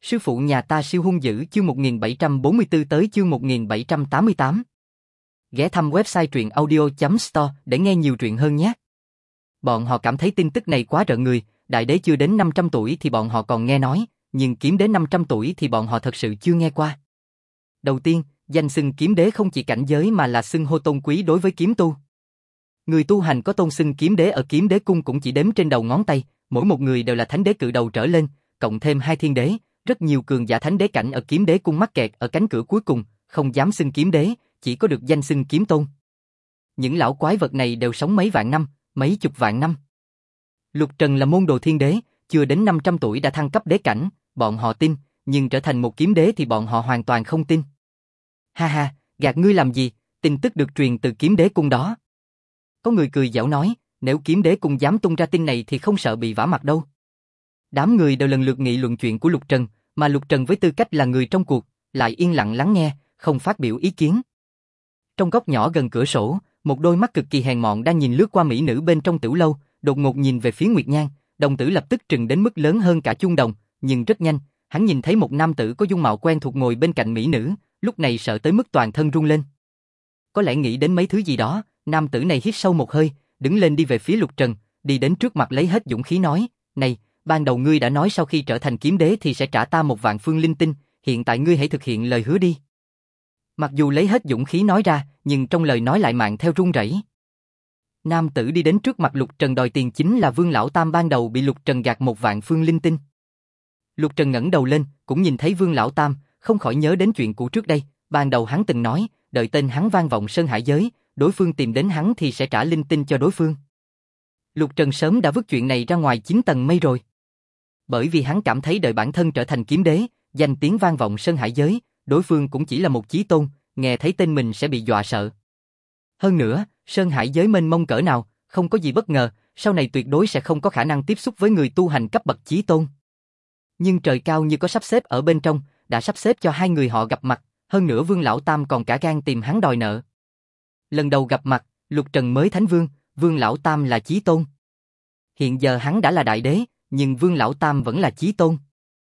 Sư phụ nhà ta siêu hung dữ chương 1744 tới chương 1788. Ghé thăm website truyện audio.store để nghe nhiều truyện hơn nhé. Bọn họ cảm thấy tin tức này quá rợn người, đại đế chưa đến 500 tuổi thì bọn họ còn nghe nói, nhưng kiếm đế 500 tuổi thì bọn họ thật sự chưa nghe qua. Đầu tiên, danh xưng kiếm đế không chỉ cảnh giới mà là xưng hô tôn quý đối với kiếm tu. Người tu hành có tôn xưng kiếm đế ở kiếm đế cung cũng chỉ đếm trên đầu ngón tay, mỗi một người đều là thánh đế cự đầu trở lên, cộng thêm 2 thiên đế, rất nhiều cường giả thánh đế cảnh ở kiếm đế cung mắc kẹt ở cánh cửa cuối cùng, không dám xưng kiếm đế, chỉ có được danh xưng kiếm tôn. Những lão quái vật này đều sống mấy vạn năm, mấy chục vạn năm. Lục Trần là môn đồ thiên đế, chưa đến 500 tuổi đã thăng cấp đế cảnh, bọn họ tin, nhưng trở thành một kiếm đế thì bọn họ hoàn toàn không tin. Ha ha, gạt ngươi làm gì, tin tức được truyền từ kiếm đế cung đó. Có người cười giễu nói, nếu kiếm đế cung dám tung ra tin này thì không sợ bị vả mặt đâu. Đám người đều lần lượt nghị luận chuyện của Lục Trần, mà Lục Trần với tư cách là người trong cuộc, lại yên lặng lắng nghe, không phát biểu ý kiến. Trong góc nhỏ gần cửa sổ, một đôi mắt cực kỳ hèn mọn đang nhìn lướt qua mỹ nữ bên trong tiểu lâu, đột ngột nhìn về phía Nguyệt Nhan, đồng tử lập tức trừng đến mức lớn hơn cả chuông đồng, nhưng rất nhanh, hắn nhìn thấy một nam tử có dung mạo quen thuộc ngồi bên cạnh mỹ nữ, lúc này sợ tới mức toàn thân run lên. Có lẽ nghĩ đến mấy thứ gì đó, nam tử này hít sâu một hơi, đứng lên đi về phía Lục Trần, đi đến trước mặt lấy hết dũng khí nói, này, ban đầu ngươi đã nói sau khi trở thành kiếm đế thì sẽ trả ta 1.000 phương linh tinh, hiện tại ngươi hãy thực hiện lời hứa đi. Mặc dù lấy hết dũng khí nói ra, nhưng trong lời nói lại mạng theo run rẩy. Nam tử đi đến trước mặt Lục Trần đòi tiền chính là Vương Lão Tam ban đầu bị Lục Trần gạt 1.000 phương linh tinh. Lục Trần ngẩng đầu lên, cũng nhìn thấy Vương Lão Tam, không khỏi nhớ đến chuyện cũ trước đây, ban đầu hắn từng nói, đợi tên hắn vang vọng Sơn Hải giới, đối phương tìm đến hắn thì sẽ trả linh tinh cho đối phương. Lục Trần sớm đã vứt chuyện này ra ngoài 9 tầng mây rồi. Bởi vì hắn cảm thấy đợi bản thân trở thành kiếm đế, danh tiếng vang vọng Sơn Hải giới, đối phương cũng chỉ là một chí tôn, nghe thấy tên mình sẽ bị dọa sợ. Hơn nữa, Sơn Hải giới mênh mông cỡ nào, không có gì bất ngờ, sau này tuyệt đối sẽ không có khả năng tiếp xúc với người tu hành cấp bậc chí tôn. Nhưng trời cao như có sắp xếp ở bên trong, đã sắp xếp cho hai người họ gặp mặt, hơn nữa Vương Lão Tam còn cả gan tìm hắn đòi nợ. Lần đầu gặp mặt, Lục Trần mới thánh vương, Vương Lão Tam là chí tôn. Hiện giờ hắn đã là đại đế, nhưng Vương Lão Tam vẫn là chí tôn.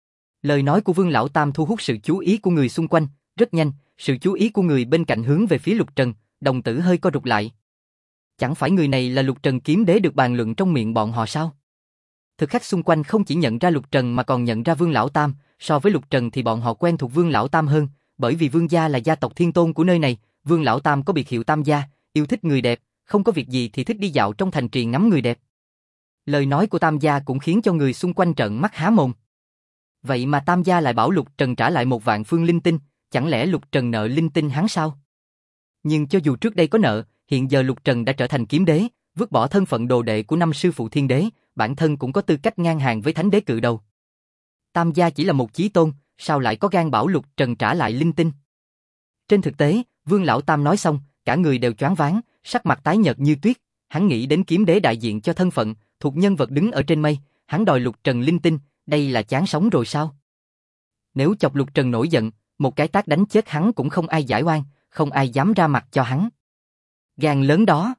Lời nói của Vương Lão Tam thu hút sự chú ý của người xung quanh, rất nhanh, sự chú ý của người bên cạnh hướng về phía Lục Trần, đồng tử hơi co rụt lại. Chẳng phải người này là Lục Trần kiếm đế được bàn luận trong miệng bọn họ sao? Thực khách xung quanh không chỉ nhận ra Lục Trần mà còn nhận ra Vương Lão Tam, so với Lục Trần thì bọn họ quen thuộc Vương Lão Tam hơn, bởi vì Vương gia là gia tộc thiên tôn của nơi này, Vương Lão Tam có biệt hiệu Tam gia, yêu thích người đẹp, không có việc gì thì thích đi dạo trong thành trì ngắm người đẹp. Lời nói của Tam gia cũng khiến cho người xung quanh trợn mắt há mồm. Vậy mà Tam gia lại bảo Lục Trần trả lại 1.000 phương linh tinh, chẳng lẽ Lục Trần nợ linh tinh hắn sao? Nhưng cho dù trước đây có nợ, hiện giờ Lục Trần đã trở thành kiếm đế, vứt bỏ thân phận đồ đệ của 5 sư phụ thiên đế, bản thân cũng có tư cách ngang hàng với thánh đế cự đầu. Tam gia chỉ là một chí tôn, sao lại có gan bảo Lục Trần trả lại linh tinh? Trên thực tế, Vương Lão Tam nói xong, cả người đều choáng váng, sắc mặt tái nhợt như tuyết, hắn nghĩ đến kiếm đế đại diện cho thân phận, thuộc nhân vật đứng ở trên mây, hắn đòi Lục Trần linh tinh, đây là chán sống rồi sao? Nếu chọc Lục Trần nổi giận, một cái tát đánh chết hắn cũng không ai giải oan, không ai dám ra mặt cho hắn. Gan lớn đó.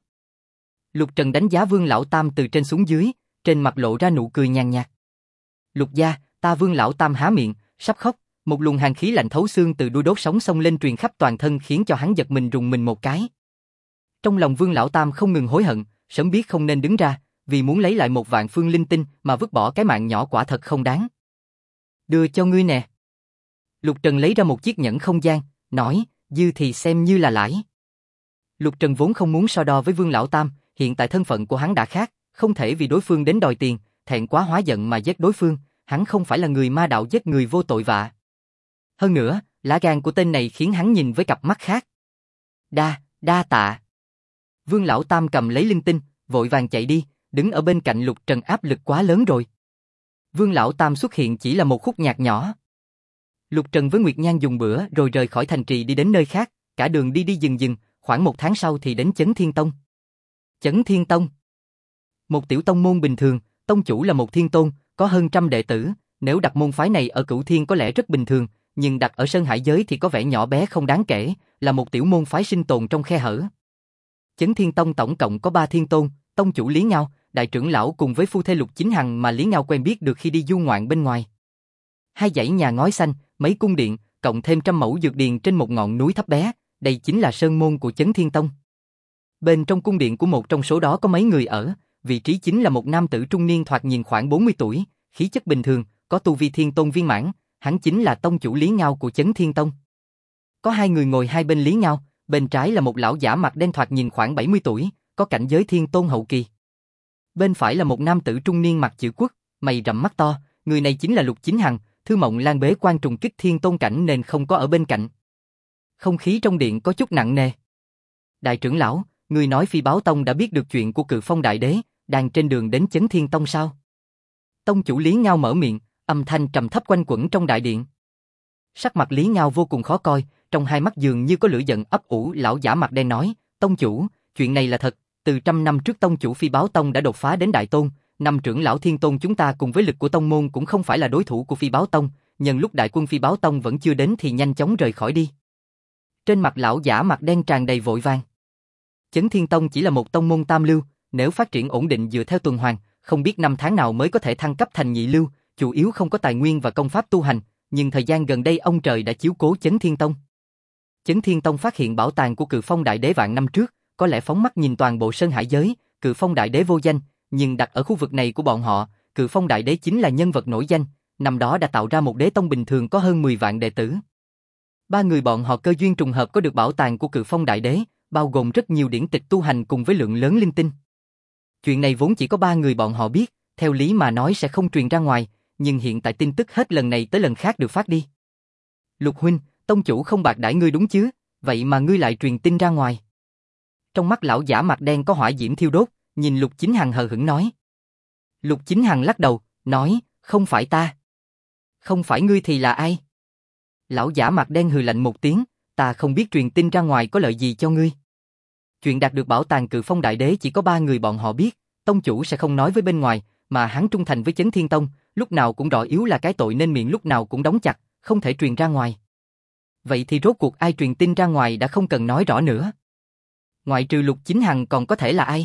Lục Trần đánh giá Vương Lão Tam từ trên xuống dưới, trên mặt lộ ra nụ cười nhàn nhạt. Lục gia, ta Vương Lão Tam há miệng, sắp khóc, một luồng hàn khí lạnh thấu xương từ đuôi đốt sống xông lên truyền khắp toàn thân khiến cho hắn giật mình rùng mình một cái. Trong lòng Vương Lão Tam không ngừng hối hận, sớm biết không nên đứng ra, vì muốn lấy lại 1.000 phương linh tinh mà vứt bỏ cái mạng nhỏ quả thật không đáng. Đưa cho ngươi nè. Lục Trần lấy ra một chiếc nhẫn không gian, nói, dư thì xem như là lãi. Lục Trần vốn không muốn so đo với Vương Lão Tam, hiện tại thân phận của hắn đã khác, không thể vì đối phương đến đòi tiền, thẹn quá hóa giận mà giết đối phương, hắn không phải là người ma đạo giết người vô tội vạ. Hơn nữa, lá gan của tên này khiến hắn nhìn với cặp mắt khác. Đa tạ. Vương Lão Tam cầm lấy linh tinh, vội vàng chạy đi, đứng ở bên cạnh Lục Trần áp lực quá lớn rồi. Vương Lão Tam xuất hiện chỉ là một khúc nhạc nhỏ. Lục Trần với Nguyệt Nhan dùng bữa rồi rời khỏi thành trì đi đến nơi khác, cả đường đi dừng, khoảng 1 tháng sau thì đến Chấn Thiên Tông. Chấn Thiên Tông, một tiểu tông môn bình thường, tông chủ là một thiên tôn, có hơn 100 đệ tử, nếu đặt môn phái này ở Cửu Thiên có lẽ rất bình thường, nhưng đặt ở Sơn Hải giới thì có vẻ nhỏ bé không đáng kể, là một tiểu môn phái sinh tồn trong khe hở. Chấn Thiên Tông tổng cộng có 3 thiên tôn, tông chủ Lý Ngao, đại trưởng lão cùng với phu thê Lục Chính Hằng mà Lý Ngao quen biết được khi đi du ngoạn bên ngoài. 2 dãy nhà ngói xanh, mấy cung điện, cộng thêm trăm mẫu dược điền trên một ngọn núi thấp bé, đây chính là sơn môn của Chấn Thiên Tông. Bên trong cung điện của một trong số đó có mấy người ở, vị trí chính là một nam tử trung niên thoạt nhìn khoảng 40 tuổi, khí chất bình thường, có tu vi thiên tôn viên mãn, hắn chính là tông chủ Lý Ngao của Chấn Thiên Tông. Có 2 người ngồi hai bên Lý Ngao, bên trái là một lão giả mặt đen thoạt nhìn khoảng 70 tuổi, có cảnh giới thiên tôn hậu kỳ. Bên phải là một nam tử trung niên mặt chữ quốc, mày rậm mắt to, người này chính là Lục Chính Hằng, Thư Mộng Lan bế quan trùng kích thiên tôn cảnh nên không có ở bên cạnh. Không khí trong điện có chút nặng nề. Đại trưởng lão, người nói Phi Báo Tông đã biết được chuyện của Cự Phong Đại Đế, đang trên đường đến Chấn Thiên Tông sao? Tông chủ Lý Ngao mở miệng, âm thanh trầm thấp quanh quẩn trong đại điện. Sắc mặt Lý Ngao vô cùng khó coi, trong hai mắt dường như có lửa giận ấp ủ. Lão giả mặt đen nói, tông chủ, chuyện này là thật, từ 100 năm trước tông chủ Phi Báo Tông đã đột phá đến đại tôn, năm trưởng lão thiên tôn chúng ta cùng với lực của tông môn cũng không phải là đối thủ của Phi Báo Tông, nhân lúc đại quân Phi Báo Tông vẫn chưa đến thì nhanh chóng rời khỏi đi. Trên mặt lão giả mặt đen tràn đầy vội vàng. Chấn Thiên Tông chỉ là một tông môn tam lưu, nếu phát triển ổn định dựa theo tuần hoàn, không biết năm tháng nào mới có thể thăng cấp thành nhị lưu, chủ yếu không có tài nguyên và công pháp tu hành, nhưng thời gian gần đây ông trời đã chiếu cố Chấn Thiên Tông. Chấn Thiên Tông phát hiện bảo tàng của Cự Phong Đại Đế vạn năm trước, có lẽ phóng mắt nhìn toàn bộ Sơn Hải giới, Cự Phong Đại Đế vô danh, nhưng đặt ở khu vực này của bọn họ, Cự Phong Đại Đế chính là nhân vật nổi danh, năm đó đã tạo ra một đế tông bình thường có hơn 10 vạn đệ tử. 3 người bọn họ cơ duyên trùng hợp có được bảo tàng của Cự Phong Đại Đế, bao gồm rất nhiều điển tịch tu hành cùng với lượng lớn linh tinh. Chuyện này vốn chỉ có 3 người bọn họ biết, theo lý mà nói sẽ không truyền ra ngoài, nhưng hiện tại tin tức hết lần này tới lần khác được phát đi. Lục huynh, tông chủ không bạc đãi ngươi đúng chứ, vậy mà ngươi lại truyền tin ra ngoài. Trong mắt lão giả mặt đen có hỏa diễm thiêu đốt, nhìn Lục Chính Hằng hờ hững nói. Lục Chính Hằng lắc đầu, nói, không phải ta. Không phải ngươi thì là ai? Lão giả mặt đen hừ lạnh một tiếng, ta không biết truyền tin ra ngoài có lợi gì cho ngươi. Chuyện đạt được bảo tàng Cự Phong Đại Đế chỉ có 3 người bọn họ biết, tông chủ sẽ không nói với bên ngoài, mà hắn trung thành với Chấn Thiên Tông, lúc nào cũng rõ yếu là cái tội nên miệng lúc nào cũng đóng chặt, không thể truyền ra ngoài. Vậy thì rốt cuộc ai truyền tin ra ngoài đã không cần nói rõ nữa. Ngoại trừ Lục Chính Hằng còn có thể là ai?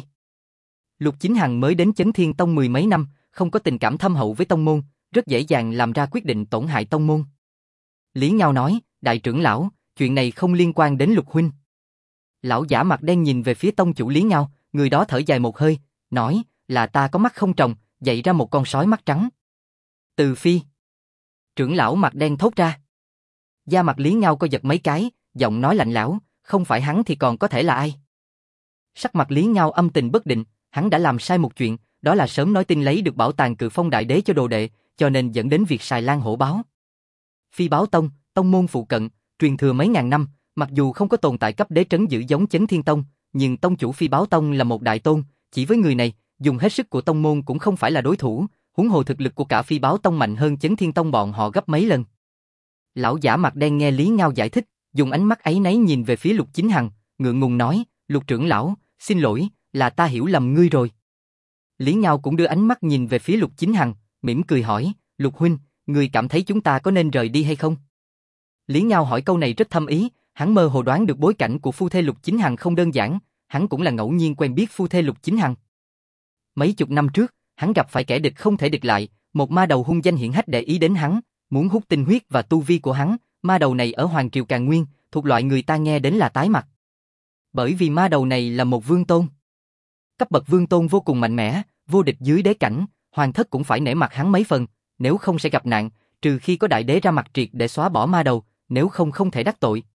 Lục Chính Hằng mới đến Chấn Thiên Tông 10 mấy năm, không có tình cảm thâm hậu với tông môn, rất dễ dàng làm ra quyết định tổn hại tông môn. Lý Ngao nói, đại trưởng lão, chuyện này không liên quan đến Lục huynh. Lão giả mặt đen nhìn về phía tông chủ Lý Ngao, người đó thở dài một hơi, nói, là ta có mắt không tròng, dạy ra một con sói mắt trắng. Từ Phi. Trưởng lão mặt đen thốt ra. Da mặt Lý Ngao co giật mấy cái, giọng nói lạnh lẽo, không phải hắn thì còn có thể là ai. Sắc mặt Lý Ngao âm tình bất định, hắn đã làm sai một chuyện, đó là sớm nói tin lấy được bảo tàng Cự Phong Đại Đế cho đồ đệ, cho nên dẫn đến việc xài lan hổ báo. Phi Báo Tông, tông môn phụ cận, truyền thừa mấy ngàn năm, mặc dù không có tồn tại cấp đế trấn giữ giống Chấn Thiên Tông, nhưng tông chủ Phi Báo Tông là một đại tôn, chỉ với người này, dùng hết sức của tông môn cũng không phải là đối thủ, huống hồ thực lực của cả Phi Báo Tông mạnh hơn Chấn Thiên Tông bọn họ gấp mấy lần. Lão giả mặt đen nghe Lý Ngao giải thích, dùng ánh mắt áy náy nhìn về phía Lục Chính Hằng, ngượng ngùng nói, Lục trưởng lão, xin lỗi, là ta hiểu lầm ngươi rồi. Lý Ngao cũng đưa ánh mắt nhìn về phía Lục Chính Hằng, mỉm cười hỏi, Lục huynh, ngươi cảm thấy chúng ta có nên rời đi hay không? Lý Ngao hỏi câu này rất thâm ý, hắn mơ hồ đoán được bối cảnh của phu thê Lục Chính Hằng không đơn giản, hắn cũng là ngẫu nhiên quen biết phu thê Lục Chính Hằng. Mấy chục năm trước, hắn gặp phải kẻ địch không thể địch lại, một ma đầu hung danh hiển hách để ý đến hắn, muốn hút tinh huyết và tu vi của hắn, ma đầu này ở Hoàng Triều Càn Nguyên, thuộc loại người ta nghe đến là tái mặt. Bởi vì ma đầu này là một vương tôn. Cấp bậc vương tôn vô cùng mạnh mẽ, vô địch dưới đế cảnh, hoàng thất cũng phải nể mặt hắn mấy phần, nếu không sẽ gặp nạn, trừ khi có đại đế ra mặt triệt để xóa bỏ ma đầu, nếu không không thể đắc tội.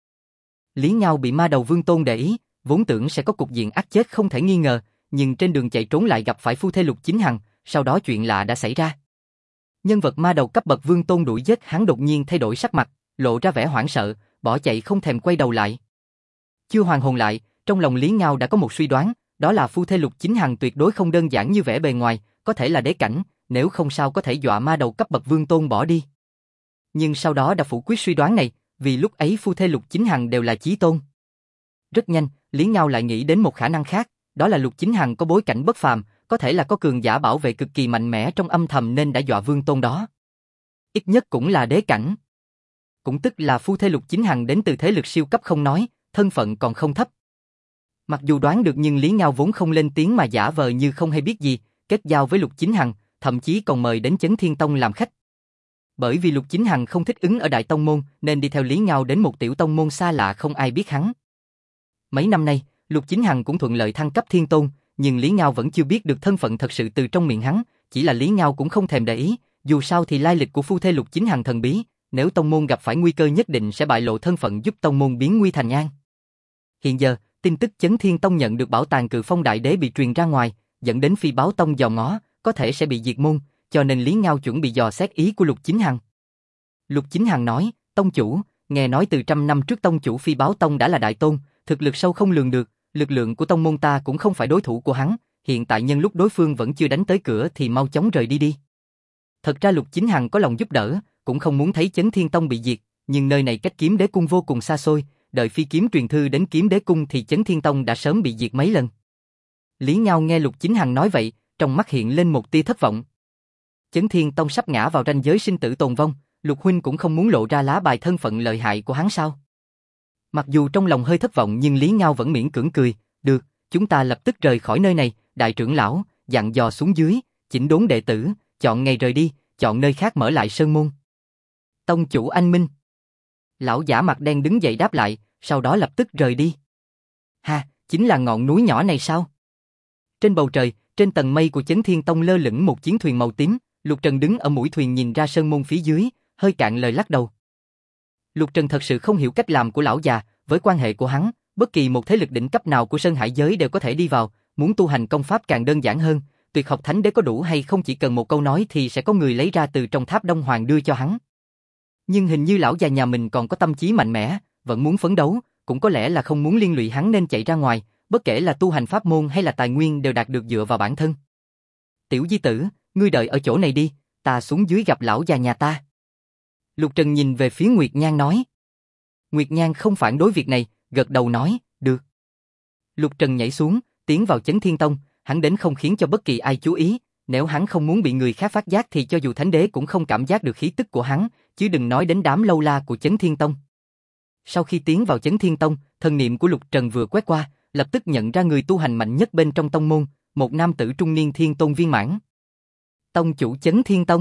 Lý Ngao bị ma đầu vương tôn để ý, vốn tưởng sẽ có cục diện ắt chết không thể nghi ngờ, nhưng trên đường chạy trốn lại gặp phải phu thê Lục Chính Hằng, sau đó chuyện lạ đã xảy ra. Nhân vật ma đầu cấp bậc vương tôn đuổi giết hắn đột nhiên thay đổi sắc mặt, lộ ra vẻ hoảng sợ, bỏ chạy không thèm quay đầu lại. Chưa hoàn hồn lại, trong lòng Lý Ngao đã có một suy đoán, đó là phu thê Lục Chính Hằng tuyệt đối không đơn giản như vẻ bề ngoài, có thể là đế cảnh, nếu không sao có thể dọa ma đầu cấp bậc vương tôn bỏ đi. Nhưng sau đó đã phủ quyết suy đoán này, vì lúc ấy phu thê Lục Chính Hằng đều là chí tôn. Rất nhanh, Lý Ngao lại nghĩ đến một khả năng khác, đó là Lục Chính Hằng có bối cảnh bất phàm, có thể là có cường giả bảo vệ cực kỳ mạnh mẽ trong âm thầm nên đã dọa vương tôn đó. Ít nhất cũng là đế cảnh. Cũng tức là phu thê Lục Chính Hằng đến từ thế lực siêu cấp không nói, thân phận còn không thấp. Mặc dù đoán được nhưng Lý Ngao vốn không lên tiếng mà giả vờ như không hay biết gì, kết giao với Lục Chính Hằng, thậm chí còn mời đến Chấn Thiên Tông làm khách. Bởi vì Lục Chính Hằng không thích ứng ở Đại Tông Môn nên đi theo Lý Ngao đến một tiểu tông môn xa lạ không ai biết hắn. Mấy năm nay, Lục Chính Hằng cũng thuận lợi thăng cấp Thiên Tôn, nhưng Lý Ngao vẫn chưa biết được thân phận thật sự từ trong miệng hắn, chỉ là Lý Ngao cũng không thèm để ý, dù sao thì lai lịch của phu thê Lục Chính Hằng thần bí, nếu tông môn gặp phải nguy cơ nhất định sẽ bại lộ thân phận giúp tông môn biến nguy thành an. Hiện giờ, tin tức Chấn Thiên Tông nhận được bảo tàng Cự Phong Đại Đế bị truyền ra ngoài, dẫn đến Phi Báo Tông dòm ngó, có thể sẽ bị diệt môn, cho nên Lý Ngao chuẩn bị dò xét ý của Lục Chính Hằng. Lục Chính Hằng nói, Tông chủ, nghe nói từ 100 năm trước Tông chủ Phi Báo Tông đã là đại tôn, thực lực sâu không lường được, lực lượng của tông môn ta cũng không phải đối thủ của hắn, hiện tại nhân lúc đối phương vẫn chưa đánh tới cửa thì mau chóng rời đi đi. Thật ra Lục Chính Hằng có lòng giúp đỡ, cũng không muốn thấy Chấn Thiên Tông bị diệt, nhưng nơi này cách Kiếm Đế Cung vô cùng xa xôi, đợi phi kiếm truyền thư đến Kiếm Đế Cung thì Chấn Thiên Tông đã sớm bị diệt mấy lần. Lý Ngao nghe Lục Chính Hằng nói vậy, trong mắt hiện lên một tia thất vọng. Chấn Thiên Tông sắp ngã vào ranh giới sinh tử tồn vong, Lục huynh cũng không muốn lộ ra lá bài thân phận lợi hại của hắn sao? Mặc dù trong lòng hơi thất vọng nhưng Lý Ngao vẫn miễn cưỡng cười, được, chúng ta lập tức rời khỏi nơi này, đại trưởng lão, dặn dò xuống dưới, chỉnh đốn đệ tử, chọn ngày rời đi, chọn nơi khác mở lại sơn môn. Tông chủ anh minh. Lão giả mặt đen đứng dậy đáp lại, sau đó lập tức rời đi. Ha, chính là ngọn núi nhỏ này sao? Trên bầu trời, trên tầng mây của Chấn Thiên Tông lơ lửng một chiến thuyền màu tím, Lục Trần đứng ở mũi thuyền nhìn ra sơn môn phía dưới, hơi cạn lời lắc đầu. Lục Trần thật sự không hiểu cách làm của lão già, với quan hệ của hắn, bất kỳ một thế lực đỉnh cấp nào của Sơn Hải giới đều có thể đi vào, muốn tu hành công pháp càng đơn giản hơn, tuyệt học thánh đế có đủ hay không chỉ cần một câu nói thì sẽ có người lấy ra từ trong tháp Đông Hoàng đưa cho hắn. Nhưng hình như lão già nhà mình còn có tâm trí mạnh mẽ, vẫn muốn phấn đấu, cũng có lẽ là không muốn liên lụy hắn nên chạy ra ngoài, bất kể là tu hành pháp môn hay là tài nguyên đều đạt được dựa vào bản thân. Tiểu Di Tử, ngươi đợi ở chỗ này đi, ta xuống dưới gặp lão già nhà ta. Lục Trần nhìn về phía Nguyệt Nhan nói. Nguyệt Nhan không phản đối việc này, gật đầu nói, được. Lục Trần nhảy xuống, tiến vào Chấn Thiên Tông, hắn đến không khiến cho bất kỳ ai chú ý, nếu hắn không muốn bị người khác phát giác thì cho dù thánh đế cũng không cảm giác được khí tức của hắn, chứ đừng nói đến đám lâu la của Chấn Thiên Tông. Sau khi tiến vào Chấn Thiên Tông, thần niệm của Lục Trần vừa quét qua, lập tức nhận ra người tu hành mạnh nhất bên trong tông môn, một nam tử trung niên thiên tôn viên mãn. Tông chủ Chấn Thiên Tông.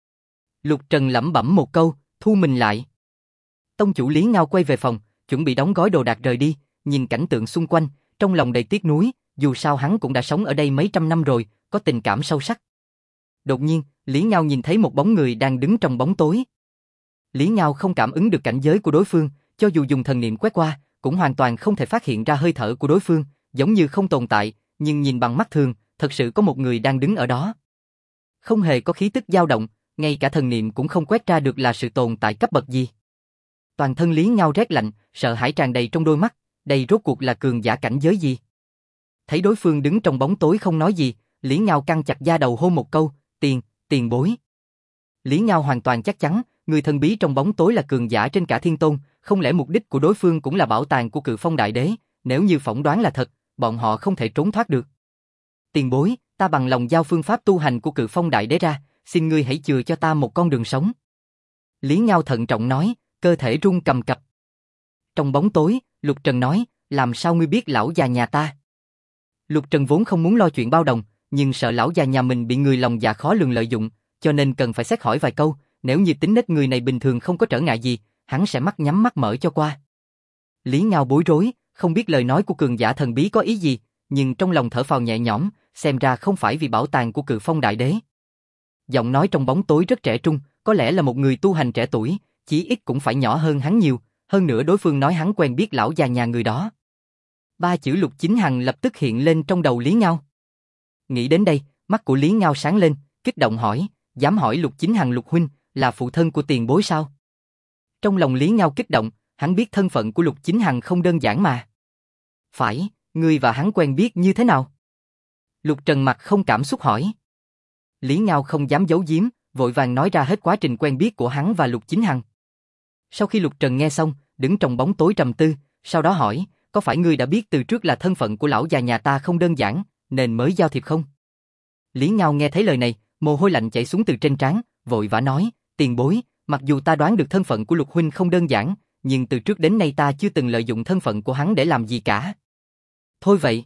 Lục Trần lẩm bẩm một câu, thu mình lại. Tông chủ Lý Ngao quay về phòng, chuẩn bị đóng gói đồ đạc rời đi, nhìn cảnh tượng xung quanh, trong lòng đầy tiếc nuối, dù sao hắn cũng đã sống ở đây mấy trăm năm rồi, có tình cảm sâu sắc. Đột nhiên, Lý Ngao nhìn thấy một bóng người đang đứng trong bóng tối. Lý Ngao không cảm ứng được cảnh giới của đối phương, cho dù dùng thần niệm quét qua, cũng hoàn toàn không thể phát hiện ra hơi thở của đối phương, giống như không tồn tại, nhưng nhìn bằng mắt thường, thật sự có một người đang đứng ở đó. Không hề có khí tức dao động, ngay cả thần niệm cũng không quét ra được là sự tồn tại cấp bậc gì. Toàn thân Lý Ngao rét lạnh, sợ hãi tràn đầy trong đôi mắt, đây rốt cuộc là cường giả cảnh giới gì? Thấy đối phương đứng trong bóng tối không nói gì, Lý Ngao căng chặt da đầu hô một câu, tiền bối. Lý Ngao hoàn toàn chắc chắn, người thần bí trong bóng tối là cường giả trên cả Thiên Tôn, không lẽ mục đích của đối phương cũng là bảo tàng của Cự Phong Đại Đế, nếu như phỏng đoán là thật, bọn họ không thể trốn thoát được. Tiền bối, ta bằng lòng giao phương pháp tu hành của Cự Phong Đại Đế ra, xin ngươi hãy chừa cho ta một con đường sống. Lý Ngao thận trọng nói, cơ thể run cầm cập. Trong bóng tối, Lục Trần nói, làm sao ngươi biết lão già nhà ta? Lục Trần vốn không muốn lo chuyện bao đồng, nhưng sợ lão già nhà mình bị người lòng dạ khó lường lợi dụng, cho nên cần phải xét hỏi vài câu, nếu như tính nết người này bình thường không có trở ngại gì, hắn sẽ mắt nhắm mắt mở cho qua. Lý Ngao bối rối, không biết lời nói của cường giả thần bí có ý gì, nhưng trong lòng thở phào nhẹ nhõm, xem ra không phải vì bảo tàng của Cự Phong Đại Đế. Giọng nói trong bóng tối rất trẻ trung, có lẽ là một người tu hành trẻ tuổi, chí ít cũng phải nhỏ hơn hắn nhiều, hơn nữa đối phương nói hắn quen biết lão già nhà người đó. Ba chữ Lục Chính Hằng lập tức hiện lên trong đầu Lý Ngao. Nghĩ đến đây, mắt của Lý Ngao sáng lên, kích động hỏi, dám hỏi Lục Chính Hằng Lục huynh, là phụ thân của tiền bối sao? Trong lòng Lý Ngao kích động, hắn biết thân phận của Lục Chính Hằng không đơn giản mà. Phải, ngươi và hắn quen biết như thế nào? Lục Trần mặt không cảm xúc hỏi. Lý Ngao không dám giấu giếm, vội vàng nói ra hết quá trình quen biết của hắn và Lục Chính Hằng. Sau khi Lục Trần nghe xong, đứng trong bóng tối trầm tư, sau đó hỏi, có phải ngươi đã biết từ trước là thân phận của lão già nhà ta không đơn giản, nên mới giao thiệp không? Lý Ngao nghe thấy lời này, mồ hôi lạnh chảy xuống từ trên trán, vội vã nói, tiền bối, mặc dù ta đoán được thân phận của Lục huynh không đơn giản, nhưng từ trước đến nay ta chưa từng lợi dụng thân phận của hắn để làm gì cả. Thôi vậy.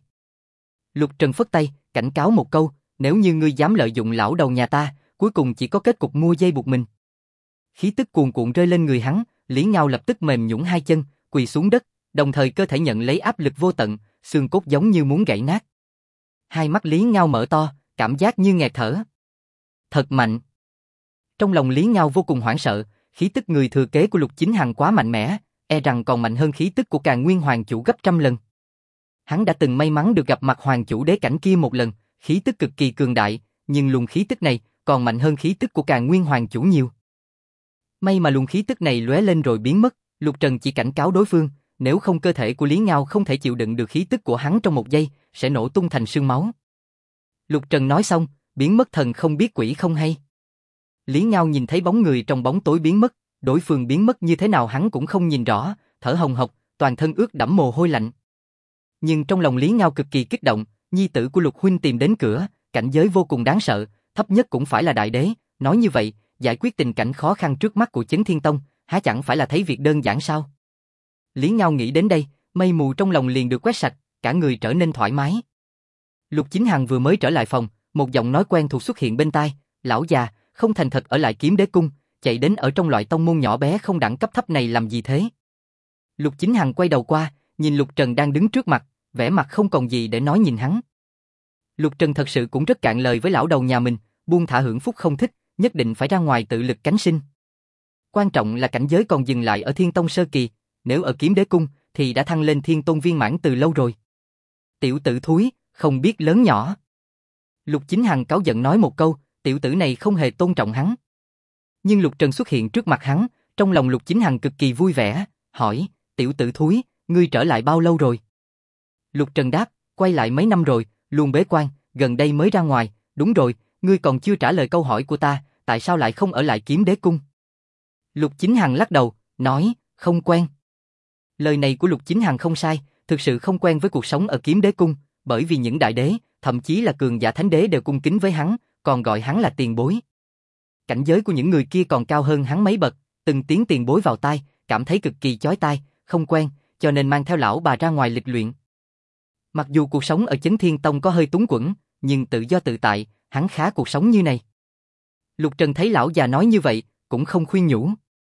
Lục Trần phất tay, cảnh cáo một câu, nếu như ngươi dám lợi dụng lão đầu nhà ta, cuối cùng chỉ có kết cục mua dây buộc mình. Khí tức cuồn cuộn rơi lên người hắn, Lý Ngao lập tức mềm nhũn hai chân, quỳ xuống đất, đồng thời cơ thể nhận lấy áp lực vô tận, xương cốt giống như muốn gãy nát. Hai mắt Lý Ngao mở to, cảm giác như nghẹt thở. Thật mạnh. Trong lòng Lý Ngao vô cùng hoảng sợ, khí tức người thừa kế của Lục Chính Hằng quá mạnh mẽ, e rằng còn mạnh hơn khí tức của Càn Nguyên Hoàng Chủ gấp trăm lần. Hắn đã từng may mắn được gặp mặt Hoàng Chủ đế cảnh kia một lần, khí tức cực kỳ cường đại, nhưng luồng khí tức này còn mạnh hơn khí tức của Càn Nguyên Hoàng Chủ nhiều. May mà luồng khí tức này lóe lên rồi biến mất, Lục Trần chỉ cảnh cáo đối phương, nếu không cơ thể của Lý Ngao không thể chịu đựng được khí tức của hắn trong một giây, sẽ nổ tung thành sương máu. Lục Trần nói xong, biến mất thần không biết quỷ không hay. Lý Ngao nhìn thấy bóng người trong bóng tối biến mất, đối phương biến mất như thế nào hắn cũng không nhìn rõ, thở hồng hộc, toàn thân ướt đẫm mồ hôi lạnh. Nhưng trong lòng Lý Ngao cực kỳ kích động, nhi tử của Lục huynh tìm đến cửa, cảnh giới vô cùng đáng sợ, thấp nhất cũng phải là đại đế, nói như vậy, giải quyết tình cảnh khó khăn trước mắt của Chấn Thiên Tông, há chẳng phải là thấy việc đơn giản sao? Lý Ngao nghĩ đến đây, mây mù trong lòng liền được quét sạch, cả người trở nên thoải mái. Lục Chính Hằng vừa mới trở lại phòng, một giọng nói quen thuộc xuất hiện bên tai, lão già, không thành thật ở lại Kiếm Đế cung, chạy đến ở trong loại tông môn nhỏ bé không đẳng cấp thấp này làm gì thế? Lục Chính Hằng quay đầu qua, nhìn Lục Trần đang đứng trước mặt, vẻ mặt không còn gì để nói nhìn hắn. Lục Trần thật sự cũng rất cạn lời với lão đầu nhà mình, buông thả hưởng phúc không thích, nhất định phải ra ngoài tự lực cánh sinh. Quan trọng là cảnh giới còn dừng lại ở Thiên Tông sơ kỳ, nếu ở Kiếm Đế cung thì đã thăng lên Thiên Tôn viên mãn từ lâu rồi. Tiểu tử thúi, không biết lớn nhỏ. Lục Chính Hằng cáu giận nói một câu, tiểu tử này không hề tôn trọng hắn. Nhưng Lục Trần xuất hiện trước mặt hắn, trong lòng Lục Chính Hằng cực kỳ vui vẻ, hỏi, tiểu tử thúi, ngươi trở lại bao lâu rồi? Lục Trần đáp, quay lại mấy năm rồi, luôn bế quan, gần đây mới ra ngoài, đúng rồi, ngươi còn chưa trả lời câu hỏi của ta, tại sao lại không ở lại Kiếm Đế cung? Lục Chính Hằng lắc đầu, nói, không quen. Lời này của Lục Chính Hằng không sai, thực sự không quen với cuộc sống ở Kiếm Đế cung, bởi vì những đại đế, thậm chí là cường giả thánh đế đều cung kính với hắn, còn gọi hắn là tiền bối. Cảnh giới của những người kia còn cao hơn hắn mấy bậc, từng tiếng tiền bối vào tai, cảm thấy cực kỳ chói tai, không quen, cho nên mang theo lão bà ra ngoài lịch luyện. Mặc dù cuộc sống ở Chấn Thiên Tông có hơi túng quẫn, nhưng tự do tự tại, hắn khá cuộc sống như này. Lục Trần thấy lão già nói như vậy, cũng không khuyên nhủ.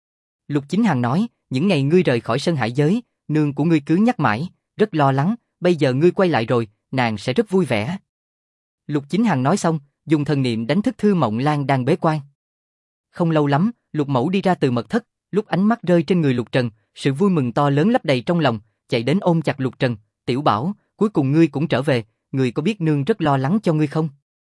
Lục Chính Hằng nói, những ngày ngươi rời khỏi Sơn Hải giới, nương của ngươi cứ nhắc mãi, rất lo lắng, bây giờ ngươi quay lại rồi, nàng sẽ rất vui vẻ. Lục Chính Hằng nói xong, dùng thần niệm đánh thức Thư Mộng Lan đang bế quan. Không lâu lắm, Lục Mẫu đi ra từ mật thất, lúc ánh mắt rơi trên người Lục Trần, sự vui mừng to lớn lấp đầy trong lòng, chạy đến ôm chặt Lục Trần, tiểu bảo, cuối cùng ngươi cũng trở về, ngươi có biết nương rất lo lắng cho ngươi không?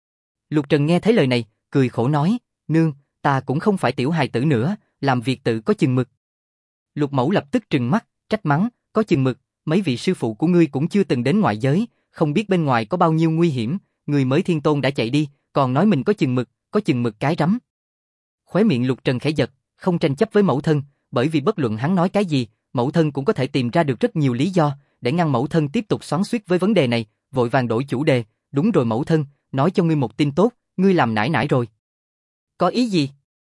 Lục Trần nghe thấy lời này, cười khổ nói, nương, ta cũng không phải tiểu hài tử nữa, làm việc tự có chừng mực. Lục Mẫu lập tức trừng mắt, trách mắng, có chừng mực, mấy vị sư phụ của ngươi cũng chưa từng đến ngoại giới, không biết bên ngoài có bao nhiêu nguy hiểm, người mới Thiên Tôn đã chạy đi, còn nói mình có chừng mực cái rắm. Khóe miệng Lục Trần khẽ giật, không tranh chấp với mẫu thân, bởi vì bất luận hắn nói cái gì, mẫu thân cũng có thể tìm ra được rất nhiều lý do, để ngăn mẫu thân tiếp tục xoắn xuýt với vấn đề này, vội vàng đổi chủ đề, đúng rồi mẫu thân, nói cho ngươi một tin tốt, ngươi làm nải nải rồi. Có ý gì?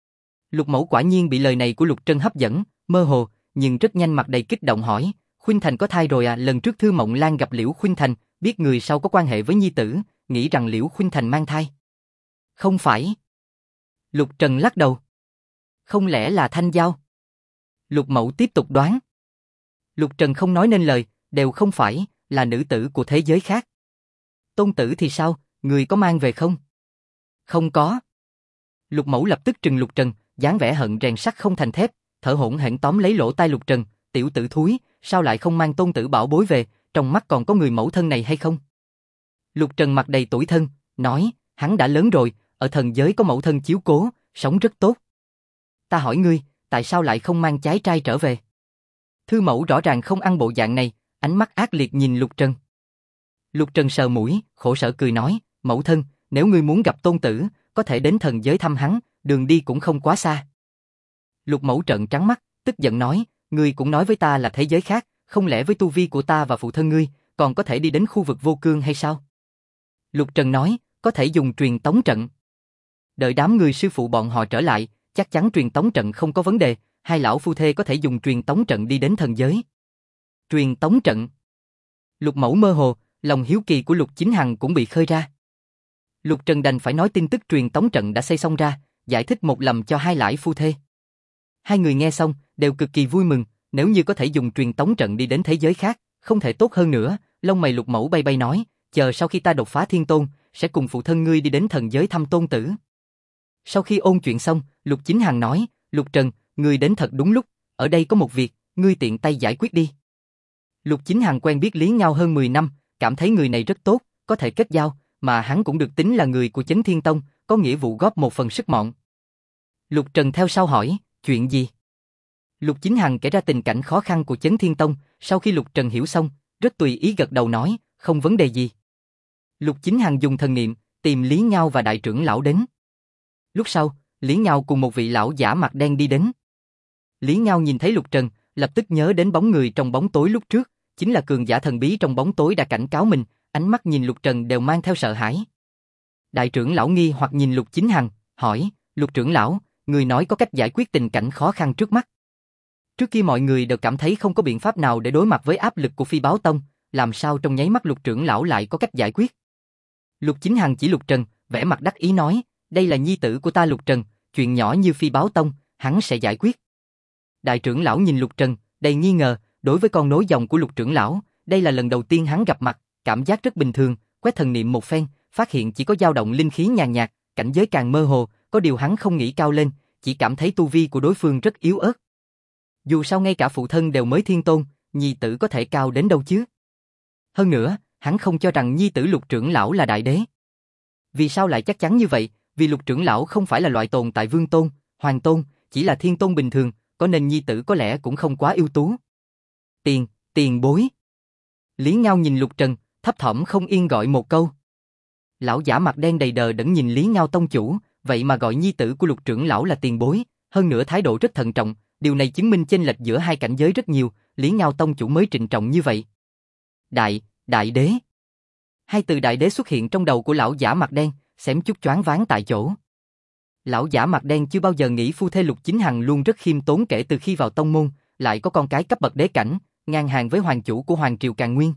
Lục Mẫu quả nhiên bị lời này của Lục Trân hấp dẫn, mơ hồ, nhưng rất nhanh mặt đầy kích động hỏi, Khuynh Thành có thai rồi à? Lần trước Thư Mộng Lan gặp Liễu Khuynh Thành, biết người sau có quan hệ với nhi tử, nghĩ rằng Liễu Khuynh Thành mang thai. Không phải. Lục Trần lắc đầu. Không lẽ là Thanh Giao? Lục Mẫu tiếp tục đoán. Lục Trần không nói nên lời, đều không phải, là nữ tử của thế giới khác. Tôn tử thì sao, người có mang về không? Không có. Lục Mẫu lập tức trừng Lục Trần, dáng vẻ hận rèn sắt không thành thép, thở hổn hển tóm lấy lỗ tai Lục Trần, tiểu tử thúi, sao lại không mang tôn tử bảo bối về, trong mắt còn có người mẫu thân này hay không? Lục Trần mặt đầy tủi thân, nói, hắn đã lớn rồi, ở thần giới có mẫu thân chiếu cố, sống rất tốt. Ta hỏi ngươi, tại sao lại không mang trái trai trở về? Thư Mẫu rõ ràng không ăn bộ dạng này, ánh mắt ác liệt nhìn Lục Trần. Lục Trần sờ mũi, khổ sở cười nói, mẫu thân, nếu ngươi muốn gặp tôn tử, có thể đến thần giới thăm hắn, đường đi cũng không quá xa. Lục Mẫu trợn trắng mắt, tức giận nói, ngươi cũng nói với ta là thế giới khác, không lẽ với tu vi của ta và phụ thân ngươi, còn có thể đi đến khu vực vô cương hay sao? Lục Trần nói, có thể dùng truyền tống trận. Đợi đám người sư phụ bọn họ trở lại, chắc chắn truyền tống trận không có vấn đề, hai lão phu thê có thể dùng truyền tống trận đi đến thần giới. Truyền tống trận. Lục Mẫu mơ hồ, lòng hiếu kỳ của Lục Chính Hằng cũng bị khơi ra. Lục Trần đành phải nói tin tức truyền tống trận đã xây xong ra, giải thích một lầm cho hai lão phu thê. Hai người nghe xong, đều cực kỳ vui mừng, nếu như có thể dùng truyền tống trận đi đến thế giới khác, không thể tốt hơn nữa. Lông mày Lục Mẫu bay bay nói, chờ sau khi ta đột phá thiên tôn, sẽ cùng phụ thân ngươi đi đến thần giới thăm tôn tử. Sau khi ôn chuyện xong, Lục Chính Hằng nói, Lục Trần, ngươi đến thật đúng lúc, ở đây có một việc, ngươi tiện tay giải quyết đi. Lục Chính Hằng quen biết Lý Ngao hơn 10 năm, cảm thấy người này rất tốt, có thể kết giao, mà hắn cũng được tính là người của Chấn Thiên Tông, có nghĩa vụ góp một phần sức mọn. Lục Trần theo sau hỏi, chuyện gì? Lục Chính Hằng kể ra tình cảnh khó khăn của Chấn Thiên Tông, sau khi Lục Trần hiểu xong, rất tùy ý gật đầu nói, không vấn đề gì. Lục Chính Hằng dùng thần niệm, tìm Lý Ngao và đại trưởng lão đến. Lúc sau, Lý Ngao cùng một vị lão giả mặt đen đi đến. Lý Ngao nhìn thấy Lục Trần, lập tức nhớ đến bóng người trong bóng tối lúc trước, chính là cường giả thần bí trong bóng tối đã cảnh cáo mình, ánh mắt nhìn Lục Trần đều mang theo sợ hãi. Đại trưởng lão nghi hoặc nhìn Lục Chính Hằng, hỏi, Lục trưởng lão, người nói có cách giải quyết tình cảnh khó khăn trước mắt. Trước kia mọi người đều cảm thấy không có biện pháp nào để đối mặt với áp lực của Phi Báo Tông, làm sao trong nháy mắt Lục trưởng lão lại có cách giải quyết. Lục Chính Hằng chỉ Lục Trần, vẻ mặt đắc ý nói, đây là nhi tử của ta Lục Trần, chuyện nhỏ như Phi Báo Tông, hắn sẽ giải quyết. Đại trưởng lão nhìn Lục Trần, đầy nghi ngờ, đối với con nối dòng của Lục trưởng lão, đây là lần đầu tiên hắn gặp mặt, cảm giác rất bình thường, quét thần niệm một phen, phát hiện chỉ có dao động linh khí nhàn nhạt, cảnh giới càng mơ hồ, có điều hắn không nghĩ cao lên, chỉ cảm thấy tu vi của đối phương rất yếu ớt. Dù sao ngay cả phụ thân đều mới thiên tôn, nhi tử có thể cao đến đâu chứ? Hơn nữa, hắn không cho rằng nhi tử Lục trưởng lão là đại đế. Vì sao lại chắc chắn như vậy? Vì Lục trưởng lão không phải là loại tồn tại vương tôn, hoàng tôn, chỉ là thiên tôn bình thường, có nên nhi tử có lẽ cũng không quá ưu tú. Tiền bối. Lý Ngao nhìn Lục Trần, thấp thỏm không yên gọi một câu. Lão giả mặt đen đầy đờ đẫn nhìn Lý Ngao tông chủ, vậy mà gọi nhi tử của Lục trưởng lão là tiền bối, hơn nữa thái độ rất thận trọng, điều này chứng minh chênh lệch giữa hai cảnh giới rất nhiều, Lý Ngao tông chủ mới trịnh trọng như vậy. Đại đế. Hai từ đại đế xuất hiện trong đầu của lão giả mặt đen, xém chút choáng váng tại chỗ. Lão giả mặt đen chưa bao giờ nghĩ phu thê Lục Chính Hằng luôn rất khiêm tốn kể từ khi vào tông môn, lại có con cái cấp bậc đế cảnh, ngang hàng với hoàng chủ của Hoàng triều Càn Nguyên.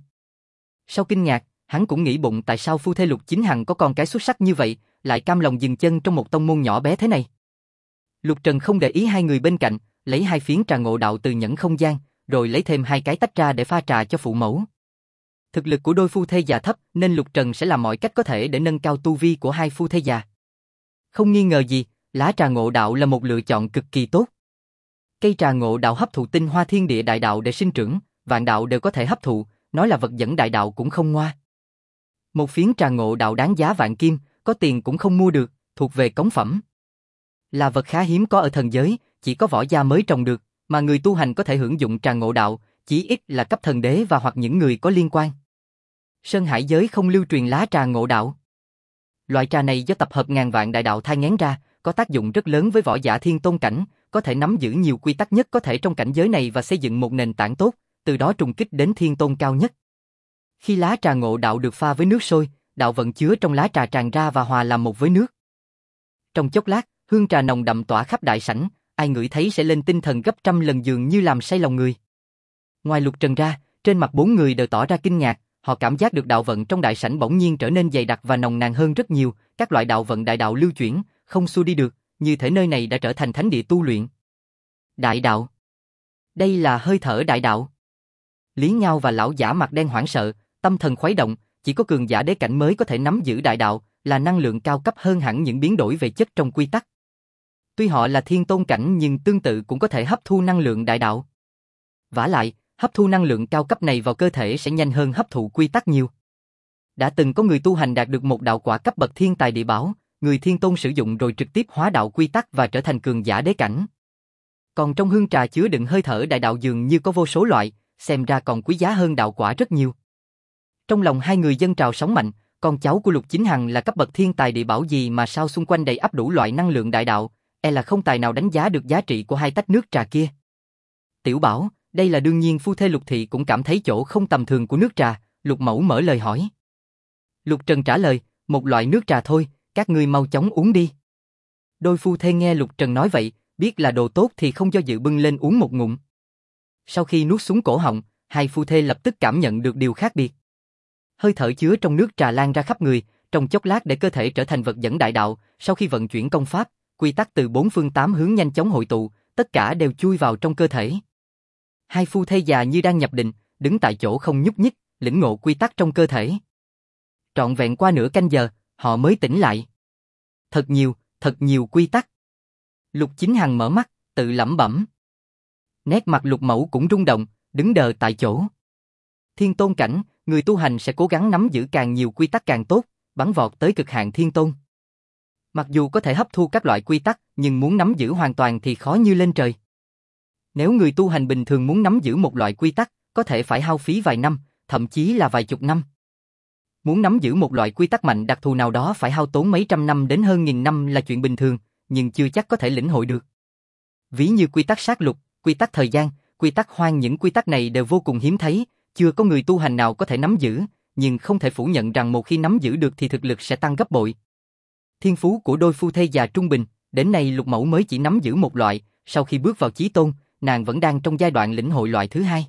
Sau kinh ngạc, hắn cũng nghĩ bụng tại sao phu thê Lục Chính Hằng có con cái xuất sắc như vậy, lại cam lòng dừng chân trong một tông môn nhỏ bé thế này. Lục Trần không để ý hai người bên cạnh, lấy hai phiến trà ngộ đạo từ nhẫn không gian, rồi lấy thêm hai cái tách ra để pha trà cho phụ mẫu. Thực lực của đôi phu thê già thấp, nên Lục Trần sẽ làm mọi cách có thể để nâng cao tu vi của hai phu thê già. Không nghi ngờ gì, lá trà ngộ đạo là một lựa chọn cực kỳ tốt. Cây trà ngộ đạo hấp thụ tinh hoa thiên địa đại đạo để sinh trưởng, vạn đạo đều có thể hấp thụ, nói là vật dẫn đại đạo cũng không ngoa. Một phiến trà ngộ đạo đáng giá vạn kim, có tiền cũng không mua được, thuộc về cống phẩm. Là vật khá hiếm có ở thần giới, chỉ có võ gia mới trồng được, mà người tu hành có thể hưởng dụng trà ngộ đạo, chỉ ít là cấp thần đế và hoặc những người có liên quan. Sơn Hải giới không lưu truyền lá trà ngộ đạo. Loại trà này do tập hợp ngàn vạn đại đạo thai nghén ra, có tác dụng rất lớn với võ giả thiên tôn cảnh, có thể nắm giữ nhiều quy tắc nhất có thể trong cảnh giới này và xây dựng một nền tảng tốt, từ đó trùng kích đến thiên tôn cao nhất. Khi lá trà ngộ đạo được pha với nước sôi, đạo vận chứa trong lá trà tràn ra và hòa làm một với nước. Trong chốc lát, hương trà nồng đậm tỏa khắp đại sảnh, ai ngửi thấy sẽ lên tinh thần gấp trăm lần dường như làm say lòng người. Ngoài Lục Trần ra, trên mặt bốn người đều tỏ ra kinh ngạc, họ cảm giác được đạo vận trong đại sảnh bỗng nhiên trở nên dày đặc và nồng nàn hơn rất nhiều, các loại đạo vận đại đạo lưu chuyển, không xua đi được, như thể nơi này đã trở thành thánh địa tu luyện. Đại đạo. Đây là hơi thở đại đạo. Lý Ngao và lão giả mặt đen hoảng sợ, tâm thần khuấy động, chỉ có cường giả đế cảnh mới có thể nắm giữ đại đạo, là năng lượng cao cấp hơn hẳn những biến đổi về chất trong quy tắc. Tuy họ là thiên tôn cảnh nhưng tương tự cũng có thể hấp thu năng lượng đại đạo. Vả lại, hấp thu năng lượng cao cấp này vào cơ thể sẽ nhanh hơn hấp thụ quy tắc nhiều. Đã từng có người tu hành đạt được một đạo quả cấp bậc thiên tài địa bảo, người thiên tôn sử dụng rồi trực tiếp hóa đạo quy tắc và trở thành cường giả đế cảnh. Còn trong hương trà chứa đựng hơi thở đại đạo dường như có vô số loại, xem ra còn quý giá hơn đạo quả rất nhiều. Trong lòng hai người dâng trào sóng mạnh, con cháu của Lục Chính Hằng là cấp bậc thiên tài địa bảo gì mà sao xung quanh đầy ắp đủ loại năng lượng đại đạo, là không tài nào đánh giá được giá trị của hai tách nước trà kia. Tiểu Bảo, đây là đương nhiên phu thê Lục Thị cũng cảm thấy chỗ không tầm thường của nước trà, Lục Mẫu mở lời hỏi. Lục Trần trả lời, một loại nước trà thôi, các ngươi mau chóng uống đi. Đôi phu thê nghe Lục Trần nói vậy, biết là đồ tốt thì không do dự bưng lên uống một ngụm. Sau khi nuốt xuống cổ họng, hai phu thê lập tức cảm nhận được điều khác biệt. Hơi thở chứa trong nước trà lan ra khắp người, trong chốc lát để cơ thể trở thành vật dẫn đại đạo, sau khi vận chuyển công pháp, quy tắc từ bốn phương tám hướng nhanh chóng hội tụ, tất cả đều chui vào trong cơ thể. Hai phu thê già như đang nhập định, đứng tại chỗ không nhúc nhích, lĩnh ngộ quy tắc trong cơ thể. Trọn vẹn qua nửa canh giờ, họ mới tỉnh lại. Thật nhiều quy tắc. Lục Chính Hằng mở mắt, tự lẩm bẩm. Nét mặt Lục Mẫu cũng rung động, đứng đờ tại chỗ. Thiên tôn cảnh, người tu hành sẽ cố gắng nắm giữ càng nhiều quy tắc càng tốt, bắn vọt tới cực hạn thiên tôn. Mặc dù có thể hấp thu các loại quy tắc, nhưng muốn nắm giữ hoàn toàn thì khó như lên trời. Nếu người tu hành bình thường muốn nắm giữ một loại quy tắc, có thể phải hao phí vài năm, thậm chí là vài chục năm. Muốn nắm giữ một loại quy tắc mạnh đặc thù nào đó phải hao tốn mấy trăm năm đến hơn nghìn năm là chuyện bình thường, nhưng chưa chắc có thể lĩnh hội được. Ví như quy tắc sát lục, quy tắc thời gian, quy tắc hoang, những quy tắc này đều vô cùng hiếm thấy, chưa có người tu hành nào có thể nắm giữ, nhưng không thể phủ nhận rằng một khi nắm giữ được thì thực lực sẽ tăng gấp bội. Thiên phú của đôi phu thê già trung bình, đến nay Lục Mẫu mới chỉ nắm giữ một loại, sau khi bước vào chí tôn, nàng vẫn đang trong giai đoạn lĩnh hội loại thứ hai.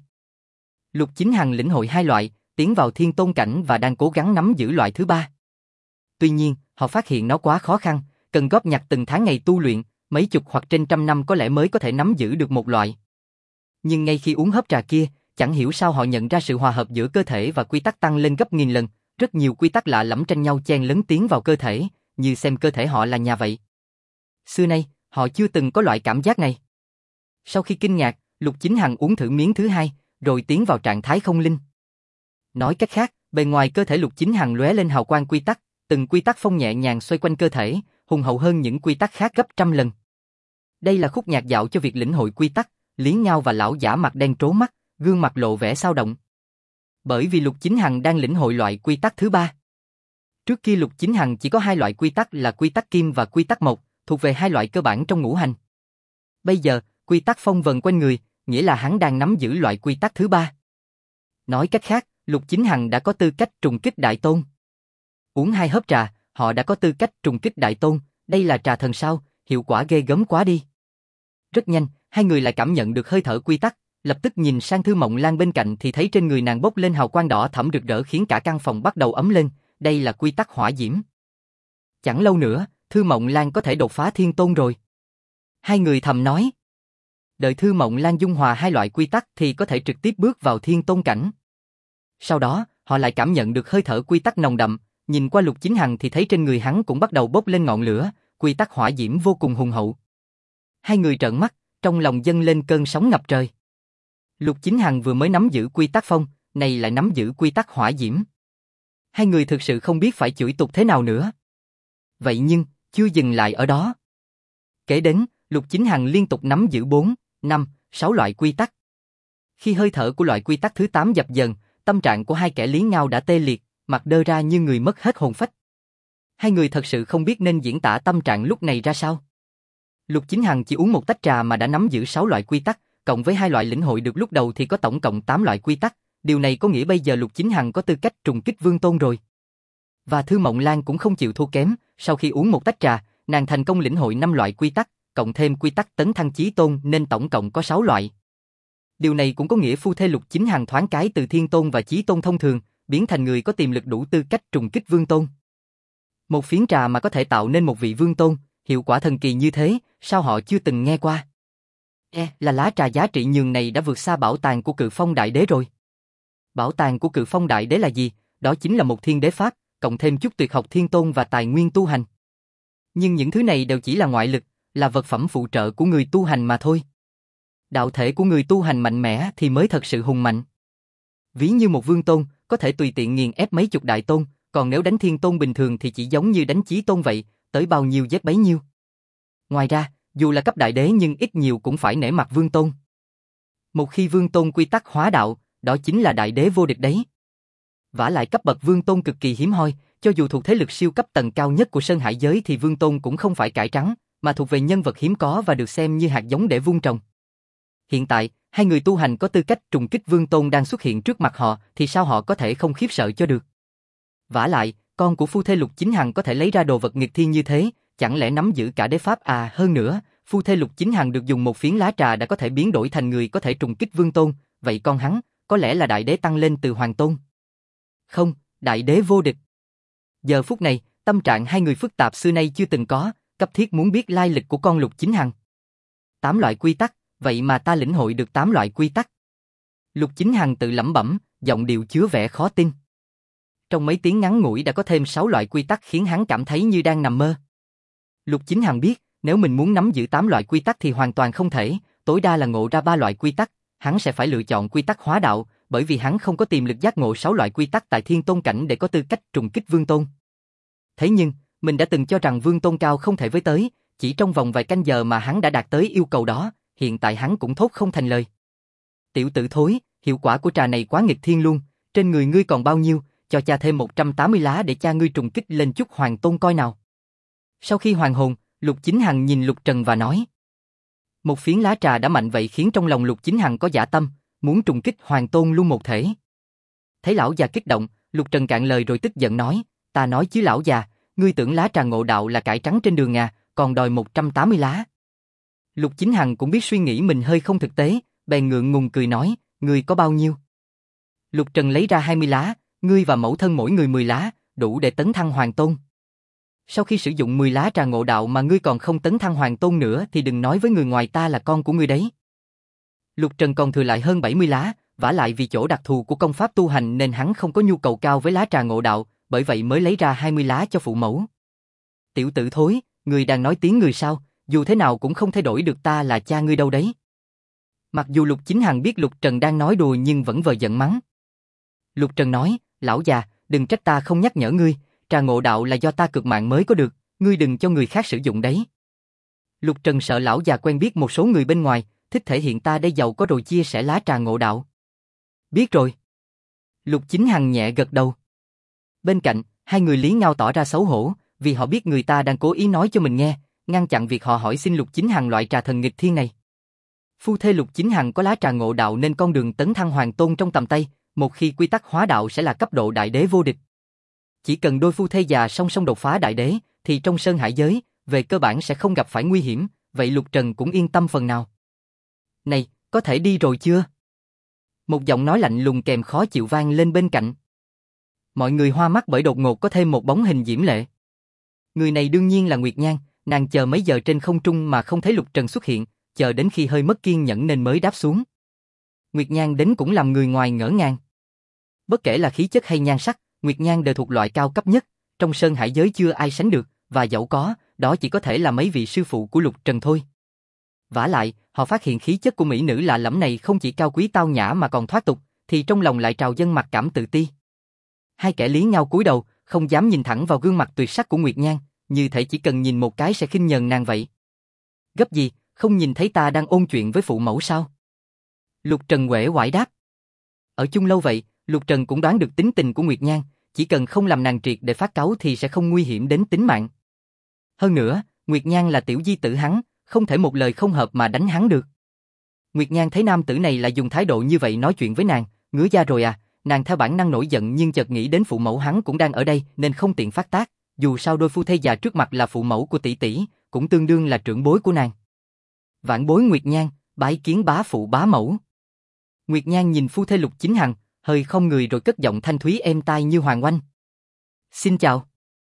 Lục Chính Hằng lĩnh hội hai loại, tiến vào thiên tôn cảnh và đang cố gắng nắm giữ loại thứ ba. Tuy nhiên, họ phát hiện nó quá khó khăn, cần góp nhặt từng tháng ngày tu luyện, mấy chục hoặc trên trăm năm có lẽ mới có thể nắm giữ được một loại. Nhưng ngay khi uống hớp trà kia, chẳng hiểu sao họ nhận ra sự hòa hợp giữa cơ thể và quy tắc tăng lên gấp nghìn lần, rất nhiều quy tắc lạ lẫm tranh nhau chen lấn tiến vào cơ thể, như xem cơ thể họ là nhà vậy. Xưa nay, họ chưa từng có loại cảm giác này. Sau khi kinh ngạc, Lục Chính Hằng uống thử miếng thứ hai, rồi tiến vào trạng thái không linh. Nói cách khác, bề ngoài cơ thể Lục Chính Hằng lóe lên hào quang quy tắc, từng quy tắc phong nhẹ nhàng xoay quanh cơ thể, hùng hậu hơn những quy tắc khác gấp trăm lần. Đây là khúc nhạc dạo cho việc lĩnh hội quy tắc. Lý Ngao và lão giả mặt đen trố mắt, gương mặt lộ vẻ xao động. Bởi vì Lục Chính Hằng đang lĩnh hội loại quy tắc thứ ba. Trước kia Lục Chính Hằng chỉ có hai loại quy tắc là quy tắc kim và quy tắc mộc, thuộc về hai loại cơ bản trong ngũ hành. Bây giờ, quy tắc phong vần quanh người, nghĩa là hắn đang nắm giữ loại quy tắc thứ ba. Nói cách khác, Lục Chính Hằng đã có tư cách trùng kích đại tôn. Uống hai hớp trà, họ đã có tư cách trùng kích đại tôn, đây là trà thần sao, hiệu quả ghê gớm quá đi. Rất nhanh, hai người lại cảm nhận được hơi thở quy tắc, lập tức nhìn sang Thư Mộng Lan bên cạnh thì thấy trên người nàng bốc lên hào quang đỏ thẫm rực rỡ khiến cả căn phòng bắt đầu ấm lên, đây là quy tắc hỏa diễm. Chẳng lâu nữa, Thư Mộng Lan có thể đột phá thiên tôn rồi. Hai người thầm nói. Đợi Thư Mộng Lan dung hòa hai loại quy tắc thì có thể trực tiếp bước vào thiên tôn cảnh. Sau đó, họ lại cảm nhận được hơi thở quy tắc nồng đậm, nhìn qua Lục Chính Hằng thì thấy trên người hắn cũng bắt đầu bốc lên ngọn lửa, quy tắc hỏa diễm vô cùng hùng hậu. Hai người trợn mắt, trong lòng dâng lên cơn sóng ngập trời. Lục Chính Hằng vừa mới nắm giữ quy tắc phong, này lại nắm giữ quy tắc hỏa diễm. Hai người thực sự không biết phải chửi tục thế nào nữa. Vậy nhưng, chưa dừng lại ở đó. Kể đến, Lục Chính Hằng liên tục nắm giữ 4, 5, 6 loại quy tắc. Khi hơi thở của loại quy tắc thứ 8 dập dần, tâm trạng của hai kẻ Lý Ngao đã tê liệt, mặt đơ ra như người mất hết hồn phách. Hai người thật sự không biết nên diễn tả tâm trạng lúc này ra sao. Lục Chính Hằng chỉ uống một tách trà mà đã nắm giữ 6 loại quy tắc, cộng với hai loại lĩnh hội được lúc đầu thì có tổng cộng 8 loại quy tắc, điều này có nghĩa bây giờ Lục Chính Hằng có tư cách trùng kích vương tôn rồi. Và Thư Mộng Lan cũng không chịu thua kém, sau khi uống một tách trà, nàng thành công lĩnh hội 5 loại quy tắc, cộng thêm quy tắc tấn thăng chí tôn nên tổng cộng có 6 loại. Điều này cũng có nghĩa phu thê Lục Chính Hằng thoáng cái từ thiên tôn và chí tôn thông thường, biến thành người có tiềm lực đủ tư cách trùng kích vương tôn. Một phiến trà mà có thể tạo nên một vị vương tôn, hiệu quả thần kỳ như thế, sao họ chưa từng nghe qua? Là lá trà giá trị nhường này đã vượt xa bảo tàng của Cự Phong Đại Đế rồi. Bảo tàng của Cự Phong Đại Đế là gì? Đó chính là một thiên đế pháp, cộng thêm chút tuyệt học thiên tôn và tài nguyên tu hành. Nhưng những thứ này đều chỉ là ngoại lực, là vật phẩm phụ trợ của người tu hành mà thôi. Đạo thể của người tu hành mạnh mẽ thì mới thật sự hùng mạnh. Ví như một vương tôn, có thể tùy tiện nghiền ép mấy chục đại tôn, còn nếu đánh thiên tôn bình thường thì chỉ giống như đánh chí tôn vậy, tới bao nhiêu giết bấy nhiêu. Ngoài ra, dù là cấp đại đế nhưng ít nhiều cũng phải nể mặt vương tôn. Một khi vương tôn quy tắc hóa đạo, đó chính là đại đế vô địch đấy. Vả lại cấp bậc vương tôn cực kỳ hiếm hoi, cho dù thuộc thế lực siêu cấp tầng cao nhất của Sơn Hải giới thì vương tôn cũng không phải cải trắng, mà thuộc về nhân vật hiếm có và được xem như hạt giống để vun trồng. Hiện tại, hai người tu hành có tư cách trùng kích vương tôn đang xuất hiện trước mặt họ thì sao họ có thể không khiếp sợ cho được. Vả lại, con của phu thê Lục Chính Hằng có thể lấy ra đồ vật nghịch thiên như thế, chẳng lẽ nắm giữ cả đế pháp à? Hơn nữa, phu thê Lục Chính Hằng được dùng một phiến lá trà đã có thể biến đổi thành người có thể trùng kích vương tôn, vậy con hắn, có lẽ là đại đế tăng lên từ hoàng tôn. Không, đại đế vô địch. Giờ phút này, tâm trạng hai người phức tạp xưa nay chưa từng có, cấp thiết muốn biết lai lịch của con Lục Chính Hằng. 8 loại quy tắc, vậy mà ta lĩnh hội được 8 loại quy tắc. Lục Chính Hằng tự lẩm bẩm, giọng điệu chứa vẻ khó tin. Trong mấy tiếng ngắn ngủi đã có thêm 6 loại quy tắc khiến hắn cảm thấy như đang nằm mơ. Lục Chính Hằng biết, nếu mình muốn nắm giữ 8 loại quy tắc thì hoàn toàn không thể, tối đa là ngộ ra 3 loại quy tắc, hắn sẽ phải lựa chọn quy tắc hóa đạo, bởi vì hắn không có tiềm lực giác ngộ 6 loại quy tắc tại Thiên Tôn cảnh để có tư cách trùng kích Vương Tôn. Thế nhưng, mình đã từng cho rằng Vương Tôn cao không thể với tới, chỉ trong vòng vài canh giờ mà hắn đã đạt tới yêu cầu đó, hiện tại hắn cũng thốt không thành lời. Tiểu tử thối, hiệu quả của trà này quá nghịch thiên luôn, trên người ngươi còn bao nhiêu, cho cha thêm 180 lá để cha ngươi trùng kích lên chút Hoàng Tôn coi nào. Sau khi hoàn hồn, Lục Chính Hằng nhìn Lục Trần và nói. Một phiến lá trà đã mạnh vậy khiến trong lòng Lục Chính Hằng có dã tâm, muốn trùng kích Hoàng Tôn luôn một thể. Thấy lão già kích động, Lục Trần cạn lời rồi tức giận nói, ta nói chứ lão già, ngươi tưởng lá trà ngộ đạo là cải trắng trên đường à, còn đòi 180 lá. Lục Chính Hằng cũng biết suy nghĩ mình hơi không thực tế, bèn ngượng ngùng cười nói, ngươi có bao nhiêu? Lục Trần lấy ra 20 lá, ngươi và mẫu thân mỗi người 10 lá, đủ để tấn thăng Hoàng Tôn. Sau khi sử dụng 10 lá trà ngộ đạo mà ngươi còn không tấn thăng Hoàng Tôn nữa thì đừng nói với người ngoài ta là con của ngươi đấy. Lục Trần còn thừa lại hơn 70 lá, vả lại vì chỗ đặc thù của công pháp tu hành nên hắn không có nhu cầu cao với lá trà ngộ đạo, bởi vậy mới lấy ra 20 lá cho phụ mẫu. Tiểu tử thối, ngươi đang nói tiếng người sao, dù thế nào cũng không thay đổi được ta là cha ngươi đâu đấy. Mặc dù Lục Chính Hằng biết Lục Trần đang nói đùa nhưng vẫn vờ giận mắng. Lục Trần nói, lão già, đừng trách ta không nhắc nhở ngươi, trà ngộ đạo là do ta cực mạng mới có được, ngươi đừng cho người khác sử dụng đấy. Lục Trần sợ lão già quen biết một số người bên ngoài, thích thể hiện ta đây giàu có rồi chia sẻ lá trà ngộ đạo. Biết rồi. Lục Chính Hằng nhẹ gật đầu. Bên cạnh, hai người Lý Ngao tỏ ra xấu hổ, vì họ biết người ta đang cố ý nói cho mình nghe, ngăn chặn việc họ hỏi xin Lục Chính Hằng loại trà thần nghịch thiên này. Phu thê Lục Chính Hằng có lá trà ngộ đạo nên con đường tấn thăng Hoàng Tôn trong tầm tay, một khi quy tắc hóa đạo sẽ là cấp độ đại đế vô địch. Chỉ cần đôi phu thê già song song đột phá đại đế, thì trong sơn hải giới, về cơ bản sẽ không gặp phải nguy hiểm, vậy Lục Trần cũng yên tâm phần nào. Này, có thể đi rồi chưa? Một giọng nói lạnh lùng kèm khó chịu vang lên bên cạnh. Mọi người hoa mắt bởi đột ngột có thêm một bóng hình diễm lệ. Người này đương nhiên là Nguyệt Nhan, nàng chờ mấy giờ trên không trung mà không thấy Lục Trần xuất hiện, chờ đến khi hơi mất kiên nhẫn nên mới đáp xuống. Nguyệt Nhan đến cũng làm người ngoài ngỡ ngàng. Bất kể là khí chất hay nhan sắc, Nguyệt Nhan đều thuộc loại cao cấp nhất, trong sơn hải giới chưa ai sánh được, và dẫu có, đó chỉ có thể là mấy vị sư phụ của Lục Trần thôi. Vả lại, họ phát hiện khí chất của mỹ nữ lạ lẫm này không chỉ cao quý tao nhã mà còn thoát tục, thì trong lòng lại trào dâng mặc cảm tự ti. Hai kẻ Lý Ngao cúi đầu, không dám nhìn thẳng vào gương mặt tuyệt sắc của Nguyệt Nhan, như thể chỉ cần nhìn một cái sẽ khinh nhờn nàng vậy. Gấp gì, không nhìn thấy ta đang ôn chuyện với phụ mẫu sao? Lục Trần uể oải đáp. Ở chung lâu vậy, Lục Trần cũng đoán được tính tình của Nguyệt Nhan, chỉ cần không làm nàng triệt để phát cáu thì sẽ không nguy hiểm đến tính mạng. Hơn nữa, Nguyệt Nhan là tiểu di tử hắn, không thể một lời không hợp mà đánh hắn được. Nguyệt Nhan thấy nam tử này lại dùng thái độ như vậy nói chuyện với nàng, ngứa da rồi à, nàng theo bản năng nổi giận nhưng chợt nghĩ đến phụ mẫu hắn cũng đang ở đây nên không tiện phát tác, dù sao đôi phu thê già trước mặt là phụ mẫu của tỷ tỷ, cũng tương đương là trưởng bối của nàng. Vãn bối Nguyệt Nhan, bái kiến bá phụ bá mẫu. Nguyệt Nhan nhìn phu thê Lục Chính Hằng, hơi không người rồi cất giọng thanh thúy êm tai như hoàng oanh. Xin chào.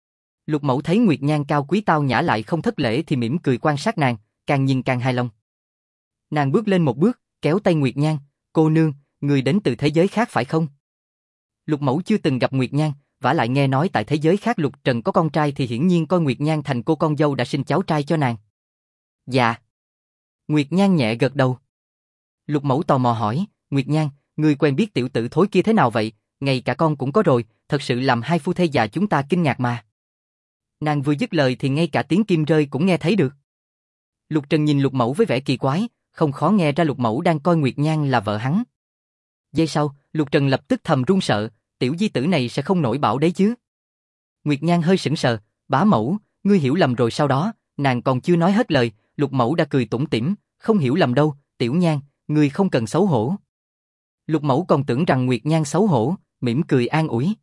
Lục mẫu thấy Nguyệt Nhan cao quý tao nhã lại không thất lễ thì mỉm cười quan sát nàng, càng nhìn càng hài lòng. Nàng bước lên một bước, kéo tay Nguyệt Nhan, cô nương, người đến từ thế giới khác phải không? Lục mẫu chưa từng gặp Nguyệt Nhan, vả lại nghe nói tại thế giới khác Lục Trần có con trai thì hiển nhiên coi Nguyệt Nhan thành cô con dâu đã sinh cháu trai cho nàng. Dạ. Nguyệt Nhan nhẹ gật đầu. Lục mẫu tò mò hỏi, Nguyệt Nhan, ngươi quen biết tiểu tử thối kia thế nào vậy, ngay cả con cũng có rồi, thật sự làm hai phu thê già chúng ta kinh ngạc mà. Nàng vừa dứt lời thì ngay cả tiếng kim rơi cũng nghe thấy được. Lục Trần nhìn Lục mẫu với vẻ kỳ quái, không khó nghe ra Lục mẫu đang coi Nguyệt Nhan là vợ hắn. Giây sau, Lục Trần lập tức thầm run sợ, tiểu di tử này sẽ không nổi bão đấy chứ. Nguyệt Nhan hơi sững sờ, bá mẫu, ngươi hiểu lầm rồi. Sau đó, nàng còn chưa nói hết lời, Lục mẫu đã cười tủm tỉm, không hiểu lầm đâu, tiểu Nhan, ngươi không cần xấu hổ. Lục mẫu còn tưởng rằng Nguyệt Nhan xấu hổ, mỉm cười an ủi.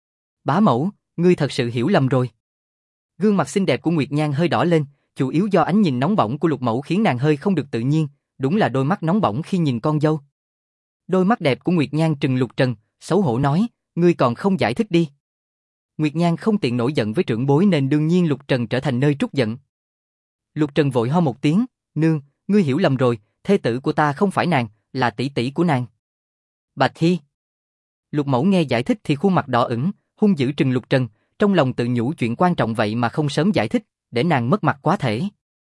Bá mẫu, ngươi thật sự hiểu lầm rồi. Gương mặt xinh đẹp của Nguyệt Nhan hơi đỏ lên, chủ yếu do ánh nhìn nóng bỏng của Lục mẫu khiến nàng hơi không được tự nhiên, đúng là đôi mắt nóng bỏng khi nhìn con dâu. Đôi mắt đẹp của Nguyệt Nhan trừng Lục Trần, xấu hổ nói, ngươi còn không giải thích đi. Nguyệt Nhan không tiện nổi giận với trưởng bối nên đương nhiên Lục Trần trở thành nơi trút giận. Lục Trần vội ho một tiếng, nương, Ngươi hiểu lầm rồi, thê tử của ta không phải nàng, là tỷ tỷ của nàng. Bạch Hy. Lục Mẫu nghe giải thích thì khuôn mặt đỏ ửng, hung dữ trừng Lục Trần, trong lòng tự nhủ chuyện quan trọng vậy mà không sớm giải thích, để nàng mất mặt quá thể.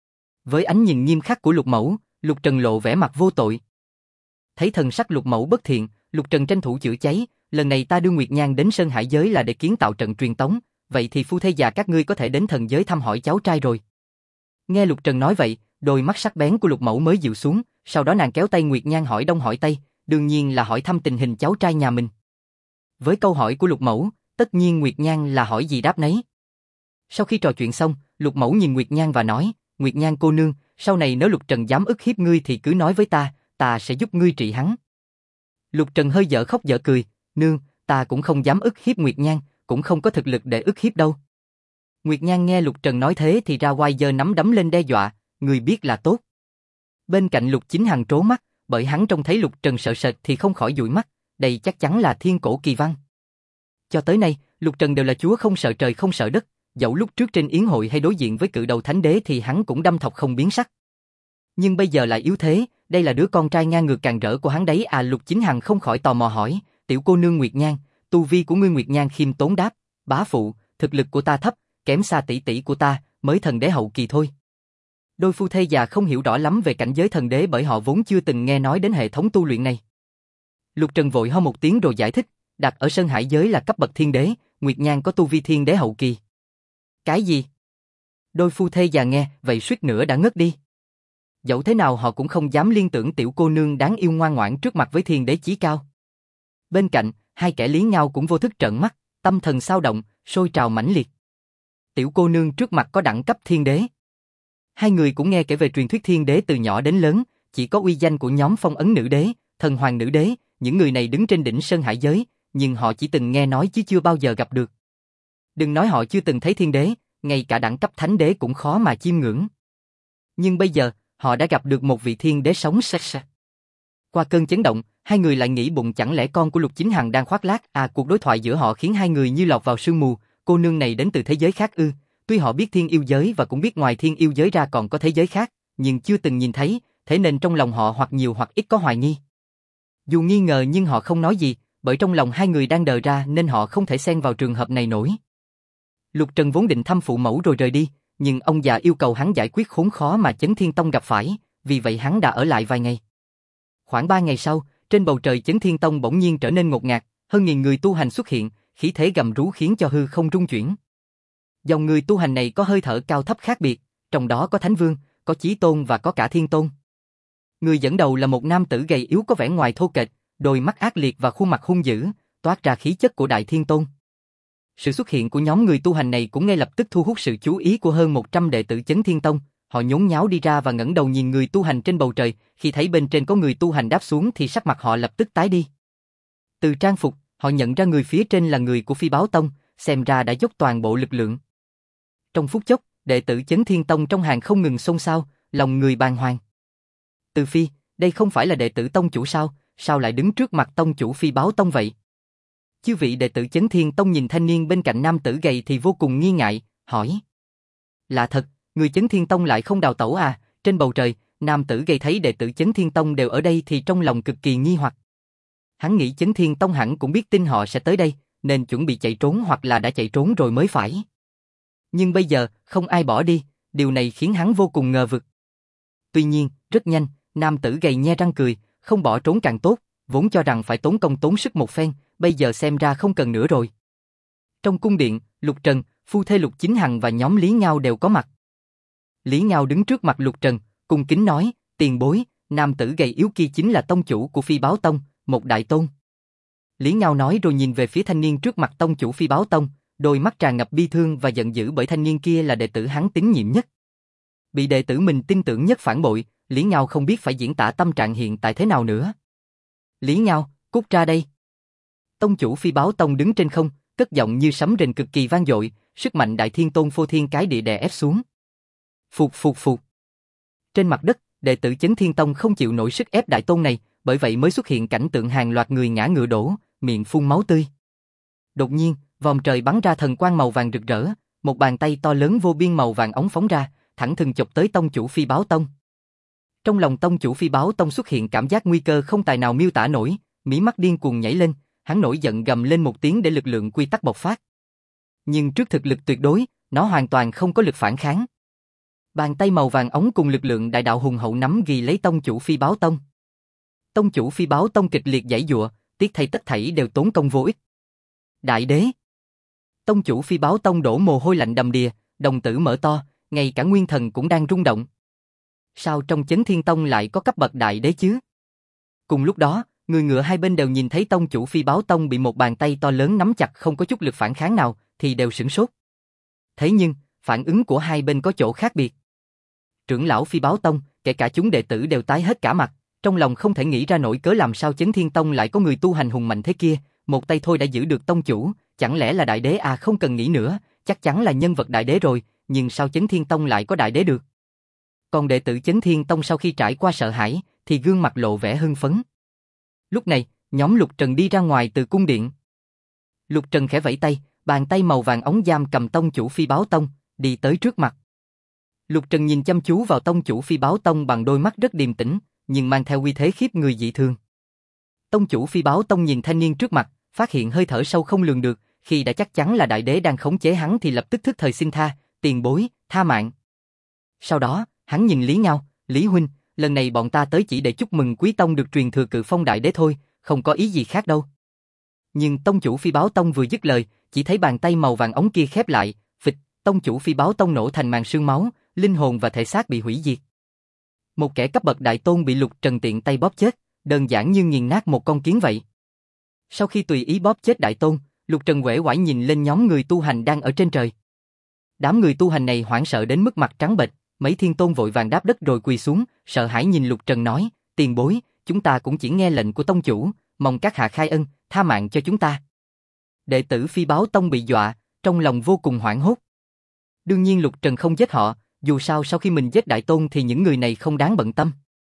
Với ánh nhìn nghiêm khắc của Lục Mẫu, Lục Trần lộ vẻ mặt vô tội. Thấy thần sắc Lục Mẫu bất thiện, Lục Trần tranh thủ chữa cháy, lần này ta đưa Nguyệt Nhan đến Sơn Hải giới là để kiến tạo trận truyền tống, vậy thì phu thê già các ngươi có thể đến thần giới thăm hỏi cháu trai rồi. Nghe Lục Trần nói vậy, đôi mắt sắc bén của Lục Mẫu mới dịu xuống, sau đó nàng kéo tay Nguyệt Nhan hỏi đông hỏi tây, đương nhiên là hỏi thăm tình hình cháu trai nhà mình. Với câu hỏi của Lục Mẫu, tất nhiên Nguyệt Nhan là hỏi gì đáp nấy. Sau khi trò chuyện xong, Lục Mẫu nhìn Nguyệt Nhan và nói, Nguyệt Nhan cô nương, sau này nếu Lục Trần dám ức hiếp ngươi thì cứ nói với ta sẽ giúp ngươi trị hắn. Lục Trần hơi dở khóc dở cười, nương, ta cũng không dám ức hiếp Nguyệt Nhan, cũng không có thực lực để ức hiếp đâu. Nguyệt Nhan nghe Lục Trần nói thế thì ra oai giơ nắm đấm lên đe dọa, người biết là tốt. Bên cạnh Lục Chính Hằng trố mắt, bởi hắn trông thấy Lục Trần sợ sệt thì không khỏi dụi mắt, đây chắc chắn là thiên cổ kỳ văn. Cho tới nay, Lục Trần đều là chúa không sợ trời không sợ đất, dẫu lúc trước trên yến hội hay đối diện với cự đầu thánh đế thì hắn cũng đâm thọc không biến sắc. Nhưng bây giờ lại yếu thế, đây là đứa con trai ngang ngược càng rỡ của hắn đấy à. Lục Chính Hằng không khỏi tò mò hỏi, tiểu cô nương Nguyệt Nhan, tu vi của ngươi. Nguyệt Nhan khiêm tốn đáp, bá phụ, thực lực của ta thấp, kém xa tỷ tỷ của ta, mới thần đế hậu kỳ thôi. Đôi phu thê già không hiểu rõ lắm về cảnh giới thần đế bởi họ vốn chưa từng nghe nói đến hệ thống tu luyện này. Lục Trần vội ho một tiếng rồi giải thích, đặt ở Sơn Hải giới là cấp bậc thiên đế, Nguyệt Nhan có tu vi thiên đế hậu kỳ. Cái gì? Đôi phu thê già nghe, vậy suýt nữa đã ngất đi. Dẫu thế nào họ cũng không dám liên tưởng tiểu cô nương đáng yêu ngoan ngoãn trước mặt với thiên đế chí cao. Bên cạnh, hai kẻ Lý Ngao cũng vô thức trợn mắt, tâm thần xao động, sôi trào mãnh liệt. Tiểu cô nương trước mặt có đẳng cấp thiên đế. Hai người cũng nghe kể về truyền thuyết thiên đế từ nhỏ đến lớn, chỉ có uy danh của nhóm phong ấn nữ đế, thần hoàng nữ đế, những người này đứng trên đỉnh Sơn Hải giới, nhưng họ chỉ từng nghe nói chứ chưa bao giờ gặp được. Đừng nói họ chưa từng thấy thiên đế, ngay cả đẳng cấp thánh đế cũng khó mà chiêm ngưỡng. Nhưng bây giờ, họ đã gặp được một vị thiên đế sống sạch. Qua cơn chấn động, hai người lại nghĩ bụng chẳng lẽ con của Lục Chính Hằng đang khoác lác à. Cuộc đối thoại giữa họ khiến hai người như lọt vào sương mù, cô nương này đến từ thế giới khác ư? Tuy họ biết thiên yêu giới và cũng biết ngoài thiên yêu giới ra còn có thế giới khác, nhưng chưa từng nhìn thấy, thế nên trong lòng họ hoặc nhiều hoặc ít có hoài nghi. Dù nghi ngờ nhưng họ không nói gì, bởi trong lòng hai người đang đờ ra nên họ không thể xen vào trường hợp này nổi. Lục Trần vốn định thăm phụ mẫu rồi rời đi, nhưng ông già yêu cầu hắn giải quyết khốn khó mà Chấn Thiên Tông gặp phải, vì vậy hắn đã ở lại vài ngày. Khoảng 3 ngày sau, trên bầu trời Chấn Thiên Tông bỗng nhiên trở nên ngột ngạt, hơn nghìn người tu hành xuất hiện, khí thế gầm rú khiến cho hư không rung chuyển. Dòng người tu hành này có hơi thở cao thấp khác biệt, trong đó có Thánh Vương, có Chí Tôn và có cả Thiên Tôn. Người dẫn đầu là một nam tử gầy yếu có vẻ ngoài thô kệch, đôi mắt ác liệt và khuôn mặt hung dữ, toát ra khí chất của Đại Thiên Tôn. Sự xuất hiện của nhóm người tu hành này cũng ngay lập tức thu hút sự chú ý của hơn 100 đệ tử Chấn Thiên Tông. Họ nhốn nháo đi ra và ngẩng đầu nhìn người tu hành trên bầu trời, khi thấy bên trên có người tu hành đáp xuống thì sắc mặt họ lập tức tái đi. Từ trang phục, họ nhận ra người phía trên là người của Phi Báo Tông, xem ra đã dốc toàn bộ lực lượng. Trong phút chốc, đệ tử Chấn Thiên Tông trong hàng không ngừng xôn xao, lòng người bàng hoàng. Từ Phi, đây không phải là đệ tử tông chủ sao, sao lại đứng trước mặt tông chủ Phi Báo Tông vậy? Chư vị đệ tử Chấn Thiên Tông nhìn thanh niên bên cạnh nam tử gầy thì vô cùng nghi ngại, hỏi. Lạ thật, người Chấn Thiên Tông lại không đào tẩu à? Trên bầu trời, nam tử gầy thấy đệ tử Chấn Thiên Tông đều ở đây thì trong lòng cực kỳ nghi hoặc. Hắn nghĩ Chấn Thiên Tông hẳn cũng biết tin họ sẽ tới đây, nên chuẩn bị chạy trốn hoặc là đã chạy trốn rồi mới phải. Nhưng bây giờ, không ai bỏ đi, điều này khiến hắn vô cùng ngờ vực. Tuy nhiên, rất nhanh, nam tử gầy nhe răng cười, không bỏ trốn càng tốt, vốn cho rằng phải tốn công tốn sức một phen, bây giờ xem ra không cần nữa rồi. Trong cung điện, Lục Trần, phu thê Lục Chính Hằng và nhóm Lý Ngao đều có mặt. Lý Ngao đứng trước mặt Lục Trần, cung kính nói, tiền bối, nam tử gầy yếu kia chính là tông chủ của Phi Báo Tông, một đại tôn. Lý Ngao nói rồi nhìn về phía thanh niên trước mặt tông chủ Phi Báo Tông, đôi mắt tràn ngập bi thương và giận dữ bởi thanh niên kia là đệ tử hắn tín nhiệm nhất. Bị đệ tử mình tin tưởng nhất phản bội, Lý Ngao không biết phải diễn tả tâm trạng hiện tại thế nào nữa. Lý Ngao, cút ra đây. Tông chủ Phi Báo Tông đứng trên không, cất giọng như sấm rền cực kỳ vang dội, sức mạnh Đại Thiên Tôn phô thiên cái địa đè ép xuống. Phụt phụt phụt. Trên mặt đất, đệ tử Chấn Thiên Tông không chịu nổi sức ép đại tôn này, bởi vậy mới xuất hiện cảnh tượng hàng loạt người ngã ngựa đổ, miệng phun máu tươi. Đột nhiên, vòm trời bắn ra thần quang màu vàng rực rỡ, một bàn tay to lớn vô biên màu vàng óng phóng ra, thẳng thừng chộp tới tông chủ Phi Báo Tông. Trong lòng tông chủ Phi Báo Tông xuất hiện cảm giác nguy cơ không tài nào miêu tả nổi, mí mắt điên cuồng nhảy lên, hắn nổi giận gầm lên một tiếng để lực lượng quy tắc bộc phát. Nhưng trước thực lực tuyệt đối, nó hoàn toàn không có lực phản kháng. Bàn tay màu vàng ống cùng lực lượng đại đạo hùng hậu nắm ghi lấy tông chủ Phi Báo Tông. Tông chủ Phi Báo Tông kịch liệt giãy giụa, tiếc thay tất thảy đều tốn công vô ích. Đại đế. Tông chủ Phi Báo Tông đổ mồ hôi lạnh đầm đìa, đồng tử mở to, ngay cả nguyên thần cũng đang rung động. Sao trong Chấn Thiên Tông lại có cấp bậc đại đế chứ? Cùng lúc đó, người ngựa hai bên đều nhìn thấy tông chủ Phi Báo Tông bị một bàn tay to lớn nắm chặt không có chút lực phản kháng nào, thì đều sửng sốt. Thế nhưng, phản ứng của hai bên có chỗ khác biệt. Trưởng lão Phi Báo Tông, kể cả chúng đệ tử đều tái hết cả mặt, trong lòng không thể nghĩ ra nổi cớ làm sao Chấn Thiên Tông lại có người tu hành hùng mạnh thế kia, một tay thôi đã giữ được tông chủ, chẳng lẽ là đại đế à? Không cần nghĩ nữa, chắc chắn là nhân vật đại đế rồi, nhưng sao Chấn Thiên Tông lại có đại đế được? Còn đệ tử Chấn Thiên Tông sau khi trải qua sợ hãi, thì gương mặt lộ vẻ hưng phấn. Lúc này, nhóm Lục Trần đi ra ngoài từ cung điện. Lục Trần khẽ vẫy tay, bàn tay màu vàng ống giam cầm tông chủ Phi Báo Tông, đi tới trước mặt. Lục Trần nhìn chăm chú vào tông chủ Phi Báo Tông bằng đôi mắt rất điềm tĩnh, nhưng mang theo uy thế khiếp người dị thường. Tông chủ Phi Báo Tông nhìn thanh niên trước mặt, phát hiện hơi thở sâu không lường được, khi đã chắc chắn là đại đế đang khống chế hắn thì lập tức thức thời xin tha, tiền bối, tha mạng. Sau đó, hắn nhìn Lý Ngao, Lý huynh, lần này bọn ta tới chỉ để chúc mừng Quý Tông được truyền thừa Cự Phong đại đế thôi, không có ý gì khác đâu. Nhưng tông chủ Phi Báo Tông vừa dứt lời, chỉ thấy bàn tay màu vàng ống kia khép lại, phịch, tông chủ Phi Báo Tông nổ thành màn sương máu, linh hồn và thể xác bị hủy diệt. Một kẻ cấp bậc đại tôn bị Lục Trần tiện tay bóp chết, đơn giản như nghiền nát một con kiến vậy. Sau khi tùy ý bóp chết đại tôn, Lục Trần uể oải nhìn lên nhóm người tu hành đang ở trên trời. Đám người tu hành này hoảng sợ đến mức mặt trắng bệch, mấy thiên tôn vội vàng đáp đất rồi quỳ xuống, sợ hãi nhìn Lục Trần nói, tiền bối, chúng ta cũng chỉ nghe lệnh của tông chủ, mong các hạ khai ân, tha mạng cho chúng ta. Đệ tử Phi Báo Tông bị dọa, trong lòng vô cùng hoảng hốt. Đương nhiên Lục Trần không giết họ, dù sao sau khi mình giết đại tôn thì những người này không đáng bận tâm.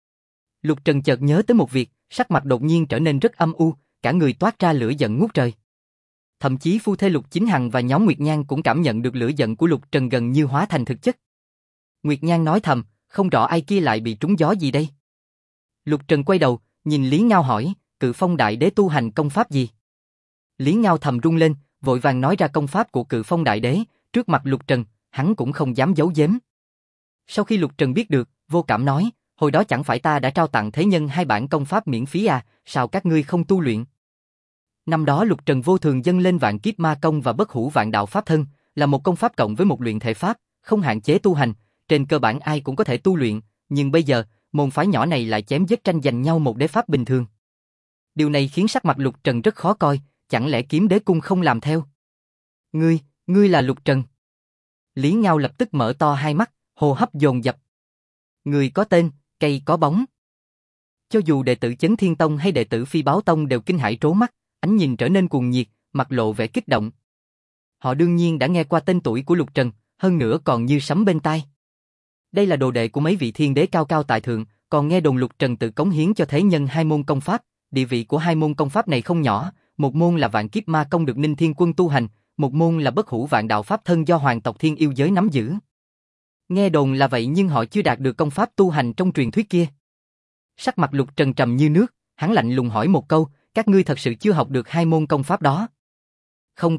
Lục Trần chợt nhớ tới một việc, sắc mặt đột nhiên trở nên rất âm u, cả người toát ra lửa giận ngút trời. Thậm chí phu thê Lục Chính Hằng và nhóm Nguyệt Nhan cũng cảm nhận được lửa giận của Lục Trần gần như hóa thành thực chất. Nguyệt Nhan nói thầm, không rõ ai kia lại bị trúng gió gì đây. Lục Trần quay đầu, nhìn Lý Ngao hỏi, Cự Phong đại đế tu hành công pháp gì? Lý Ngao thầm rung lên, vội vàng nói ra công pháp của Cự Phong đại đế, trước mặt Lục Trần, hắn cũng không dám giấu giếm. Sau khi Lục Trần biết được, vô cảm nói, hồi đó chẳng phải ta đã trao tặng thế nhân 2 bản công pháp miễn phí à, sao các ngươi không tu luyện? Năm đó Lục Trần vô thường dâng lên Vạn Kiếp Ma Công và Bất Hủ Vạn Đạo Pháp Thân, là một công pháp cộng với một luyện thể pháp, không hạn chế tu hành, trên cơ bản ai cũng có thể tu luyện, nhưng bây giờ, môn phái nhỏ này lại chém giết tranh giành nhau một đế pháp bình thường. Điều này khiến sắc mặt Lục Trần rất khó coi, chẳng lẽ Kiếm Đế Cung không làm theo? Ngươi là Lục Trần? Lý Ngao lập tức mở to hai mắt, hô hấp dồn dập. Người có tên, cây có bóng. Cho dù đệ tử Chấn Thiên Tông hay đệ tử Phi Báo Tông đều kinh hãi trố mắt, ánh nhìn trở nên cuồng nhiệt, mặt lộ vẻ kích động. Họ đương nhiên đã nghe qua tên tuổi của Lục Trần, hơn nữa còn như sấm bên tai. Đây là đồ đệ của mấy vị thiên đế cao cao tại thượng, còn nghe đồn Lục Trần tự cống hiến cho thế nhân 2 môn công pháp, địa vị của 2 môn công pháp này không nhỏ, một môn là Vạn Kiếp Ma Công được Ninh Thiên Quân tu hành, một môn là Bất Hủ Vạn Đạo Pháp Thân do hoàng tộc Thiên Yêu giới nắm giữ. Nghe đồn là vậy nhưng họ chưa đạt được công pháp tu hành trong truyền thuyết kia. Sắc mặt Lục Trần trầm như nước, hắn lạnh lùng hỏi một câu, các ngươi thật sự chưa học được 2 môn công pháp đó? Không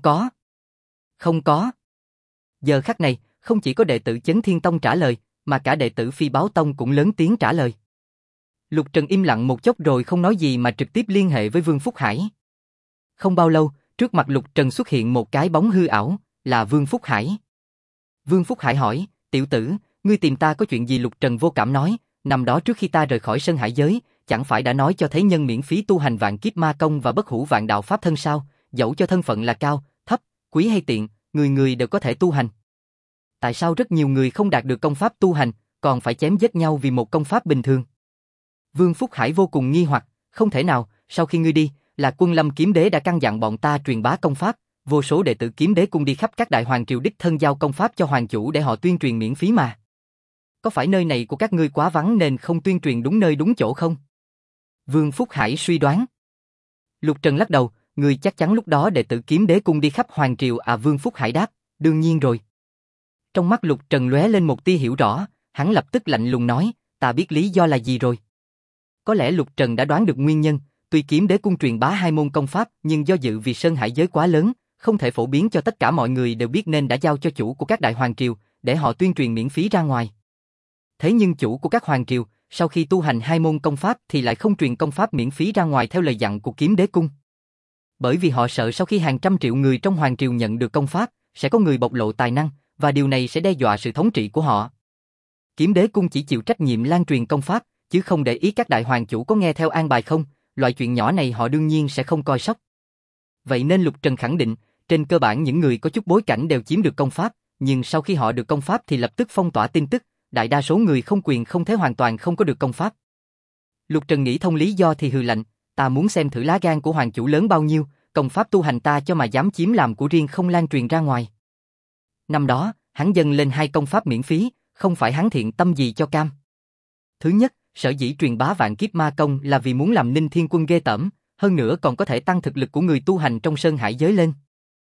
có. Giờ khắc này, không chỉ có đệ tử Chấn Thiên Tông trả lời, mà cả đệ tử Phi Báo Tông cũng lớn tiếng trả lời. Lục Trần im lặng một chốc rồi không nói gì mà trực tiếp liên hệ với Vương Phúc Hải. Không bao lâu, trước mặt Lục Trần xuất hiện một cái bóng hư ảo, là Vương Phúc Hải. Vương Phúc Hải hỏi, tiểu tử, ngươi tìm ta có chuyện gì? Lục Trần vô cảm nói, năm đó trước khi ta rời khỏi Sơn Hải giới, chẳng phải đã nói cho thế nhân miễn phí tu hành Vạn Kiếp Ma Công và Bất Hủ Vạn Đạo Pháp Thân sao? Dẫu cho thân phận là cao, thấp, quý hay tiện, người người đều có thể tu hành. Tại sao rất nhiều người không đạt được công pháp tu hành, còn phải chém giết nhau vì một công pháp bình thường? Vương Phúc Hải vô cùng nghi hoặc, không thể nào, sau khi ngươi đi, là Quân Lâm Kiếm Đế đã căn dặn bọn ta truyền bá công pháp, vô số đệ tử Kiếm Đế cung đi khắp các đại hoàng triều đích thân giao công pháp cho hoàng chủ để họ tuyên truyền miễn phí mà. Có phải nơi này của các ngươi quá vắng nên không tuyên truyền đúng nơi đúng chỗ không? Vương Phúc Hải suy đoán. Lục Trần lắc đầu, ngươi chắc chắn lúc đó đệ tử Kiếm Đế cung đi khắp hoàng triều à? Vương Phúc Hải đáp, đương nhiên rồi. Trong mắt Lục Trần lóe lên một tia hiểu rõ, hắn lập tức lạnh lùng nói, ta biết lý do là gì rồi. Có lẽ Lục Trần đã đoán được nguyên nhân, tuy kiếm đế cung truyền bá 2 môn công pháp nhưng do dự vì sơn hải giới quá lớn, không thể phổ biến cho tất cả mọi người đều biết nên đã giao cho chủ của các đại hoàng triều, để họ tuyên truyền miễn phí ra ngoài. Thế nhưng chủ của các hoàng triều, sau khi tu hành 2 môn công pháp thì lại không truyền công pháp miễn phí ra ngoài theo lời dặn của kiếm đế cung. Bởi vì họ sợ sau khi hàng trăm triệu người trong hoàng triều nhận được công pháp, sẽ có người bộc lộ tài năng, và điều này sẽ đe dọa sự thống trị của họ. Kiếm đế cung chỉ chịu trách nhiệm lan truyền công pháp, chứ không để ý các đại hoàng chủ có nghe theo an bài không, loại chuyện nhỏ này họ đương nhiên sẽ không coi sóc. Vậy nên Lục Trần khẳng định, trên cơ bản những người có chút bối cảnh đều chiếm được công pháp, nhưng sau khi họ được công pháp thì lập tức phong tỏa tin tức, đại đa số người không quyền không thế hoàn toàn không có được công pháp. Lục Trần nghĩ thông lý do thì hừ lạnh, ta muốn xem thử lá gan của hoàng chủ lớn bao nhiêu, công pháp tu hành ta cho mà dám chiếm làm của riêng không lan truyền ra ngoài. Năm đó, hắn dâng lên 2 công pháp miễn phí, không phải hắn thiện tâm gì cho cam. Thứ nhất, sở dĩ truyền bá vạn kiếp ma công là vì muốn làm Ninh Thiên Quân ghê tởm, hơn nữa còn có thể tăng thực lực của người tu hành trong sơn hải giới lên.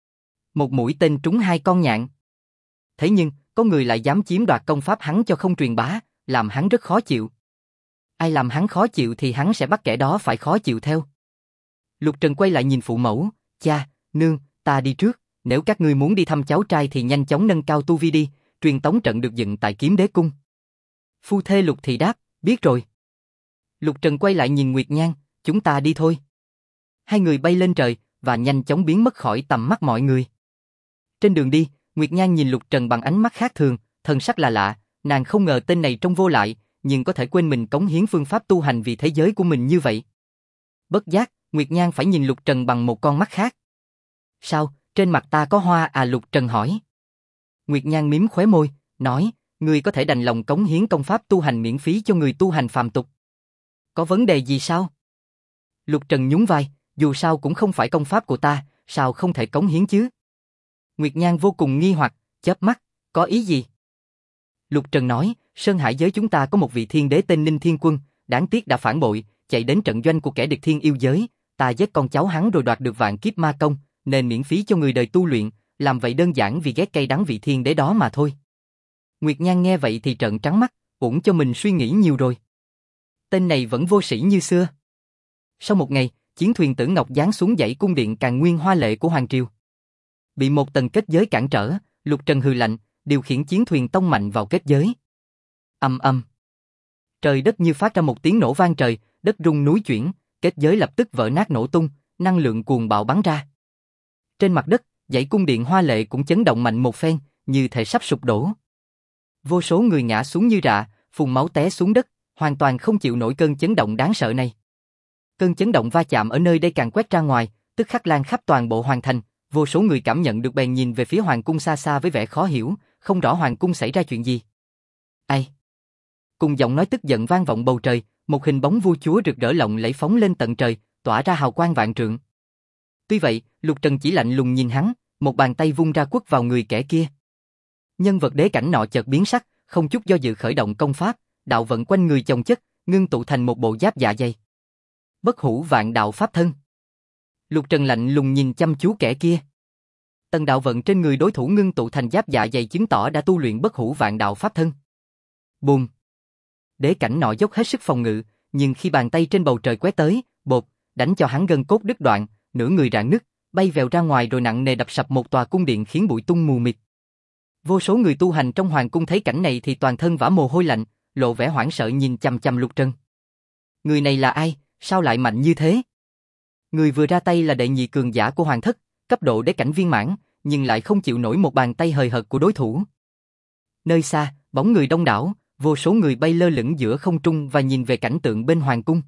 Một mũi tên trúng 2 con nhạn. Thế nhưng, có người lại dám chiếm đoạt công pháp hắn cho không truyền bá, làm hắn rất khó chịu. Ai làm hắn khó chịu thì hắn sẽ bắt kẻ đó phải khó chịu theo. Lục Trần quay lại nhìn phụ mẫu, cha, nương, ta đi trước, nếu các ngươi muốn đi thăm cháu trai thì nhanh chóng nâng cao tu vi đi, truyền tống trận được dựng tại kiếm đế cung. Phu thê Lục thì đáp, biết rồi. Lục Trần quay lại nhìn Nguyệt Nhan, chúng ta đi thôi. Hai người bay lên trời, và nhanh chóng biến mất khỏi tầm mắt mọi người. Trên đường đi, Nguyệt Nhan nhìn Lục Trần bằng ánh mắt khác thường, thần sắc là lạ, nàng không ngờ tên này trông vô lại, nhưng có thể quên mình cống hiến phương pháp tu hành vì thế giới của mình như vậy. Bất giác, Nguyệt Nhan phải nhìn Lục Trần bằng một con mắt khác. Sao, trên mặt ta có hoa à? Lục Trần hỏi. Nguyệt Nhan mím khóe môi, nói, ngươi có thể đành lòng cống hiến công pháp tu hành miễn phí cho người tu hành phàm tục. Có vấn đề gì sao? Lục Trần nhún vai, dù sao cũng không phải công pháp của ta, sao không thể cống hiến chứ? Nguyệt Nhan vô cùng nghi hoặc, chớp mắt, có ý gì? Lục Trần nói, sơn hải giới chúng ta có một vị thiên đế tên Ninh Thiên Quân, đáng tiếc đã phản bội, chạy đến trận doanh của kẻ địch thiên yêu giới, ta giết con cháu hắn rồi đoạt được vạn kiếp ma công, nên miễn phí cho người đời tu luyện, làm vậy đơn giản vì ghét cay đắng vị thiên đế đó mà thôi. Nguyệt Nhan nghe vậy thì trợn trắng mắt, uổng cho mình suy nghĩ nhiều rồi. Tên này vẫn vô sĩ như xưa. Sau một ngày, chiến thuyền Tử Ngọc giáng xuống dãy cung điện Càn Nguyên hoa lệ của hoàng triều. Bị một tầng kết giới cản trở, Lục Trần hừ lạnh, điều khiển chiến thuyền tông mạnh vào kết giới. Ầm ầm. Trời đất như phát ra một tiếng nổ vang trời, đất rung núi chuyển, kết giới lập tức vỡ nát nổ tung, năng lượng cuồng bạo bắn ra. Trên mặt đất, dãy cung điện hoa lệ cũng chấn động mạnh một phen, như thể sắp sụp đổ. Vô số người ngã xuống như rạ, phun máu té xuống đất, hoàn toàn không chịu nổi cơn chấn động đáng sợ này. Cơn chấn động va chạm ở nơi đây càng quét ra ngoài, tức khắc lan khắp toàn bộ hoàng thành, vô số người cảm nhận được bèn nhìn về phía hoàng cung xa xa với vẻ khó hiểu, không rõ hoàng cung xảy ra chuyện gì. Ai? Cùng giọng nói tức giận vang vọng bầu trời, một hình bóng vua chúa rực rỡ lộng lẫy phóng lên tận trời, tỏa ra hào quang vạn trượng. Tuy vậy, Lục Trần chỉ lạnh lùng nhìn hắn, một bàn tay vung ra quất vào người kẻ kia. Nhân vật đế cảnh nọ chợt biến sắc, không chút do dự khởi động công pháp, đạo vận quanh người chồng chất, ngưng tụ thành một bộ giáp dạ dày. Bất hủ vạn đạo pháp thân. Lục Trần lạnh lùng nhìn chăm chú kẻ kia. Tầng đạo vận trên người đối thủ ngưng tụ thành giáp dạ dày chứng tỏ đã tu luyện bất hủ vạn đạo pháp thân. Bùm. Đế cảnh nọ dốc hết sức phòng ngự, nhưng khi bàn tay trên bầu trời quét tới, bột, đánh cho hắn gân cốt đứt đoạn, nửa người rạn nứt, bay vèo ra ngoài rồi nặng nề đập sập một tòa cung điện khiến bụi tung mù mịt. Vô số người tu hành trong hoàng cung thấy cảnh này thì toàn thân vã mồ hôi lạnh, lộ vẻ hoảng sợ nhìn chằm chằm Lục Trần. Người này là ai, sao lại mạnh như thế? Người vừa ra tay là đệ nhị cường giả của hoàng thất, cấp độ đế cảnh viên mãn, nhưng lại không chịu nổi một bàn tay hời hợt của đối thủ. Nơi xa, bóng người đông đảo, vô số người bay lơ lửng giữa không trung và nhìn về cảnh tượng bên hoàng cung.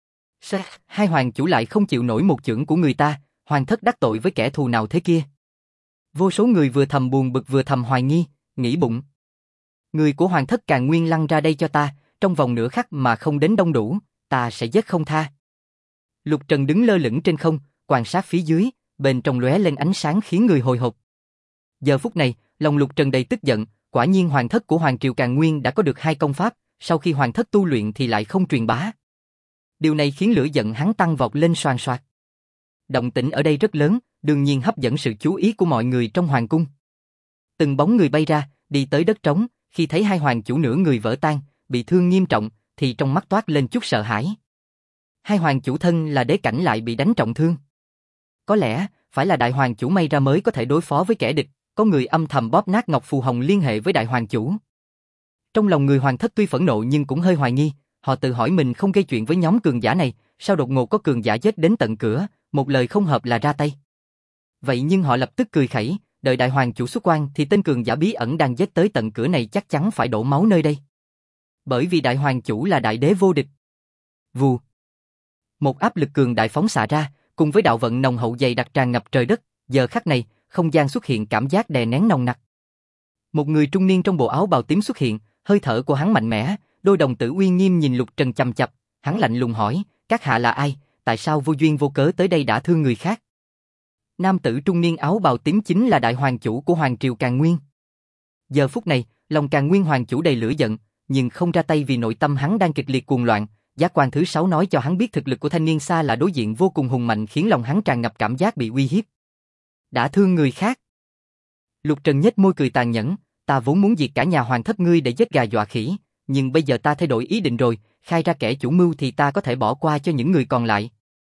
Hai hoàng chủ lại không chịu nổi một chưởng của người ta, hoàng thất đắc tội với kẻ thù nào thế kia? Vô số người vừa thầm buồn bực vừa thầm hoài nghi, nghĩ bụng. Người của hoàng thất Càn Nguyên lăn ra đây cho ta, trong vòng nửa khắc mà không đến đông đủ, ta sẽ giết không tha. Lục Trần đứng lơ lửng trên không, quan sát phía dưới, bên trong lóe lên ánh sáng khiến người hồi hộp. Giờ phút này, lòng Lục Trần đầy tức giận, quả nhiên hoàng thất của Hoàng triều Càn Nguyên đã có được 2 công pháp, sau khi hoàng thất tu luyện thì lại không truyền bá. Điều này khiến lửa giận hắn tăng vọt lên xoàn xoạc. Động tĩnh ở đây rất lớn, đương nhiên hấp dẫn sự chú ý của mọi người trong hoàng cung. Từng bóng người bay ra, đi tới đất trống, khi thấy hai hoàng chủ nửa người vỡ tan, bị thương nghiêm trọng, thì trong mắt toát lên chút sợ hãi. Hai hoàng chủ thân là đế cảnh lại bị đánh trọng thương. Có lẽ, phải là đại hoàng chủ may ra mới có thể đối phó với kẻ địch, có người âm thầm bóp nát ngọc phù hồng liên hệ với đại hoàng chủ. Trong lòng người hoàng thất tuy phẫn nộ nhưng cũng hơi hoài nghi, họ tự hỏi mình không gây chuyện với nhóm cường giả này, sao đột ngột có cường giả giết đến tận cửa, một lời không hợp là ra tay. Vậy nhưng họ lập tức cười khẩy, đợi đại hoàng chủ xuất quan thì tên cường giả bí ẩn đang giết tới tận cửa này chắc chắn phải đổ máu nơi đây. Bởi vì đại hoàng chủ là đại đế vô địch. Vù. Một áp lực cường đại phóng xạ ra, cùng với đạo vận nồng hậu dày đặc tràn ngập trời đất, giờ khắc này, không gian xuất hiện cảm giác đè nén nồng nặc. Một người trung niên trong bộ áo bào tím xuất hiện, hơi thở của hắn mạnh mẽ, đôi đồng tử uy nghiêm nhìn Lục Trần chằm chằm, hắn lạnh lùng hỏi, các hạ là ai, tại sao vô duyên vô cớ tới đây đã thương người khác? Nam tử trung niên áo bào tím chính là đại hoàng chủ của Hoàng Triều Càn Nguyên. Giờ phút này, lòng Càn Nguyên hoàng chủ đầy lửa giận, nhưng không ra tay vì nội tâm hắn đang kịch liệt cuồng loạn. Giác quan thứ 6 nói cho hắn biết thực lực của thanh niên xa là đối diện vô cùng hùng mạnh khiến lòng hắn tràn ngập cảm giác bị uy hiếp. Đã thương người khác. Lục Trần nhếch môi cười tàn nhẫn, ta vốn muốn diệt cả nhà hoàng thất ngươi để giết gà dọa khỉ, nhưng bây giờ ta thay đổi ý định rồi, khai ra kẻ chủ mưu thì ta có thể bỏ qua cho những người còn lại.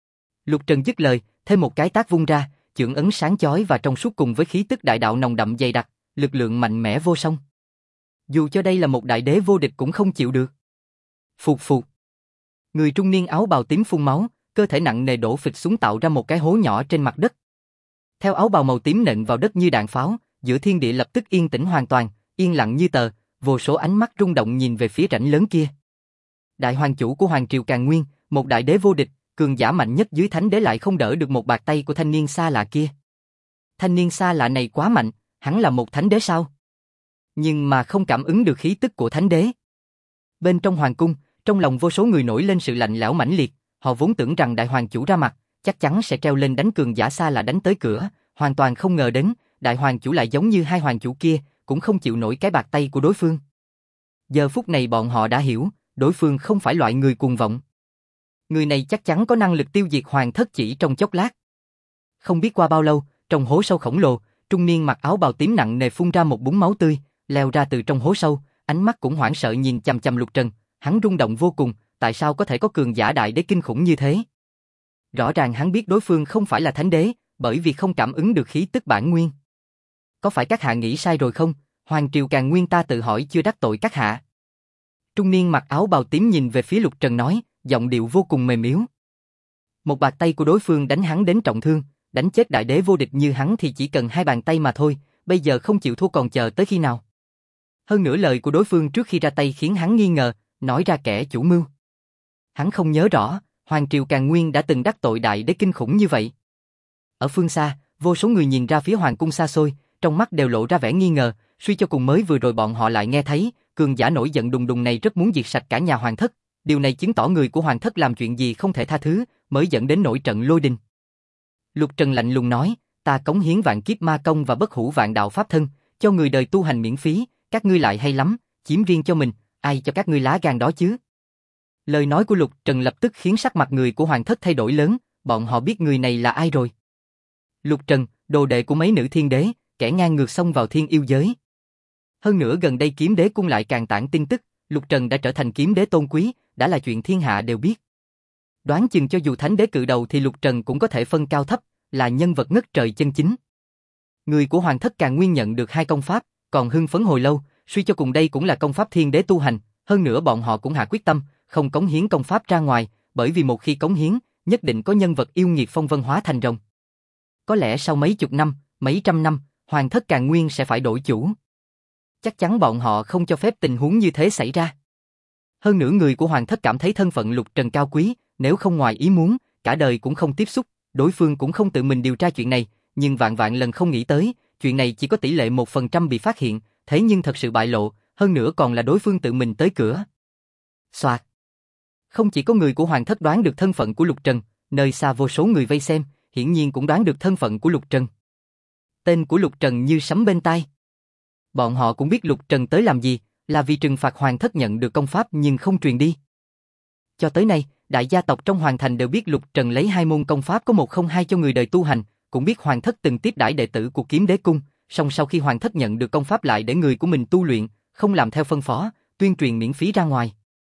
Lục Trần dứt lời, thêm một cái tát vung ra, chưởng ấn sáng chói và trong suốt cùng với khí tức đại đạo nồng đậm dày đặc, lực lượng mạnh mẽ vô song. Dù cho đây là một đại đế vô địch cũng không chịu được. Phụt phụt. Người trung niên áo bào tím phun máu, cơ thể nặng nề đổ phịch xuống tạo ra một cái hố nhỏ trên mặt đất. Theo áo bào màu tím nện vào đất như đạn pháo, giữa thiên địa lập tức yên tĩnh hoàn toàn, yên lặng như tờ, vô số ánh mắt rung động nhìn về phía rãnh lớn kia. Đại hoàng chủ của Hoàng Triều Càn Nguyên, một đại đế vô địch, cường giả mạnh nhất dưới thánh đế lại không đỡ được một bạt tay của thanh niên xa lạ kia. Thanh niên xa lạ này quá mạnh, hắn là một thánh đế sao? Nhưng mà không cảm ứng được khí tức của thánh đế. Bên trong hoàng cung, trong lòng vô số người nổi lên sự lạnh lẽo mãnh liệt, họ vốn tưởng rằng đại hoàng chủ ra mặt, chắc chắn sẽ treo lên đánh cường giả xa lạ đánh tới cửa, hoàn toàn không ngờ đến, đại hoàng chủ lại giống như hai hoàng chủ kia, cũng không chịu nổi cái bạt tay của đối phương. Giờ phút này bọn họ đã hiểu, đối phương không phải loại người cuồng vọng. Người này chắc chắn có năng lực tiêu diệt hoàng thất chỉ trong chốc lát. Không biết qua bao lâu, trong hố sâu khổng lồ, trung niên mặc áo bào tím nặng nề phun ra một búng máu tươi, leo ra từ trong hố sâu, ánh mắt cũng hoảng sợ nhìn chằm chằm Lục Trần, hắn rung động vô cùng, tại sao có thể có cường giả đại đế kinh khủng như thế? Rõ ràng hắn biết đối phương không phải là thánh đế, bởi vì không cảm ứng được khí tức bản nguyên. Có phải các hạ nghĩ sai rồi không? Hoàng Triều Càn Nguyên ta tự hỏi chưa đắc tội các hạ. Trung niên mặc áo bào tím nhìn về phía Lục Trần nói, giọng điệu vô cùng mềm yếu. Một bạt tay của đối phương đánh hắn đến trọng thương, đánh chết đại đế vô địch như hắn thì chỉ cần hai bàn tay mà thôi, bây giờ không chịu thua còn chờ tới khi nào? Hơn nữa lời của đối phương trước khi ra tay khiến hắn nghi ngờ, nói ra kẻ chủ mưu. Hắn không nhớ rõ, Hoàng Triều Càn Nguyên đã từng đắc tội đại đế kinh khủng như vậy. Ở phương xa, vô số người nhìn ra phía hoàng cung xa xôi, trong mắt đều lộ ra vẻ nghi ngờ, suy cho cùng mới vừa rồi bọn họ lại nghe thấy, cường giả nổi giận đùng đùng này rất muốn diệt sạch cả nhà hoàng thất, điều này chứng tỏ người của hoàng thất làm chuyện gì không thể tha thứ, mới dẫn đến nổi trận lôi đình. Lục Trần lạnh lùng nói, ta cống hiến vạn kiếp ma công và bất hủ vạn đạo pháp thân, cho người đời tu hành miễn phí, các ngươi lại hay lắm, chiếm riêng cho mình, ai cho các ngươi lá gan đó chứ? Lời nói của Lục Trần lập tức khiến sắc mặt người của hoàng thất thay đổi lớn, bọn họ biết người này là ai rồi. Lục Trần, đồ đệ của mấy nữ thiên đế, kẻ ngang ngược xông vào thiên yêu giới. Hơn nữa gần đây kiếm đế cung lại càng tản tin tức, Lục Trần đã trở thành kiếm đế tôn quý, đã là chuyện thiên hạ đều biết. Đoán chừng cho dù thánh đế cự đầu thì Lục Trần cũng có thể phân cao thấp, là nhân vật ngất trời chân chính. Người của hoàng thất Càn Nguyên nhận được hai công pháp, còn hưng phấn hồi lâu, suy cho cùng đây cũng là công pháp thiên đế tu hành, hơn nữa bọn họ cũng hạ quyết tâm, không cống hiến công pháp ra ngoài, bởi vì một khi cống hiến, nhất định có nhân vật yêu nghiệt phong vân hóa thành rồng. Có lẽ sau mấy chục năm, mấy trăm năm, hoàng thất Càn Nguyên sẽ phải đổi chủ. Chắc chắn bọn họ không cho phép tình huống như thế xảy ra. Hơn nữa người của hoàng thất cảm thấy thân phận Lục Trần cao quý, nếu không ngoài ý muốn, cả đời cũng không tiếp xúc, đối phương cũng không tự mình điều tra chuyện này, nhưng vạn vạn lần không nghĩ tới, chuyện này chỉ có tỷ lệ 1% bị phát hiện, thế nhưng thật sự bại lộ, hơn nữa còn là đối phương tự mình tới cửa. Soạt. Không chỉ có người của hoàng thất đoán được thân phận của Lục Trần, nơi xa vô số người vây xem, hiển nhiên cũng đoán được thân phận của Lục Trần. Tên của Lục Trần như sấm bên tai. Bọn họ cũng biết Lục Trần tới làm gì, là vì trừng phạt hoàng thất nhận được công pháp nhưng không truyền đi. Cho tới nay, đại gia tộc trong hoàng thành đều biết Lục Trần lấy hai môn công pháp có một không hai cho người đời tu hành, cũng biết hoàng thất từng tiếp đãi đệ tử của kiếm đế cung, song sau khi hoàng thất nhận được công pháp lại để người của mình tu luyện, không làm theo phân phó, tuyên truyền miễn phí ra ngoài.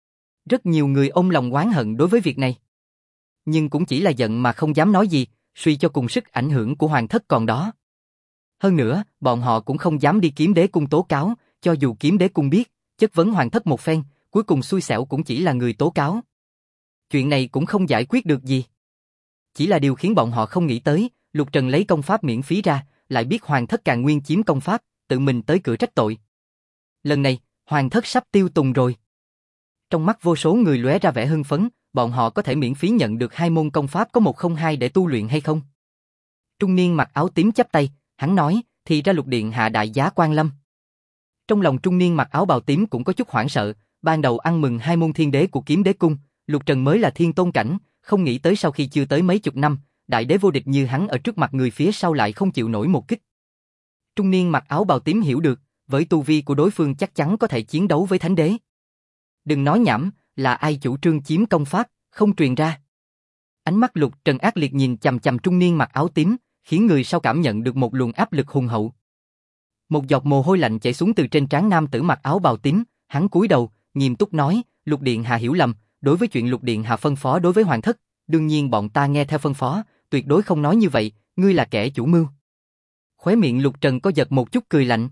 Rất nhiều người ôm lòng oán hận đối với việc này. Nhưng cũng chỉ là giận mà không dám nói gì, suy cho cùng sức ảnh hưởng của hoàng thất còn đó. Hơn nữa, bọn họ cũng không dám đi kiếm đế cung tố cáo, cho dù kiếm đế cung biết, chất vấn hoàng thất một phen, cuối cùng xui xẻo cũng chỉ là người tố cáo. Chuyện này cũng không giải quyết được gì. Chỉ là điều khiến bọn họ không nghĩ tới, Lục Trần lấy công pháp miễn phí ra, lại biết hoàng thất Càn Nguyên chiếm công pháp, tự mình tới cửa trách tội. Lần này, hoàng thất sắp tiêu tùng rồi. Trong mắt vô số người lóe ra vẻ hưng phấn, bọn họ có thể miễn phí nhận được 2 môn công pháp có 102 để tu luyện hay không? Trung niên mặc áo tím chắp tay, hắn nói, thì ra Lục điện hạ đại giá quan lâm. Trong lòng trung niên mặc áo bào tím cũng có chút hoảng sợ, ban đầu ăn mừng 2 môn thiên đế của kiếm đế cung, Lục Trần mới là thiên tôn cảnh, không nghĩ tới sau khi chưa tới mấy chục năm, đại đế vô địch như hắn ở trước mặt người phía sau lại không chịu nổi một kích. Trung niên mặc áo bào tím hiểu được, với tu vi của đối phương chắc chắn có thể chiến đấu với thánh đế. Đừng nói nhảm, là ai chủ trương chiếm công pháp, không truyền ra. Ánh mắt Lục Trần ác liệt nhìn chằm chằm trung niên mặc áo tím, khiến người sau cảm nhận được một luồng áp lực hùng hậu. Một giọt mồ hôi lạnh chảy xuống từ trên trán nam tử mặc áo bào tím, hắn cúi đầu, nghiêm túc nói, Lục điện hạ hiểu lầm, đối với chuyện Lục điện hạ phân phó đối với hoàng thất, đương nhiên bọn ta nghe theo phân phó, tuyệt đối không nói như vậy, ngươi là kẻ chủ mưu. Khóe miệng Lục Trần có giật một chút cười lạnh.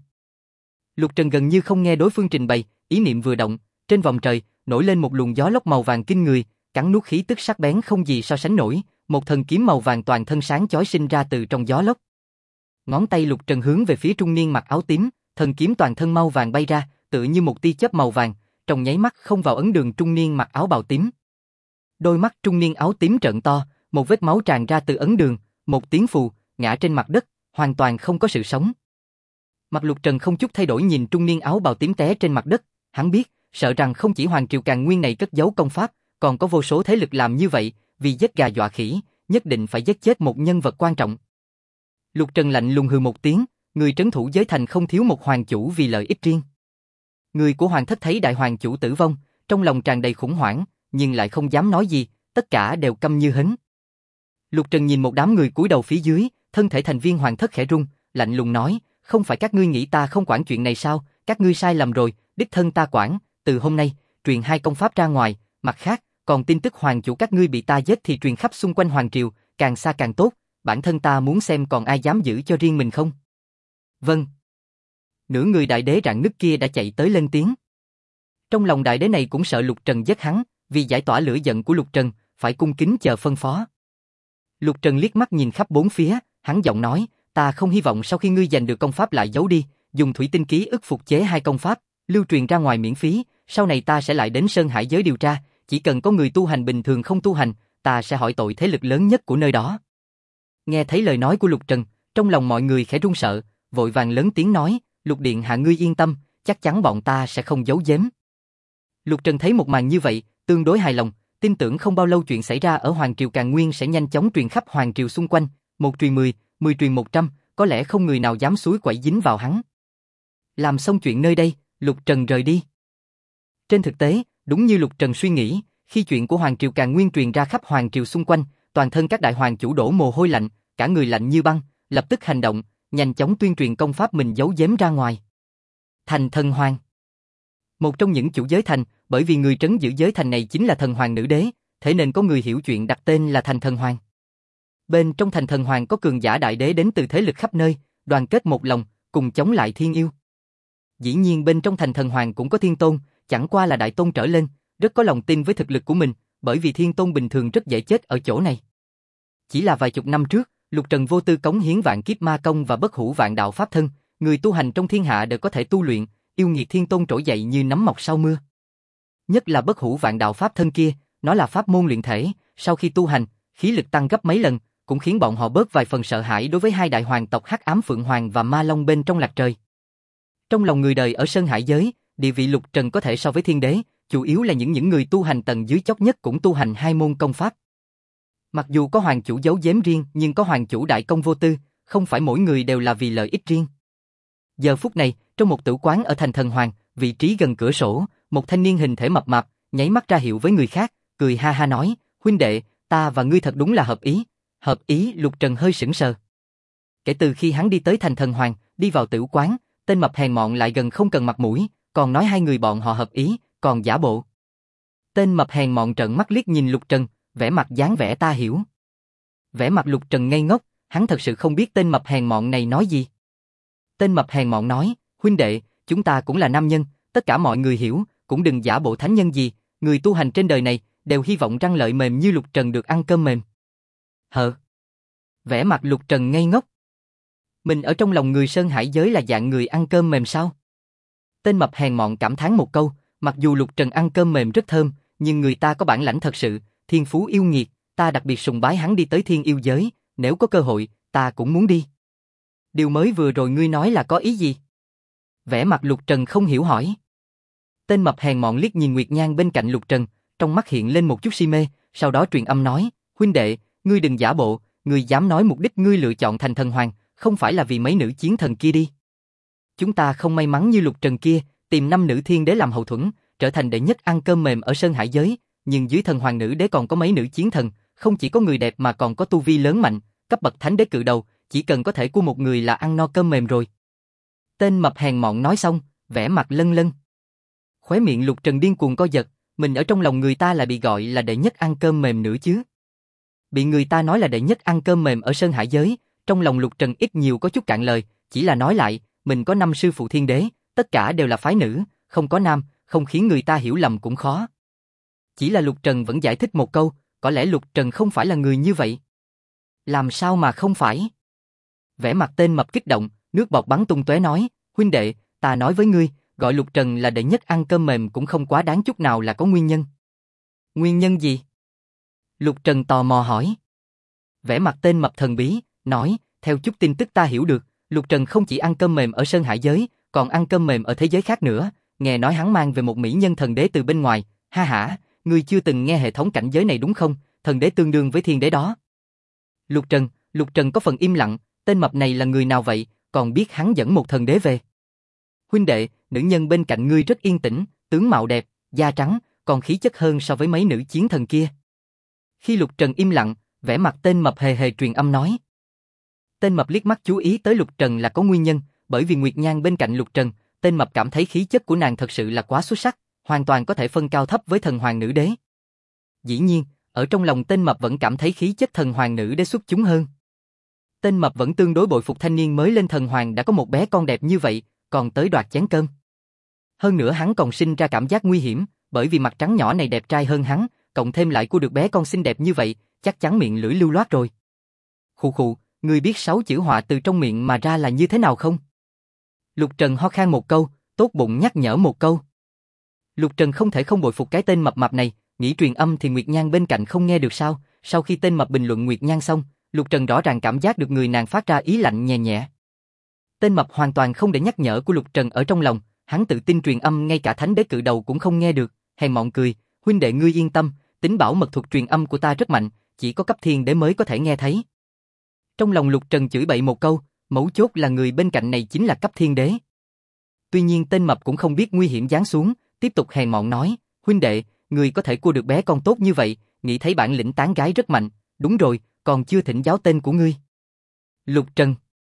Lục Trần gần như không nghe đối phương trình bày, ý niệm vừa động, trên vòng trời nổi lên một luồng gió lốc màu vàng kinh người, cắn nuốt khí tức sắc bén không gì so sánh nổi, một thần kiếm màu vàng toàn thân sáng chói sinh ra từ trong gió lốc. Ngón tay Lục Trần hướng về phía trung niên mặc áo tím, thần kiếm toàn thân màu vàng bay ra, tựa như một tia chớp màu vàng, trong nháy mắt không vào ấn đường trung niên mặc áo bào tím. Đôi mắt trung niên áo tím trợn to, một vết máu tràn ra từ ấn đường, một tiếng phù, ngã trên mặt đất, hoàn toàn không có sự sống. Mặt Lục Trần không chút thay đổi nhìn trung niên áo bào tím té trên mặt đất, hắn biết, sợ rằng không chỉ Hoàng Triều Càn Nguyên này cất giấu công pháp, còn có vô số thế lực làm như vậy, vì giết gà dọa khỉ, nhất định phải giết chết một nhân vật quan trọng. Lục Trần lạnh lùng hừ một tiếng, người trấn thủ giới thành không thiếu một hoàng chủ vì lợi ích riêng. Người của hoàng thất thấy đại hoàng chủ tử vong, trong lòng tràn đầy khủng hoảng, nhưng lại không dám nói gì, tất cả đều câm như hến. Lục Trần nhìn một đám người cúi đầu phía dưới, thân thể thành viên hoàng thất khẽ rung, lạnh lùng nói, không phải các ngươi nghĩ ta không quản chuyện này sao, các ngươi sai lầm rồi, đích thân ta quản, từ hôm nay, truyền 2 công pháp ra ngoài, mặt khác, còn tin tức hoàng chủ các ngươi bị ta giết thì truyền khắp xung quanh hoàng triều, càng xa càng tốt, bản thân ta muốn xem còn ai dám giữ cho riêng mình không. Vâng. Nửa người đại đế rạn nứt kia đã chạy tới lên tiếng. Trong lòng đại đế này cũng sợ Lục Trần giết hắn, vì giải tỏa lửa giận của Lục Trần, phải cung kính chờ phân phó. Lục Trần liếc mắt nhìn khắp bốn phía, hắn giọng nói, ta không hy vọng sau khi ngươi giành được công pháp lại giấu đi, dùng thủy tinh ký ức phục chế 2 công pháp, lưu truyền ra ngoài miễn phí, sau này ta sẽ lại đến Sơn Hải giới điều tra, chỉ cần có người tu hành bình thường không tu hành, ta sẽ hỏi tội thế lực lớn nhất của nơi đó. Nghe thấy lời nói của Lục Trần, trong lòng mọi người khẽ run sợ, vội vàng lớn tiếng nói, Lục điện hạ ngươi yên tâm, chắc chắn bọn ta sẽ không giấu giếm. Lục Trần thấy một màn như vậy, tương đối hài lòng, tin tưởng không bao lâu chuyện xảy ra ở Hoàng Triều Càn Nguyên sẽ nhanh chóng truyền khắp Hoàng Triều xung quanh, 1 truyền 10, 10 truyền 100, có lẽ không người nào dám xúi quẩy dính vào hắn. Làm xong chuyện nơi đây, Lục Trần rời đi. Trên thực tế, đúng như Lục Trần suy nghĩ, khi chuyện của Hoàng Triều Càn Nguyên truyền ra khắp Hoàng Triều xung quanh, toàn thân các đại hoàng chủ đổ mồ hôi lạnh, cả người lạnh như băng, lập tức hành động, nhanh chóng tuyên truyền công pháp mình giấu giếm ra ngoài. Thành Thần Hoàng. Một trong những chủ giới thành, bởi vì người trấn giữ giới thành này chính là thần hoàng nữ đế, thế nên có người hiểu chuyện đặt tên là Thành Thần Hoàng. Bên trong Thành Thần Hoàng có cường giả đại đế đến từ thế lực khắp nơi, đoàn kết một lòng, cùng chống lại thiên yêu. Dĩ nhiên bên trong Thành Thần Hoàng cũng có thiên tôn, chẳng qua là đại tôn trở lên, rất có lòng tin với thực lực của mình, bởi vì thiên tôn bình thường rất dễ chết ở chỗ này. Chỉ là vài chục năm trước, Lục Trần vô tư cống hiến vạn kiếp ma công và bất hủ vạn đạo pháp thân, người tu hành trong thiên hạ đều có thể tu luyện, yêu nghiệt thiên tôn trỗi dậy như nấm mọc sau mưa. Nhất là bất hủ vạn đạo pháp thân kia, nó là pháp môn luyện thể, sau khi tu hành, khí lực tăng gấp mấy lần, cũng khiến bọn họ bớt vài phần sợ hãi đối với 2 đại hoàng tộc Hắc Ám Phượng Hoàng và Ma Long bên trong Lạc Trời. Trong lòng người đời ở Sơn Hải giới, địa vị Lục Trần có thể so với thiên đế, chủ yếu là những người tu hành tầng dưới chót nhất cũng tu hành 2 môn công pháp. Mặc dù có hoàng chủ giấu giếm riêng, nhưng có hoàng chủ đại công vô tư, không phải mỗi người đều là vì lợi ích riêng. Giờ phút này, trong một tử quán ở Thành Thần Hoàng, vị trí gần cửa sổ, một thanh niên hình thể mập mạp, nháy mắt ra hiệu với người khác, cười ha ha nói, huynh đệ, ta và ngươi thật đúng là hợp ý. Hợp ý? Lục Trần hơi sững sờ. Kể từ khi hắn đi tới Thành Thần Hoàng, đi vào tử quán, tên mập hèn mọn lại gần không cần mặt mũi, còn nói hai người bọn họ hợp ý, còn giả bộ. Tên mập hèn mọn trợn mắt liếc nhìn Lục Trần, vẻ mặt dáng vẻ ta hiểu. Vẻ mặt Lục Trần ngây ngốc, hắn thật sự không biết tên mập hèn mọn này nói gì. Tên mập hèn mọn nói, huynh đệ, chúng ta cũng là nam nhân, tất cả mọi người hiểu, cũng đừng giả bộ thánh nhân gì, người tu hành trên đời này, đều hy vọng răng lợi mềm như Lục Trần được ăn cơm mềm. Hờ? Vẻ mặt Lục Trần ngây ngốc. Mình ở trong lòng người Sơn Hải giới là dạng người ăn cơm mềm sao? Tên mập hèn mọn cảm thán một câu, mặc dù Lục Trần ăn cơm mềm rất thơm, nhưng người ta có bản lãnh thật sự, thiên phú yêu nghiệt, ta đặc biệt sùng bái hắn đi tới thiên yêu giới, nếu có cơ hội, ta cũng muốn đi. Điều mới vừa rồi ngươi nói là có ý gì? Vẻ mặt Lục Trần không hiểu hỏi. Tên mập hèn mọn liếc nhìn Nguyệt Nhan bên cạnh Lục Trần, trong mắt hiện lên một chút si mê, sau đó truyền âm nói, huynh đệ, ngươi đừng giả bộ, ngươi dám nói mục đích ngươi lựa chọn thành thần hoàng, không phải là vì mấy nữ chiến thần kia đi. Chúng ta không may mắn như Lục Trần kia, tìm 5 nữ thiên đế làm hậu thuẫn, trở thành đệ nhất ăn cơm mềm ở Sơn Hải giới, nhưng dưới thần hoàng nữ đế còn có mấy nữ chiến thần, không chỉ có người đẹp mà còn có tu vi lớn mạnh, cấp bậc thánh đế cự đầu, chỉ cần có thể cua một người là ăn no cơm mềm rồi. Tên mập hèn mọn nói xong, vẻ mặt lân lân. Khóe miệng Lục Trần điên cuồng co giật, mình ở trong lòng người ta lại bị gọi là đệ nhất ăn cơm mềm nữa chứ. Bị người ta nói là đệ nhất ăn cơm mềm ở Sơn Hải giới, trong lòng Lục Trần ít nhiều có chút cạn lời, chỉ là nói lại, mình có 5 sư phụ thiên đế, tất cả đều là phái nữ, không có nam, không khiến người ta hiểu lầm cũng khó. Chỉ là Lục Trần vẫn giải thích một câu, có lẽ Lục Trần không phải là người như vậy. Làm sao mà không phải? Vẻ mặt tên mập kích động, nước bọt bắn tung tóe nói, huynh đệ, ta nói với ngươi, gọi Lục Trần là đệ nhất ăn cơm mềm cũng không quá đáng chút nào là có nguyên nhân. Nguyên nhân gì? Lục Trần tò mò hỏi. Vẻ mặt tên mập thần bí, nói, theo chút tin tức ta hiểu được, Lục Trần không chỉ ăn cơm mềm ở Sơn Hải giới, còn ăn cơm mềm ở thế giới khác nữa, nghe nói hắn mang về một mỹ nhân thần đế từ bên ngoài, ha hả, ngươi chưa từng nghe hệ thống cảnh giới này đúng không, thần đế tương đương với thiên đế đó. Lục Trần có phần im lặng, tên mập này là người nào vậy, còn biết hắn dẫn một thần đế về. Huynh đệ, nữ nhân bên cạnh ngươi rất yên tĩnh, tướng mạo đẹp, da trắng, còn khí chất hơn so với mấy nữ chiến thần kia. Khi Lục Trần im lặng, vẻ mặt tên mập hề hề truyền âm nói. Tên mập liếc mắt chú ý tới Lục Trần là có nguyên nhân, bởi vì Nguyệt Nhan bên cạnh Lục Trần, tên mập cảm thấy khí chất của nàng thật sự là quá xuất sắc, hoàn toàn có thể phân cao thấp với thần hoàng nữ đế. Dĩ nhiên, ở trong lòng tên mập vẫn cảm thấy khí chất thần hoàng nữ đế xuất chúng hơn. Tên mập vẫn tương đối bội phục thanh niên mới lên thần hoàng đã có một bé con đẹp như vậy, còn tới đoạt chén cơm. Hơn nữa hắn còn sinh ra cảm giác nguy hiểm, bởi vì mặt trắng nhỏ này đẹp trai hơn hắn, cộng thêm lại cua được bé con xinh đẹp như vậy, chắc chắn miệng lưỡi lưu loát rồi. Khụ khụ, ngươi biết 6 chữ họa từ trong miệng mà ra là như thế nào không? Lục Trần ho khan một câu, tốt bụng nhắc nhở một câu. Lục Trần không thể không bội phục cái tên mập mạp này, nghĩ truyền âm thì Nguyệt Nhan bên cạnh không nghe được sao? Sau khi tên mập bình luận Nguyệt Nhan xong, Lục Trần rõ ràng cảm giác được người nàng phát ra ý lạnh nhẹ nhẹ. Tên mập hoàn toàn không để nhắc nhở của Lục Trần ở trong lòng, hắn tự tin truyền âm ngay cả thánh đế cự đầu cũng không nghe được, hèn mọn cười, huynh đệ ngươi yên tâm, tính bảo mật thuật truyền âm của ta rất mạnh, chỉ có cấp thiên đế mới có thể nghe thấy. Trong lòng Lục Trần chửi bậy một câu, mấu chốt là người bên cạnh này chính là cấp thiên đế. Tuy nhiên tên mập cũng không biết nguy hiểm giáng xuống, tiếp tục hèn mọn nói, huynh đệ, người có thể cua được bé con tốt như vậy, nghĩ thấy bản lĩnh tán gái rất mạnh, đúng rồi, còn chưa thỉnh giáo tên của ngươi. Lục Trần.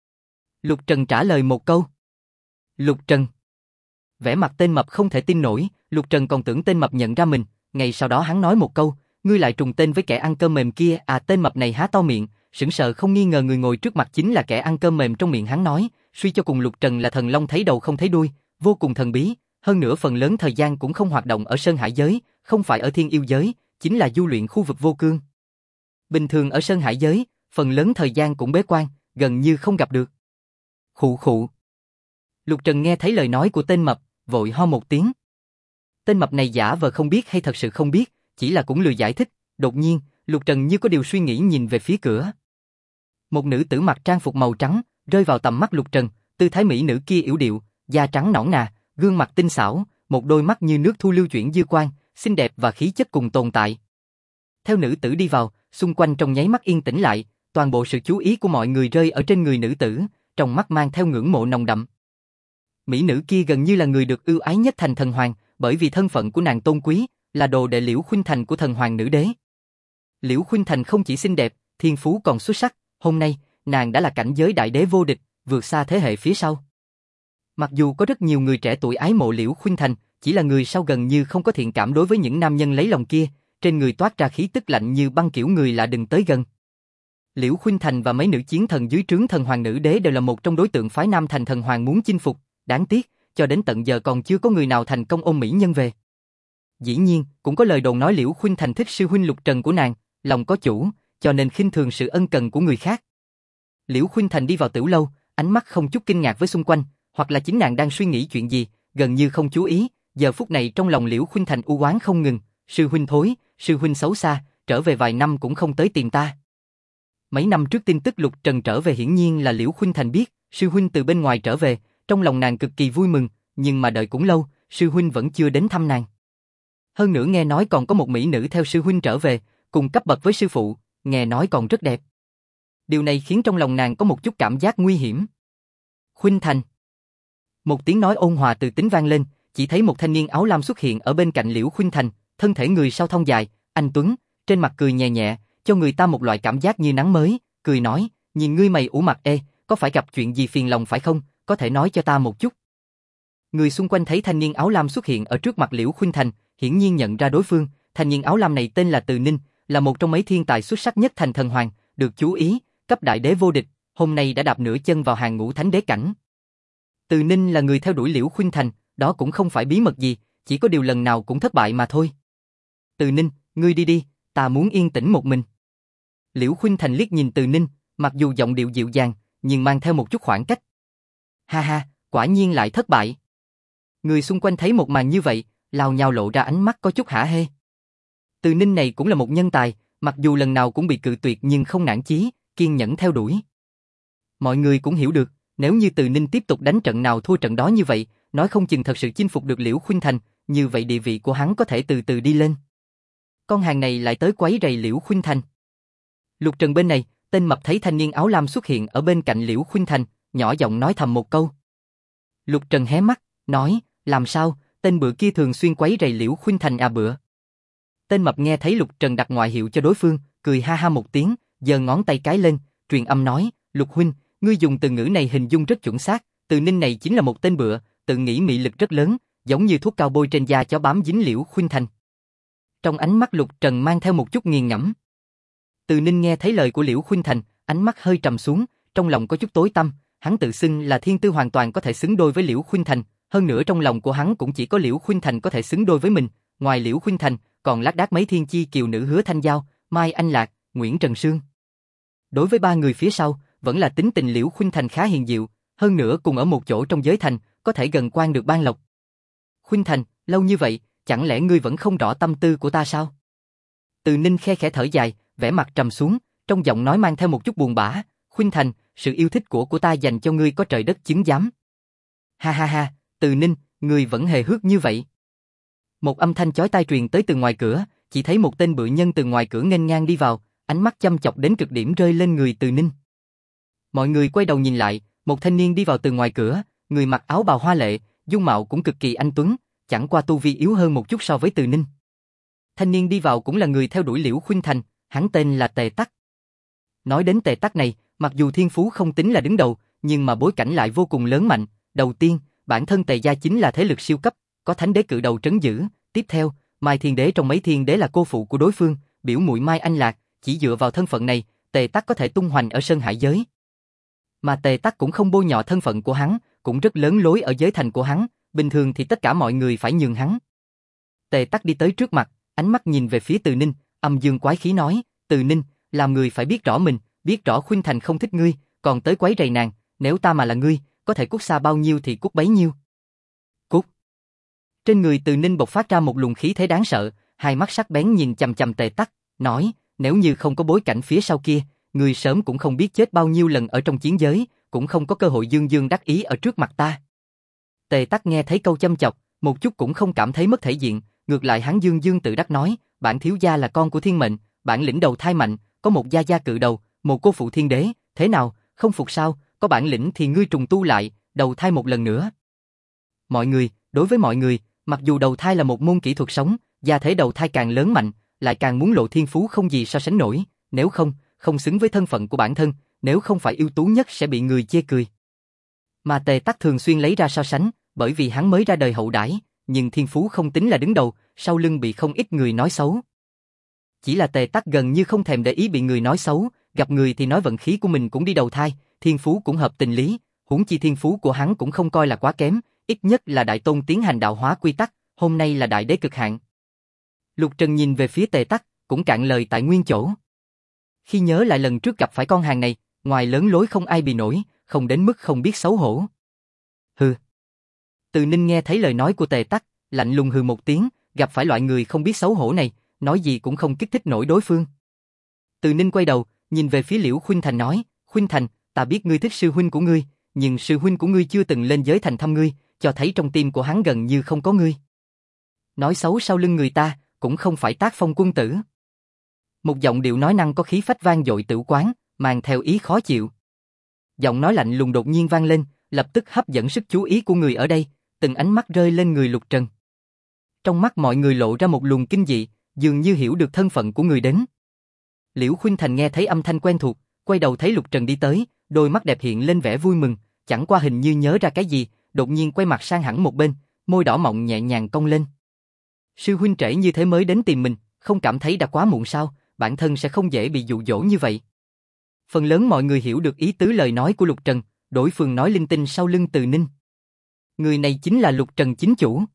Lục Trần trả lời một câu. Lục Trần. Vẻ mặt tên mập không thể tin nổi, Lục Trần còn tưởng tên mập nhận ra mình, ngày sau đó hắn nói một câu, ngươi lại trùng tên với kẻ ăn cơm mềm kia, à tên mập này há to miệng, sững sờ không nghi ngờ người ngồi trước mặt chính là kẻ ăn cơm mềm trong miệng hắn nói, suy cho cùng Lục Trần là thần long thấy đầu không thấy đuôi, vô cùng thần bí, hơn nữa phần lớn thời gian cũng không hoạt động ở Sơn Hải giới, không phải ở thiên yêu giới, chính là du luyện khu vực vô cương. Bình thường ở Sơn Hải giới, phần lớn thời gian cũng bế quan, gần như không gặp được. Khụ khụ. Lục Trần nghe thấy lời nói của tên mập, vội ho một tiếng. Tên mập này giả vờ không biết hay thật sự không biết, chỉ là cũng lười giải thích, đột nhiên, Lục Trần như có điều suy nghĩ nhìn về phía cửa. Một nữ tử mặc trang phục màu trắng, rơi vào tầm mắt Lục Trần, tư thái mỹ nữ kia yểu điệu, da trắng nõn nà, gương mặt tinh xảo, một đôi mắt như nước thu lưu chuyển dư quang, xinh đẹp và khí chất cùng tồn tại. Theo nữ tử đi vào, xung quanh trong nháy mắt yên tĩnh lại, toàn bộ sự chú ý của mọi người rơi ở trên người nữ tử, trong mắt mang theo ngưỡng mộ nồng đậm. Mỹ nữ kia gần như là người được ưu ái nhất thành thần hoàng, bởi vì thân phận của nàng tôn quý, là đồ đệ Liễu Khuynh Thành của thần hoàng nữ đế. Liễu Khuynh Thành không chỉ xinh đẹp, thiên phú còn xuất sắc, hôm nay, nàng đã là cảnh giới đại đế vô địch, vượt xa thế hệ phía sau. Mặc dù có rất nhiều người trẻ tuổi ái mộ Liễu Khuynh Thành, chỉ là người sau gần như không có thiện cảm đối với những nam nhân lấy lòng kia, trên người toát ra khí tức lạnh như băng kiểu người lạ đừng tới gần. Liễu Khuynh Thành và mấy nữ chiến thần dưới trướng thần hoàng nữ đế đều là một trong đối tượng phái Nam Thành thần hoàng muốn chinh phục, đáng tiếc, cho đến tận giờ còn chưa có người nào thành công ôm mỹ nhân về. Dĩ nhiên, cũng có lời đồn nói Liễu Khuynh Thành thích sư huynh Lục Trần của nàng, lòng có chủ, cho nên khinh thường sự ân cần của người khác. Liễu Khuynh Thành đi vào tiểu lâu, ánh mắt không chút kinh ngạc với xung quanh, hoặc là chính nàng đang suy nghĩ chuyện gì, gần như không chú ý, giờ phút này trong lòng Liễu Khuynh Thành u oán không ngừng, sư huynh thối, sư huynh xấu xa, trở về vài năm cũng không tới tìm ta. Mấy năm trước tin tức Lục Trần trở về hiển nhiên là Liễu Khuynh Thành biết, sư huynh từ bên ngoài trở về, trong lòng nàng cực kỳ vui mừng, nhưng mà đợi cũng lâu, sư huynh vẫn chưa đến thăm nàng. Hơn nữa nghe nói còn có một mỹ nữ theo sư huynh trở về, cùng cấp bậc với sư phụ, nghe nói còn rất đẹp. Điều này khiến trong lòng nàng có một chút cảm giác nguy hiểm. Khuynh Thành. Một tiếng nói ôn hòa từ tính vang lên, chỉ thấy một thanh niên áo lam xuất hiện ở bên cạnh Liễu Khuynh Thành, thân thể người sau thon dài, anh tuấn, trên mặt cười nhẹ nhẹ, cho người ta một loại cảm giác như nắng mới, cười nói, nhìn ngươi mày ủ mặt có phải gặp chuyện gì phiền lòng phải không, có thể nói cho ta một chút. Người xung quanh thấy thanh niên áo lam xuất hiện ở trước mặt Liễu Khuynh Thành, hiển nhiên nhận ra đối phương, thanh niên áo lam này tên là Từ Ninh, là một trong mấy thiên tài xuất sắc nhất thành thần hoàng, được chú ý, cấp đại đế vô địch, hôm nay đã đạp nửa chân vào hàng ngũ thánh đế cảnh. Từ Ninh là người theo đuổi Liễu Khuynh Thành, đó cũng không phải bí mật gì, chỉ có điều lần nào cũng thất bại mà thôi. Từ Ninh, ngươi đi đi, ta muốn yên tĩnh một mình. Liễu Khuynh Thành liếc nhìn Từ Ninh, mặc dù giọng điệu dịu dàng, nhưng mang theo một chút khoảng cách. Ha ha, quả nhiên lại thất bại. Người xung quanh thấy một màn như vậy, lao nhao lộ ra ánh mắt có chút hả hê. Từ Ninh này cũng là một nhân tài, mặc dù lần nào cũng bị cự tuyệt nhưng không nản chí, kiên nhẫn theo đuổi. Mọi người cũng hiểu được, nếu như Từ Ninh tiếp tục đánh trận nào thua trận đó như vậy, nói không chừng thật sự chinh phục được Liễu Khuynh Thành, như vậy địa vị của hắn có thể từ từ đi lên. Con hàng này lại tới quấy rầy Liễu Khuynh Thành. Lục Trần bên này, tên mập thấy thanh niên áo lam xuất hiện ở bên cạnh Liễu Khuynh Thành, nhỏ giọng nói thầm một câu. Lục Trần hé mắt, nói, làm sao, tên bựa kia thường xuyên quấy rầy Liễu Khuynh Thành à bựa. Tên mập nghe thấy Lục Trần đặt ngoại hiệu cho đối phương, cười ha ha một tiếng, giơ ngón tay cái lên, truyền âm nói, Lục huynh, ngươi dùng từ ngữ này hình dung rất chuẩn xác, Từ Ninh này chính là một tên bựa, tự nghĩ mị lực rất lớn, giống như thuốc cao bôi trên da chó bám dính Liễu Khuynh Thành. Trong ánh mắt Lục Trần mang theo một chút nghiền ngẫm. Từ Ninh nghe thấy lời của Liễu Khuynh Thành, ánh mắt hơi trầm xuống, trong lòng có chút tối tăm, hắn tự xưng là thiên tư hoàn toàn có thể xứng đôi với Liễu Khuynh Thành, hơn nữa trong lòng của hắn cũng chỉ có Liễu Khuynh Thành có thể xứng đôi với mình, ngoài Liễu Khuynh Thành, còn lác đác mấy thiên chi kiều nữ Hứa Thanh Giao, Mai Anh Lạc, Nguyễn Trần Sương. Đối với ba người phía sau, vẫn là tính tình Liễu Khuynh Thành khá hiền diệu, hơn nữa cùng ở một chỗ trong giới thành, có thể gần quan được ban lộc. Khuynh Thành, lâu như vậy, chẳng lẽ ngươi vẫn không rõ tâm tư của ta sao? Từ Ninh khe khẽ thở dài, vẻ mặt trầm xuống, trong giọng nói mang theo một chút buồn bã, Khuynh Thành, sự yêu thích của ta dành cho ngươi có trời đất chứng giám. Ha ha ha, Từ Ninh, ngươi vẫn hề hước như vậy. Một âm thanh chói tai truyền tới từ ngoài cửa, chỉ thấy một tên bự nhân từ ngoài cửa nghênh ngang đi vào, ánh mắt chăm chọc đến cực điểm rơi lên người Từ Ninh. Mọi người quay đầu nhìn lại, một thanh niên đi vào từ ngoài cửa, người mặc áo bào hoa lệ, dung mạo cũng cực kỳ anh tuấn, chẳng qua tu vi yếu hơn một chút so với Từ Ninh. Thanh niên đi vào cũng là người theo đuổi Liễu Khuynh Thành, hắn tên là Tề Tắc. Nói đến Tề Tắc này, mặc dù thiên phú không tính là đứng đầu, nhưng mà bối cảnh lại vô cùng lớn mạnh. Đầu tiên, bản thân Tề gia chính là thế lực siêu cấp, có thánh đế cự đầu trấn giữ. Tiếp theo, Mai Thiên Đế trong mấy thiên đế là cô phụ của đối phương, biểu muội Mai Anh Lạc, chỉ dựa vào thân phận này, Tề Tắc có thể tung hoành ở Sơn Hải giới. Mà Tề Tắc cũng không bôi nhọ thân phận của hắn, cũng rất lớn lối ở giới thành của hắn, bình thường thì tất cả mọi người phải nhường hắn. Tề Tắc đi tới trước mặt, ánh mắt nhìn về phía Từ Ninh, âm dương quái khí nói, Từ Ninh, làm người phải biết rõ mình, biết rõ Khuynh Thành không thích ngươi, còn tới quấy rầy nàng, nếu ta mà là ngươi, có thể cút xa bao nhiêu thì cút bấy nhiêu. Cút. Trên người Từ Ninh bộc phát ra một luồng khí thế đáng sợ, hai mắt sắc bén nhìn chằm chằm Tề Tắc, nói, nếu như không có bối cảnh phía sau kia, ngươi sớm cũng không biết chết bao nhiêu lần ở trong chiến giới, cũng không có cơ hội dương dương đắc ý ở trước mặt ta. Tề Tắc nghe thấy câu châm chọc, một chút cũng không cảm thấy mất thể diện, ngược lại hắn dương dương tự đắc nói, bản thiếu gia là con của thiên mệnh, bản lĩnh đầu thai mạnh, có một gia gia cự đầu, một cô phụ thiên đế, thế nào, không phục sao, có bản lĩnh thì ngươi trùng tu lại, đầu thai một lần nữa. Mọi người, đối với mọi người, mặc dù đầu thai là một môn kỹ thuật sống, gia thể đầu thai càng lớn mạnh, lại càng muốn lộ thiên phú không gì so sánh nổi, nếu không, không xứng với thân phận của bản thân, nếu không phải ưu tú nhất sẽ bị người chê cười. Mà Tề Tắc thường xuyên lấy ra so sánh, bởi vì hắn mới ra đời hậu đãi, nhưng thiên phú không tính là đứng đầu, sau lưng bị không ít người nói xấu. Chỉ là Tề Tắc gần như không thèm để ý bị người nói xấu, gặp người thì nói vận khí của mình cũng đi đầu thai, thiên phú cũng hợp tình lý, huống chi thiên phú của hắn cũng không coi là quá kém, ít nhất là đại tôn tiến hành đạo hóa quy tắc, hôm nay là đại đế cực hạn. Lục Trần nhìn về phía Tề Tắc, cũng cạn lời tại nguyên chỗ. Khi nhớ lại lần trước gặp phải con hàng này, ngoài lớn lối không ai bị nổi, không đến mức không biết xấu hổ. Hừ. Từ Ninh nghe thấy lời nói của Tề Tắc, lạnh lùng hừ một tiếng, gặp phải loại người không biết xấu hổ này, nói gì cũng không kích thích nổi đối phương. Từ Ninh quay đầu, nhìn về phía Liễu Khuynh Thành nói, Khuynh Thành, ta biết ngươi thích sư huynh của ngươi, nhưng sư huynh của ngươi chưa từng lên giới thành thăm ngươi, cho thấy trong tim của hắn gần như không có ngươi. Nói xấu sau lưng người ta, cũng không phải tác phong quân tử. Một giọng điệu nói năng có khí phách vang dội tử quán, mang theo ý khó chịu. Giọng nói lạnh lùng đột nhiên vang lên, lập tức hấp dẫn sức chú ý của người ở đây, từng ánh mắt rơi lên người Lục Trần. Trong mắt mọi người lộ ra một luồng kinh dị, dường như hiểu được thân phận của người đến. Liễu Khuynh Thành nghe thấy âm thanh quen thuộc, quay đầu thấy Lục Trần đi tới, đôi mắt đẹp hiện lên vẻ vui mừng, chẳng qua hình như nhớ ra cái gì, đột nhiên quay mặt sang hẳn một bên, môi đỏ mọng nhẹ nhàng cong lên. Sư huynh trễ như thế mới đến tìm mình, không cảm thấy đã quá muộn sao, bản thân sẽ không dễ bị dụ dỗ như vậy. Phần lớn mọi người hiểu được ý tứ lời nói của Lục Trần, đối phương nói linh tinh sau lưng Từ Ninh. Người này chính là Lục Trần chính chủ.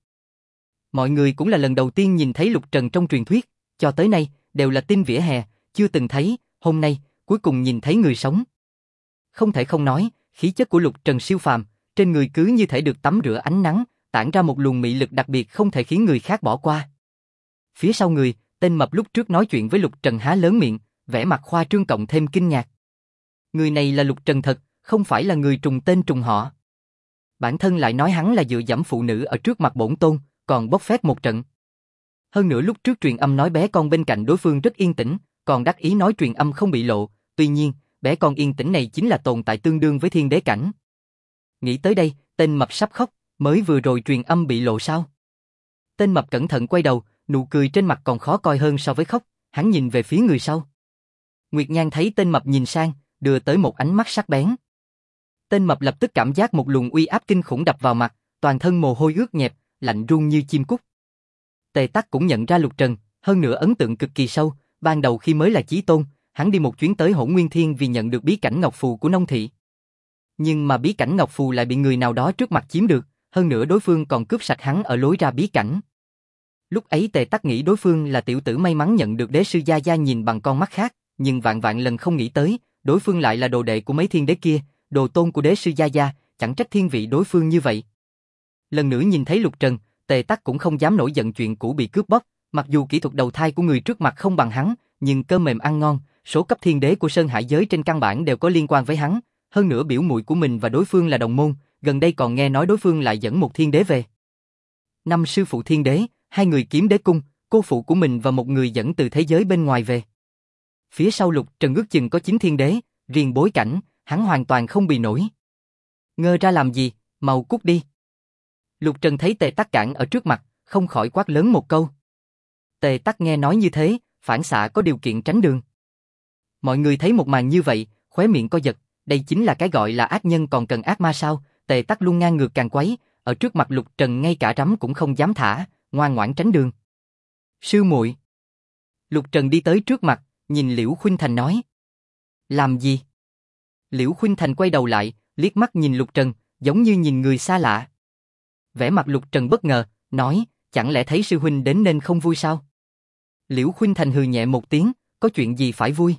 Mọi người cũng là lần đầu tiên nhìn thấy Lục Trần trong truyền thuyết, cho tới nay đều là tin vỉa hè, chưa từng thấy, hôm nay cuối cùng nhìn thấy người sống. Không thể không nói, khí chất của Lục Trần siêu phàm, trên người cứ như thể được tắm rửa ánh nắng, tản ra một luồng mị lực đặc biệt không thể khiến người khác bỏ qua. Phía sau người, tên mập lúc trước nói chuyện với Lục Trần há lớn miệng, vẻ mặt khoa trương cộng thêm kinh ngạc. Người này là Lục Trần thật, không phải là người trùng tên trùng họ. Bản thân lại nói hắn là dựa dẫm phụ nữ ở trước mặt bổn tôn, còn bốc phét một trận. Hơn nữa lúc trước truyền âm nói bé con bên cạnh đối phương rất yên tĩnh, còn đắc ý nói truyền âm không bị lộ, tuy nhiên, bé con yên tĩnh này chính là tồn tại tương đương với thiên đế cảnh. Nghĩ tới đây, tên mập sắp khóc, mới vừa rồi truyền âm bị lộ sao? Tên mập cẩn thận quay đầu, nụ cười trên mặt còn khó coi hơn so với khóc, hắn nhìn về phía người sau. Nguyệt Nhan thấy tên mập nhìn sang, đưa tới một ánh mắt sắc bén. Tên mập lập tức cảm giác một luồng uy áp kinh khủng đập vào mặt, toàn thân mồ hôi ướt nhẹp, lạnh run như chim cút. Tề Tắc cũng nhận ra Lục Trần, hơn nữa ấn tượng cực kỳ sâu, ban đầu khi mới là chí tôn, hắn đi một chuyến tới Hỗn Nguyên Thiên vì nhận được bí cảnh Ngọc Phù của Nông Thị. Nhưng mà bí cảnh Ngọc Phù lại bị người nào đó trước mặt chiếm được, hơn nữa đối phương còn cướp sạch hắn ở lối ra bí cảnh. Lúc ấy Tề Tắc nghĩ đối phương là tiểu tử may mắn nhận được đế sư Gia Gia nhìn bằng con mắt khác, nhưng vạn vạn lần không nghĩ tới, đối phương lại là đồ đệ của mấy thiên đế kia, đồ tôn của đế sư Gia Gia, chẳng trách thiên vị đối phương như vậy. Lần nữa nhìn thấy Lục Trần, Tề Tắc cũng không dám nổi giận chuyện cũ bị cướp bóc, mặc dù kỹ thuật đầu thai của người trước mặt không bằng hắn, nhưng cơm mềm ăn ngon, số cấp thiên đế của Sơn Hải giới trên căn bản đều có liên quan với hắn, hơn nữa biểu muội của mình và đối phương là đồng môn, gần đây còn nghe nói đối phương lại dẫn một thiên đế về. Năm sư phụ thiên đế, hai người kiếm đế cung, cô phụ của mình và một người dẫn từ thế giới bên ngoài về. Phía sau Lục Trần ước chừng có 9 thiên đế, riêng bối cảnh, hắn hoàn toàn không bị nổi. Ngơ ra làm gì, mau cút đi. Lục Trần thấy Tề Tắc cản ở trước mặt, không khỏi quát lớn một câu. Tề Tắc nghe nói như thế, phản xạ có điều kiện tránh đường. Mọi người thấy một màn như vậy, khóe miệng co giật, đây chính là cái gọi là ác nhân còn cần ác ma sao? Tề Tắc luôn ngang ngược càng quấy, ở trước mặt Lục Trần ngay cả rắm cũng không dám thả, ngoan ngoãn tránh đường. Sư muội. Lục Trần đi tới trước mặt, nhìn Liễu Khuynh Thành nói. Làm gì? Liễu Khuynh Thành quay đầu lại, liếc mắt nhìn Lục Trần, giống như nhìn người xa lạ. Vẻ mặt Lục Trần bất ngờ, nói, chẳng lẽ thấy sư huynh đến nên không vui sao? Liễu Khuynh Thành hừ nhẹ một tiếng, có chuyện gì phải vui?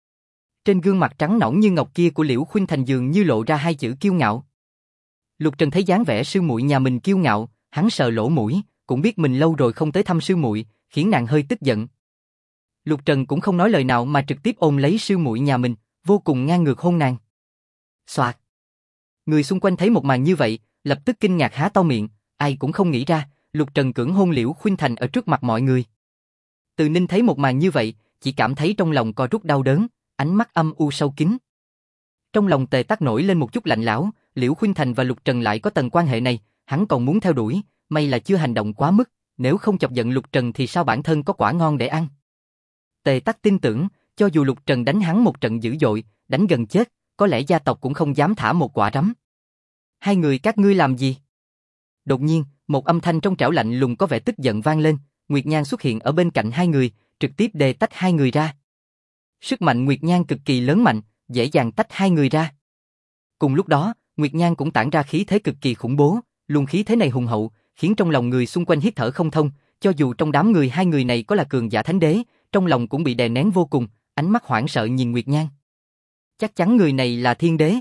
Trên gương mặt trắng nõn như ngọc kia của Liễu Khuynh Thành dường như lộ ra hai chữ kiêu ngạo. Lục Trần thấy dáng vẻ sư muội nhà mình kiêu ngạo, hắn sờ lỗ mũi, cũng biết mình lâu rồi không tới thăm sư muội, khiến nàng hơi tức giận. Lục Trần cũng không nói lời nào mà trực tiếp ôm lấy sư muội nhà mình, vô cùng ngang ngược hôn nàng. Xoạt. Người xung quanh thấy một màn như vậy, lập tức kinh ngạc há to miệng, ai cũng không nghĩ ra, Lục Trần cưỡng hôn Liễu Khuynh Thành ở trước mặt mọi người. Từ Ninh thấy một màn như vậy, chỉ cảm thấy trong lòng co rút đau đớn, ánh mắt âm u sâu kín. Trong lòng Tề Tắc nổi lên một chút lạnh lẽo, Liễu Khuynh Thành và Lục Trần lại có tầng quan hệ này, hắn còn muốn theo đuổi, may là chưa hành động quá mức, nếu không chọc giận Lục Trần thì sao bản thân có quả ngon để ăn. Tề Tắc tin tưởng, cho dù Lục Trần đánh hắn một trận dữ dội, đánh gần chết, có lẽ gia tộc cũng không dám thả một quả rắm. Hai người các ngươi làm gì? Đột nhiên, một âm thanh trong trẻo lạnh lùng có vẻ tức giận vang lên, Nguyệt Nhan xuất hiện ở bên cạnh hai người, trực tiếp đè tách hai người ra. Sức mạnh Nguyệt Nhan cực kỳ lớn mạnh, dễ dàng tách hai người ra. Cùng lúc đó, Nguyệt Nhan cũng tản ra khí thế cực kỳ khủng bố, luồng khí thế này hùng hậu, khiến trong lòng người xung quanh hít thở không thông, cho dù trong đám người hai người này có là cường giả thánh đế, trong lòng cũng bị đè nén vô cùng, ánh mắt hoảng sợ nhìn Nguyệt Nhan. Chắc chắn người này là thiên đế.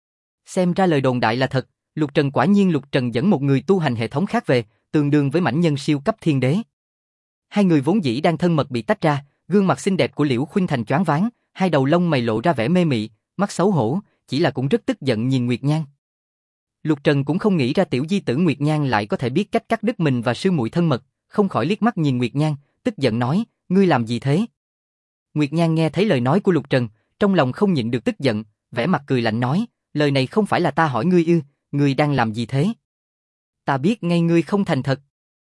Xem ra lời đồn đại là thật, Lục Trần quả nhiên Lục Trần dẫn một người tu hành hệ thống khác về, tương đương với mãnh nhân siêu cấp thiên đế. Hai người vốn dĩ đang thân mật bị tách ra, gương mặt xinh đẹp của Liễu Khuynh Thành choáng váng, hai đầu lông mày lộ ra vẻ mê mị, mắt xấu hổ, chỉ là cũng rất tức giận nhìn Nguyệt Nhan. Lục Trần cũng không nghĩ ra tiểu di tử Nguyệt Nhan lại có thể biết cách cắt đứt mình và sư muội thân mật, không khỏi liếc mắt nhìn Nguyệt Nhan, tức giận nói, ngươi làm gì thế? Nguyệt Nhan nghe thấy lời nói của Lục Trần, trong lòng không nhịn được tức giận, vẻ mặt cười lạnh nói, lời này không phải là ta hỏi ngươi ư, ngươi đang làm gì thế? Ta biết ngay ngươi không thành thật.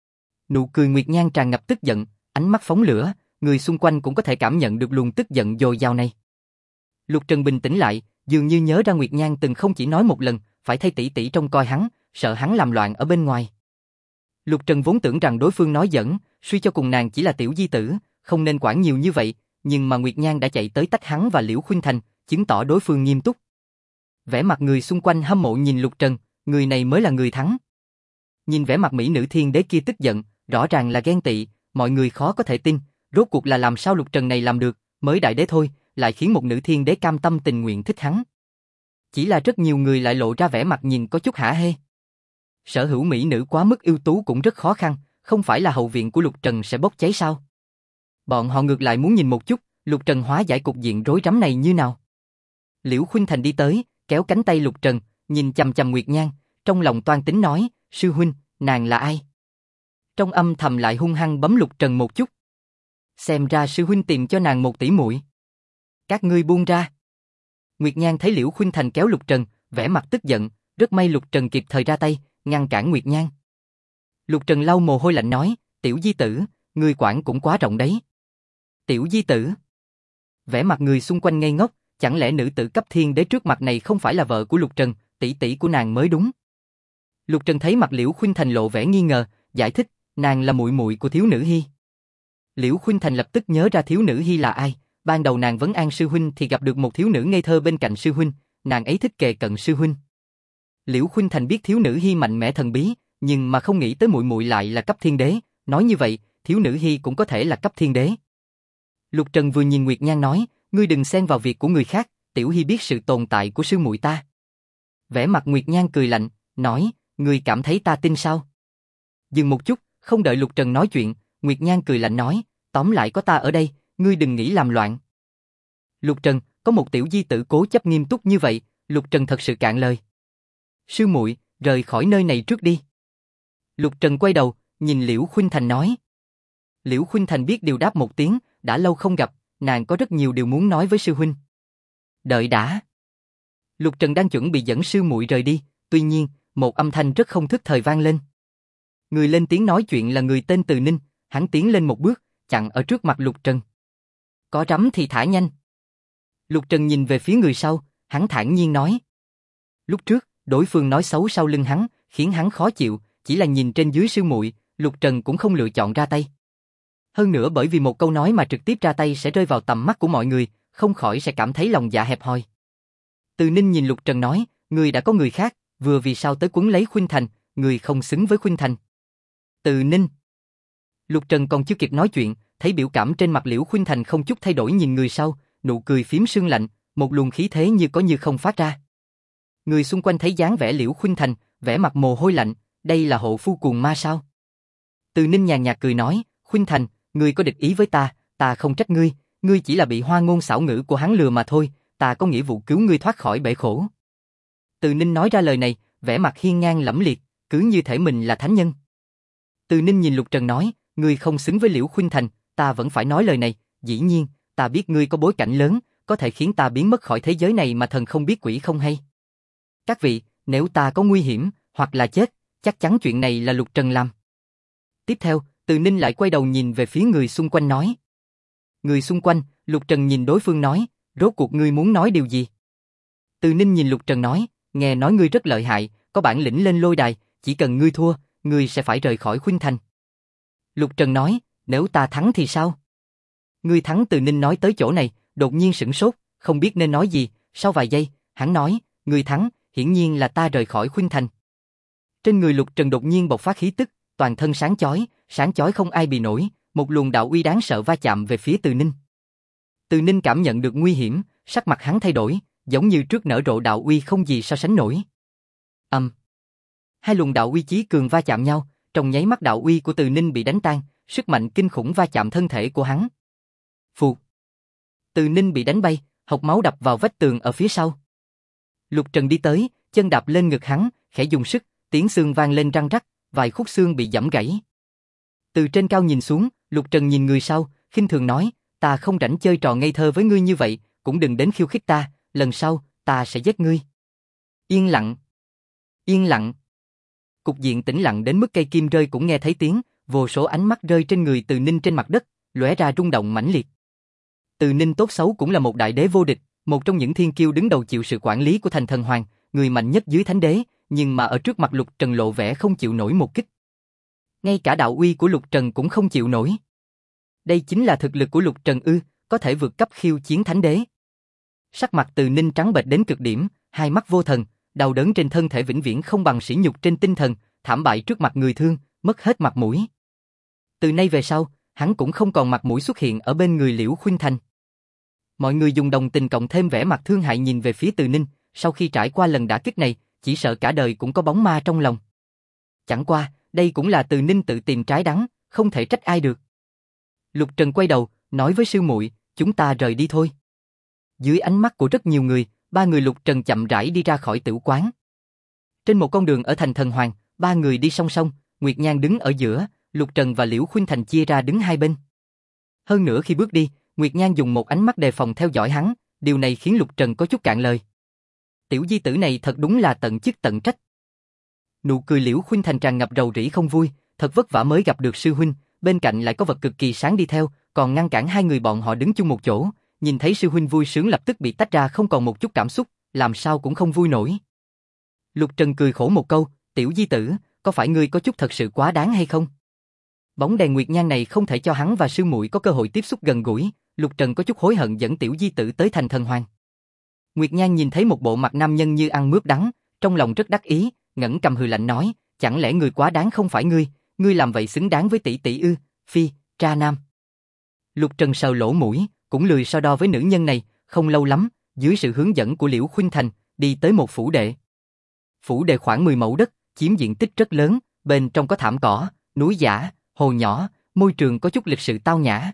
Nụ cười Nguyệt Nhan tràn ngập tức giận, ánh mắt phóng lửa, người xung quanh cũng có thể cảm nhận được luồng tức giận dồi dào này. Lục Trần bình tĩnh lại, dường như nhớ ra Nguyệt Nhan từng không chỉ nói một lần, phải thay tỷ tỷ trông coi hắn, sợ hắn làm loạn ở bên ngoài. Lục Trần vốn tưởng rằng đối phương nói giỡn, suy cho cùng nàng chỉ là tiểu di tử, không nên quản nhiều như vậy, nhưng mà Nguyệt Nhan đã chạy tới tách hắn và Liễu Khuynh Thành, chứng tỏ đối phương nghiêm túc. Vẻ mặt người xung quanh hâm mộ nhìn Lục Trần, người này mới là người thắng. Nhìn vẻ mặt mỹ nữ thiên đế kia tức giận, rõ ràng là ghen tị, mọi người khó có thể tin, rốt cuộc là làm sao Lục Trần này làm được, mới đại đế thôi, lại khiến một nữ thiên đế cam tâm tình nguyện thích hắn. Chỉ là rất nhiều người lại lộ ra vẻ mặt nhìn có chút hả hê. Sở hữu mỹ nữ quá mức ưu tú cũng rất khó khăn, không phải là hậu viện của Lục Trần sẽ bốc cháy sao? Bọn họ ngược lại muốn nhìn một chút, Lục Trần hóa giải cục diện rối rắm này như nào. Liễu Khuynh Thành đi tới, kéo cánh tay Lục Trần, nhìn chằm chằm Nguyệt Nhan, trong lòng toan tính nói, sư huynh, nàng là ai? Trong âm thầm lại hung hăng bấm Lục Trần một chút. Xem ra sư huynh tìm cho nàng một tỷ muội. Các ngươi buông ra. Nguyệt Nhan thấy Liễu Khuynh Thành kéo Lục Trần, vẻ mặt tức giận, rất may Lục Trần kịp thời ra tay, ngăn cản Nguyệt Nhan. Lục Trần lau mồ hôi lạnh nói, tiểu di tử, ngươi quản cũng quá rộng đấy. Tiểu di tử. Vẻ mặt người xung quanh ngây ngốc, chẳng lẽ nữ tử cấp thiên đế trước mặt này không phải là vợ của Lục Trần, tỷ tỷ của nàng mới đúng. Lục Trần thấy mặt Liễu Khuynh Thành lộ vẻ nghi ngờ, giải thích, nàng là muội muội của thiếu nữ Hi. Liễu Khuynh Thành lập tức nhớ ra thiếu nữ Hi là ai, ban đầu nàng vấn an sư huynh thì gặp được một thiếu nữ ngây thơ bên cạnh sư huynh, nàng ấy thích kề cận sư huynh. Liễu Khuynh Thành biết thiếu nữ Hi mạnh mẽ thần bí, nhưng mà không nghĩ tới muội muội lại là cấp thiên đế, nói như vậy, thiếu nữ Hi cũng có thể là cấp thiên đế. Lục Trần vừa nhìn Nguyệt Nhan nói, ngươi đừng xen vào việc của người khác, tiểu Hi biết sự tồn tại của sư muội ta. Vẻ mặt Nguyệt Nhan cười lạnh, nói, ngươi cảm thấy ta tin sao? Dừng một chút, không đợi Lục Trần nói chuyện, Nguyệt Nhan cười lạnh nói, tóm lại có ta ở đây, ngươi đừng nghĩ làm loạn. Lục Trần, có một tiểu di tử cố chấp nghiêm túc như vậy, Lục Trần thật sự cạn lời. Sư muội, rời khỏi nơi này trước đi. Lục Trần quay đầu, nhìn Liễu Khuynh Thành nói. Liễu Khuynh Thành biết điều đáp một tiếng, đã lâu không gặp, nàng có rất nhiều điều muốn nói với sư huynh. Đợi đã. Lục Trần đang chuẩn bị dẫn sư muội rời đi, tuy nhiên, một âm thanh rất không thức thời vang lên. Người lên tiếng nói chuyện là người tên Từ Ninh, hắn tiến lên một bước, chặn ở trước mặt Lục Trần. Có rắm thì thả nhanh. Lục Trần nhìn về phía người sau, hắn thản nhiên nói. Lúc trước, đối phương nói xấu sau lưng hắn, khiến hắn khó chịu, chỉ là nhìn trên dưới sư muội, Lục Trần cũng không lựa chọn ra tay. Hơn nữa bởi vì một câu nói mà trực tiếp ra tay sẽ rơi vào tầm mắt của mọi người, không khỏi sẽ cảm thấy lòng dạ hẹp hòi. Từ Ninh nhìn Lục Trần nói, người đã có người khác, vừa vì sao tới quấn lấy Khuynh Thành, người không xứng với Khuynh Thành. Từ Ninh. Lục Trần còn chưa kịp nói chuyện, thấy biểu cảm trên mặt Liễu Khuynh Thành không chút thay đổi nhìn người sau, nụ cười phím sương lạnh, một luồng khí thế như có như không phát ra. Người xung quanh thấy dáng vẻ Liễu Khuynh Thành, vẻ mặt mồ hôi lạnh, đây là hộ phu cuồng ma sao? Từ Ninh nhàn nhạt cười nói, Khuynh Thành, ngươi có địch ý với ta, ta không trách ngươi, ngươi chỉ là bị hoa ngôn xảo ngữ của hắn lừa mà thôi, ta có nghĩa vụ cứu ngươi thoát khỏi bể khổ. Từ Ninh nói ra lời này, vẻ mặt hiên ngang lẫm liệt, cứ như thể mình là thánh nhân. Từ Ninh nhìn Lục Trần nói, ngươi không xứng với Liễu Khuynh Thành, ta vẫn phải nói lời này, dĩ nhiên, ta biết ngươi có bối cảnh lớn, có thể khiến ta biến mất khỏi thế giới này mà thần không biết quỷ không hay. Các vị, nếu ta có nguy hiểm, hoặc là chết, chắc chắn chuyện này là Lục Trần làm. Tiếp theo, Từ Ninh lại quay đầu nhìn về phía người xung quanh nói. Người xung quanh, Lục Trần nhìn đối phương nói, rốt cuộc ngươi muốn nói điều gì? Từ Ninh nhìn Lục Trần nói, nghe nói ngươi rất lợi hại, có bản lĩnh lên lôi đài, chỉ cần ngươi thua, ngươi sẽ phải rời khỏi Khuynh Thành. Lục Trần nói, nếu ta thắng thì sao? Ngươi thắng. Từ Ninh nói tới chỗ này, đột nhiên sửng sốt, không biết nên nói gì, sau vài giây, hắn nói, ngươi thắng, hiển nhiên là ta rời khỏi Khuynh Thành. Trên người Lục Trần đột nhiên bộc phát khí tức, toàn thân sáng chói không ai bị nổi, một luồng đạo uy đáng sợ va chạm về phía Từ Ninh. Từ Ninh cảm nhận được nguy hiểm, sắc mặt hắn thay đổi, giống như trước nở rộ đạo uy không gì so sánh nổi. Hai luồng đạo uy chí cường va chạm nhau, trong nháy mắt đạo uy của Từ Ninh bị đánh tan, sức mạnh kinh khủng va chạm thân thể của hắn. Phụt. Từ Ninh bị đánh bay, hộc máu đập vào vách tường ở phía sau. Lục Trần đi tới, chân đạp lên ngực hắn, khẽ dùng sức, tiếng xương vang lên răng rắc, vài khúc xương bị giẫm gãy. Từ trên cao nhìn xuống, Lục Trần nhìn người sau, khinh thường nói, ta không rảnh chơi trò ngây thơ với ngươi như vậy, cũng đừng đến khiêu khích ta, lần sau, ta sẽ giết ngươi. Yên lặng. Yên lặng. Cục diện tĩnh lặng đến mức cây kim rơi cũng nghe thấy tiếng, vô số ánh mắt rơi trên người Từ Ninh trên mặt đất, lóe ra rung động mãnh liệt. Từ Ninh tốt xấu cũng là một đại đế vô địch, một trong những thiên kiêu đứng đầu chịu sự quản lý của thành thần hoàng, người mạnh nhất dưới thánh đế, nhưng mà ở trước mặt Lục Trần lộ vẻ không chịu nổi một kích. Ngay cả đạo uy của Lục Trần cũng không chịu nổi. Đây chính là thực lực của Lục Trần ư, có thể vượt cấp khiêu chiến thánh đế. Sắc mặt Từ Ninh trắng bệch đến cực điểm, hai mắt vô thần, đau đớn trên thân thể vĩnh viễn không bằng sỉ nhục trên tinh thần, thảm bại trước mặt người thương, mất hết mặt mũi. Từ nay về sau, hắn cũng không còn mặt mũi xuất hiện ở bên người Liễu Khuynh Thành. Mọi người dùng đồng tình cộng thêm vẻ mặt thương hại nhìn về phía Từ Ninh, sau khi trải qua lần đả kích này, chỉ sợ cả đời cũng có bóng ma trong lòng. Chẳng qua, đây cũng là Từ Ninh tự tìm trái đắng, không thể trách ai được. Lục Trần quay đầu, nói với sư muội, chúng ta rời đi thôi. Dưới ánh mắt của rất nhiều người, ba người Lục Trần chậm rãi đi ra khỏi tửu quán. Trên một con đường ở thành thần hoàng, ba người đi song song, Nguyệt Nhan đứng ở giữa, Lục Trần và Liễu Khuynh Thành chia ra đứng hai bên. Hơn nữa khi bước đi, Nguyệt Nhan dùng một ánh mắt đề phòng theo dõi hắn, điều này khiến Lục Trần có chút cạn lời. Tiểu di tử này thật đúng là tận chức tận trách. Nụ cười Liễu Khuynh Thành tràn ngập rầu rĩ không vui, thật vất vả mới gặp được sư huynh, bên cạnh lại có vật cực kỳ sáng đi theo, còn ngăn cản hai người bọn họ đứng chung một chỗ, nhìn thấy sư huynh vui sướng lập tức bị tách ra không còn một chút cảm xúc, làm sao cũng không vui nổi. Lục Trần cười khổ một câu, tiểu di tử, có phải ngươi có chút thật sự quá đáng hay không? Bóng đèn Nguyệt Nhan này không thể cho hắn và sư muội có cơ hội tiếp xúc gần gũi, Lục Trần có chút hối hận dẫn tiểu di tử tới thành thần hoàng. Nguyệt Nhan nhìn thấy một bộ mặt nam nhân như ăn mướp đắng, trong lòng rất đắc ý, ngẩng cầm hừ lạnh nói, chẳng lẽ người quá đáng không phải ngươi làm vậy xứng đáng với tỷ tỷ ư? Phi, tra nam. Lục Trần sờ lỗ mũi, cũng lười so đo với nữ nhân này, không lâu lắm, dưới sự hướng dẫn của Liễu Khuynh Thành, đi tới một phủ đệ. Phủ đệ khoảng 10 mẫu đất, chiếm diện tích rất lớn, bên trong có thảm cỏ, núi giả, hồ nhỏ, môi trường có chút lịch sự tao nhã.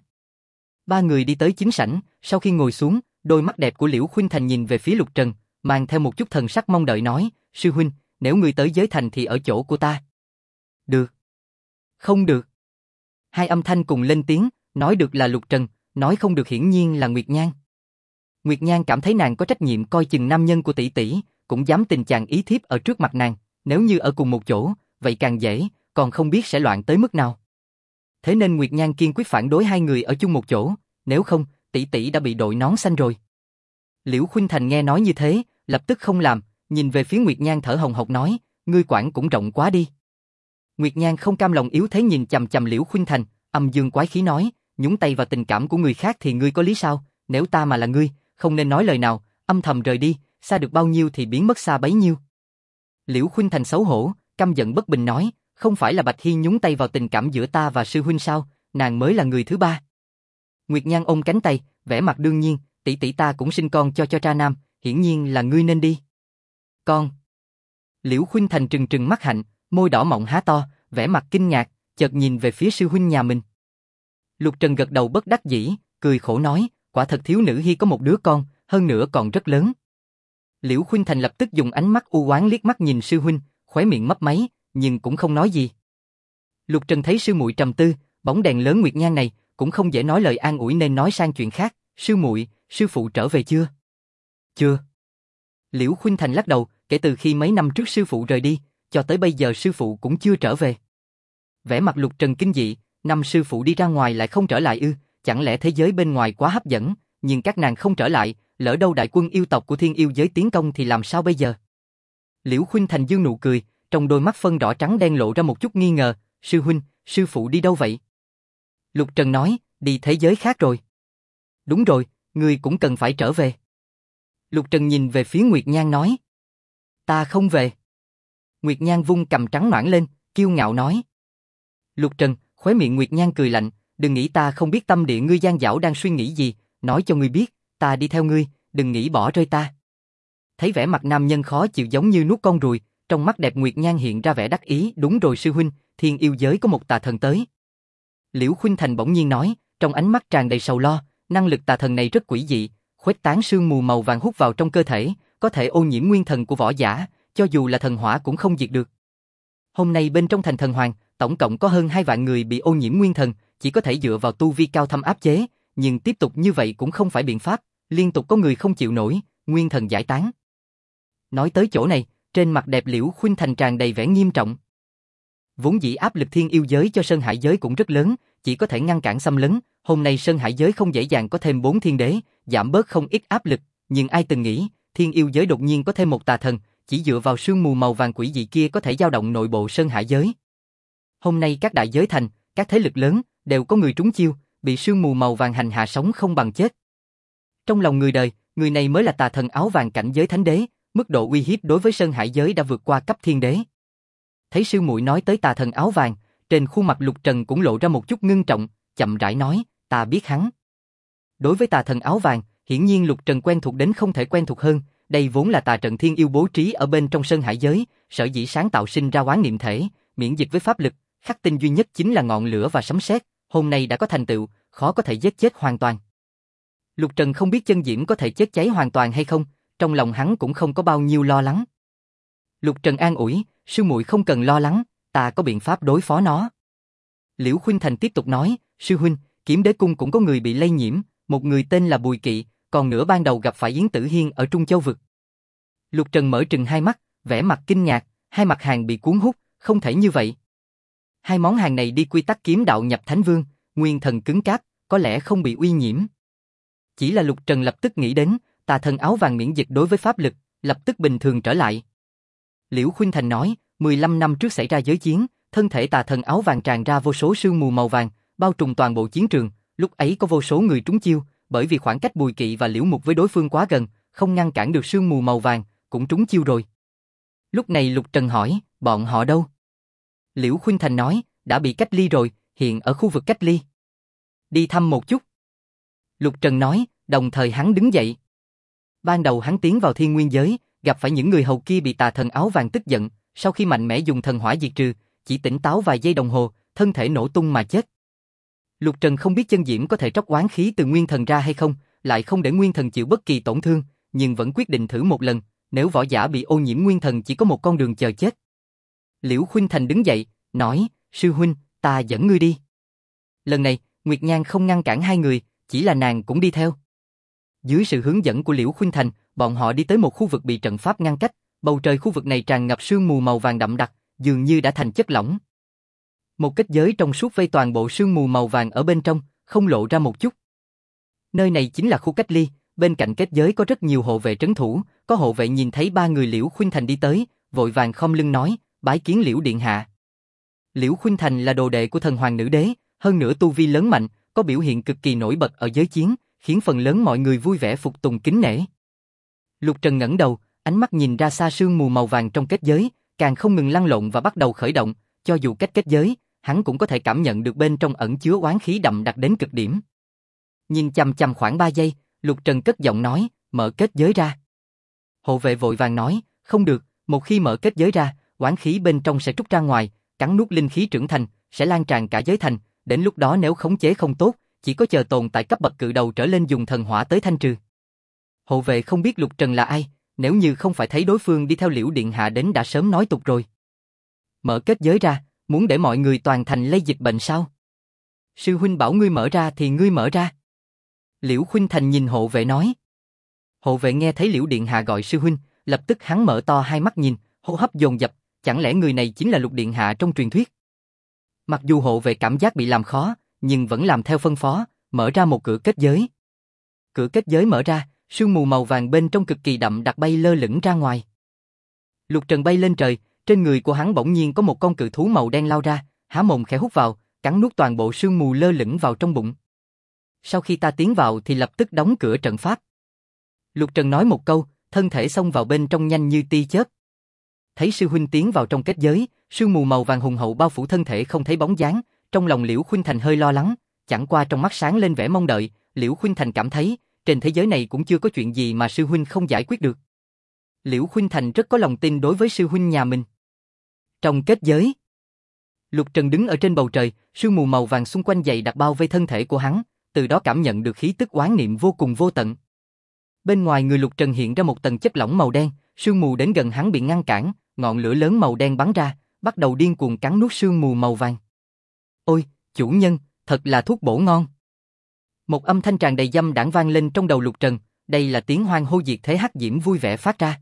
Ba người đi tới chính sảnh, sau khi ngồi xuống, đôi mắt đẹp của Liễu Khuynh Thành nhìn về phía Lục Trần, mang theo một chút thần sắc mong đợi nói, sư huynh, nếu ngươi tới giới thành thì ở chỗ của ta. Được. Không được. Hai âm thanh cùng lên tiếng, nói được là Lục Trần, nói không được hiển nhiên là Nguyệt Nhan. Nguyệt Nhan cảm thấy nàng có trách nhiệm coi chừng nam nhân của tỷ tỷ, cũng dám tình chàng ý thiếp ở trước mặt nàng, nếu như ở cùng một chỗ, vậy càng dễ, còn không biết sẽ loạn tới mức nào. Thế nên Nguyệt Nhan kiên quyết phản đối hai người ở chung một chỗ, nếu không, tỷ tỷ đã bị đội nón xanh rồi. Liễu Khuynh Thành nghe nói như thế, lập tức không làm, nhìn về phía Nguyệt Nhan thở hồng hộc nói, ngươi quản cũng rộng quá đi. Nguyệt Nhan không cam lòng yếu thế nhìn chằm chằm Liễu Khuynh Thành, âm dương quái khí nói, nhúng tay vào tình cảm của người khác thì ngươi có lý sao, nếu ta mà là ngươi, không nên nói lời nào, âm thầm rời đi, xa được bao nhiêu thì biến mất xa bấy nhiêu. Liễu Khuynh Thành xấu hổ, căm giận bất bình nói, không phải là Bạch Hi nhúng tay vào tình cảm giữa ta và sư huynh sao, nàng mới là người thứ ba. Nguyệt Nhan ôm cánh tay, vẻ mặt đương nhiên, tỷ tỷ ta cũng sinh con cho tra nam, hiển nhiên là ngươi nên đi. Con. Liễu Khuynh Thành trừng trừng mắt hạnh, môi đỏ mọng há to, vẻ mặt kinh ngạc, chợt nhìn về phía sư huynh nhà mình. Lục Trần gật đầu bất đắc dĩ, cười khổ nói, quả thật thiếu nữ Hi có một đứa con, hơn nữa còn rất lớn. Liễu Khuynh Thành lập tức dùng ánh mắt u oán liếc mắt nhìn sư huynh, khóe miệng mấp máy, nhưng cũng không nói gì. Lục Trần thấy sư muội trầm tư, bóng đèn lớn Nguyệt Nhan này cũng không dễ nói lời an ủi nên nói sang chuyện khác, sư muội, sư phụ trở về chưa? Chưa. Liễu Khuynh Thành lắc đầu, kể từ khi mấy năm trước sư phụ rời đi, cho tới bây giờ sư phụ cũng chưa trở về. Vẻ mặt Lục Trần kinh dị, năm sư phụ đi ra ngoài lại không trở lại ư, chẳng lẽ thế giới bên ngoài quá hấp dẫn, nhưng các nàng không trở lại, lỡ đâu đại quân yêu tộc của Thiên Yêu giới tiến công thì làm sao bây giờ? Liễu Khuynh Thành dương nụ cười, trong đôi mắt phân rõ trắng đen lộ ra một chút nghi ngờ, sư huynh, sư phụ đi đâu vậy? Lục Trần nói, đi thế giới khác rồi. Đúng rồi, ngươi cũng cần phải trở về. Lục Trần nhìn về phía Nguyệt Nhan nói. Ta không về. Nguyệt Nhan vung cầm trắng nõn lên, kiêu ngạo nói. Lục Trần, khóe miệng Nguyệt Nhan cười lạnh, đừng nghĩ ta không biết tâm địa ngươi gian dảo đang suy nghĩ gì, nói cho ngươi biết, ta đi theo ngươi, đừng nghĩ bỏ rơi ta. Thấy vẻ mặt nam nhân khó chịu giống như nuốt con ruồi, trong mắt đẹp Nguyệt Nhan hiện ra vẻ đắc ý, đúng rồi sư huynh, thiên yêu giới có một tà thần tới. Liễu Khuynh Thành bỗng nhiên nói, trong ánh mắt tràn đầy sầu lo, năng lực tà thần này rất quỷ dị, khuếch tán sương mù màu vàng hút vào trong cơ thể, có thể ô nhiễm nguyên thần của võ giả, cho dù là thần hỏa cũng không diệt được. Hôm nay bên trong thành thần hoàng, tổng cộng có hơn 2 vạn người bị ô nhiễm nguyên thần, chỉ có thể dựa vào tu vi cao thâm áp chế, nhưng tiếp tục như vậy cũng không phải biện pháp, liên tục có người không chịu nổi, nguyên thần giải tán. Nói tới chỗ này, trên mặt đẹp Liễu Khuynh Thành tràn đầy vẻ nghiêm trọng. Vốn dĩ áp lực thiên yêu giới cho Sơn Hải giới cũng rất lớn, chỉ có thể ngăn cản xâm lấn, hôm nay Sơn Hải giới không dễ dàng có thêm 4 thiên đế, giảm bớt không ít áp lực, nhưng ai từng nghĩ, thiên yêu giới đột nhiên có thêm một tà thần, chỉ dựa vào sương mù màu vàng quỷ dị kia có thể dao động nội bộ Sơn Hải giới. Hôm nay các đại giới thành, các thế lực lớn, đều có người trúng chiêu, bị sương mù màu vàng hành hạ sống không bằng chết. Trong lòng người đời, người này mới là tà thần áo vàng cảnh giới thánh đế, mức độ uy hiếp đối với Sơn Hải giới đã vượt qua cấp thiên đế. Thấy sư muội nói tới tà thần áo vàng, trên khuôn mặt Lục Trần cũng lộ ra một chút ngưng trọng, chậm rãi nói, ta biết hắn. Đối với tà thần áo vàng, hiển nhiên Lục Trần quen thuộc đến không thể quen thuộc hơn, đây vốn là tà trận thiên yêu bố trí ở bên trong Sơn Hải giới, sở dĩ sáng tạo sinh ra oán niệm thể, miễn dịch với pháp lực, khắc tinh duy nhất chính là ngọn lửa và sấm sét, hôm nay đã có thành tựu, khó có thể giết chết hoàn toàn. Lục Trần không biết chân diễm có thể chết cháy hoàn toàn hay không, trong lòng hắn cũng không có bao nhiêu lo lắng. Lục Trần an ủi, sư muội không cần lo lắng, ta có biện pháp đối phó nó. Liễu Khuynh Thành tiếp tục nói, sư huynh, Kiếm Đế Cung cũng có người bị lây nhiễm, một người tên là Bùi Kỵ, còn nữa ban đầu gặp phải Yến Tử Hiên ở Trung Châu Vực. Lục Trần mở trừng hai mắt, vẻ mặt kinh ngạc, hai mặt hàng bị cuốn hút, không thể như vậy. Hai món hàng này đi quy tắc kiếm đạo nhập Thánh Vương, nguyên thần cứng cáp, có lẽ không bị uy nhiễm. Chỉ là Lục Trần lập tức nghĩ đến, tà thần áo vàng miễn dịch đối với pháp lực, lập tức bình thường trở lại. Liễu Khuynh Thành nói, 15 năm trước xảy ra giới chiến, thân thể tà thần áo vàng tràn ra vô số sương mù màu vàng, bao trùm toàn bộ chiến trường, lúc ấy có vô số người trúng chiêu, bởi vì khoảng cách Bùi Kỵ và Liễu Mục với đối phương quá gần, không ngăn cản được sương mù màu vàng, cũng trúng chiêu rồi. Lúc này Lục Trần hỏi, bọn họ đâu? Liễu Khuynh Thành nói, đã bị cách ly rồi, hiện ở khu vực cách ly. Đi thăm một chút. Lục Trần nói, đồng thời hắn đứng dậy. Ban đầu hắn tiến vào thiên nguyên giới, gặp phải những người hầu kia bị tà thần áo vàng tức giận, sau khi mạnh mẽ dùng thần hỏa diệt trừ, chỉ tỉnh táo vài giây đồng hồ, thân thể nổ tung mà chết. Lục Trần không biết chân diễm có thể tróc oán khí từ nguyên thần ra hay không, lại không để nguyên thần chịu bất kỳ tổn thương, nhưng vẫn quyết định thử một lần, nếu võ giả bị ô nhiễm nguyên thần chỉ có một con đường chờ chết. Liễu Khuynh Thành đứng dậy, nói, sư huynh, ta dẫn ngươi đi. Lần này, Nguyệt Nhan không ngăn cản hai người, chỉ là nàng cũng đi theo. Dưới sự hướng dẫn của Liễu Khuynh Thành, bọn họ đi tới một khu vực bị trận pháp ngăn cách, bầu trời khu vực này tràn ngập sương mù màu vàng đậm đặc, dường như đã thành chất lỏng. Một kết giới trong suốt vây toàn bộ sương mù màu vàng ở bên trong, không lộ ra một chút. Nơi này chính là khu cách ly, bên cạnh kết giới có rất nhiều hộ vệ trấn thủ, có hộ vệ nhìn thấy ba người Liễu Khuynh Thành đi tới, vội vàng khom lưng nói, bái kiến Liễu điện hạ. Liễu Khuynh Thành là đồ đệ của thần hoàng nữ đế, hơn nữa tu vi lớn mạnh, có biểu hiện cực kỳ nổi bật ở giới chiến, khiến phần lớn mọi người vui vẻ phục tùng kính nể. Lục Trần ngẩng đầu, ánh mắt nhìn ra xa sương mù màu vàng trong kết giới, càng không ngừng lăn lộn và bắt đầu khởi động, cho dù cách kết giới, hắn cũng có thể cảm nhận được bên trong ẩn chứa oán khí đậm đặc đến cực điểm. Nhìn chằm chằm khoảng 3 giây, Lục Trần cất giọng nói, mở kết giới ra. Hộ vệ vội vàng nói, không được, một khi mở kết giới ra, oán khí bên trong sẽ trút ra ngoài, cắn nuốt linh khí trưởng thành, sẽ lan tràn cả giới thành, đến lúc đó nếu khống chế không tốt, chỉ có chờ tồn tại cấp bậc cự đầu trở lên dùng thần hỏa tới thanh trừ. Hộ vệ không biết Lục Trần là ai, nếu như không phải thấy đối phương đi theo Liễu điện hạ đến đã sớm nói tục rồi. Mở kết giới ra, muốn để mọi người toàn thành lây dịch bệnh sao? Sư huynh bảo ngươi mở ra thì ngươi mở ra. Liễu Khuynh Thành nhìn hộ vệ nói. Hộ vệ nghe thấy Liễu điện hạ gọi sư huynh, lập tức hắn mở to hai mắt nhìn, hô hấp dồn dập, chẳng lẽ người này chính là Lục điện hạ trong truyền thuyết? Mặc dù hộ vệ cảm giác bị làm khó, nhưng vẫn làm theo phân phó, mở ra một cửa kết giới. Cửa kết giới mở ra, sương mù màu vàng bên trong cực kỳ đậm đặc bay lơ lửng ra ngoài. Lục Trần bay lên trời, trên người của hắn bỗng nhiên có một con cự thú màu đen lao ra, há mồm khẽ hút vào, cắn nuốt toàn bộ sương mù lơ lửng vào trong bụng. Sau khi ta tiến vào thì lập tức đóng cửa trận pháp. Lục Trần nói một câu, thân thể xông vào bên trong nhanh như tia chớp. Thấy sư huynh tiến vào trong kết giới, sương mù màu vàng hùng hậu bao phủ thân thể không thấy bóng dáng, trong lòng Liễu Khuynh Thành hơi lo lắng, chẳng qua trong mắt sáng lên vẻ mong đợi, Liễu Khuynh Thành cảm thấy, trên thế giới này cũng chưa có chuyện gì mà sư huynh không giải quyết được. Liễu Khuynh Thành rất có lòng tin đối với sư huynh nhà mình. Trong kết giới, Lục Trần đứng ở trên bầu trời, sương mù màu vàng xung quanh dày đặc bao vây thân thể của hắn, từ đó cảm nhận được khí tức oán niệm vô cùng vô tận. Bên ngoài người Lục Trần hiện ra một tầng chất lỏng màu đen, sương mù đến gần hắn bị ngăn cản, ngọn lửa lớn màu đen bắn ra, bắt đầu điên cuồng cắn nuốt sương mù màu vàng. Ôi, chủ nhân, thật là thuốc bổ ngon. Một âm thanh tràn đầy dâm đãng vang lên trong đầu Lục Trần, đây là tiếng hoan hô diệt thế hắc diễm vui vẻ phát ra.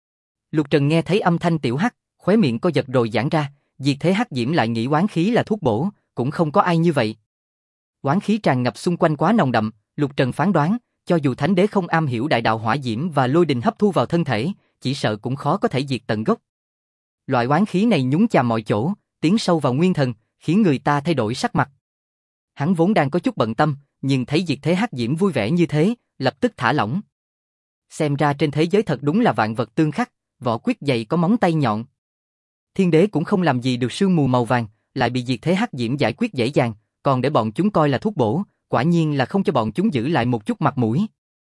Lục Trần nghe thấy âm thanh tiểu hắc, khóe miệng co giật rồi giãn ra, diệt thế hắc diễm lại nghĩ oán khí là thuốc bổ, cũng không có ai như vậy. Oán khí tràn ngập xung quanh quá nồng đậm, Lục Trần phán đoán, cho dù thánh đế không am hiểu đại đạo hỏa diễm và lôi đình hấp thu vào thân thể, chỉ sợ cũng khó có thể diệt tận gốc. Loại oán khí này nhúng chàm mọi chỗ, tiến sâu vào nguyên thần, khiến người ta thay đổi sắc mặt. Hắn vốn đang có chút bận tâm, nhưng thấy diệt thế hắc diễm vui vẻ như thế, lập tức thả lỏng. Xem ra trên thế giới thật đúng là vạn vật tương khắc, vỏ quyết dày có móng tay nhọn. Thiên đế cũng không làm gì được sương mù màu vàng, lại bị diệt thế hắc diễm giải quyết dễ dàng, còn để bọn chúng coi là thuốc bổ, quả nhiên là không cho bọn chúng giữ lại một chút mặt mũi.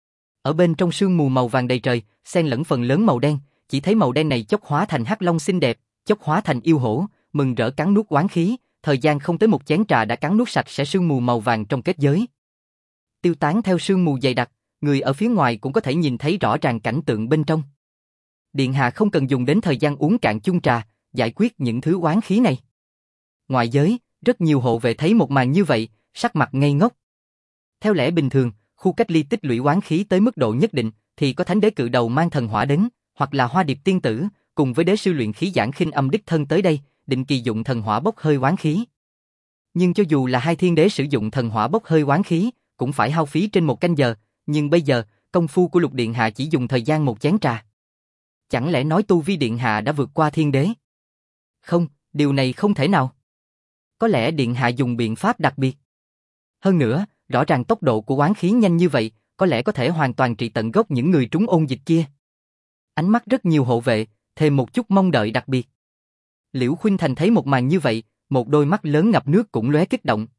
Ở bên trong sương mù màu vàng đầy trời, xen lẫn phần lớn màu đen, chỉ thấy màu đen này chốc hóa thành hắc long xinh đẹp, chốc hóa thành yêu hổ, mừng rỡ cắn nuốt oán khí, thời gian không tới một chén trà đã cắn nuốt sạch sẽ sương mù màu vàng trong kết giới. Tiêu tán theo sương mù dày đặc, người ở phía ngoài cũng có thể nhìn thấy rõ ràng cảnh tượng bên trong. Điện hạ không cần dùng đến thời gian uống cạn chung trà, giải quyết những thứ oán khí này. Ngoài giới, rất nhiều hộ vệ thấy một màn như vậy, sắc mặt ngây ngốc. Theo lẽ bình thường, khu cách ly tích lũy oán khí tới mức độ nhất định, thì có thánh đế cự đầu mang thần hỏa đến, hoặc là Hoa Điệp tiên tử, cùng với đế sư luyện khí Giảng Khinh Âm đích thân tới đây, định kỳ dụng thần hỏa bốc hơi oán khí. Nhưng cho dù là hai thiên đế sử dụng thần hỏa bốc hơi oán khí, cũng phải hao phí trên 1 canh giờ, nhưng bây giờ, công phu của Lục điện hạ chỉ dùng thời gian 1 chén trà. Chẳng lẽ nói tu vi điện hạ đã vượt qua thiên đế? Không, điều này không thể nào. Có lẽ điện hạ dùng biện pháp đặc biệt. Hơn nữa, rõ ràng tốc độ của oán khí nhanh như vậy, có lẽ có thể hoàn toàn trị tận gốc những người trúng ôn dịch kia. Ánh mắt rất nhiều hộ vệ, thêm một chút mong đợi đặc biệt. Liễu Khuynh Thành thấy một màn như vậy, một đôi mắt lớn ngập nước cũng lóe kích động.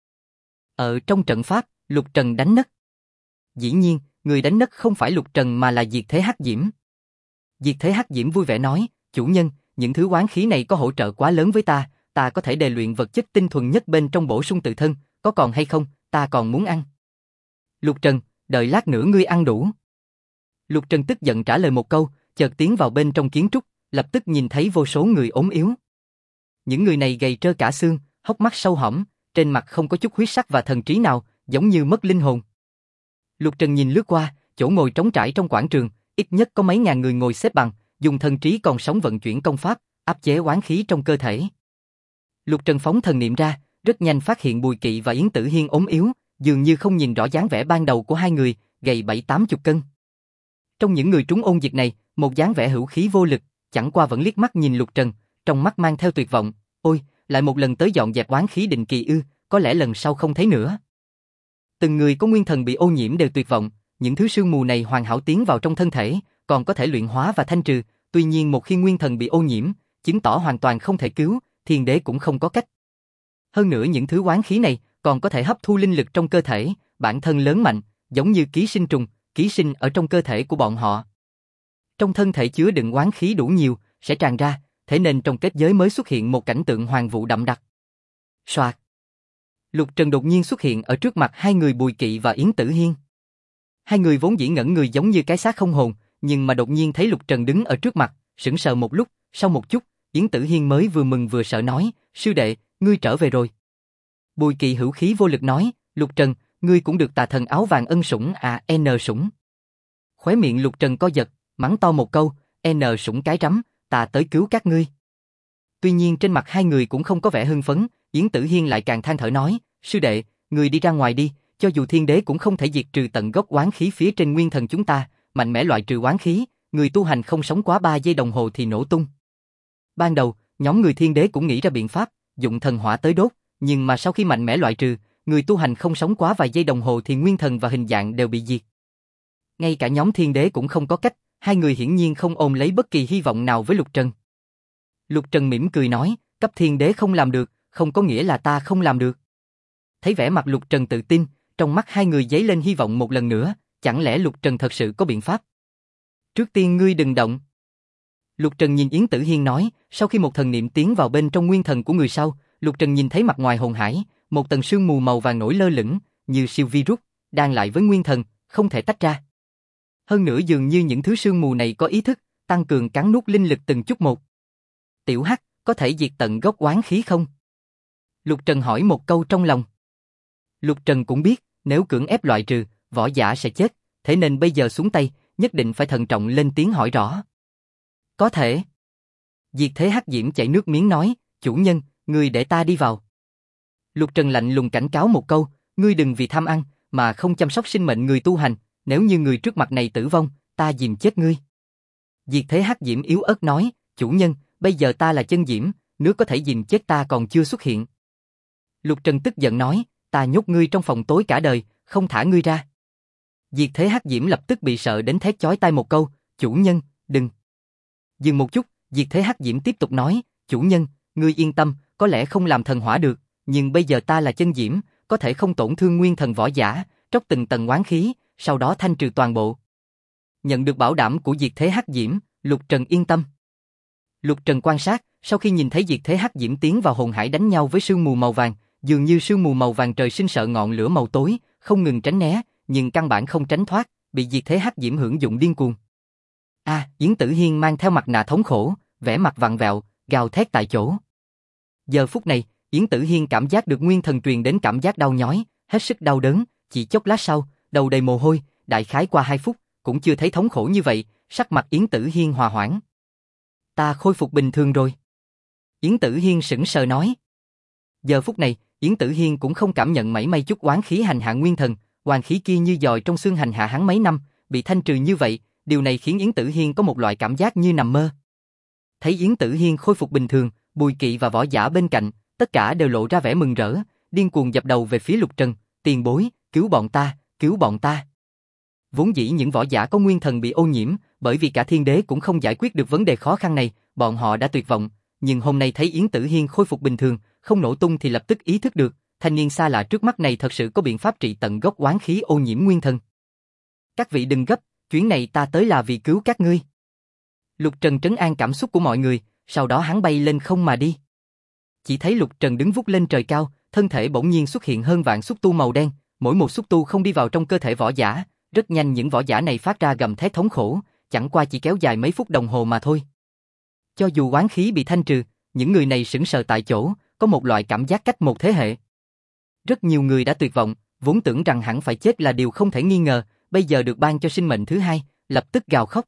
Ở trong trận pháp, Lục Trần đánh nấc. Dĩ nhiên, người đánh nấc không phải Lục Trần mà là Diệt Thế Hắc Diễm. Diệt Thế Hắc Diễm vui vẻ nói, chủ nhân, những thứ oán khí này có hỗ trợ quá lớn với ta có thể đề luyện vật chất tinh thuần nhất bên trong bổ sung tự thân, có còn hay không, ta còn muốn ăn. Lục Trần, đợi lát nữa ngươi ăn đủ. Lục Trần tức giận trả lời một câu, chợt tiến vào bên trong kiến trúc, lập tức nhìn thấy vô số người ốm yếu. Những người này gầy trơ cả xương, hốc mắt sâu hõm, trên mặt không có chút huyết sắc và thần trí nào, giống như mất linh hồn. Lục Trần nhìn lướt qua, chỗ ngồi trống trải trong quảng trường, ít nhất có mấy ngàn người ngồi xếp bằng, dùng thần trí còn sống vận chuyển công pháp, áp chế oán khí trong cơ thể. Lục Trần phóng thần niệm ra, rất nhanh phát hiện Bùi Kỵ và Yến Tử Hiên ốm yếu, dường như không nhìn rõ dáng vẻ ban đầu của hai người, gầy 7-80 cân. Trong những người trúng ôn dịch này, một dáng vẻ hữu khí vô lực, chẳng qua vẫn liếc mắt nhìn Lục Trần, trong mắt mang theo tuyệt vọng, ôi, lại một lần tới dọn dẹp oán khí định kỳ ư, có lẽ lần sau không thấy nữa. Từng người có nguyên thần bị ô nhiễm đều tuyệt vọng, những thứ sương mù này hoàn hảo tiến vào trong thân thể, còn có thể luyện hóa và thanh trừ, tuy nhiên một khi nguyên thần bị ô nhiễm, chứng tỏ hoàn toàn không thể cứu, thiên đế cũng không có cách. Hơn nữa những thứ oán khí này còn có thể hấp thu linh lực trong cơ thể, bản thân lớn mạnh, giống như ký sinh trùng, ký sinh ở trong cơ thể của bọn họ. Trong thân thể chứa đựng oán khí đủ nhiều, sẽ tràn ra, thế nên trong kết giới mới xuất hiện một cảnh tượng hoàng vụ đậm đặc. Soạt. Lục Trần đột nhiên xuất hiện ở trước mặt hai người Bùi Kỵ và Yến Tử Hiên. Hai người vốn dĩ ngẩn người giống như cái xác không hồn, nhưng mà đột nhiên thấy Lục Trần đứng ở trước mặt, sững sờ một lúc, sau một chút, Yến Tử Hiên mới vừa mừng vừa sợ nói, sư đệ, ngươi trở về rồi. Bùi Kỵ hữu khí vô lực nói, Lục Trần, ngươi cũng được Tà Thần áo vàng ân sủng à, N sủng. Khóe miệng Lục Trần co giật, mắng to một câu, N sủng cái rắm, ta tới cứu các ngươi. Tuy nhiên trên mặt hai người cũng không có vẻ hưng phấn, Yến Tử Hiên lại càng than thở nói, sư đệ, ngươi đi ra ngoài đi, cho dù thiên đế cũng không thể diệt trừ tận gốc oán khí phía trên nguyên thần chúng ta, mạnh mẽ loại trừ oán khí, người tu hành không sống quá 3 giây đồng hồ thì nổ tung. Ban đầu, nhóm người thiên đế cũng nghĩ ra biện pháp, dụng thần hỏa tới đốt, nhưng mà sau khi mạnh mẽ loại trừ, người tu hành không sống quá vài giây đồng hồ thì nguyên thần và hình dạng đều bị diệt. Ngay cả nhóm thiên đế cũng không có cách, hai người hiển nhiên không ôm lấy bất kỳ hy vọng nào với Lục Trần. Lục Trần mỉm cười nói, cấp thiên đế không làm được, không có nghĩa là ta không làm được. Thấy vẻ mặt Lục Trần tự tin, trong mắt hai người dấy lên hy vọng một lần nữa, chẳng lẽ Lục Trần thật sự có biện pháp? Trước tiên ngươi đừng động. Lục Trần nhìn Yến Tử Hiên nói, sau khi một thần niệm tiến vào bên trong nguyên thần của người sau, Lục Trần nhìn thấy mặt ngoài hồn hải, một tầng sương mù màu vàng nổi lơ lửng, như siêu virus, đang lại với nguyên thần, không thể tách ra. Hơn nữa dường như những thứ sương mù này có ý thức, tăng cường cắn nuốt linh lực từng chút một. Tiểu Hắc, có thể diệt tận gốc oán khí không? Lục Trần hỏi một câu trong lòng. Lục Trần cũng biết, nếu cưỡng ép loại trừ, võ giả sẽ chết, thế nên bây giờ xuống tay, nhất định phải thận trọng lên tiếng hỏi rõ. Có thể. Diệt Thế Hắc Diễm chảy nước miếng nói, chủ nhân, ngươi để ta đi vào. Lục Trần lạnh lùng cảnh cáo một câu, ngươi đừng vì tham ăn, mà không chăm sóc sinh mệnh người tu hành, nếu như người trước mặt này tử vong, ta dìm chết ngươi. Diệt Thế Hắc Diễm yếu ớt nói, chủ nhân, bây giờ ta là chân diễm, nước có thể dìm chết ta còn chưa xuất hiện. Lục Trần tức giận nói, ta nhốt ngươi trong phòng tối cả đời, không thả ngươi ra. Diệt Thế Hắc Diễm lập tức bị sợ đến thét chói tai một câu, chủ nhân, đừng. Dừng một chút, Diệt Thế Hắc Diễm tiếp tục nói, chủ nhân, ngươi yên tâm, có lẽ không làm thần hỏa được, nhưng bây giờ ta là chân diễm, có thể không tổn thương nguyên thần võ giả, tróc từng tầng oán khí, sau đó thanh trừ toàn bộ. Nhận được bảo đảm của Diệt Thế Hắc Diễm, Lục Trần yên tâm. Lục Trần quan sát, sau khi nhìn thấy Diệt Thế Hắc Diễm tiến vào hồn hải đánh nhau với sương mù màu vàng, dường như sương mù màu vàng trời sinh sợ ngọn lửa màu tối, không ngừng tránh né, nhưng căn bản không tránh thoát, bị Diệt Thế Hắc Diễm hưởng dụng điên cuồng. Yến Tử Hiên mang theo mặt nạ thống khổ, vẻ mặt vặn vẹo, gào thét tại chỗ. Giờ phút này, Yến Tử Hiên cảm giác được nguyên thần truyền đến cảm giác đau nhói, hết sức đau đớn, chỉ chốc lát sau, đầu đầy mồ hôi, đại khái qua 2 phút, cũng chưa thấy thống khổ như vậy, sắc mặt Yến Tử Hiên hòa hoãn. Ta khôi phục bình thường rồi. Yến Tử Hiên sững sờ nói. Giờ phút này, Yến Tử Hiên cũng không cảm nhận mảy may chút oán khí hành hạ nguyên thần, oán khí kia như dòi trong xương hành hạ hắn mấy năm, bị thanh trừ như vậy, điều này khiến Yến Tử Hiên có một loại cảm giác như nằm mơ. Thấy Yến Tử Hiên khôi phục bình thường, Bùi Kỵ và võ giả bên cạnh, tất cả đều lộ ra vẻ mừng rỡ, điên cuồng dập đầu về phía Lục Trần, tiền bối, cứu bọn ta, cứu bọn ta. Vốn dĩ những võ giả có nguyên thần bị ô nhiễm, bởi vì cả thiên đế cũng không giải quyết được vấn đề khó khăn này, bọn họ đã tuyệt vọng, nhưng hôm nay thấy Yến Tử Hiên khôi phục bình thường, không nổ tung thì lập tức ý thức được, thanh niên xa lạ trước mắt này thật sự có biện pháp trị tận gốc oán khí ô nhiễm nguyên thần. Các vị đừng gấp, chuyến này ta tới là vì cứu các ngươi. Lục Trần trấn an cảm xúc của mọi người, sau đó hắn bay lên không mà đi. Chỉ thấy Lục Trần đứng vút lên trời cao, thân thể bỗng nhiên xuất hiện hơn vạn xúc tu màu đen, mỗi một xúc tu không đi vào trong cơ thể võ giả, rất nhanh những võ giả này phát ra gầm thét thống khổ, chẳng qua chỉ kéo dài mấy phút đồng hồ mà thôi. Cho dù oán khí bị thanh trừ, những người này sững sờ tại chỗ, có một loại cảm giác cách một thế hệ. Rất nhiều người đã tuyệt vọng, vốn tưởng rằng hẳn phải chết là điều không thể nghi ngờ, bây giờ được ban cho sinh mệnh thứ hai, lập tức gào khóc.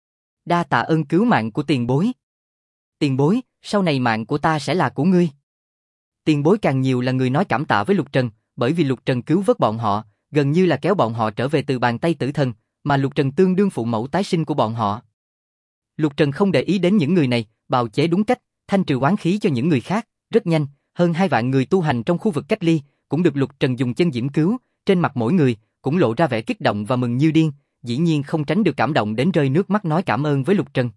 Đa tạ ơn cứu mạng của tiền bối. Tiền bối, sau này mạng của ta sẽ là của ngươi. Tiền bối càng nhiều là người nói cảm tạ với Lục Trần, bởi vì Lục Trần cứu vớt bọn họ, gần như là kéo bọn họ trở về từ bàn tay tử thần, mà Lục Trần tương đương phụ mẫu tái sinh của bọn họ. Lục Trần không để ý đến những người này, bào chế đúng cách, thanh trừ oán khí cho những người khác, rất nhanh, hơn 2 vạn người tu hành trong khu vực cách ly, cũng được Lục Trần dùng chân diễm cứu, trên mặt mỗi người cũng lộ ra vẻ kích động và mừng như điên, dĩ nhiên không tránh được cảm động đến rơi nước mắt nói cảm ơn với Lục Trần.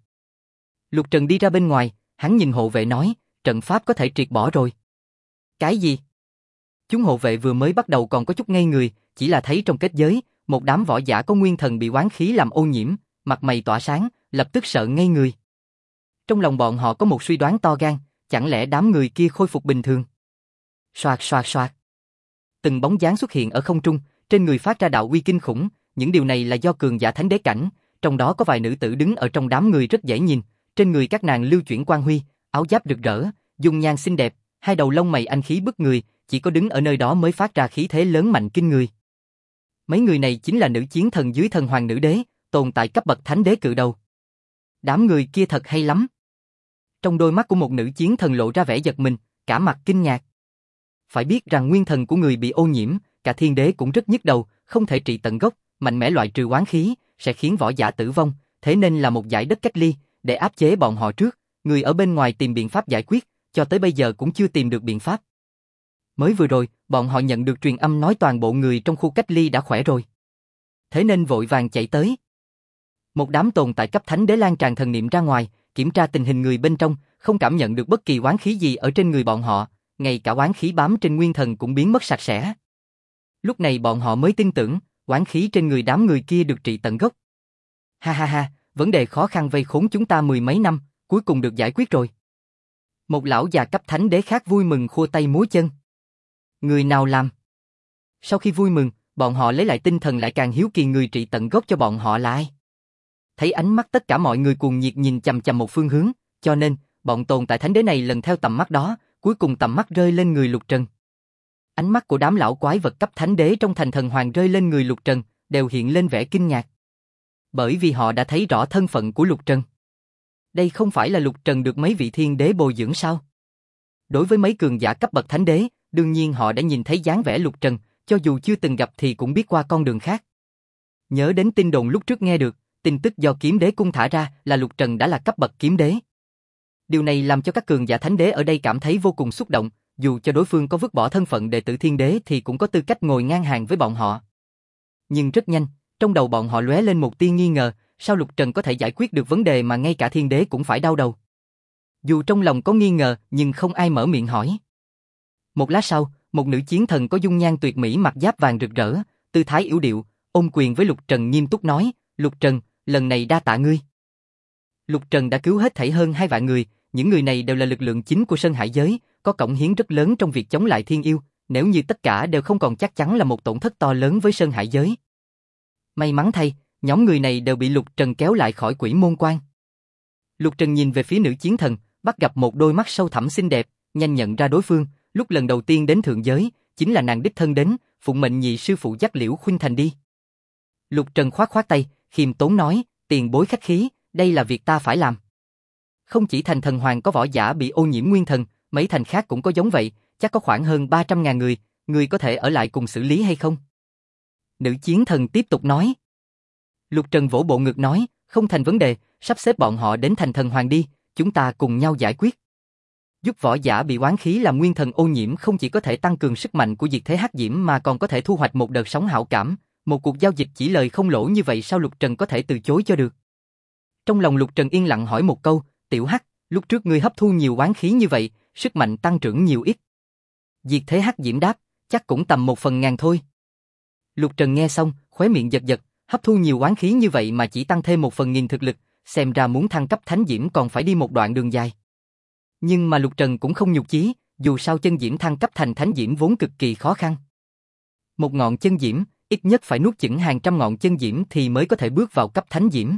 Lục Trần đi ra bên ngoài, hắn nhìn hộ vệ nói, trận pháp có thể triệt bỏ rồi. Cái gì? Chúng hộ vệ vừa mới bắt đầu còn có chút ngây người, chỉ là thấy trong kết giới, một đám võ giả có nguyên thần bị oán khí làm ô nhiễm, mặt mày tỏa sáng, lập tức sợ ngây người. Trong lòng bọn họ có một suy đoán to gan, chẳng lẽ đám người kia khôi phục bình thường? Soạt soạt soạt. Từng bóng dáng xuất hiện ở không trung, trên người phát ra đạo uy kinh khủng, những điều này là do cường giả thánh đế cảnh, trong đó có vài nữ tử đứng ở trong đám người rất dễ nhìn, trên người các nàng lưu chuyển quang huy, áo giáp rực rỡ, dung nhan xinh đẹp, hai đầu lông mày anh khí bức người, chỉ có đứng ở nơi đó mới phát ra khí thế lớn mạnh kinh người. Mấy người này chính là nữ chiến thần dưới thần hoàng nữ đế, tồn tại cấp bậc thánh đế cự đầu. Đám người kia thật hay lắm. Trong đôi mắt của một nữ chiến thần lộ ra vẻ giật mình, cả mặt kinh ngạc. Phải biết rằng nguyên thần của người bị ô nhiễm, cả thiên đế cũng rất nhức đầu, không thể trị tận gốc, mạnh mẽ loại trừ oán khí, sẽ khiến võ giả tử vong, thế nên là một dải đất cách ly, để áp chế bọn họ trước, người ở bên ngoài tìm biện pháp giải quyết, cho tới bây giờ cũng chưa tìm được biện pháp. Mới vừa rồi, bọn họ nhận được truyền âm nói toàn bộ người trong khu cách ly đã khỏe rồi. Thế nên vội vàng chạy tới. Một đám tồn tại cấp thánh đế lan tràn thần niệm ra ngoài, kiểm tra tình hình người bên trong, không cảm nhận được bất kỳ oán khí gì ở trên người bọn họ, ngay cả oán khí bám trên nguyên thần cũng biến mất sạch sẽ. Lúc này bọn họ mới tin tưởng, oán khí trên người đám người kia được trị tận gốc. Ha ha ha, vấn đề khó khăn vây khốn chúng ta mười mấy năm, cuối cùng được giải quyết rồi. Một lão già cấp thánh đế khác vui mừng khua tay múa chân. Người nào làm? Sau khi vui mừng, bọn họ lấy lại tinh thần lại càng hiếu kỳ người trị tận gốc cho bọn họ là ai. Thấy ánh mắt tất cả mọi người cuồng nhiệt nhìn chằm chằm một phương hướng, cho nên, bọn tồn tại thánh đế này lần theo tầm mắt đó, cuối cùng tầm mắt rơi lên người Lục Trần. Ánh mắt của đám lão quái vật cấp thánh đế trong thành thần hoàng rơi lên người Lục Trần, đều hiện lên vẻ kinh ngạc. Bởi vì họ đã thấy rõ thân phận của Lục Trần. Đây không phải là Lục Trần được mấy vị thiên đế bồi dưỡng sao? Đối với mấy cường giả cấp bậc thánh đế, đương nhiên họ đã nhìn thấy dáng vẻ Lục Trần, cho dù chưa từng gặp thì cũng biết qua con đường khác. Nhớ đến tin đồn lúc trước nghe được, tin tức do kiếm đế cung thả ra là Lục Trần đã là cấp bậc kiếm đế. Điều này làm cho các cường giả thánh đế ở đây cảm thấy vô cùng xúc động, dù cho đối phương có vứt bỏ thân phận đệ tử thiên đế thì cũng có tư cách ngồi ngang hàng với bọn họ. Nhưng rất nhanh, trong đầu bọn họ lóe lên một tia nghi ngờ, sao Lục Trần có thể giải quyết được vấn đề mà ngay cả thiên đế cũng phải đau đầu. Dù trong lòng có nghi ngờ, nhưng không ai mở miệng hỏi. Một lát sau, một nữ chiến thần có dung nhan tuyệt mỹ mặc giáp vàng rực rỡ, tư thái yếu điệu, ôm quyền với Lục Trần nghiêm túc nói, Lục Trần, lần này đa tạ ngươi. Lục Trần đã cứu hết thảy hơn 2 vạn người, những người này đều là lực lượng chính của Sơn Hải giới, có cống hiến rất lớn trong việc chống lại thiên yêu, nếu như tất cả đều không còn chắc chắn là một tổn thất to lớn với Sơn Hải giới. May mắn thay, nhóm người này đều bị Lục Trần kéo lại khỏi quỷ môn quan. Lục Trần nhìn về phía nữ chiến thần, bắt gặp một đôi mắt sâu thẳm xinh đẹp, nhanh nhận ra đối phương, lúc lần đầu tiên đến thượng giới, chính là nàng đích thân đến, phụng mệnh nhị sư phụ dắt Liễu Khuynh Thành đi. Lục Trần khoát khoát tay, khiêm tốn nói, tiền bối khách khí, đây là việc ta phải làm. Không chỉ thành thần hoàng có võ giả bị ô nhiễm nguyên thần, mấy thành khác cũng có giống vậy, chắc có khoảng hơn 300.000 người, người có thể ở lại cùng xử lý hay không? Nữ chiến thần tiếp tục nói. Lục Trần vỗ bộ ngực nói, không thành vấn đề, sắp xếp bọn họ đến thành thần hoàng đi, chúng ta cùng nhau giải quyết. Giúp võ giả bị oán khí làm nguyên thần ô nhiễm không chỉ có thể tăng cường sức mạnh của diệt thế hắc diễm mà còn có thể thu hoạch một đợt sóng hảo cảm, một cuộc giao dịch chỉ lời không lỗ như vậy sao Lục Trần có thể từ chối cho được. Trong lòng Lục Trần yên lặng hỏi một câu, Tiểu Hắc, lúc trước ngươi hấp thu nhiều oán khí như vậy, sức mạnh tăng trưởng nhiều ít. Diệt thế hắc diễm đáp, chắc cũng tầm 1/1000 thôi. Lục Trần nghe xong, khóe miệng giật giật, hấp thu nhiều oán khí như vậy mà chỉ tăng thêm 1/1000 thực lực, xem ra muốn thăng cấp thánh diễm còn phải đi một đoạn đường dài. Nhưng mà Lục Trần cũng không nhục chí, dù sao chân diễm thăng cấp thành thánh diễm vốn cực kỳ khó khăn. Một ngọn chân diễm, ít nhất phải nuốt chửng hàng trăm ngọn chân diễm thì mới có thể bước vào cấp thánh diễm.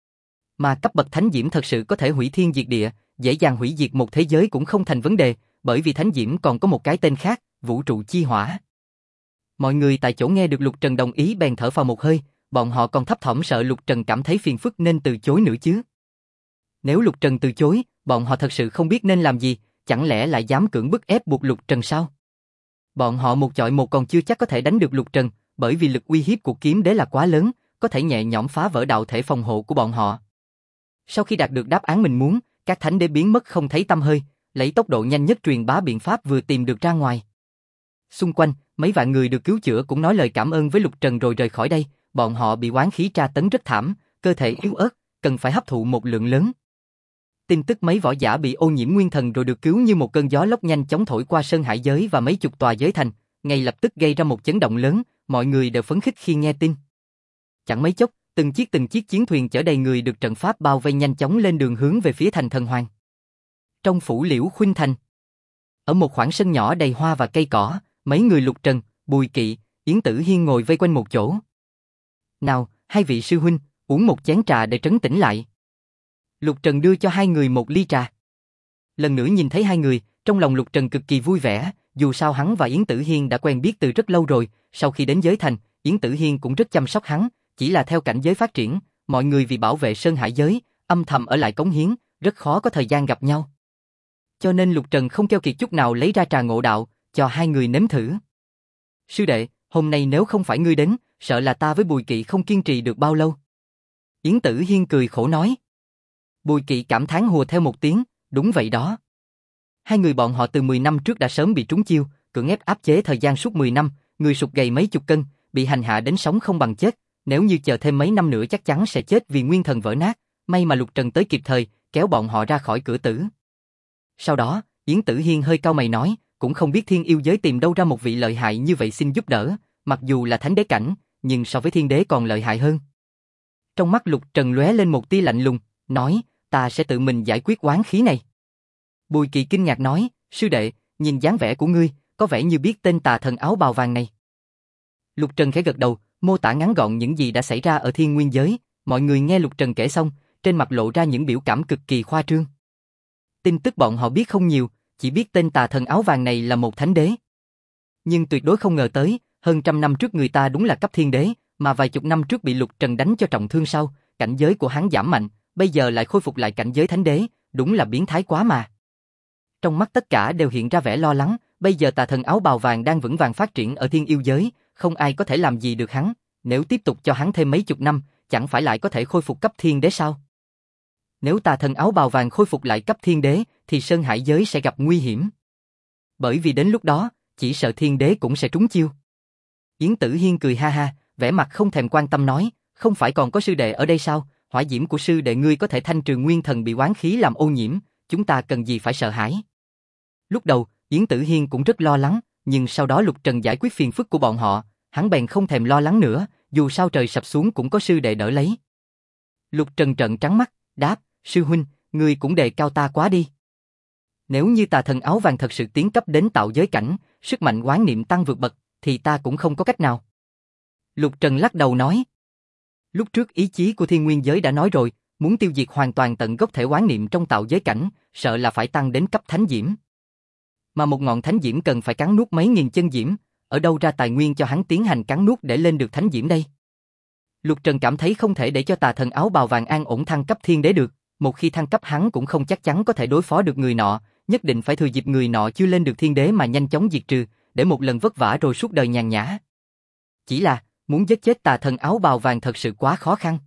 Mà cấp bậc thánh diễm thật sự có thể hủy thiên diệt địa, dễ dàng hủy diệt một thế giới cũng không thành vấn đề, bởi vì thánh diễm còn có một cái tên khác, vũ trụ chi hỏa. Mọi người tại chỗ nghe được Lục Trần đồng ý bèn thở phào một hơi, bọn họ còn thấp thỏm sợ Lục Trần cảm thấy phiền phức nên từ chối nữa chứ. Nếu Lục Trần từ chối, bọn họ thật sự không biết nên làm gì, chẳng lẽ lại dám cưỡng bức ép buộc Lục Trần sao? Bọn họ một chọi một còn chưa chắc có thể đánh được Lục Trần, bởi vì lực uy hiếp của kiếm đế là quá lớn, có thể nhẹ nhõm phá vỡ đạo thể phòng hộ của bọn họ. Sau khi đạt được đáp án mình muốn, các thánh đế biến mất không thấy tăm hơi, lấy tốc độ nhanh nhất truyền bá biện pháp vừa tìm được ra ngoài. Xung quanh, mấy vạn người được cứu chữa cũng nói lời cảm ơn với Lục Trần rồi rời khỏi đây, bọn họ bị oán khí tra tấn rất thảm, cơ thể yếu ớt, cần phải hấp thụ một lượng lớn. Tin tức mấy võ giả bị ô nhiễm nguyên thần rồi được cứu như một cơn gió lốc nhanh chóng thổi qua Sơn Hải giới và mấy chục tòa giới thành, ngay lập tức gây ra một chấn động lớn, mọi người đều phấn khích khi nghe tin. Chẳng mấy chốc, từng chiếc chiến thuyền chở đầy người được trận pháp bao vây nhanh chóng lên đường hướng về phía thành thần hoàng. Trong phủ Liễu Khuynh Thành, ở một khoảng sân nhỏ đầy hoa và cây cỏ, mấy người Lục Trần, Bùi Kỵ, Yến Tử Hiên ngồi vây quanh một chỗ. Nào, hai vị sư huynh, uống một chén trà để trấn tĩnh lại. Lục Trần đưa cho hai người một ly trà. Lần nữa nhìn thấy hai người, trong lòng Lục Trần cực kỳ vui vẻ, dù sao hắn và Yến Tử Hiên đã quen biết từ rất lâu rồi, sau khi đến giới thành, Yến Tử Hiên cũng rất chăm sóc hắn, chỉ là theo cảnh giới phát triển, mọi người vì bảo vệ Sơn Hải giới, âm thầm ở lại cống hiến, rất khó có thời gian gặp nhau. Cho nên Lục Trần không keo kiệt chút nào lấy ra trà ngộ đạo, cho hai người nếm thử. Sư đệ, hôm nay nếu không phải ngươi đến, sợ là ta với Bùi Kỵ không kiên trì được bao lâu. Yến Tử Hiên cười khổ nói. Bùi Kỵ cảm thán hùa theo một tiếng, Đúng vậy đó. Hai người bọn họ từ 10 năm trước đã sớm bị trúng chiêu, cưỡng ép áp chế thời gian suốt 10 năm, người sụt gầy mấy chục cân, bị hành hạ đến sống không bằng chết, nếu như chờ thêm mấy năm nữa chắc chắn sẽ chết vì nguyên thần vỡ nát, may mà Lục Trần tới kịp thời, kéo bọn họ ra khỏi cửa tử. Sau đó, Yến Tử Hiên hơi cau mày nói, cũng không biết thiên yêu giới tìm đâu ra một vị lợi hại như vậy xin giúp đỡ, mặc dù là thánh đế cảnh, nhưng so với thiên đế còn lợi hại hơn. Trong mắt Lục Trần lóe lên một tia lạnh lùng, nói, ta sẽ tự mình giải quyết oán khí này. Bùi Kỳ kinh ngạc nói, sư đệ, nhìn dáng vẻ của ngươi, có vẻ như biết tên tà thần áo bào vàng này. Lục Trần khẽ gật đầu, mô tả ngắn gọn những gì đã xảy ra ở thiên nguyên giới, mọi người nghe Lục Trần kể xong, trên mặt lộ ra những biểu cảm cực kỳ khoa trương. Tin tức bọn họ biết không nhiều, chỉ biết tên tà thần áo vàng này là một thánh đế. Nhưng tuyệt đối không ngờ tới, hơn trăm năm trước người ta đúng là cấp thiên đế, mà vài chục năm trước bị Lục Trần đánh cho trọng thương sau, cảnh giới của hắn giảm mạnh, bây giờ lại khôi phục lại cảnh giới thánh đế, đúng là biến thái quá mà. Trong mắt tất cả đều hiện ra vẻ lo lắng, bây giờ tà thần áo bào vàng đang vững vàng phát triển ở thiên yêu giới, không ai có thể làm gì được hắn, nếu tiếp tục cho hắn thêm mấy chục năm, chẳng phải lại có thể khôi phục cấp thiên đế sao? Nếu tà thần áo bào vàng khôi phục lại cấp thiên đế, thì Sơn Hải giới sẽ gặp nguy hiểm. Bởi vì đến lúc đó, chỉ sợ thiên đế cũng sẽ trúng chiêu. Yến Tử Hiên cười ha ha, vẻ mặt không thèm quan tâm nói, không phải còn có sư đệ ở đây sao, hỏa diễm của sư đệ ngươi có thể thanh trừ nguyên thần bị oán khí làm ô nhiễm, chúng ta cần gì phải sợ hãi. Lúc đầu, Yến Tử Hiên cũng rất lo lắng, nhưng sau đó Lục Trần giải quyết phiền phức của bọn họ, hắn bèn không thèm lo lắng nữa, dù sao trời sập xuống cũng có sư đệ đỡ lấy. Lục Trần trợn trắng mắt, đáp, sư huynh, ngươi cũng đề cao ta quá đi. Nếu như tà thần áo vàng thật sự tiến cấp đến tạo giới cảnh, sức mạnh oán niệm tăng vượt bậc, thì ta cũng không có cách nào. Lục Trần lắc đầu nói. Lúc trước ý chí của thiên nguyên giới đã nói rồi, muốn tiêu diệt hoàn toàn tận gốc thể oán niệm trong tạo giới cảnh, sợ là phải tăng đến cấp thánh diễm. Mà một ngọn thánh diễm cần phải cắn nuốt mấy nghìn chân diễm, ở đâu ra tài nguyên cho hắn tiến hành cắn nuốt để lên được thánh diễm đây? Lục Trần cảm thấy không thể để cho tà thần áo bào vàng an ổn thăng cấp thiên đế được, một khi thăng cấp hắn cũng không chắc chắn có thể đối phó được người nọ, nhất định phải thừa dịp người nọ chưa lên được thiên đế mà nhanh chóng diệt trừ, để một lần vất vả rồi suốt đời nhàn nhã. Chỉ là, muốn giết chết tà thần áo bào vàng thật sự quá khó khăn.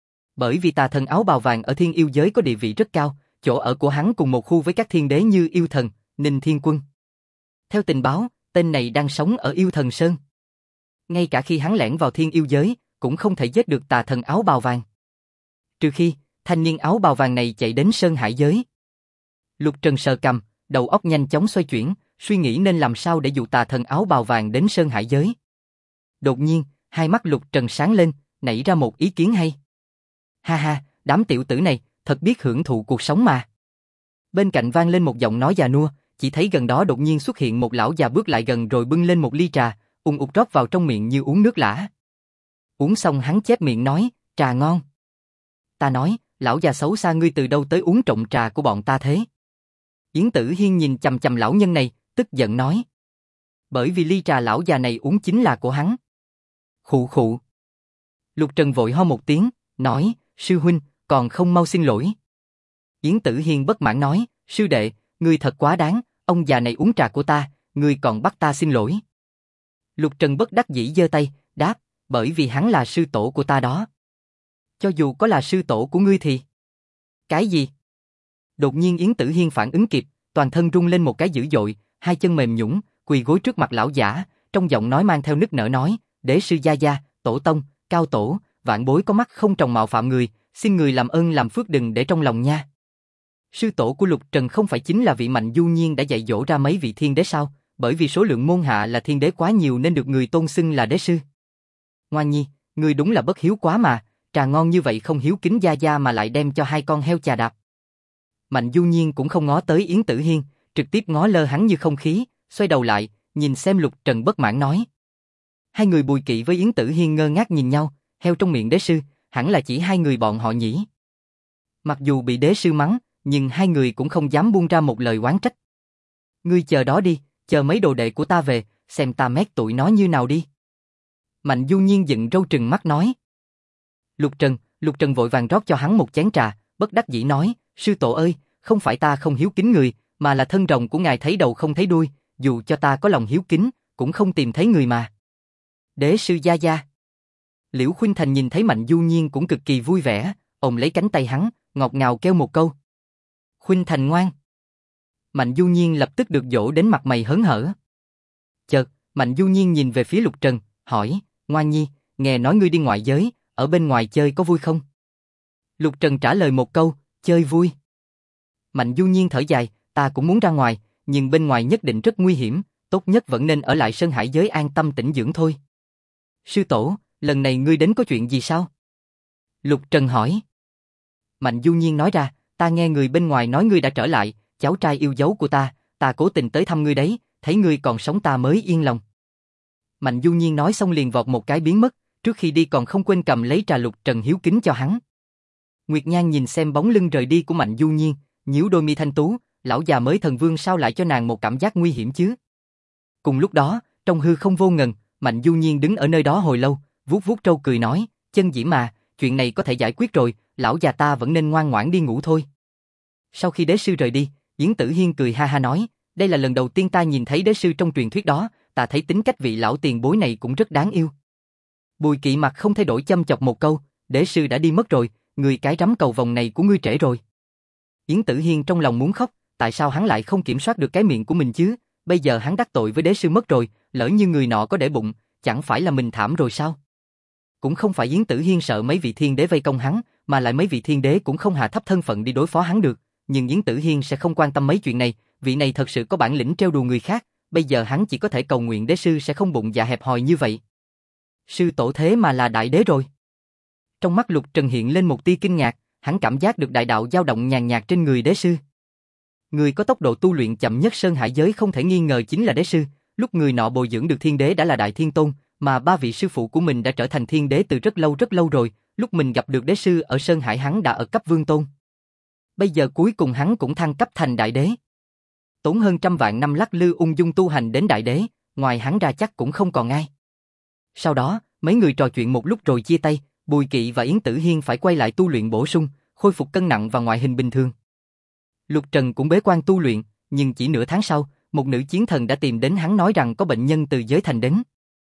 Bởi vì tà thần áo bào vàng ở thiên yêu giới có địa vị rất cao, chỗ ở của hắn cùng một khu với các thiên đế như yêu thần, Ninh Thiên Quân. Theo tình báo, tên này đang sống ở yêu thần Sơn. Ngay cả khi hắn lẻn vào thiên yêu giới, cũng không thể giết được tà thần áo bào vàng. Trừ khi, thanh niên áo bào vàng này chạy đến Sơn Hải giới. Lục Trần sờ cằm, đầu óc nhanh chóng xoay chuyển, suy nghĩ nên làm sao để dụ tà thần áo bào vàng đến Sơn Hải giới. Đột nhiên, hai mắt Lục Trần sáng lên, nảy ra một ý kiến hay. Ha ha, đám tiểu tử này, thật biết hưởng thụ cuộc sống mà. Bên cạnh vang lên một giọng nói già nua, chỉ thấy gần đó đột nhiên xuất hiện một lão già bước lại gần rồi bưng lên một ly trà, ung ục rót vào trong miệng như uống nước lã. Uống xong hắn chép miệng nói, trà ngon. Ta nói, lão già xấu xa ngươi từ đâu tới uống trộm trà của bọn ta thế? Yến Tử Hiên nhìn chằm chằm lão nhân này, tức giận nói. Bởi vì ly trà lão già này uống chính là của hắn. Khụ khụ. Lục Trần vội ho một tiếng, nói, sư huynh, còn không mau xin lỗi. Yến Tử Hiên bất mãn nói, sư đệ, ngươi thật quá đáng, ông già này uống trà của ta, ngươi còn bắt ta xin lỗi. Lục Trần bất đắc dĩ giơ tay, đáp, bởi vì hắn là sư tổ của ta đó. Cho dù có là sư tổ của ngươi thì... Cái gì? Đột nhiên Yến Tử Hiên phản ứng kịp, toàn thân rung lên một cái dữ dội, hai chân mềm nhũn, quỳ gối trước mặt lão giả, trong giọng nói mang theo nức nở nói, đế sư gia gia, tổ tông, cao tổ, vạn bối có mắt không tròng mạo phạm người, xin người làm ơn làm phước đừng để trong lòng nha. Sư tổ của Lục Trần không phải chính là vị Mạnh Du Nhiên đã dạy dỗ ra mấy vị thiên đế sao? Bởi vì số lượng môn hạ là thiên đế quá nhiều nên được người tôn xưng là đế sư. Ngoan nhi, ngươi đúng là bất hiếu quá mà, trà ngon như vậy không hiếu kính gia gia mà lại đem cho hai con heo chà đạp. Mạnh Du Nhiên cũng không ngó tới Yến Tử Hiên, trực tiếp ngó lơ hắn như không khí, xoay đầu lại, nhìn xem Lục Trần bất mãn nói. Hai người Bùi Kỵ với Yến Tử Hiên ngơ ngác nhìn nhau, heo trong miệng đế sư, hẳn là chỉ hai người bọn họ nhỉ. Mặc dù bị đế sư mắng, nhưng hai người cũng không dám buông ra một lời oán trách. Ngươi chờ đó đi, chờ mấy đồ đệ của ta về, xem ta mét tụi nó như nào đi. Mạnh Du Nhiên dựng râu trừng mắt nói. Lục Trần vội vàng rót cho hắn một chén trà, bất đắc dĩ nói, sư tổ ơi, không phải ta không hiếu kính người, mà là thân rồng của ngài thấy đầu không thấy đuôi, dù cho ta có lòng hiếu kính, cũng không tìm thấy người mà. Đế sư gia gia. Liễu Khuynh Thành nhìn thấy Mạnh Du Nhiên cũng cực kỳ vui vẻ, ôm lấy cánh tay hắn, ngọt ngào kêu một câu. Khuynh Thành ngoan. Mạnh Du Nhiên lập tức được dỗ đến mặt mày hớn hở. Chợt, Mạnh Du Nhiên nhìn về phía Lục Trần, hỏi, Ngoan Nhi, nghe nói ngươi đi ngoại giới, ở bên ngoài chơi có vui không? Lục Trần trả lời một câu, chơi vui. Mạnh Du Nhiên thở dài, ta cũng muốn ra ngoài, nhưng bên ngoài nhất định rất nguy hiểm, tốt nhất vẫn nên ở lại Sơn Hải giới an tâm tĩnh dưỡng thôi. Sư tổ, lần này ngươi đến có chuyện gì sao? Lục Trần hỏi. Mạnh Du Nhiên nói ra, ta nghe người bên ngoài nói ngươi đã trở lại, cháu trai yêu dấu của ta cố tình tới thăm ngươi đấy, thấy ngươi còn sống ta mới yên lòng. Mạnh Du Nhiên nói xong liền vọt một cái biến mất, trước khi đi còn không quên cầm lấy trà Lục Trần hiếu kính cho hắn. Nguyệt Nhan nhìn xem bóng lưng rời đi của Mạnh Du Nhiên, nhíu đôi mi thanh tú, lão già mới thần vương sao lại cho nàng một cảm giác nguy hiểm chứ? Cùng lúc đó, trong hư không vô ngần, Mạnh Du Nhiên đứng ở nơi đó hồi lâu, vuốt vuốt trâu cười nói, Chân Diễm mà, chuyện này có thể giải quyết rồi, lão già ta vẫn nên ngoan ngoãn đi ngủ thôi. Sau khi đế sư rời đi, Yến Tử Hiên cười ha ha nói, đây là lần đầu tiên ta nhìn thấy đế sư trong truyền thuyết đó, ta thấy tính cách vị lão tiền bối này cũng rất đáng yêu. Bùi Kỵ mặt không thay đổi châm chọc một câu, đế sư đã đi mất rồi, người cái rắm cầu vồng này của ngươi trễ rồi. Yến Tử Hiên trong lòng muốn khóc, tại sao hắn lại không kiểm soát được cái miệng của mình chứ, bây giờ hắn đắc tội với đế sư mất rồi, lỡ như người nọ có để bụng, chẳng phải là mình thảm rồi sao? Cũng không phải Yến Tử Hiên sợ mấy vị thiên đế vây công hắn, mà lại mấy vị thiên đế cũng không hạ thấp thân phận đi đối phó hắn được, nhưng Yến Tử Hiên sẽ không quan tâm mấy chuyện này, vị này thật sự có bản lĩnh trêu đùa người khác, bây giờ hắn chỉ có thể cầu nguyện đế sư sẽ không bụng dạ hẹp hòi như vậy. Sư tổ thế mà là đại đế rồi. Trong mắt Lục Trần hiện lên một tia kinh ngạc, hắn cảm giác được đại đạo dao động nhàn nhạt trên người đế sư. Người có tốc độ tu luyện chậm nhất Sơn Hải giới không thể nghi ngờ chính là đế sư, lúc người nọ bồi dưỡng được thiên đế đã là đại thiên tôn, mà ba vị sư phụ của mình đã trở thành thiên đế từ rất lâu rồi, lúc mình gặp được đế sư ở Sơn Hải hắn đã ở cấp vương tôn. Bây giờ cuối cùng hắn cũng thăng cấp thành đại đế. Tốn hơn 100 vạn năm lắc lư ung dung tu hành đến đại đế, ngoài hắn ra chắc cũng không còn ai. Sau đó, mấy người trò chuyện một lúc rồi chia tay, Bùi Kỵ và Yến Tử Hiên phải quay lại tu luyện bổ sung, khôi phục cân nặng và ngoại hình bình thường. Lục Trần cũng bế quan tu luyện, nhưng chỉ nửa tháng sau, một nữ chiến thần đã tìm đến hắn nói rằng có bệnh nhân từ giới thành đến.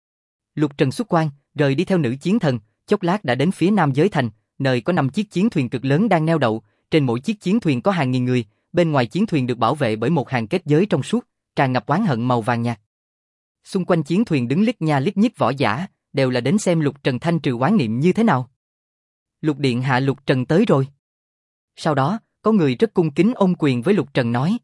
Lục Trần xuất quan, rời đi theo nữ chiến thần, chốc lát đã đến phía nam giới thành, nơi có 5 chiếc chiến thuyền cực lớn đang neo đậu, trên mỗi chiếc chiến thuyền có hàng nghìn người, bên ngoài chiến thuyền được bảo vệ bởi một hàng kết giới trong suốt, tràn ngập oán hận màu vàng nhạt. Xung quanh chiến thuyền đứng lít nha lít nhít võ giả, đều là đến xem Lục Trần thanh trừ oán niệm như thế nào. Lục điện hạ Lục Trần tới rồi. Sau đó, có người rất cung kính ôm quyền với Lục Trần nói.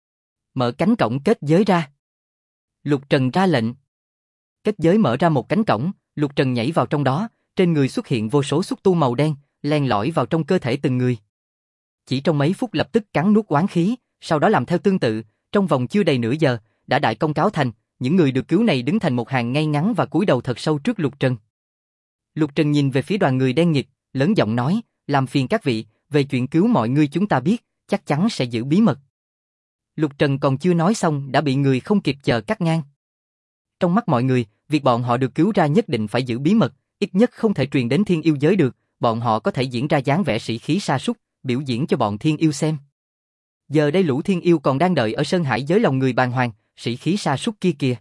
Mở cánh cổng kết giới ra. Lục Trần ra lệnh. Kết giới mở ra một cánh cổng, Lục Trần nhảy vào trong đó, trên người xuất hiện vô số xúc tu màu đen, len lỏi vào trong cơ thể từng người. Chỉ trong mấy phút lập tức cắn nuốt oán khí, sau đó làm theo tương tự, trong vòng chưa đầy nửa giờ, đã đại công cáo thành, những người được cứu này đứng thành một hàng ngay ngắn và cúi đầu thật sâu trước Lục Trần. Lục Trần nhìn về phía đoàn người đen nghịt, lớn giọng nói, làm phiền các vị, về chuyện cứu mọi người chúng ta biết, chắc chắn sẽ giữ bí mật. Lục Trần còn chưa nói xong đã bị người không kịp chờ cắt ngang. Trong mắt mọi người, việc bọn họ được cứu ra nhất định phải giữ bí mật, ít nhất không thể truyền đến thiên yêu giới được, bọn họ có thể diễn ra dáng vẻ sĩ khí sa sút, biểu diễn cho bọn thiên yêu xem. Giờ đây lũ thiên yêu còn đang đợi ở Sơn Hải giới lòng người bàng hoàng, sĩ khí sa sút kia kìa.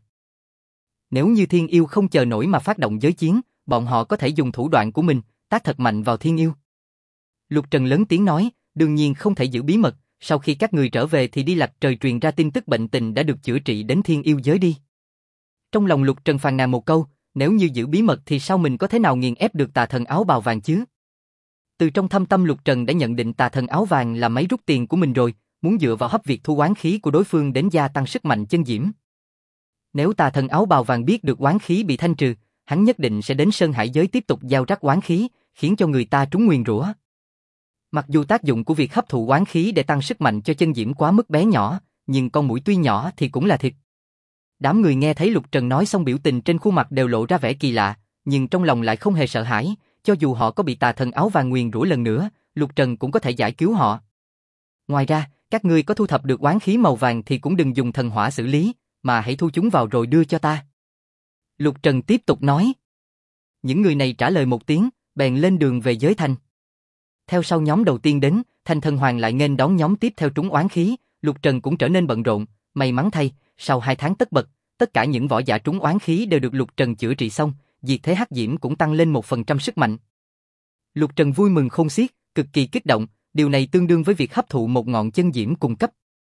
Nếu như thiên yêu không chờ nổi mà phát động giới chiến, bọn họ có thể dùng thủ đoạn của mình, tác thật mạnh vào thiên yêu. Lục Trần lớn tiếng nói, đương nhiên không thể giữ bí mật, sau khi các người trở về thì đi lạch trời truyền ra tin tức bệnh tình đã được chữa trị đến thiên yêu giới đi. Trong lòng Lục Trần phàn nàn một câu, nếu như giữ bí mật thì sao mình có thế nào nghiền ép được tà thần áo bào vàng chứ? Từ trong thâm tâm Lục Trần đã nhận định tà thần áo vàng là máy rút tiền của mình rồi, muốn dựa vào hấp việc thu oán khí của đối phương đến gia tăng sức mạnh chân diễm. Nếu tà thần áo bào vàng biết được oán khí bị thanh trừ, hắn nhất định sẽ đến Sơn Hải giới tiếp tục gieo rắc oán khí, khiến cho người ta trúng nguyền rủa. Mặc dù tác dụng của việc hấp thụ oán khí để tăng sức mạnh cho chân diễm quá mức bé nhỏ, nhưng con muỗi tuy nhỏ thì cũng là thịt. Đám người nghe thấy Lục Trần nói xong biểu tình trên khuôn mặt đều lộ ra vẻ kỳ lạ, nhưng trong lòng lại không hề sợ hãi, cho dù họ có bị tà thần áo vàng nguyền rủa lần nữa, Lục Trần cũng có thể giải cứu họ. Ngoài ra, các ngươi có thu thập được oán khí màu vàng thì cũng đừng dùng thần hỏa xử lý, mà hãy thu chúng vào rồi đưa cho ta. Lục Trần tiếp tục nói. Những người này trả lời một tiếng, bèn lên đường về giới thành. Theo sau nhóm đầu tiên đến, Thanh Thần Hoàng lại nghênh đón nhóm tiếp theo trúng oán khí, Lục Trần cũng trở nên bận rộn, may mắn thay, sau 2 tháng tất bật, tất cả những võ giả trúng oán khí đều được Lục Trần chữa trị xong, diệt thế hắc diễm cũng tăng lên 1% sức mạnh. Lục Trần vui mừng khôn xiết, cực kỳ kích động, điều này tương đương với việc hấp thụ một ngọn chân diễm cùng cấp.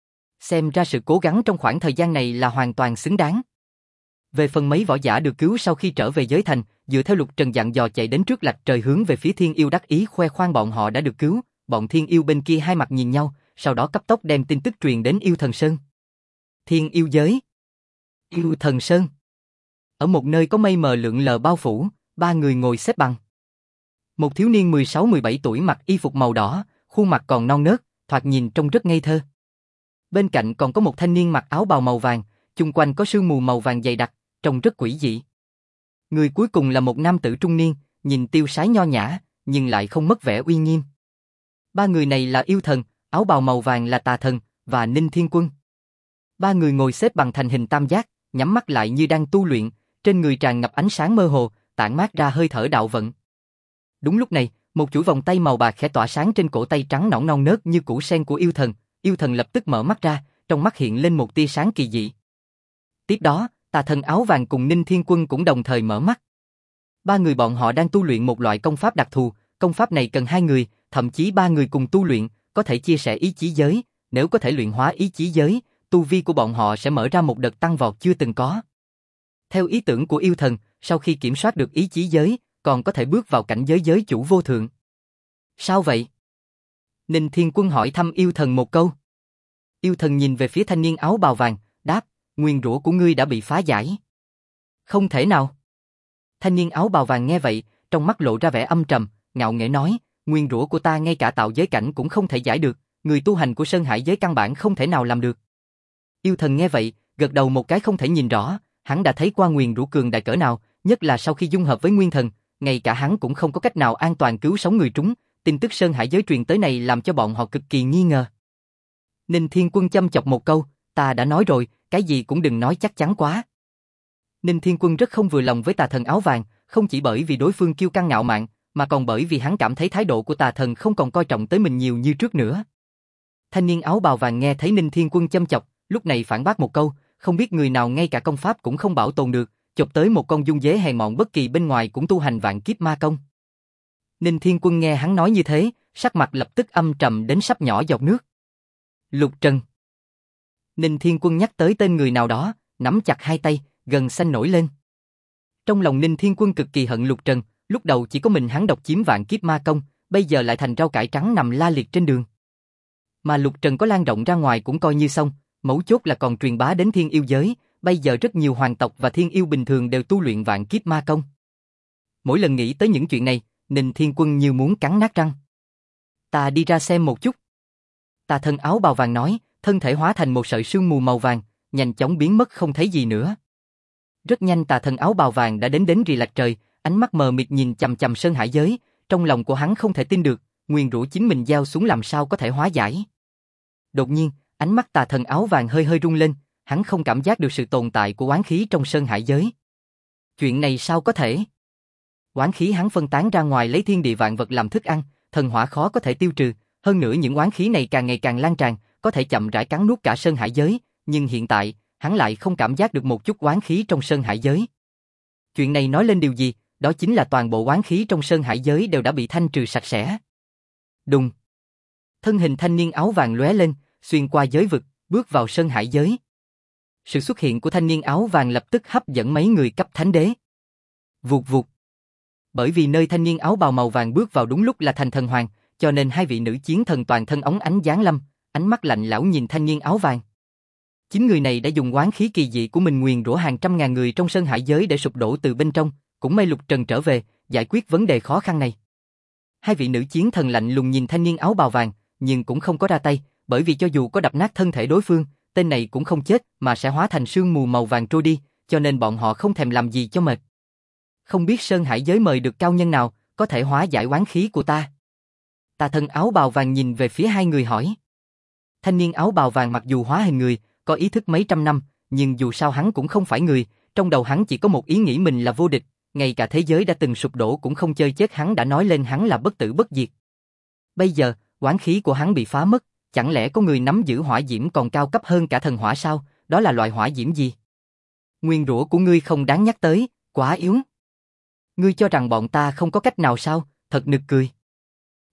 Xem ra sự cố gắng trong khoảng thời gian này là hoàn toàn xứng đáng. Về phần mấy võ giả được cứu sau khi trở về giới thành, dựa theo Lục Trần dặn dò chạy đến trước lạch trời hướng về phía Thiên Yêu đắc ý khoe khoang bọn họ đã được cứu, bọn Thiên Yêu bên kia hai mặt nhìn nhau, sau đó cấp tốc đem tin tức truyền đến Yêu Thần Sơn. Thiên Yêu giới. Yêu Thần Sơn. Ở một nơi có mây mờ lượn lờ bao phủ, ba người ngồi xếp bằng. Một thiếu niên 16-17 tuổi mặc y phục màu đỏ, khuôn mặt còn non nớt, thoạt nhìn trông rất ngây thơ. Bên cạnh còn có một thanh niên mặc áo bào màu vàng, chung quanh có sương mù màu vàng dày đặc, trông rất quỷ dị. Người cuối cùng là một nam tử trung niên, nhìn tiêu sái nho nhã, nhưng lại không mất vẻ uy nghiêm. Ba người này là yêu thần, áo bào màu vàng là tà thần, và Ninh Thiên Quân. Ba người ngồi xếp bằng thành hình tam giác, nhắm mắt lại như đang tu luyện, trên người tràn ngập ánh sáng mơ hồ, tản mát ra hơi thở đạo vận. Đúng lúc này, một chuỗi vòng tay màu bạc khẽ tỏa sáng trên cổ tay trắng nõn non nớt như củ sen của yêu thần lập tức mở mắt ra, trong mắt hiện lên một tia sáng kỳ dị. Tiếp đó, tà thần áo vàng cùng Ninh Thiên Quân cũng đồng thời mở mắt. Ba người bọn họ đang tu luyện một loại công pháp đặc thù, công pháp này cần hai người, thậm chí ba người cùng tu luyện, có thể chia sẻ ý chí giới, nếu có thể luyện hóa ý chí giới, tu vi của bọn họ sẽ mở ra một đợt tăng vọt chưa từng có. Theo ý tưởng của yêu thần, sau khi kiểm soát được ý chí giới, còn có thể bước vào cảnh giới giới chủ vô thượng. Sao vậy? Ninh Thiên Quân hỏi thăm yêu thần một câu. Yêu thần nhìn về phía thanh niên áo bào vàng, đáp, nguyền rủa của ngươi đã bị phá giải. Không thể nào. Thanh niên áo bào vàng nghe vậy, trong mắt lộ ra vẻ âm trầm, ngạo nghễ nói, nguyền rủa của ta ngay cả tạo giới cảnh cũng không thể giải được, người tu hành của Sơn Hải giới căn bản không thể nào làm được. Yêu thần nghe vậy, gật đầu một cái không thể nhìn rõ, hắn đã thấy qua nguyền rủa cường đại cỡ nào, nhất là sau khi dung hợp với nguyên thần, ngay cả hắn cũng không có cách nào an toàn cứu sống người trúng, tin tức Sơn Hải giới truyền tới này làm cho bọn họ cực kỳ nghi ngờ. Ninh Thiên Quân châm chọc một câu, ta đã nói rồi, cái gì cũng đừng nói chắc chắn quá. Ninh Thiên Quân rất không vừa lòng với tà thần áo vàng, không chỉ bởi vì đối phương kiêu căng ngạo mạn, mà còn bởi vì hắn cảm thấy thái độ của tà thần không còn coi trọng tới mình nhiều như trước nữa. Thanh niên áo bào vàng nghe thấy Ninh Thiên Quân châm chọc, lúc này phản bác một câu, không biết người nào ngay cả công pháp cũng không bảo tồn được, chọc tới một con dung dế hèn mọn bất kỳ bên ngoài cũng tu hành vạn kiếp ma công. Ninh Thiên Quân nghe hắn nói như thế, sắc mặt lập tức âm trầm đến sắp nhỏ giọt nước. Lục Trần. Ninh Thiên Quân nhắc tới tên người nào đó, nắm chặt hai tay, gân xanh nổi lên. Trong lòng Ninh Thiên Quân cực kỳ hận Lục Trần, lúc đầu chỉ có mình hắn độc chiếm vạn kiếp ma công, bây giờ lại thành rau cải trắng nằm la liệt trên đường. Mà Lục Trần có lan rộng ra ngoài cũng coi như xong, mấu chốt là còn truyền bá đến thiên yêu giới, bây giờ rất nhiều hoàng tộc và thiên yêu bình thường đều tu luyện vạn kiếp ma công. Mỗi lần nghĩ tới những chuyện này, Ninh Thiên Quân như muốn cắn nát răng. Ta đi ra xem một chút. Tà thần áo bào vàng nói, thân thể hóa thành một sợi sương mù màu vàng, nhanh chóng biến mất không thấy gì nữa. Rất nhanh tà thần áo bào vàng đã đến rì lạch trời, ánh mắt mờ mịt nhìn chằm chằm Sơn Hải giới, trong lòng của hắn không thể tin được, nguyền rủa chính mình gieo xuống làm sao có thể hóa giải. Đột nhiên, ánh mắt tà thần áo vàng hơi hơi rung lên, hắn không cảm giác được sự tồn tại của oán khí trong Sơn Hải giới. Chuyện này sao có thể? Oán khí hắn phân tán ra ngoài lấy thiên địa vạn vật làm thức ăn, thần hỏa khó có thể tiêu trừ, hơn nữa những oán khí này càng ngày càng lan tràn, có thể chậm rãi cắn nuốt cả Sơn Hải giới, nhưng hiện tại, hắn lại không cảm giác được một chút oán khí trong Sơn Hải giới. Chuyện này nói lên điều gì? Đó chính là toàn bộ oán khí trong Sơn Hải giới đều đã bị thanh trừ sạch sẽ. Đùng. Thân hình thanh niên áo vàng lóe lên, xuyên qua giới vực, bước vào Sơn Hải giới. Sự xuất hiện của thanh niên áo vàng lập tức hấp dẫn mấy người cấp thánh đế. Vụt vụt. Bởi vì nơi thanh niên áo bào màu vàng bước vào đúng lúc là thành thần hoàng, cho nên hai vị nữ chiến thần toàn thân óng ánh giáng lâm, ánh mắt lạnh lẽo nhìn thanh niên áo vàng. Chính người này đã dùng oán khí kỳ dị của mình nguyền rủa hàng trăm ngàn người trong Sơn Hải giới để sụp đổ từ bên trong, cũng may Lục Trần trở về, giải quyết vấn đề khó khăn này. Hai vị nữ chiến thần lạnh lùng nhìn thanh niên áo bào vàng, nhưng cũng không có ra tay, bởi vì cho dù có đập nát thân thể đối phương, tên này cũng không chết mà sẽ hóa thành sương mù màu vàng trôi đi, cho nên bọn họ không thèm làm gì cho mệt. Không biết Sơn Hải giới mời được cao nhân nào, có thể hóa giải oán khí của ta. Tà thần áo bào vàng nhìn về phía hai người hỏi. Thanh niên áo bào vàng mặc dù hóa hình người, có ý thức mấy trăm năm, nhưng dù sao hắn cũng không phải người, trong đầu hắn chỉ có một ý nghĩ mình là vô địch, ngay cả thế giới đã từng sụp đổ cũng không chơi chết hắn đã nói lên hắn là bất tử bất diệt. Bây giờ, oán khí của hắn bị phá mất, chẳng lẽ có người nắm giữ hỏa diễm còn cao cấp hơn cả thần hỏa sao? Đó là loại hỏa diễm gì? Nguyên rủa của ngươi không đáng nhắc tới, quá yếu. Ngươi cho rằng bọn ta không có cách nào sao? Thật nực cười.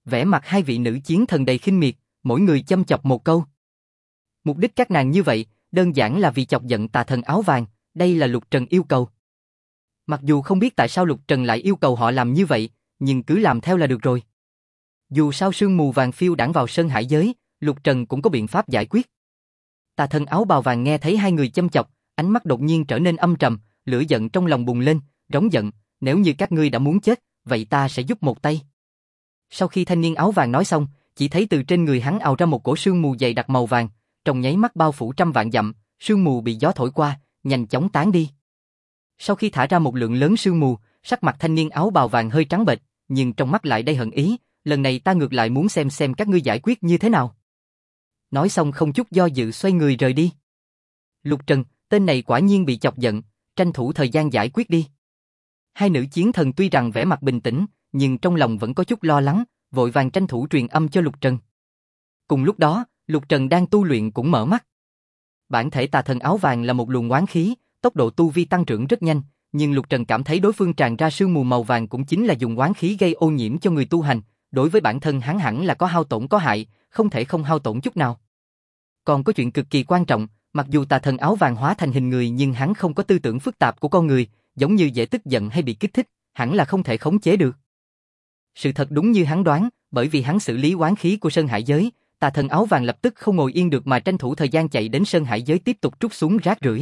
Vẻ mặt hai vị nữ chiến thần đầy khinh miệt, mỗi người châm chọc một câu. Mục đích các nàng như vậy, đơn giản là vì chọc giận tà thần áo vàng, đây là Lục Trần yêu cầu. Mặc dù không biết tại sao Lục Trần lại yêu cầu họ làm như vậy, nhưng cứ làm theo là được rồi. Dù sao sương mù vàng phiêu đãng vào sơn hải giới, Lục Trần cũng có biện pháp giải quyết. Tà thần áo bào vàng nghe thấy hai người châm chọc, ánh mắt đột nhiên trở nên âm trầm, lửa giận trong lòng bùng lên, rống giận, nếu như các ngươi đã muốn chết, vậy ta sẽ giúp một tay. Sau khi thanh niên áo vàng nói xong, chỉ thấy từ trên người hắn ào ra một cổ sương mù dày đặc màu vàng, trong nháy mắt bao phủ trăm vạn dặm, sương mù bị gió thổi qua, nhanh chóng tán đi. Sau khi thả ra một lượng lớn sương mù, sắc mặt thanh niên áo bào vàng hơi trắng bệch, nhưng trong mắt lại đầy hận ý, lần này ta ngược lại muốn xem các ngươi giải quyết như thế nào. Nói xong không chút do dự xoay người rời đi. Lục Trần, tên này quả nhiên bị chọc giận, tranh thủ thời gian giải quyết đi. Hai nữ chiến thần tuy rằng vẻ mặt bình tĩnh, nhưng trong lòng vẫn có chút lo lắng, vội vàng tranh thủ truyền âm cho Lục Trần. Cùng lúc đó, Lục Trần đang tu luyện cũng mở mắt. Bản thể tà thần áo vàng là một luồng oán khí, tốc độ tu vi tăng trưởng rất nhanh, nhưng Lục Trần cảm thấy đối phương tràn ra sương mù màu vàng cũng chính là dùng oán khí gây ô nhiễm cho người tu hành, đối với bản thân hắn hẳn là có hao tổn có hại, không thể không hao tổn chút nào. Còn có chuyện cực kỳ quan trọng, mặc dù tà thần áo vàng hóa thành hình người nhưng hắn không có tư tưởng phức tạp của con người, giống như dễ tức giận hay bị kích thích, hẳn là không thể khống chế được. Sự thật đúng như hắn đoán, bởi vì hắn xử lý oán khí của Sơn Hải giới, tà thần áo vàng lập tức không ngồi yên được mà tranh thủ thời gian chạy đến Sơn Hải giới tiếp tục trút xuống rác rưởi.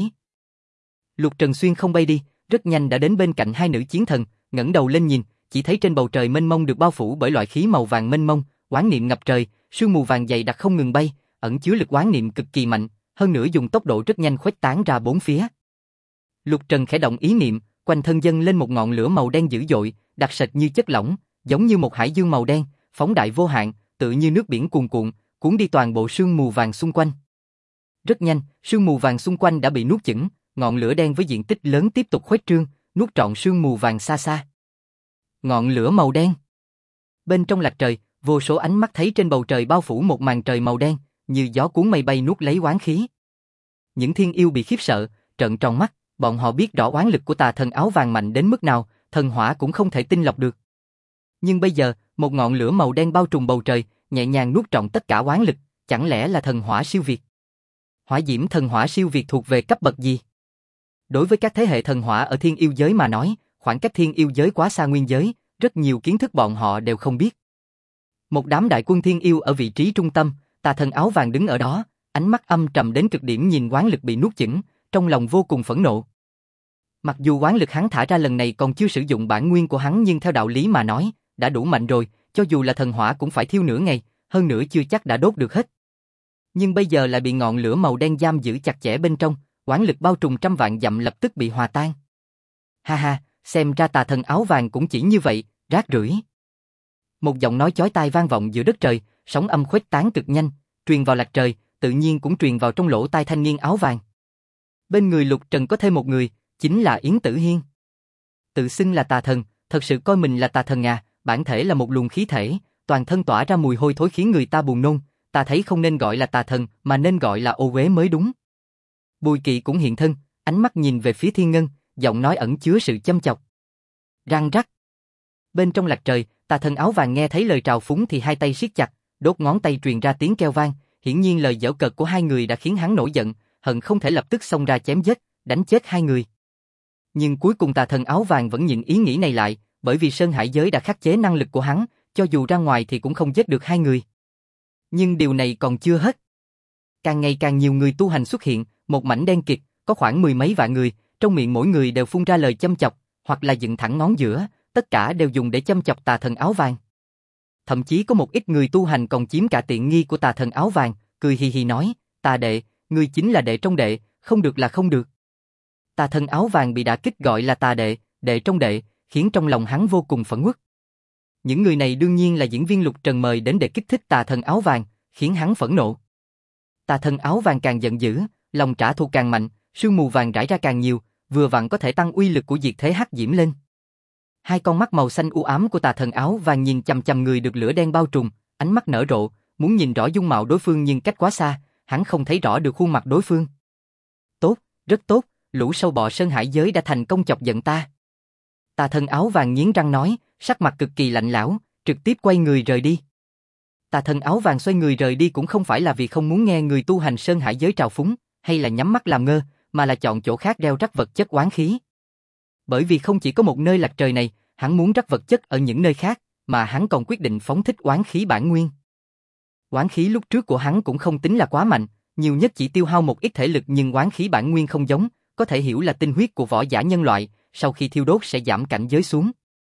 Lục Trần xuyên không bay đi, rất nhanh đã đến bên cạnh hai nữ chiến thần, ngẩng đầu lên nhìn, chỉ thấy trên bầu trời mênh mông được bao phủ bởi loại khí màu vàng mênh mông, oán niệm ngập trời, sương mù vàng dày đặc không ngừng bay, ẩn chứa lực oán niệm cực kỳ mạnh, hơn nữa dùng tốc độ rất nhanh khuếch tán ra bốn phía. Lục Trần khẽ động ý niệm, quanh thân dâng lên một ngọn lửa màu đen dữ dội, đặc sệt như chất lỏng, giống như một hải dương màu đen, phóng đại vô hạn, tựa như nước biển cuồn cuộn, cuốn đi toàn bộ sương mù vàng xung quanh. Rất nhanh, sương mù vàng xung quanh đã bị nuốt chửng, ngọn lửa đen với diện tích lớn tiếp tục khuếch trương, nuốt trọn sương mù vàng xa xa. Ngọn lửa màu đen. Bên trong lạch trời, vô số ánh mắt thấy trên bầu trời bao phủ một màn trời màu đen, như gió cuốn mây bay nuốt lấy oán khí. Những thiên yêu bị khiếp sợ, trợn tròn mắt, bọn họ biết rõ oán lực của tà thần áo vàng mạnh đến mức nào, thần hỏa cũng không thể tinh lọc được. Nhưng bây giờ, một ngọn lửa màu đen bao trùm bầu trời, nhẹ nhàng nuốt trọn tất cả oán lực, chẳng lẽ là thần hỏa siêu việt? Hỏa diễm thần hỏa siêu việt thuộc về cấp bậc gì? Đối với các thế hệ thần hỏa ở thiên yêu giới mà nói, khoảng cách thiên yêu giới quá xa nguyên giới, rất nhiều kiến thức bọn họ đều không biết. Một đám đại quân thiên yêu ở vị trí trung tâm, tà thần áo vàng đứng ở đó, ánh mắt âm trầm đến cực điểm nhìn oán lực bị nuốt chửng, trong lòng vô cùng phẫn nộ. Mặc dù oán lực hắn thả ra lần này còn chưa sử dụng bản nguyên của hắn nhưng theo đạo lý mà nói, đã đủ mạnh rồi, cho dù là thần hỏa cũng phải thiêu nửa ngày, hơn nữa chưa chắc đã đốt được hết. Nhưng bây giờ lại bị ngọn lửa màu đen giam giữ chặt chẽ bên trong, oán lực bao trùm trăm vạn dặm lập tức bị hòa tan. Ha ha, xem ra tà thần áo vàng cũng chỉ như vậy, rác rưởi. Một giọng nói chói tai vang vọng giữa đất trời, sóng âm khuếch tán cực nhanh, truyền vào lạch trời, tự nhiên cũng truyền vào trong lỗ tai thanh niên áo vàng. Bên người Lục Trần có thêm một người, chính là Yến Tử Hiên. Tự xưng là tà thần, thật sự coi mình là tà thần à, bản thể là một luồng khí thể, toàn thân tỏa ra mùi hôi thối khiến người ta buồn nôn, ta thấy không nên gọi là tà thần mà nên gọi là ô uế mới đúng. Bùi Kỵ cũng hiện thân, ánh mắt nhìn về phía Thiên Ngân, giọng nói ẩn chứa sự châm chọc. Răng rắc. Bên trong lạch trời, tà thần áo vàng nghe thấy lời trào phúng thì hai tay siết chặt, đốt ngón tay truyền ra tiếng kêu vang, hiển nhiên lời giễu cợt của hai người đã khiến hắn nổi giận, hận không thể lập tức xông ra chém giết, đánh chết hai người. Nhưng cuối cùng tà thần áo vàng vẫn nhịn ý nghĩ này lại, bởi vì Sơn Hải giới đã khắc chế năng lực của hắn, cho dù ra ngoài thì cũng không giết được hai người. Nhưng điều này còn chưa hết. Càng ngày càng nhiều người tu hành xuất hiện, một mảnh đen kịt, có khoảng mười mấy vạn người, trong miệng mỗi người đều phun ra lời châm chọc, hoặc là dựng thẳng ngón giữa, tất cả đều dùng để châm chọc tà thần áo vàng. Thậm chí có một ít người tu hành còn chiếm cả tiện nghi của tà thần áo vàng, cười hì hì nói, tà đệ, ngươi chính là đệ trong đệ, không được là không được. Tà thần áo vàng bị đả kích gọi là tà đệ, đệ trong đệ, khiến trong lòng hắn vô cùng phẫn uất. Những người này đương nhiên là diễn viên Lục Trần mời đến để kích thích tà thần áo vàng, khiến hắn phẫn nộ. Tà thần áo vàng càng giận dữ, lòng trả thù càng mạnh, sương mù vàng rải ra càng nhiều, vừa vặn có thể tăng uy lực của diệt thế hắc diễm lên. Hai con mắt màu xanh u ám của tà thần áo vàng nhìn chằm chằm người được lửa đen bao trùm, ánh mắt nở rộ, muốn nhìn rõ dung mạo đối phương nhưng cách quá xa, hắn không thấy rõ được khuôn mặt đối phương. Tốt, rất tốt, lũ sâu bọ Sơn Hải giới đã thành công chọc giận ta. Tà thần áo vàng nghiến răng nói, sắc mặt cực kỳ lạnh lẽo, trực tiếp quay người rời đi. Tà thần áo vàng xoay người rời đi cũng không phải là vì không muốn nghe người tu hành sơn hải giới trào phúng, hay là nhắm mắt làm ngơ, mà là chọn chỗ khác gieo rắc vật chất oán khí. Bởi vì không chỉ có một nơi lạc trời này, hắn muốn rắc vật chất ở những nơi khác, mà hắn còn quyết định phóng thích oán khí bản nguyên. Oán khí lúc trước của hắn cũng không tính là quá mạnh, nhiều nhất chỉ tiêu hao một ít thể lực, nhưng oán khí bản nguyên không giống, có thể hiểu là tinh huyết của võ giả nhân loại, sau khi thiêu đốt sẽ giảm cảnh giới xuống.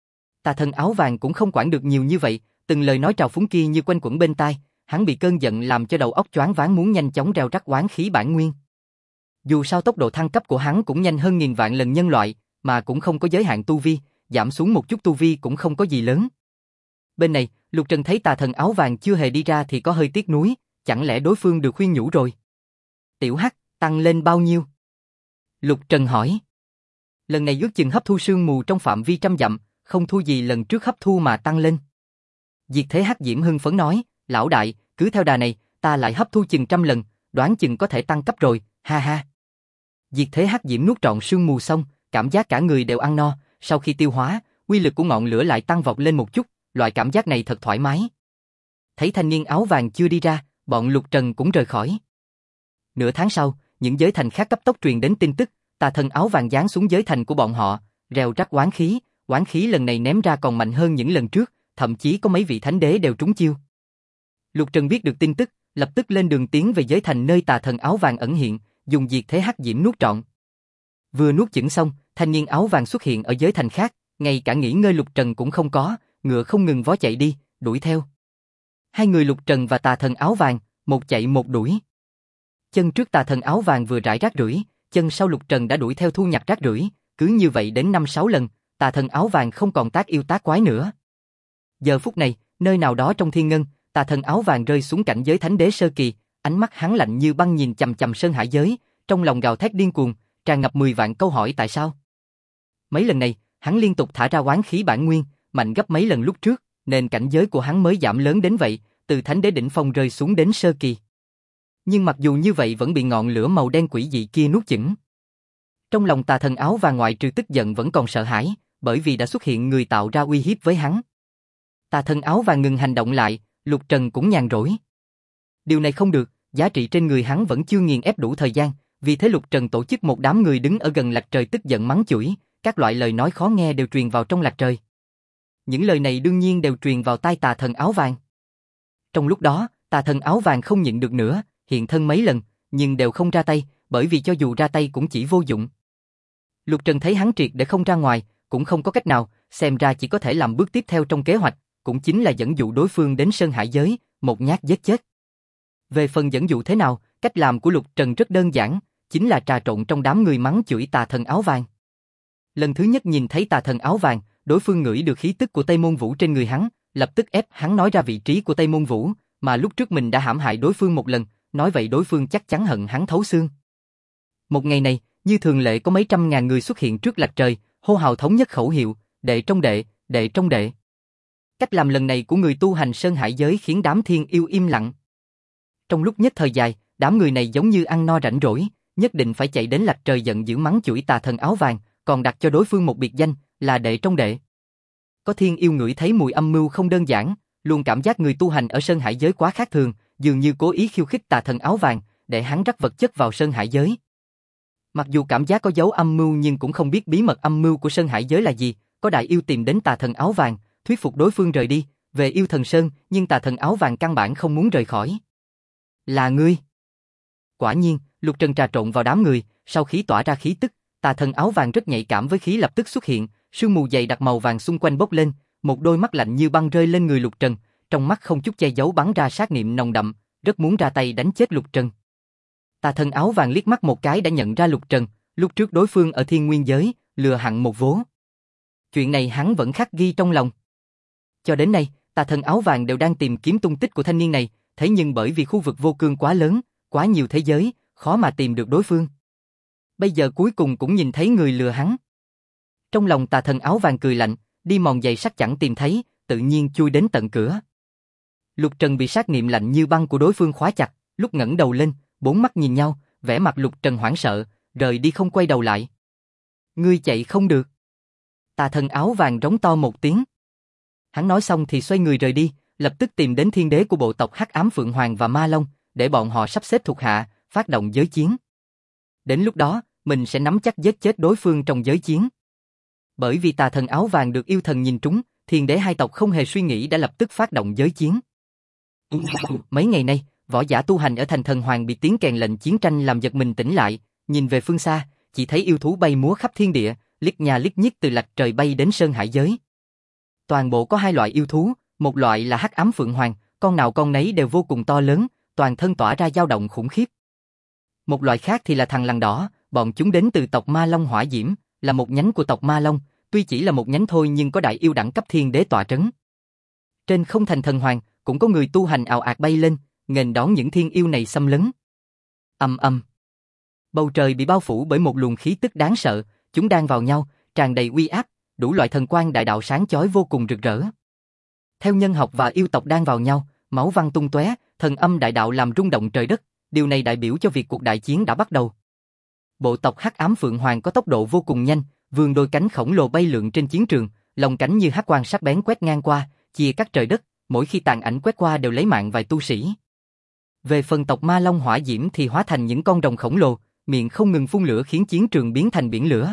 Tà thần áo vàng cũng không quản được nhiều như vậy, từng lời nói trào phúng kia như quanh quẩn bên tai, hắn bị cơn giận làm cho đầu óc choáng váng, muốn nhanh chóng gieo rắc oán khí bản nguyên. Dù sao tốc độ thăng cấp của hắn cũng nhanh hơn nghìn vạn lần nhân loại, mà cũng không có giới hạn tu vi, giảm xuống một chút tu vi cũng không có gì lớn. Bên này, Lục Trần thấy tà thần áo vàng chưa hề đi ra thì có hơi tiếc nuối, chẳng lẽ đối phương được khuyên nhủ rồi? Tiểu Hắc, tăng lên bao nhiêu? Lục Trần hỏi. Lần này ước chừng hấp thu sương mù trong phạm vi 100 dặm, không thua gì lần trước hấp thu mà tăng lên. Diệt Thế Hắc Diễm hưng phấn nói, lão đại, cứ theo đà này, ta lại hấp thu chừng 100 lần, đoán chừng có thể tăng cấp rồi, ha ha. Diệt Thế Hắc Diễm nuốt trọn sương mù xong, cảm giác cả người đều ăn no, sau khi tiêu hóa, uy lực của ngọn lửa lại tăng vọt lên một chút, loại cảm giác này thật thoải mái. Thấy thanh niên áo vàng chưa đi ra, bọn Lục Trần cũng rời khỏi. Nửa tháng sau, những giới thành khác cấp tốc truyền đến tin tức, tà thần áo vàng giáng xuống giới thành của bọn họ, reo rắc oán khí lần này ném ra còn mạnh hơn những lần trước, thậm chí có mấy vị thánh đế đều trúng chiêu. Lục Trần biết được tin tức, lập tức lên đường tiến về giới thành nơi tà thần áo vàng ẩn hiện, dùng diệt thế hắc diễm nuốt trọn. Vừa nuốt chửng xong, thanh niên áo vàng xuất hiện ở giới thành khác, ngay cả nghỉ ngơi Lục Trần cũng không có, ngựa không ngừng vó chạy đi, đuổi theo. Hai người Lục Trần và tà thần áo vàng, một chạy một đuổi. Chân trước tà thần áo vàng vừa rải rác rưởi, chân sau Lục Trần đã đuổi theo thu nhặt rác rưởi, cứ như vậy đến 5-6 lần, tà thần áo vàng không còn tác yêu tác quái nữa. Giờ phút này, nơi nào đó trong thiên ngân, tà thần áo vàng rơi xuống cảnh giới thánh đế sơ kỳ, ánh mắt hắn lạnh như băng nhìn chằm chằm sơn hải giới, trong lòng gào thét điên cuồng, tràn ngập 10 vạn câu hỏi tại sao. Mấy lần này, hắn liên tục thả ra oán khí bản nguyên, mạnh gấp mấy lần lúc trước, nên cảnh giới của hắn mới giảm lớn đến vậy, từ thánh đế đỉnh phong rơi xuống đến sơ kỳ. Nhưng mặc dù như vậy vẫn bị ngọn lửa màu đen quỷ dị kia nuốt chửng. Trong lòng tà thần áo vàng ngoại trừ tức giận vẫn còn sợ hãi, bởi vì đã xuất hiện người tạo ra uy hiếp với hắn. Tà thần áo vàng ngừng hành động lại, Lục Trần cũng nhàn rỗi. Điều này không được, giá trị trên người hắn vẫn chưa nghiền ép đủ thời gian, vì thế Lục Trần tổ chức một đám người đứng ở gần lạc trời tức giận mắng chửi, các loại lời nói khó nghe đều truyền vào trong lạc trời. Những lời này đương nhiên đều truyền vào tai tà thần áo vàng. Trong lúc đó, tà thần áo vàng không nhịn được nữa, hiện thân mấy lần, nhưng đều không ra tay, bởi vì cho dù ra tay cũng chỉ vô dụng. Lục Trần thấy hắn triệt để không ra ngoài, cũng không có cách nào, xem ra chỉ có thể làm bước tiếp theo trong kế hoạch, cũng chính là dẫn dụ đối phương đến sơn hải giới, một nhát giết chết. Về phần dẫn dụ thế nào, cách làm của Lục Trần rất đơn giản, chính là trà trộn trong đám người mắng chửi tà thần áo vàng. Lần thứ nhất nhìn thấy tà thần áo vàng, đối phương ngửi được khí tức của Tây Môn Vũ trên người hắn, lập tức ép hắn nói ra vị trí của Tây Môn Vũ, mà lúc trước mình đã hãm hại đối phương một lần, nói vậy đối phương chắc chắn hận hắn thấu xương. Một ngày này, như thường lệ có mấy trăm ngàn người xuất hiện trước lạc trời, hô hào thống nhất khẩu hiệu, đệ trong đệ, đệ trong đệ. Cách làm lần này của người tu hành sơn hải giới khiến đám thiên yêu im lặng. Trong lúc nhất thời dài, đám người này giống như ăn no rảnh rỗi, nhất định phải chạy đến lạc trời giận dữ mắng chửi tà thần áo vàng, còn đặt cho đối phương một biệt danh là đệ trong đệ. Có thiên yêu ngửi thấy mùi âm mưu không đơn giản, luôn cảm giác người tu hành ở sơn hải giới quá khác thường, dường như cố ý khiêu khích tà thần áo vàng, để hắn rắc vật chất vào sơn hải giới. Mặc dù cảm giác có dấu âm mưu nhưng cũng không biết bí mật âm mưu của sơn hải giới là gì, có đại yêu tìm đến tà thần áo vàng, thuyết phục đối phương rời đi, về yêu thần sơn, nhưng tà thần áo vàng căn bản không muốn rời khỏi. Là ngươi. Quả nhiên, Lục Trần trà trộn vào đám người, sau khí tỏa ra khí tức, tà thần áo vàng rất nhạy cảm với khí lập tức xuất hiện, sương mù dày đặc màu vàng xung quanh bốc lên, một đôi mắt lạnh như băng rơi lên người Lục Trần, trong mắt không chút che giấu bắn ra sát niệm nồng đậm, rất muốn ra tay đánh chết Lục Trần. Tà thần áo vàng liếc mắt một cái đã nhận ra Lục Trần, lúc trước đối phương ở thiên nguyên giới, lừa hắn một vố. Chuyện này hắn vẫn khắc ghi trong lòng. Cho đến nay, tà thần áo vàng đều đang tìm kiếm tung tích của thanh niên này, thế nhưng bởi vì khu vực vô cương quá lớn, quá nhiều thế giới, khó mà tìm được đối phương. Bây giờ cuối cùng cũng nhìn thấy người lừa hắn. Trong lòng tà thần áo vàng cười lạnh, đi mòn giày sắt chẳng tìm thấy, tự nhiên chui đến tận cửa. Lục Trần bị sát niệm lạnh như băng của đối phương khóa chặt, lúc ngẩng đầu lên, bốn mắt nhìn nhau, vẻ mặt Lục Trần hoảng sợ, rời đi không quay đầu lại. Ngươi chạy không được. Tà thần áo vàng rống to một tiếng. Hắn nói xong thì xoay người rời đi, lập tức tìm đến thiên đế của bộ tộc Hắc Ám Phượng Hoàng và Ma Long, để bọn họ sắp xếp thuộc hạ, phát động giới chiến. Đến lúc đó, mình sẽ nắm chắc giết chết đối phương trong giới chiến. Bởi vì tà thần áo vàng được yêu thần nhìn trúng, thiên đế hai tộc không hề suy nghĩ đã lập tức phát động giới chiến. Mấy ngày nay, võ giả tu hành ở thành thần hoàng bị tiếng kèn lệnh chiến tranh làm giật mình tỉnh lại, nhìn về phương xa, chỉ thấy yêu thú bay múa khắp thiên địa, liếc nhà liếc nhích từ lạch trời bay đến sơn hải giới. Toàn bộ có hai loại yêu thú, một loại là Hắc Ám Phượng Hoàng, con nào con nấy đều vô cùng to lớn, toàn thân tỏa ra dao động khủng khiếp. Một loại khác thì là thằn lằn đỏ, bọn chúng đến từ tộc Ma Long Hỏa Diễm, là một nhánh của tộc Ma Long, tuy chỉ là một nhánh thôi nhưng có đại yêu đẳng cấp thiên đế tọa trấn. Trên không thành thần hoàng, cũng có người tu hành ào ạt bay lên, nghênh đón những thiên yêu này xâm lấn. Ầm ầm. Bầu trời bị bao phủ bởi một luồng khí tức đáng sợ, chúng đang vào nhau, tràn đầy uy áp, đủ loại thần quang đại đạo sáng chói vô cùng rực rỡ. Theo nhân học và yêu tộc đang vào nhau, máu văng tung tóe, thần âm đại đạo làm rung động trời đất, điều này đại biểu cho việc cuộc đại chiến đã bắt đầu. Bộ tộc Hắc Ám Phượng Hoàng có tốc độ vô cùng nhanh, vươn đôi cánh khổng lồ bay lượn trên chiến trường, lồng cánh như hắc quang sắc bén quét ngang qua, chia cắt trời đất, mỗi khi tàn ảnh quét qua đều lấy mạng vài tu sĩ. Về phần tộc Ma Long Hỏa Diễm thì hóa thành những con rồng khổng lồ, miệng không ngừng phun lửa khiến chiến trường biến thành biển lửa.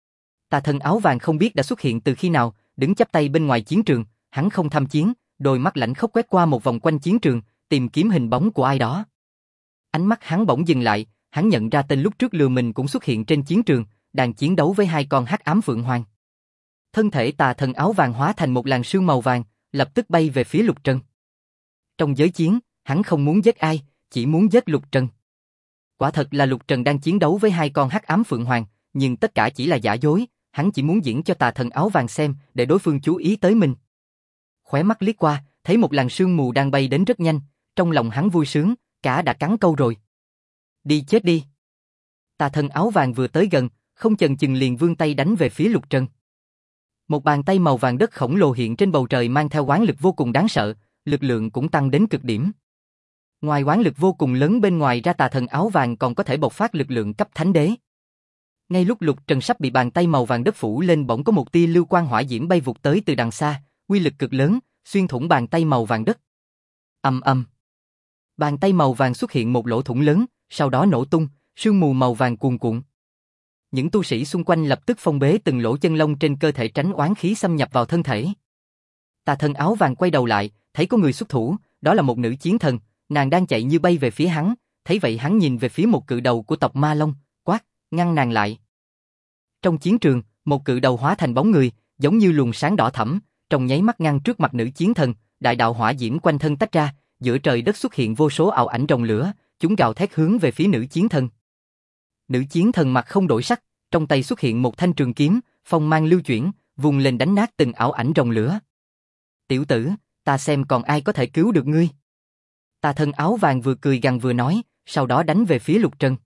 Tà thần áo vàng không biết đã xuất hiện từ khi nào, đứng chắp tay bên ngoài chiến trường, hắn không tham chiến, đôi mắt lãnh khốc quét qua một vòng quanh chiến trường, tìm kiếm hình bóng của ai đó. Ánh mắt hắn bỗng dừng lại, hắn nhận ra tên lúc trước lừa mình cũng xuất hiện trên chiến trường, đang chiến đấu với hai con Hắc Ám Phượng Hoàng. Thân thể tà thần áo vàng hóa thành một làn sương màu vàng, lập tức bay về phía Lục Trần. Trong giới chiến, hắn không muốn giết ai, chỉ muốn giết Lục Trần. Quả thật là Lục Trần đang chiến đấu với hai con Hắc Ám Phượng Hoàng, nhưng tất cả chỉ là giả dối, hắn chỉ muốn diễn cho tà thần áo vàng xem, để đối phương chú ý tới mình. Khóe mắt liếc qua, thấy một làn sương mù đang bay đến rất nhanh, trong lòng hắn vui sướng, cả đã cắn câu rồi. Đi chết đi. Tà thần áo vàng vừa tới gần, không chần chừ liền vươn tay đánh về phía Lục Trần. Một bàn tay màu vàng đất khổng lồ hiện trên bầu trời mang theo oán lực vô cùng đáng sợ, lực lượng cũng tăng đến cực điểm. Ngoài oán lực vô cùng lớn bên ngoài ra, tà thần áo vàng còn có thể bộc phát lực lượng cấp thánh đế. Ngay lúc Lục Trần sắp bị bàn tay màu vàng đất phủ lên, bỗng có một tia lưu quang hỏa diễm bay vụt tới từ đằng xa, uy lực cực lớn, xuyên thủng bàn tay màu vàng đất. Ầm ầm. Bàn tay màu vàng xuất hiện một lỗ thủng lớn, sau đó nổ tung, sương mù màu vàng cuồn cuộn. Những tu sĩ xung quanh lập tức phong bế từng lỗ chân lông trên cơ thể tránh oán khí xâm nhập vào thân thể. Tà thần áo vàng quay đầu lại, thấy có người xuất thủ, đó là một nữ chiến thần, nàng đang chạy như bay về phía hắn, thấy vậy hắn nhìn về phía một cự đầu của tộc Ma Long, quát, ngăn nàng lại. Trong chiến trường, một cự đầu hóa thành bóng người, giống như luồng sáng đỏ thẫm, trong nháy mắt ngăn trước mặt nữ chiến thần, đại đạo hỏa diễm quanh thân tách ra, giữa trời đất xuất hiện vô số ảo ảnh rồng lửa, chúng gào thét hướng về phía nữ chiến thần. Nữ chiến thần mặt không đổi sắc, trong tay xuất hiện một thanh trường kiếm, phong mang lưu chuyển, vùng lên đánh nát từng ảo ảnh rồng lửa. Tiểu tử, ta xem còn ai có thể cứu được ngươi. Tà thần áo vàng vừa cười gằn vừa nói, sau đó đánh về phía Lục Trần.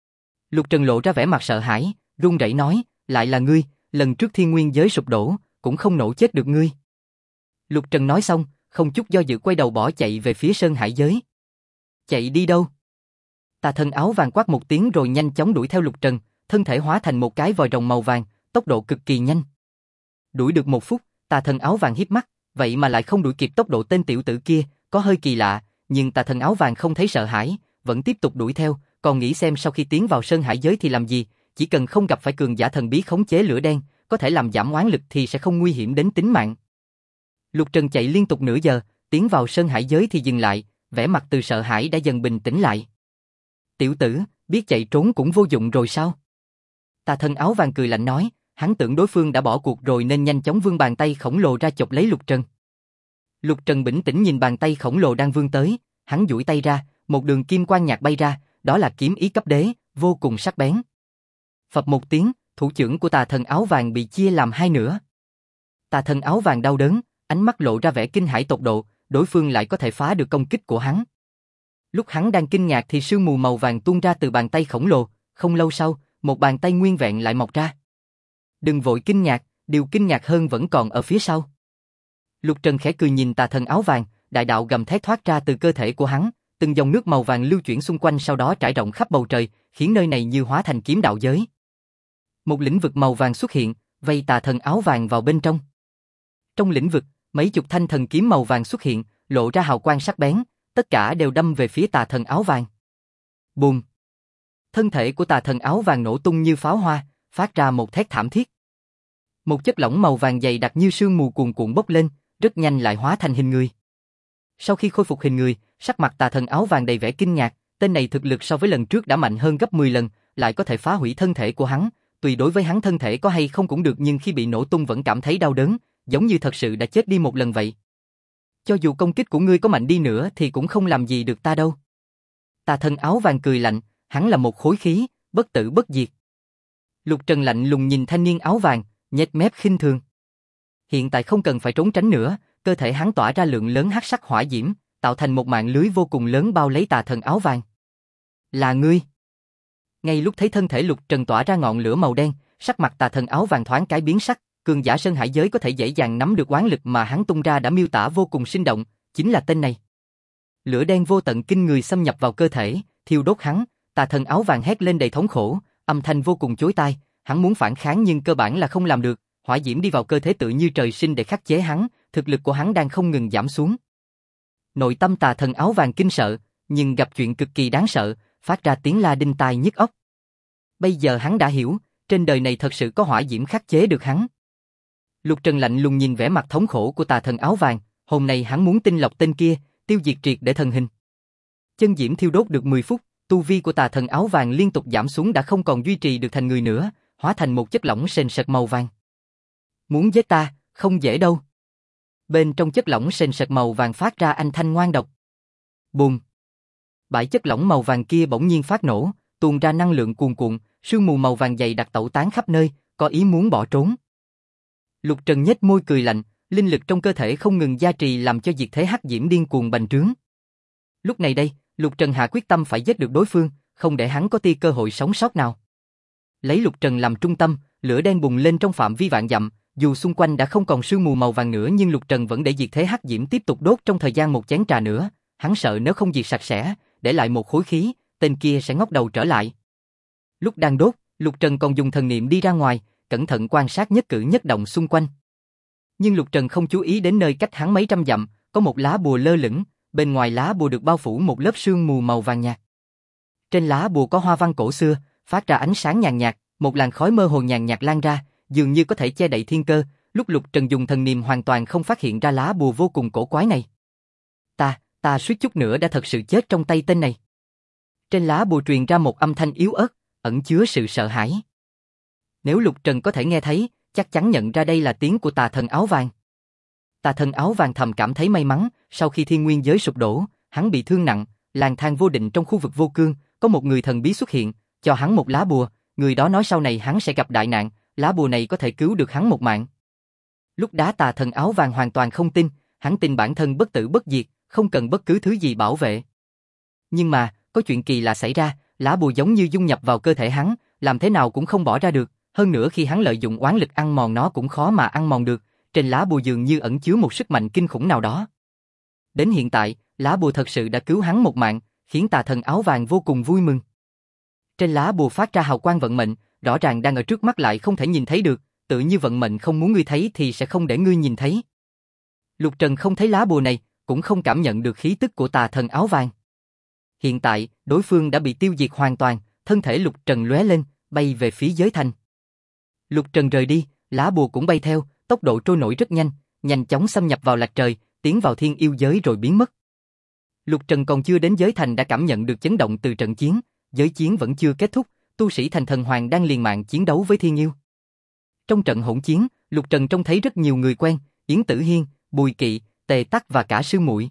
Lục Trần lộ ra vẻ mặt sợ hãi, run rẩy nói, lại là ngươi, lần trước thiên nguyên giới sụp đổ, cũng không nổ chết được ngươi. Lục Trần nói xong, không chút do dự quay đầu bỏ chạy về phía sơn hải giới. Chạy đi đâu? Tà thần áo vàng quát một tiếng rồi nhanh chóng đuổi theo Lục Trần, thân thể hóa thành một cái vòi rồng màu vàng, tốc độ cực kỳ nhanh. Đuổi được một phút, tà thần áo vàng híp mắt, vậy mà lại không đuổi kịp tốc độ tên tiểu tử kia, có hơi kỳ lạ, nhưng tà thần áo vàng không thấy sợ hãi, vẫn tiếp tục đuổi theo, còn nghĩ xem sau khi tiến vào sơn hải giới thì làm gì, chỉ cần không gặp phải cường giả thần bí khống chế lửa đen, có thể làm giảm oán lực thì sẽ không nguy hiểm đến tính mạng. Lục Trần chạy liên tục nửa giờ, tiến vào sơn hải giới thì dừng lại, vẻ mặt từ sợ hãi đã dần bình tĩnh lại. Tiểu tử, biết chạy trốn cũng vô dụng rồi sao? Tà thần áo vàng cười lạnh nói, hắn tưởng đối phương đã bỏ cuộc rồi nên nhanh chóng vươn bàn tay khổng lồ ra chộp lấy Lục Trần. Lục Trần bình tĩnh nhìn bàn tay khổng lồ đang vươn tới, hắn duỗi tay ra, một đường kim quang nhạt bay ra, đó là kiếm ý cấp đế, vô cùng sắc bén. Phập một tiếng, thủ chưởng của tà thần áo vàng bị chia làm hai nửa. Tà thần áo vàng đau đớn, ánh mắt lộ ra vẻ kinh hãi tột độ, đối phương lại có thể phá được công kích của hắn. Lúc hắn đang kinh ngạc thì sương mù màu vàng tuôn ra từ bàn tay khổng lồ, không lâu sau, một bàn tay nguyên vẹn lại mọc ra. Đừng vội kinh ngạc, điều kinh ngạc hơn vẫn còn ở phía sau. Lục Trần khẽ cười nhìn tà thần áo vàng, đại đạo gầm thét thoát ra từ cơ thể của hắn, từng dòng nước màu vàng lưu chuyển xung quanh sau đó trải rộng khắp bầu trời, khiến nơi này như hóa thành kiếm đạo giới. Một lĩnh vực màu vàng xuất hiện, vây tà thần áo vàng vào bên trong. Trong lĩnh vực, mấy chục thanh thần kiếm màu vàng xuất hiện, lộ ra hào quang sắc bén, tất cả đều đâm về phía tà thần áo vàng. Bùm! Thân thể của tà thần áo vàng nổ tung như pháo hoa, phát ra một thét thảm thiết. Một chất lỏng màu vàng dày đặc như sương mù cuồn cuộn bốc lên, rất nhanh lại hóa thành hình người. Sau khi khôi phục hình người, sắc mặt tà thần áo vàng đầy vẻ kinh ngạc, tên này thực lực so với lần trước đã mạnh hơn gấp 10 lần, lại có thể phá hủy thân thể của hắn, tùy đối với hắn thân thể có hay không cũng được nhưng khi bị nổ tung vẫn cảm thấy đau đớn, giống như thật sự đã chết đi một lần vậy. Cho dù công kích của ngươi có mạnh đi nữa thì cũng không làm gì được ta đâu. Tà thần áo vàng cười lạnh, hắn là một khối khí, bất tử bất diệt. Lục Trần lạnh lùng nhìn thanh niên áo vàng, nhếch mép khinh thường. Hiện tại không cần phải trốn tránh nữa, cơ thể hắn tỏa ra lượng lớn hắc sắc hỏa diễm, tạo thành một mạng lưới vô cùng lớn bao lấy tà thần áo vàng. Là ngươi. Ngay lúc thấy thân thể Lục Trần tỏa ra ngọn lửa màu đen, sắc mặt tà thần áo vàng thoáng cái biến sắc, cường giả sơn hải giới có thể dễ dàng nắm được oán lực mà hắn tung ra đã miêu tả vô cùng sinh động, chính là tên này. Lửa đen vô tận kinh người xâm nhập vào cơ thể, thiêu đốt hắn, tà thần áo vàng hét lên đầy thống khổ, âm thanh vô cùng chói tai, hắn muốn phản kháng nhưng cơ bản là không làm được, hỏa diễm đi vào cơ thể tự như trời sinh để khắc chế hắn, thực lực của hắn đang không ngừng giảm xuống. Nội tâm tà thần áo vàng kinh sợ, nhưng gặp chuyện cực kỳ đáng sợ, phát ra tiếng la đinh tai nhức óc. Bây giờ hắn đã hiểu, trên đời này thật sự có hỏa diễm khắc chế được hắn. Lục Trần lạnh lùng nhìn vẻ mặt thống khổ của tà thần áo vàng, hôm nay hắn muốn tinh lọc tên kia, tiêu diệt triệt để thần hình. Chân diễm thiêu đốt được 10 phút, tu vi của tà thần áo vàng liên tục giảm xuống đã không còn duy trì được thành người nữa, hóa thành một chất lỏng sền sệt màu vàng. Muốn giết ta, không dễ đâu. Bên trong chất lỏng sền sệt màu vàng phát ra âm thanh ngoan độc. Bùm! Bãi chất lỏng màu vàng kia bỗng nhiên phát nổ, tuôn ra năng lượng cuồn cuộn, sương mù màu vàng dày đặc tẩu tán khắp nơi, có ý muốn bỏ trốn. Lục Trần nhếch môi cười lạnh, linh lực trong cơ thể không ngừng gia trì làm cho diệt thế hắc diễm điên cuồng bành trướng. Lúc này đây, Lục Trần hạ quyết tâm phải giết được đối phương, không để hắn có tia cơ hội sống sót nào. Lấy Lục Trần làm trung tâm, lửa đen bùng lên trong phạm vi vạn dặm, dù xung quanh đã không còn sương mù màu vàng nữa nhưng Lục Trần vẫn để diệt thế hắc diễm tiếp tục đốt trong thời gian một chén trà nữa, hắn sợ nếu không diệt sạch sẽ, để lại một khối khí, tên kia sẽ ngóc đầu trở lại. Lúc đang đốt, Lục Trần còn dùng thần niệm đi ra ngoài, cẩn thận quan sát nhất cử nhất động xung quanh. Nhưng Lục Trần không chú ý đến nơi cách hắn mấy trăm dặm, có một lá bùa lơ lửng, bên ngoài lá bùa được bao phủ một lớp sương mù màu vàng nhạt. Trên lá bùa có hoa văn cổ xưa, phát ra ánh sáng nhàn nhạt, một làn khói mơ hồ nhàn nhạt lan ra, dường như có thể che đậy thiên cơ, lúc Lục Trần dùng thần niệm hoàn toàn không phát hiện ra lá bùa vô cùng cổ quái này. Ta suýt chút nữa đã thật sự chết trong tay tên này. Trên lá bùa truyền ra một âm thanh yếu ớt, ẩn chứa sự sợ hãi. Nếu Lục Trần có thể nghe thấy, chắc chắn nhận ra đây là tiếng của tà thần áo vàng. Tà thần áo vàng thầm cảm thấy may mắn, sau khi thiên nguyên giới sụp đổ, hắn bị thương nặng, lang thang vô định trong khu vực vô cương, có một người thần bí xuất hiện, cho hắn một lá bùa, người đó nói sau này hắn sẽ gặp đại nạn, lá bùa này có thể cứu được hắn một mạng. Lúc đó tà thần áo vàng hoàn toàn không tin, hắn tin bản thân bất tử bất diệt, không cần bất cứ thứ gì bảo vệ. Nhưng mà, có chuyện kỳ lạ xảy ra, lá bùa giống như dung nhập vào cơ thể hắn, làm thế nào cũng không bỏ ra được, hơn nữa khi hắn lợi dụng oán lực ăn mòn nó cũng khó mà ăn mòn được, trên lá bùa dường như ẩn chứa một sức mạnh kinh khủng nào đó. Đến hiện tại, lá bùa thật sự đã cứu hắn một mạng, khiến tà thần áo vàng vô cùng vui mừng. Trên lá bùa phát ra hào quang vận mệnh, rõ ràng đang ở trước mắt lại không thể nhìn thấy được, tự như vận mệnh không muốn ngươi thấy thì sẽ không để ngươi nhìn thấy. Lục Trần không thấy lá bùa này, cũng không cảm nhận được khí tức của tà thần áo vàng. Hiện tại, đối phương đã bị tiêu diệt hoàn toàn, thân thể Lục Trần lóe lên, bay về phía giới thành. Lục Trần rời đi, lá bùa cũng bay theo, tốc độ trôi nổi rất nhanh, nhanh chóng xâm nhập vào lạc trời, tiến vào thiên yêu giới rồi biến mất. Lục Trần còn chưa đến giới thành đã cảm nhận được chấn động từ trận chiến, giới chiến vẫn chưa kết thúc, tu sĩ thành thần hoàng đang liều mạng chiến đấu với thiên yêu. Trong trận hỗn chiến, Lục Trần trông thấy rất nhiều người quen, Yến Tử Hiên, Bùi Kỵ, Tề Tắc và cả sư muội.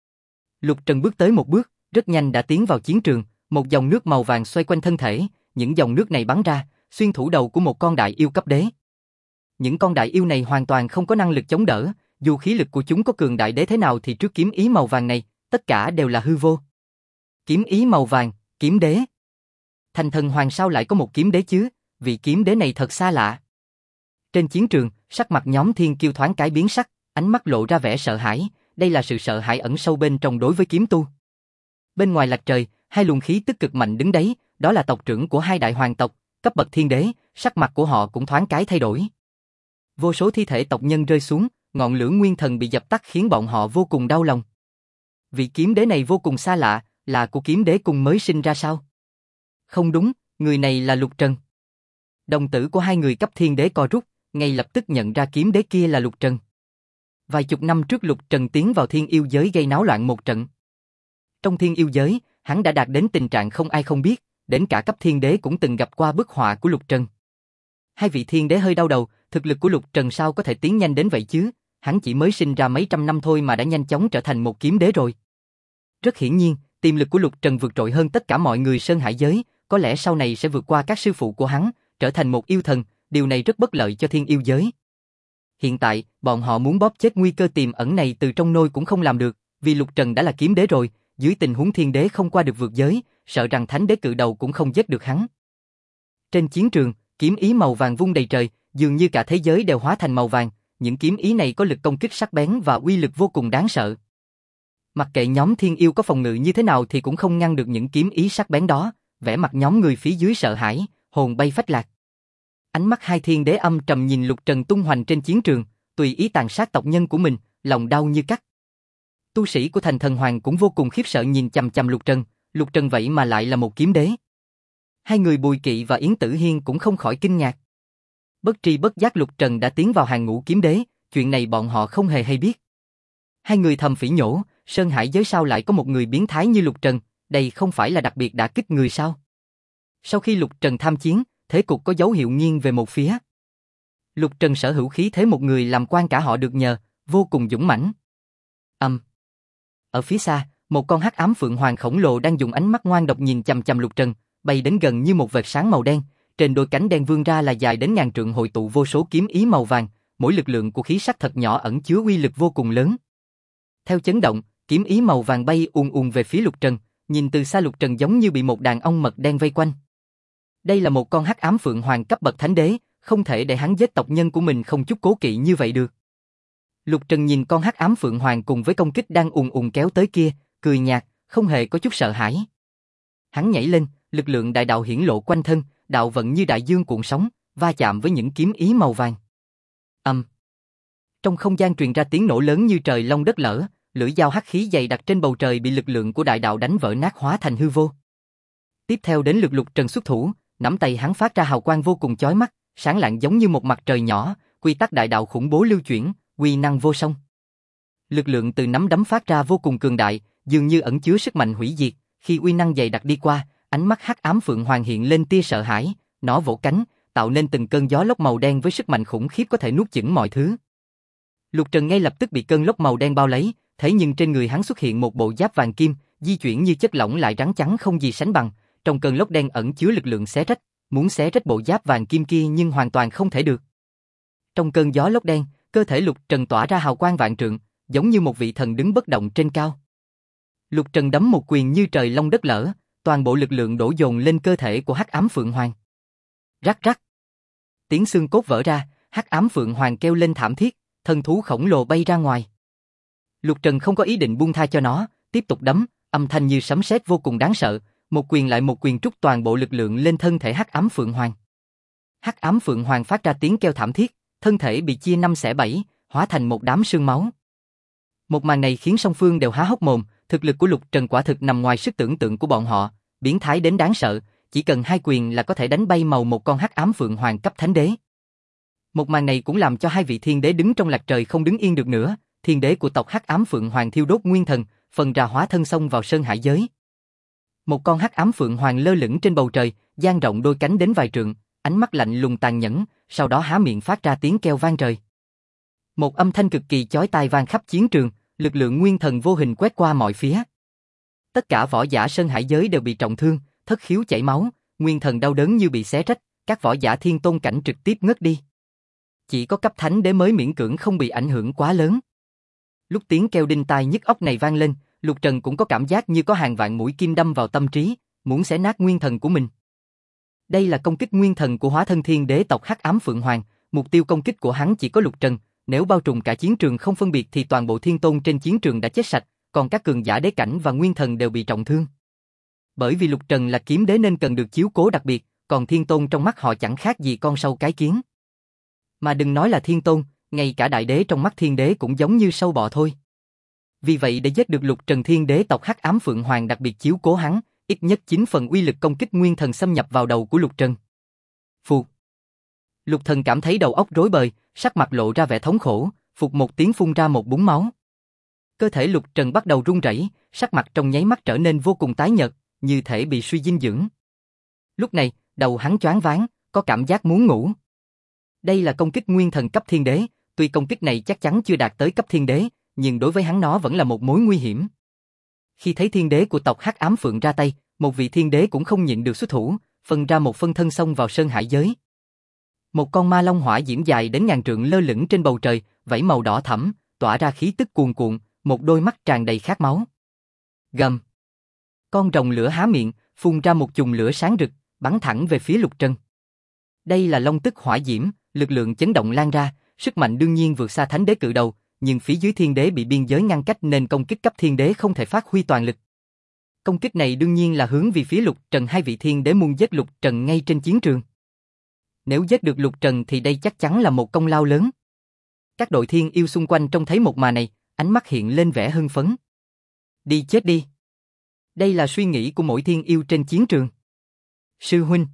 Lục Trần bước tới một bước, rất nhanh đã tiến vào chiến trường, một dòng nước màu vàng xoay quanh thân thể, những dòng nước này bắn ra, xuyên thủng đầu của một con đại yêu cấp đế. Những con đại yêu này hoàn toàn không có năng lực chống đỡ, dù khí lực của chúng có cường đại đế thế nào thì trước kiếm ý màu vàng này, tất cả đều là hư vô. Kiếm ý màu vàng, kiếm đế. Thành thần hoàng sao lại có một kiếm đế chứ, vị kiếm đế này thật xa lạ. Trên chiến trường, sắc mặt nhóm thiên kiêu thoáng cái biến sắc, ánh mắt lộ ra vẻ sợ hãi, đây là sự sợ hãi ẩn sâu bên trong đối với kiếm tu. Bên ngoài lạc trời, hai luồng khí tức cực mạnh đứng đấy, đó là tộc trưởng của hai đại hoàng tộc, cấp bậc thiên đế, sắc mặt của họ cũng thoáng cái thay đổi. Vô số thi thể tộc nhân rơi xuống, ngọn lửa nguyên thần bị dập tắt khiến bọn họ vô cùng đau lòng. vị kiếm đế này vô cùng xa lạ, là của kiếm đế cung mới sinh ra sao? Không đúng, người này là Lục Trần. Đồng tử của hai người cấp thiên đế co rút, ngay lập tức nhận ra kiếm đế kia là Lục Trần. Vài chục năm trước Lục Trần tiến vào thiên yêu giới gây náo loạn một trận. Trong thiên yêu giới, hắn đã đạt đến tình trạng không ai không biết, đến cả cấp thiên đế cũng từng gặp qua bức họa của Lục Trần. Hai vị thiên đế hơi đau đầu, thực lực của Lục Trần sao có thể tiến nhanh đến vậy chứ, hắn chỉ mới sinh ra mấy trăm năm thôi mà đã nhanh chóng trở thành một kiếm đế rồi. Rất hiển nhiên, tiềm lực của Lục Trần vượt trội hơn tất cả mọi người Sơn Hải giới, có lẽ sau này sẽ vượt qua các sư phụ của hắn, trở thành một yêu thần, điều này rất bất lợi cho thiên yêu giới. Hiện tại, bọn họ muốn bóp chết nguy cơ tiềm ẩn này từ trong nôi cũng không làm được, vì Lục Trần đã là kiếm đế rồi, dưới tình huống thiên đế không qua được vượt giới, sợ rằng thánh đế cự đầu cũng không giết được hắn. Trên chiến trường, kiếm ý màu vàng vung đầy trời, dường như cả thế giới đều hóa thành màu vàng, những kiếm ý này có lực công kích sắc bén và uy lực vô cùng đáng sợ. Mặc kệ nhóm thiên yêu có phòng ngự như thế nào thì cũng không ngăn được những kiếm ý sắc bén đó, vẻ mặt nhóm người phía dưới sợ hãi, hồn bay phách lạc. Ánh mắt hai thiên đế âm trầm nhìn Lục Trần tung hoành trên chiến trường, tùy ý tàn sát tộc nhân của mình, lòng đau như cắt. Tu sĩ của thành thần hoàng cũng vô cùng khiếp sợ nhìn chằm chằm Lục Trần vậy mà lại là một kiếm đế. Hai người Bùi Kỵ và Yến Tử Hiên cũng không khỏi kinh ngạc. Bất tri bất giác Lục Trần đã tiến vào hàng ngũ kiếm đế, chuyện này bọn họ không hề hay biết. Hai người thầm phỉ nhổ, Sơn Hải giới sao lại có một người biến thái như Lục Trần, đây không phải là đặc biệt đả kích người sao? Sau khi Lục Trần tham chiến, thế cục có dấu hiệu nghiêng về một phía. Lục Trần sở hữu khí thế một người làm quan cả họ được nhờ, vô cùng dũng mãnh. Ở phía xa, một con hắc ám phượng hoàng khổng lồ đang dùng ánh mắt ngoan độc nhìn chằm chằm Lục Trần, bay đến gần như một vệt sáng màu đen, trên đôi cánh đen vươn ra là dài đến ngàn trượng hội tụ vô số kiếm ý màu vàng, mỗi lực lượng của khí sắc thật nhỏ ẩn chứa uy lực vô cùng lớn. Theo chấn động, kiếm ý màu vàng bay ùn ùn về phía Lục Trần, nhìn từ xa Lục Trần giống như bị một đàn ong mật đen vây quanh. Đây là một con hắc ám phượng hoàng cấp bậc thánh đế, không thể để hắn giết tộc nhân của mình không chút cố kỵ như vậy được. Lục Trần nhìn con hắc ám phượng hoàng cùng với công kích đang ùn ùn kéo tới kia, cười nhạt, không hề có chút sợ hãi. Hắn nhảy lên, lực lượng đại đạo hiển lộ quanh thân, đạo vận như đại dương cuộn sóng, va chạm với những kiếm ý màu vàng. Trong không gian truyền ra tiếng nổ lớn như trời long đất lở, lưỡi dao hắc khí dày đặc trên bầu trời bị lực lượng của đại đạo đánh vỡ nát hóa thành hư vô. Tiếp theo đến lượt Lục Trần xuất thủ, nắm tay hắn phát ra hào quang vô cùng chói mắt, sáng lạng giống như một mặt trời nhỏ, quy tắc đại đạo khủng bố lưu chuyển, uy năng vô song. Lực lượng từ nắm đấm phát ra vô cùng cường đại, dường như ẩn chứa sức mạnh hủy diệt, khi uy năng dày đặc đi qua, ánh mắt hắc ám phượng hoàng hiện lên tia sợ hãi, nó vỗ cánh, tạo nên từng cơn gió lốc màu đen với sức mạnh khủng khiếp có thể nuốt chửng mọi thứ. Lục Trần ngay lập tức bị cơn lốc màu đen bao lấy, thế nhưng trên người hắn xuất hiện một bộ giáp vàng kim, di chuyển như chất lỏng lại rắn trắng không gì sánh bằng, trong cơn lốc đen ẩn chứa lực lượng xé rách, muốn xé rách bộ giáp vàng kim kia nhưng hoàn toàn không thể được. Trong cơn gió lốc đen, cơ thể Lục Trần tỏa ra hào quang vạn trượng, giống như một vị thần đứng bất động trên cao. Lục Trần đấm một quyền như trời long đất lở, toàn bộ lực lượng đổ dồn lên cơ thể của hắc ám phượng hoàng. Rắc rắc. Tiếng xương cốt vỡ ra, hắc ám phượng hoàng kêu lên thảm thiết, thân thú khổng lồ bay ra ngoài. Lục Trần không có ý định buông tha cho nó, tiếp tục đấm, âm thanh như sấm sét vô cùng đáng sợ, một quyền lại một quyền trút toàn bộ lực lượng lên thân thể hắc ám phượng hoàng. Hắc ám phượng hoàng phát ra tiếng kêu thảm thiết, thân thể bị chia năm xẻ bảy, hóa thành một đám sương máu. Một màn này khiến song phương đều há hốc mồm, thực lực của Lục Trần quả thực nằm ngoài sức tưởng tượng của bọn họ, biến thái đến đáng sợ, chỉ cần hai quyền là có thể đánh bay màu một con hắc ám phượng hoàng cấp thánh đế. Một màn này cũng làm cho hai vị thiên đế đứng trong lạc trời không đứng yên được nữa, thiên đế của tộc hắc ám phượng hoàng thiêu đốt nguyên thần, phần ra hóa thân xông vào Sơn Hải giới. Một con hắc ám phượng hoàng lơ lửng trên bầu trời, dang rộng đôi cánh đến vài trượng, ánh mắt lạnh lùng tàn nhẫn, sau đó há miệng phát ra tiếng kêu vang trời. Một âm thanh cực kỳ chói tai vang khắp chiến trường, lực lượng nguyên thần vô hình quét qua mọi phía. Tất cả võ giả Sơn Hải giới đều bị trọng thương, thất khiếu chảy máu, nguyên thần đau đớn như bị xé rách, các võ giả thiên tôn cảnh trực tiếp ngất đi. Chỉ có cấp thánh đế mới miễn cưỡng không bị ảnh hưởng quá lớn. Lúc tiếng kêu đinh tai nhức óc này vang lên, Lục Trần cũng có cảm giác như có hàng vạn mũi kim đâm vào tâm trí, muốn xé nát nguyên thần của mình. Đây là công kích nguyên thần của hóa thân thiên đế tộc hắc ám phượng hoàng, mục tiêu công kích của hắn chỉ có Lục Trần, nếu bao trùm cả chiến trường không phân biệt thì toàn bộ thiên tôn trên chiến trường đã chết sạch, còn các cường giả đế cảnh và nguyên thần đều bị trọng thương. Bởi vì Lục Trần là kiếm đế nên cần được chiếu cố đặc biệt, còn thiên tôn trong mắt họ chẳng khác gì con sâu cái kiến. Mà đừng nói là thiên tôn, ngay cả đại đế trong mắt thiên đế cũng giống như sâu bọ thôi. Vì vậy để giết được Lục Trần, Thiên Đế tộc Hắc Ám Phượng Hoàng đặc biệt chiếu cố hắn, ít nhất 9 phần uy lực công kích nguyên thần xâm nhập vào đầu của Lục Trần. Phụt. Lục Thần cảm thấy đầu óc rối bời, sắc mặt lộ ra vẻ thống khổ, phụt một tiếng phun ra một búng máu. Cơ thể Lục Trần bắt đầu run rẩy, sắc mặt trong nháy mắt trở nên vô cùng tái nhợt, như thể bị suy dinh dưỡng. Lúc này, đầu hắn choáng váng, có cảm giác muốn ngủ. Đây là công kích nguyên thần cấp thiên đế, tuy công kích này chắc chắn chưa đạt tới cấp thiên đế, nhưng đối với hắn nó vẫn là một mối nguy hiểm. Khi thấy thiên đế của tộc Hắc Ám Phượng ra tay, một vị thiên đế cũng không nhịn được xuất thủ, phân ra một phân thân xông vào sơn hải giới. Một con ma long hỏa diễm dài đến ngàn trượng lơ lửng trên bầu trời, vảy màu đỏ thẫm, tỏa ra khí tức cuồn cuộn, một đôi mắt tràn đầy khát máu. Gầm. Con rồng lửa há miệng, phun ra một chùm lửa sáng rực, bắn thẳng về phía Lục Trần. Đây là long tức hỏa diễm, lực lượng chấn động lan ra, sức mạnh đương nhiên vượt xa thánh đế cự đầu, nhưng phía dưới thiên đế bị biên giới ngăn cách nên công kích cấp thiên đế không thể phát huy toàn lực. Công kích này đương nhiên là hướng về phía Lục Trần, hai vị thiên đế muốn giết Lục Trần ngay trên chiến trường. Nếu giết được Lục Trần thì đây chắc chắn là một công lao lớn. Các đội thiên yêu xung quanh trông thấy một màn này, ánh mắt hiện lên vẻ hưng phấn. Đi chết đi. Đây là suy nghĩ của mỗi thiên yêu trên chiến trường. Sư huynh.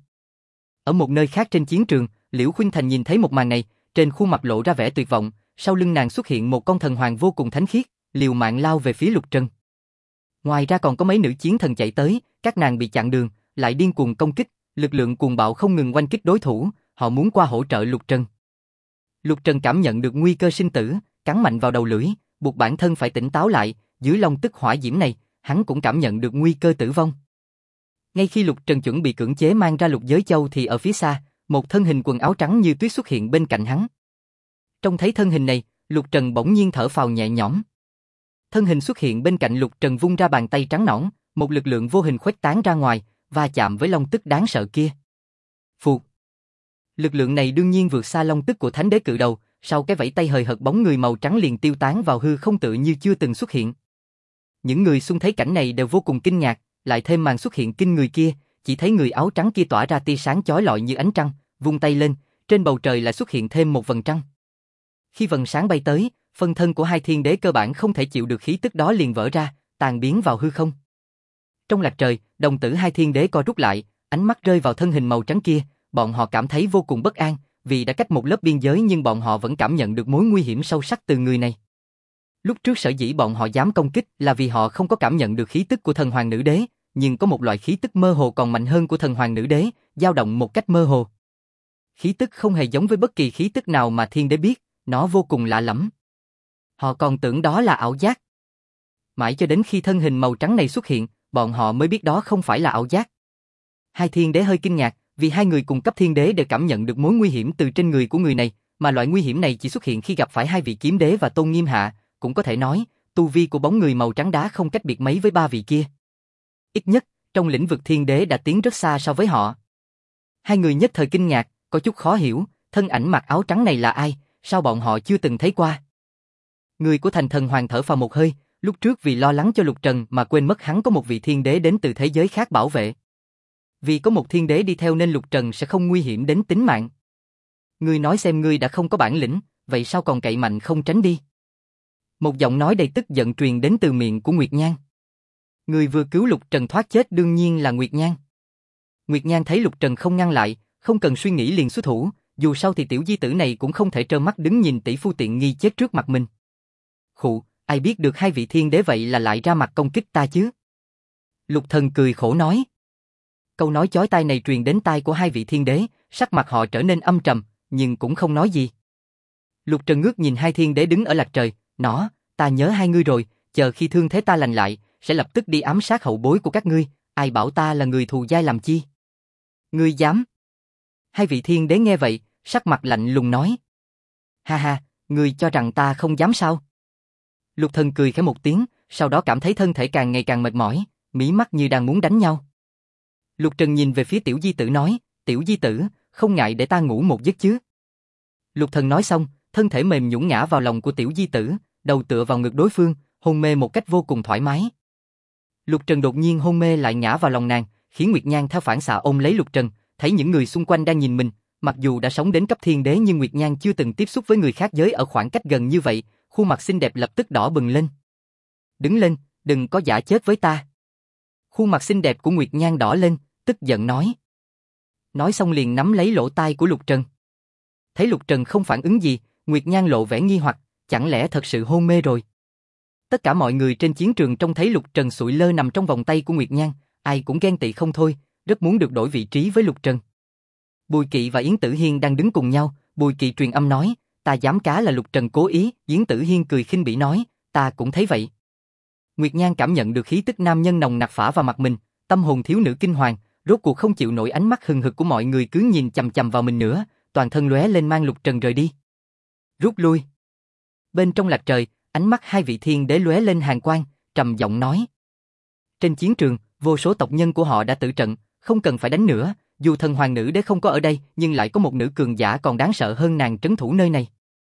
Ở một nơi khác trên chiến trường, Liễu Khuynh Thành nhìn thấy một màn này, trên khuôn mặt lộ ra vẻ tuyệt vọng, sau lưng nàng xuất hiện một con thần hoàng vô cùng thánh khiết, liều mạng lao về phía Lục Trần. Ngoài ra còn có mấy nữ chiến thần chạy tới, các nàng bị chặn đường, lại điên cuồng công kích, lực lượng cuồng bạo không ngừng oanh kích đối thủ, họ muốn qua hỗ trợ Lục Trần. Lục Trần cảm nhận được nguy cơ sinh tử, cắn mạnh vào đầu lưỡi, buộc bản thân phải tỉnh táo lại, dưới long tức hỏa diễm này, hắn cũng cảm nhận được nguy cơ tử vong. Ngay khi Lục Trần chuẩn bị cưỡng chế mang ra lục giới châu thì ở phía xa, một thân hình quần áo trắng như tuyết xuất hiện bên cạnh hắn. Trông thấy thân hình này, Lục Trần bỗng nhiên thở phào nhẹ nhõm. Thân hình xuất hiện bên cạnh Lục Trần vung ra bàn tay trắng nõn, một lực lượng vô hình khuếch tán ra ngoài, va chạm với long tức đáng sợ kia. Phụt. Lực lượng này đương nhiên vượt xa long tức của thánh đế cự đầu, sau cái vẫy tay hời hợt bóng người màu trắng liền tiêu tán vào hư không tựa như chưa từng xuất hiện. Những người xung thấy cảnh này đều vô cùng kinh ngạc, lại thêm màn xuất hiện kinh người kia, chỉ thấy người áo trắng kia tỏa ra tia sáng chói lọi như ánh trăng, vung tay lên, trên bầu trời lại xuất hiện thêm một vầng trăng. Khi vầng sáng bay tới, phân thân của hai thiên đế cơ bản không thể chịu được khí tức đó liền vỡ ra, tan biến vào hư không. Trong lạc trời, đồng tử hai thiên đế co rút lại, ánh mắt rơi vào thân hình màu trắng kia, bọn họ cảm thấy vô cùng bất an, vì đã cách một lớp biên giới nhưng bọn họ vẫn cảm nhận được mối nguy hiểm sâu sắc từ người này. Lúc trước sở dĩ bọn họ dám công kích là vì họ không có cảm nhận được khí tức của thần hoàng nữ đế, nhưng có một loại khí tức mơ hồ còn mạnh hơn của thần hoàng nữ đế, dao động một cách mơ hồ. Khí tức không hề giống với bất kỳ khí tức nào mà thiên đế biết, nó vô cùng lạ lẫm. Họ còn tưởng đó là ảo giác. Mãi cho đến khi thân hình màu trắng này xuất hiện, bọn họ mới biết đó không phải là ảo giác. Hai thiên đế hơi kinh ngạc, vì hai người cùng cấp thiên đế đều cảm nhận được mối nguy hiểm từ trên người của người này, mà loại nguy hiểm này chỉ xuất hiện khi gặp phải hai vị kiếm đế và Tôn Nghiêm Hạ, cũng có thể nói, tu vi của bóng người màu trắng đá không cách biệt mấy với ba vị kia. Ít nhất, trong lĩnh vực thiên đế đã tiến rất xa so với họ. Hai người nhất thời kinh ngạc, có chút khó hiểu, thân ảnh mặc áo trắng này là ai, sao bọn họ chưa từng thấy qua. Người của thành thần hoàng thở phào một hơi, lúc trước vì lo lắng cho Lục Trần mà quên mất hắn có một vị thiên đế đến từ thế giới khác bảo vệ. Vì có một thiên đế đi theo nên Lục Trần sẽ không nguy hiểm đến tính mạng. Ngươi nói xem ngươi đã không có bản lĩnh, vậy sao còn cậy mạnh không tránh đi? Một giọng nói đầy tức giận truyền đến từ miệng của Nguyệt Nhan. Người vừa cứu Lục Trần thoát chết đương nhiên là Nguyệt Nhan. Nguyệt Nhan thấy Lục Trần không ngăn lại, không cần suy nghĩ liền xuất thủ, dù sao thì tiểu di tử này cũng không thể trơ mắt đứng nhìn tỷ phu tiện nghi chết trước mặt mình. Khụ, ai biết được hai vị thiên đế vậy là lại ra mặt công kích ta chứ? Lục Thần cười khổ nói. Câu nói chói tai này truyền đến tai của hai vị thiên đế, sắc mặt họ trở nên âm trầm, nhưng cũng không nói gì. Lục Trần ngước nhìn hai thiên đế đứng ở lạc trời, nó, ta nhớ hai ngươi rồi, chờ khi thương thế ta lành lại, sẽ lập tức đi ám sát hậu bối của các ngươi, ai bảo ta là người thù dai làm chi? Ngươi dám? Hai vị thiên đế nghe vậy, sắc mặt lạnh lùng nói. Ha ha, ngươi cho rằng ta không dám sao? Lục Thần cười khẽ một tiếng, sau đó cảm thấy thân thể càng ngày càng mệt mỏi, mí mắt như đang muốn đánh nhau. Lục Trần nhìn về phía tiểu di tử nói, tiểu di tử, không ngại để ta ngủ một giấc chứ? Lục Thần nói xong, thân thể mềm nhũn ngã vào lòng của tiểu di tử, đầu tựa vào ngực đối phương, hôn mê một cách vô cùng thoải mái. Lục Trần đột nhiên hôn mê lại ngã vào lòng nàng, khiến Nguyệt Nhan theo phản xạ ôm lấy Lục Trần, thấy những người xung quanh đang nhìn mình, mặc dù đã sống đến cấp thiên đế nhưng Nguyệt Nhan chưa từng tiếp xúc với người khác giới ở khoảng cách gần như vậy, khuôn mặt xinh đẹp lập tức đỏ bừng lên. Đứng lên, đừng có giả chết với ta. Khuôn mặt xinh đẹp của Nguyệt Nhan đỏ lên, tức giận nói. Nói xong liền nắm lấy lỗ tai của Lục Trần. Thấy Lục Trần không phản ứng gì, Nguyệt Nhan lộ vẻ nghi hoặc, chẳng lẽ thật sự hôn mê rồi. Tất cả mọi người trên chiến trường trông thấy Lục Trần sụi lơ nằm trong vòng tay của Nguyệt Nhan, ai cũng ghen tị không thôi, rất muốn được đổi vị trí với Lục Trần. Bùi Kỵ và Yến Tử Hiên đang đứng cùng nhau, Bùi Kỵ truyền âm nói, ta dám cá là Lục Trần cố ý, Yến Tử Hiên cười khinh bỉ nói, ta cũng thấy vậy. Nguyệt Nhan cảm nhận được khí tức nam nhân nồng nặc phả vào mặt mình, tâm hồn thiếu nữ kinh hoàng, rốt cuộc không chịu nổi ánh mắt hừng hực của mọi người cứ nhìn chằm chằm vào mình nữa, toàn thân lóe lên mang Lục Trần rời đi. Rút lui. Bên trong lạc trời, ánh mắt hai vị thiên đế lóe lên hàn quang, trầm giọng nói. Trên chiến trường, vô số tộc nhân của họ đã tử trận, không cần phải đánh nữa, dù thần hoàng nữ đế không có ở đây, nhưng lại có một nữ cường giả còn đáng sợ hơn nàng trấn thủ nơi này.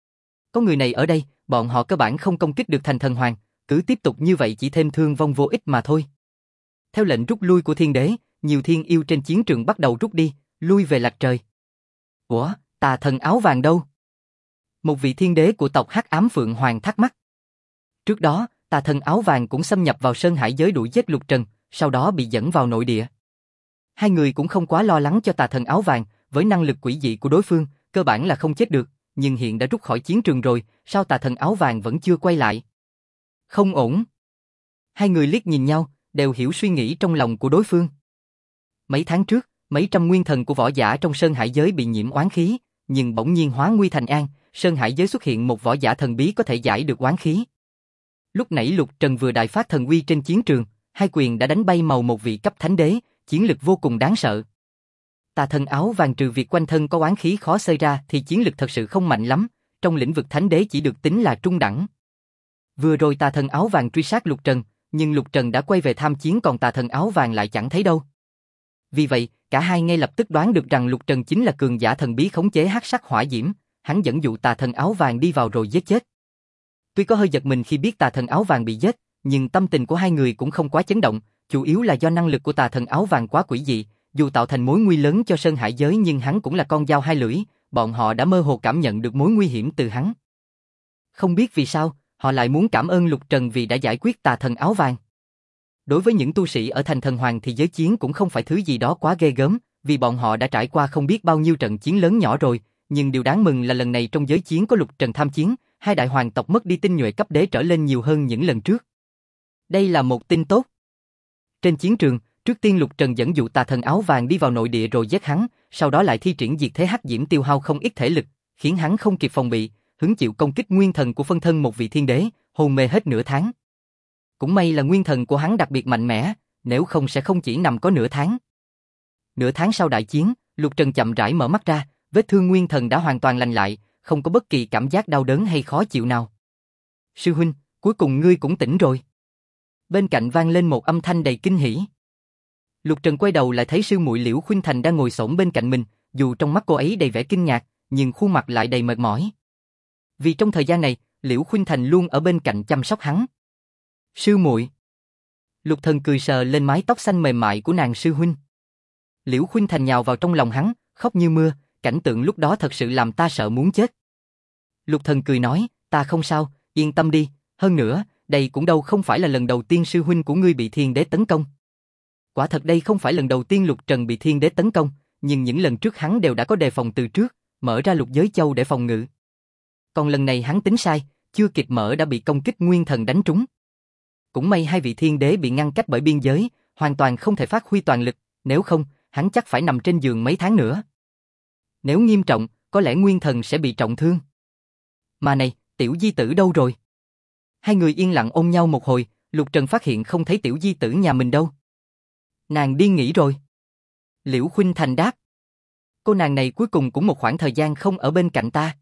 Có người này ở đây, bọn họ cơ bản không công kích được thành thần hoàng, cứ tiếp tục như vậy chỉ thêm thương vong vô ích mà thôi. Theo lệnh rút lui của thiên đế, nhiều thiên yêu trên chiến trường bắt đầu rút đi, lui về lạc trời. Ủa, tà thần áo vàng đâu? Một vị thiên đế của tộc Hắc Ám Phượng Hoàng thắc mắc. Trước đó, tà thần áo vàng cũng xâm nhập vào Sơn Hải giới đuổi giết Lục Trần, sau đó bị dẫn vào nội địa. Hai người cũng không quá lo lắng cho tà thần áo vàng, với năng lực quỷ dị của đối phương, cơ bản là không chết được, nhưng hiện đã rút khỏi chiến trường rồi, sao tà thần áo vàng vẫn chưa quay lại? Không ổn. Hai người liếc nhìn nhau, đều hiểu suy nghĩ trong lòng của đối phương. Mấy tháng trước, mấy trăm nguyên thần của võ giả trong Sơn Hải giới bị nhiễm oán khí, nhưng bỗng nhiên hóa nguy thành an, Sơn Hải giới xuất hiện một võ giả thần bí có thể giải được oán khí. Lúc nãy Lục Trần vừa đại phát thần uy trên chiến trường, hai quyền đã đánh bay màu một vị cấp thánh đế, chiến lực vô cùng đáng sợ. Tà thần áo vàng trừ việc quanh thân có oán khí khó xơi ra thì chiến lực thật sự không mạnh lắm, trong lĩnh vực thánh đế chỉ được tính là trung đẳng. Vừa rồi tà thần áo vàng truy sát Lục Trần, nhưng Lục Trần đã quay về tham chiến còn tà thần áo vàng lại chẳng thấy đâu. Vì vậy, cả hai ngay lập tức đoán được rằng Lục Trần chính là cường giả thần bí khống chế hắc sắc hỏa diễm, hắn dẫn dụ tà thần áo vàng đi vào rồi giết chết. Tuy có hơi giật mình khi biết tà thần áo vàng bị giết, nhưng tâm tình của hai người cũng không quá chấn động, chủ yếu là do năng lực của tà thần áo vàng quá quỷ dị, dù tạo thành mối nguy lớn cho Sơn Hải giới nhưng hắn cũng là con dao hai lưỡi, bọn họ đã mơ hồ cảm nhận được mối nguy hiểm từ hắn. Không biết vì sao, họ lại muốn cảm ơn Lục Trần vì đã giải quyết tà thần áo vàng. Đối với những tu sĩ ở thành thần hoàng thì giới chiến cũng không phải thứ gì đó quá ghê gớm, vì bọn họ đã trải qua không biết bao nhiêu trận chiến lớn nhỏ rồi, nhưng điều đáng mừng là lần này trong giới chiến có Lục Trần tham chiến, hai đại hoàng tộc mất đi tinh nhuệ cấp đế trở lên nhiều hơn những lần trước. Đây là một tin tốt. Trên chiến trường, trước tiên Lục Trần dẫn dụ tà thần áo vàng đi vào nội địa rồi giết hắn, sau đó lại thi triển diệt thế hắc diễm tiêu hao không ít thể lực, khiến hắn không kịp phòng bị, hứng chịu công kích nguyên thần của phân thân một vị thiên đế, hôn mê hết nửa tháng. Cũng may là nguyên thần của hắn đặc biệt mạnh mẽ, nếu không sẽ không chỉ nằm có nửa tháng. Nửa tháng sau đại chiến, Lục Trần chậm rãi mở mắt ra, vết thương nguyên thần đã hoàn toàn lành lại, không có bất kỳ cảm giác đau đớn hay khó chịu nào. Sư huynh, cuối cùng ngươi cũng tỉnh rồi. Bên cạnh vang lên một âm thanh đầy kinh hỉ. Lục Trần quay đầu lại thấy sư muội Liễu Khuynh Thành đang ngồi xổm bên cạnh mình, dù trong mắt cô ấy đầy vẻ kinh ngạc, nhưng khuôn mặt lại đầy mệt mỏi. Vì trong thời gian này, Liễu Khuynh Thành luôn ở bên cạnh chăm sóc hắn. Sư muội. Lục Thần cười sờ lên mái tóc xanh mềm mại của nàng sư huynh. Liễu Khuynh Thành nhào vào trong lòng hắn, khóc như mưa, cảnh tượng lúc đó thật sự làm ta sợ muốn chết. Lục Thần cười nói, ta không sao, yên tâm đi, hơn nữa, đây cũng đâu không phải là lần đầu tiên sư huynh của ngươi bị thiên đế tấn công. Quả thật đây không phải lần đầu tiên Lục Trần bị thiên đế tấn công, nhưng những lần trước hắn đều đã có đề phòng từ trước, mở ra lục giới châu để phòng ngự. Còn lần này hắn tính sai, chưa kịp mở đã bị công kích nguyên thần đánh trúng. Cũng may hai vị thiên đế bị ngăn cách bởi biên giới, hoàn toàn không thể phát huy toàn lực, nếu không, hắn chắc phải nằm trên giường mấy tháng nữa. Nếu nghiêm trọng, có lẽ nguyên thần sẽ bị trọng thương. Mà này, tiểu di tử đâu rồi? Hai người yên lặng ôm nhau một hồi, Lục Trần phát hiện không thấy tiểu di tử nhà mình đâu. Nàng đi nghỉ rồi. Liễu Khuynh Thành đáp. Cô nàng này cuối cùng cũng một khoảng thời gian không ở bên cạnh ta.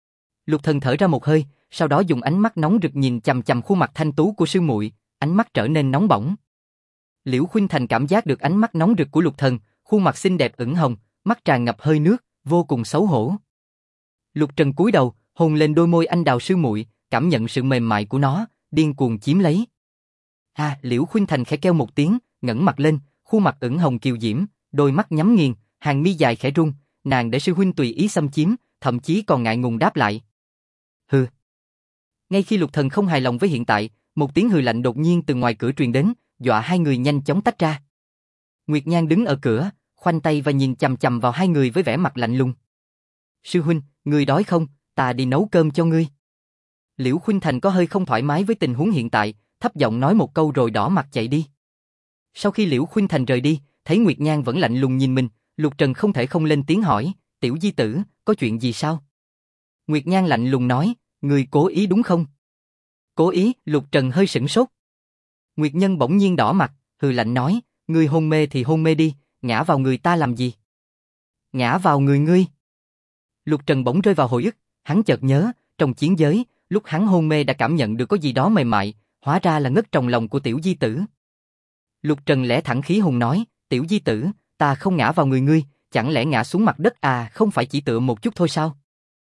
Lục Thần thở ra một hơi, sau đó dùng ánh mắt nóng rực nhìn chằm chằm khuôn mặt thanh tú của sư muội, ánh mắt trở nên nóng bỏng. Liễu Khuynh Thành cảm giác được ánh mắt nóng rực của Lục Thần, khuôn mặt xinh đẹp ửng hồng, mắt tràn ngập hơi nước, vô cùng xấu hổ. Lục Trần cúi đầu, hôn lên đôi môi anh đào sư muội, cảm nhận sự mềm mại của nó, điên cuồng chiếm lấy. Liễu Khuynh Thành khẽ kêu một tiếng, ngẩng mặt lên, khuôn mặt ửng hồng kiều diễm, đôi mắt nhắm nghiền, hàng mi dài khẽ rung, nàng để sư huynh tùy ý xâm chiếm, thậm chí còn ngại ngùng đáp lại. Hừ. Ngay khi Lục Thần không hài lòng với hiện tại, một tiếng hừ lạnh đột nhiên từ ngoài cửa truyền đến, dọa hai người nhanh chóng tách ra. Nguyệt Nhan đứng ở cửa, khoanh tay và nhìn chằm chằm vào hai người với vẻ mặt lạnh lùng. Sư huynh, ngươi đói không? Ta đi nấu cơm cho ngươi. Liễu Khuynh Thành có hơi không thoải mái với tình huống hiện tại, thấp giọng nói một câu rồi đỏ mặt chạy đi. Sau khi Liễu Khuynh Thành rời đi, thấy Nguyệt Nhan vẫn lạnh lùng nhìn mình, Lục Trần không thể không lên tiếng hỏi, tiểu di tử, có chuyện gì sao? Nguyệt Nhan lạnh lùng nói, ngươi cố ý đúng không? Cố ý, Lục Trần hơi sửng sốt. Nguyệt Nhân bỗng nhiên đỏ mặt, hừ lạnh nói, ngươi hôn mê thì hôn mê đi, ngã vào người ta làm gì? Ngã vào người ngươi. Lục Trần bỗng rơi vào hồi ức, hắn chợt nhớ, trong chiến giới, lúc hắn hôn mê đã cảm nhận được có gì đó mềm mại, hóa ra là ngất trong lòng của tiểu di tử. Lục Trần lẽ thẳng khí hùng nói, tiểu di tử, ta không ngã vào người ngươi, chẳng lẽ ngã xuống mặt đất à, không phải chỉ tựa một chút thôi sao?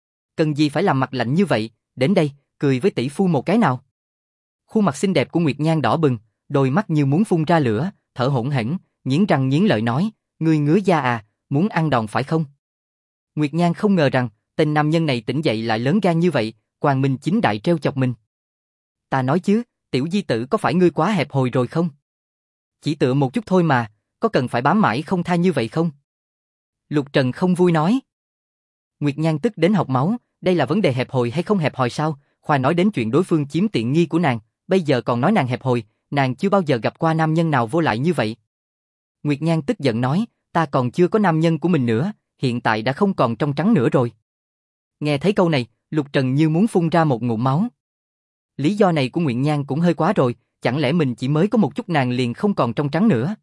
Cần gì phải làm mặt lạnh như vậy, đến đây, cười với tỷ phu một cái nào. Khuôn mặt xinh đẹp của Nguyệt Nhan đỏ bừng, đôi mắt như muốn phun ra lửa, thở hổn hển, nghiến răng nghiến lợi nói, ngươi ngứa da à, muốn ăn đòn phải không? Nguyệt Nhan không ngờ rằng, tên nam nhân này tỉnh dậy lại lớn gan như vậy, quang minh chính đại trêu chọc mình. Ta nói chứ, tiểu di tử có phải ngươi quá hẹp hòi rồi không? Chỉ tựa một chút thôi mà, có cần phải bám mãi không tha như vậy không? Lục Trần không vui nói. Nguyệt Nhan tức đến học máu, đây là vấn đề hẹp hòi hay không hẹp hòi sao? Khoa nói đến chuyện đối phương chiếm tiện nghi của nàng, bây giờ còn nói nàng hẹp hòi, nàng chưa bao giờ gặp qua nam nhân nào vô lại như vậy. Nguyệt Nhan tức giận nói, ta còn chưa có nam nhân của mình nữa, hiện tại đã không còn trong trắng nữa rồi. Nghe thấy câu này, Lục Trần như muốn phun ra một ngụm máu. Lý do này của Nguyệt Nhan cũng hơi quá rồi, chẳng lẽ mình chỉ mới có một chút nàng liền không còn trong trắng nữa?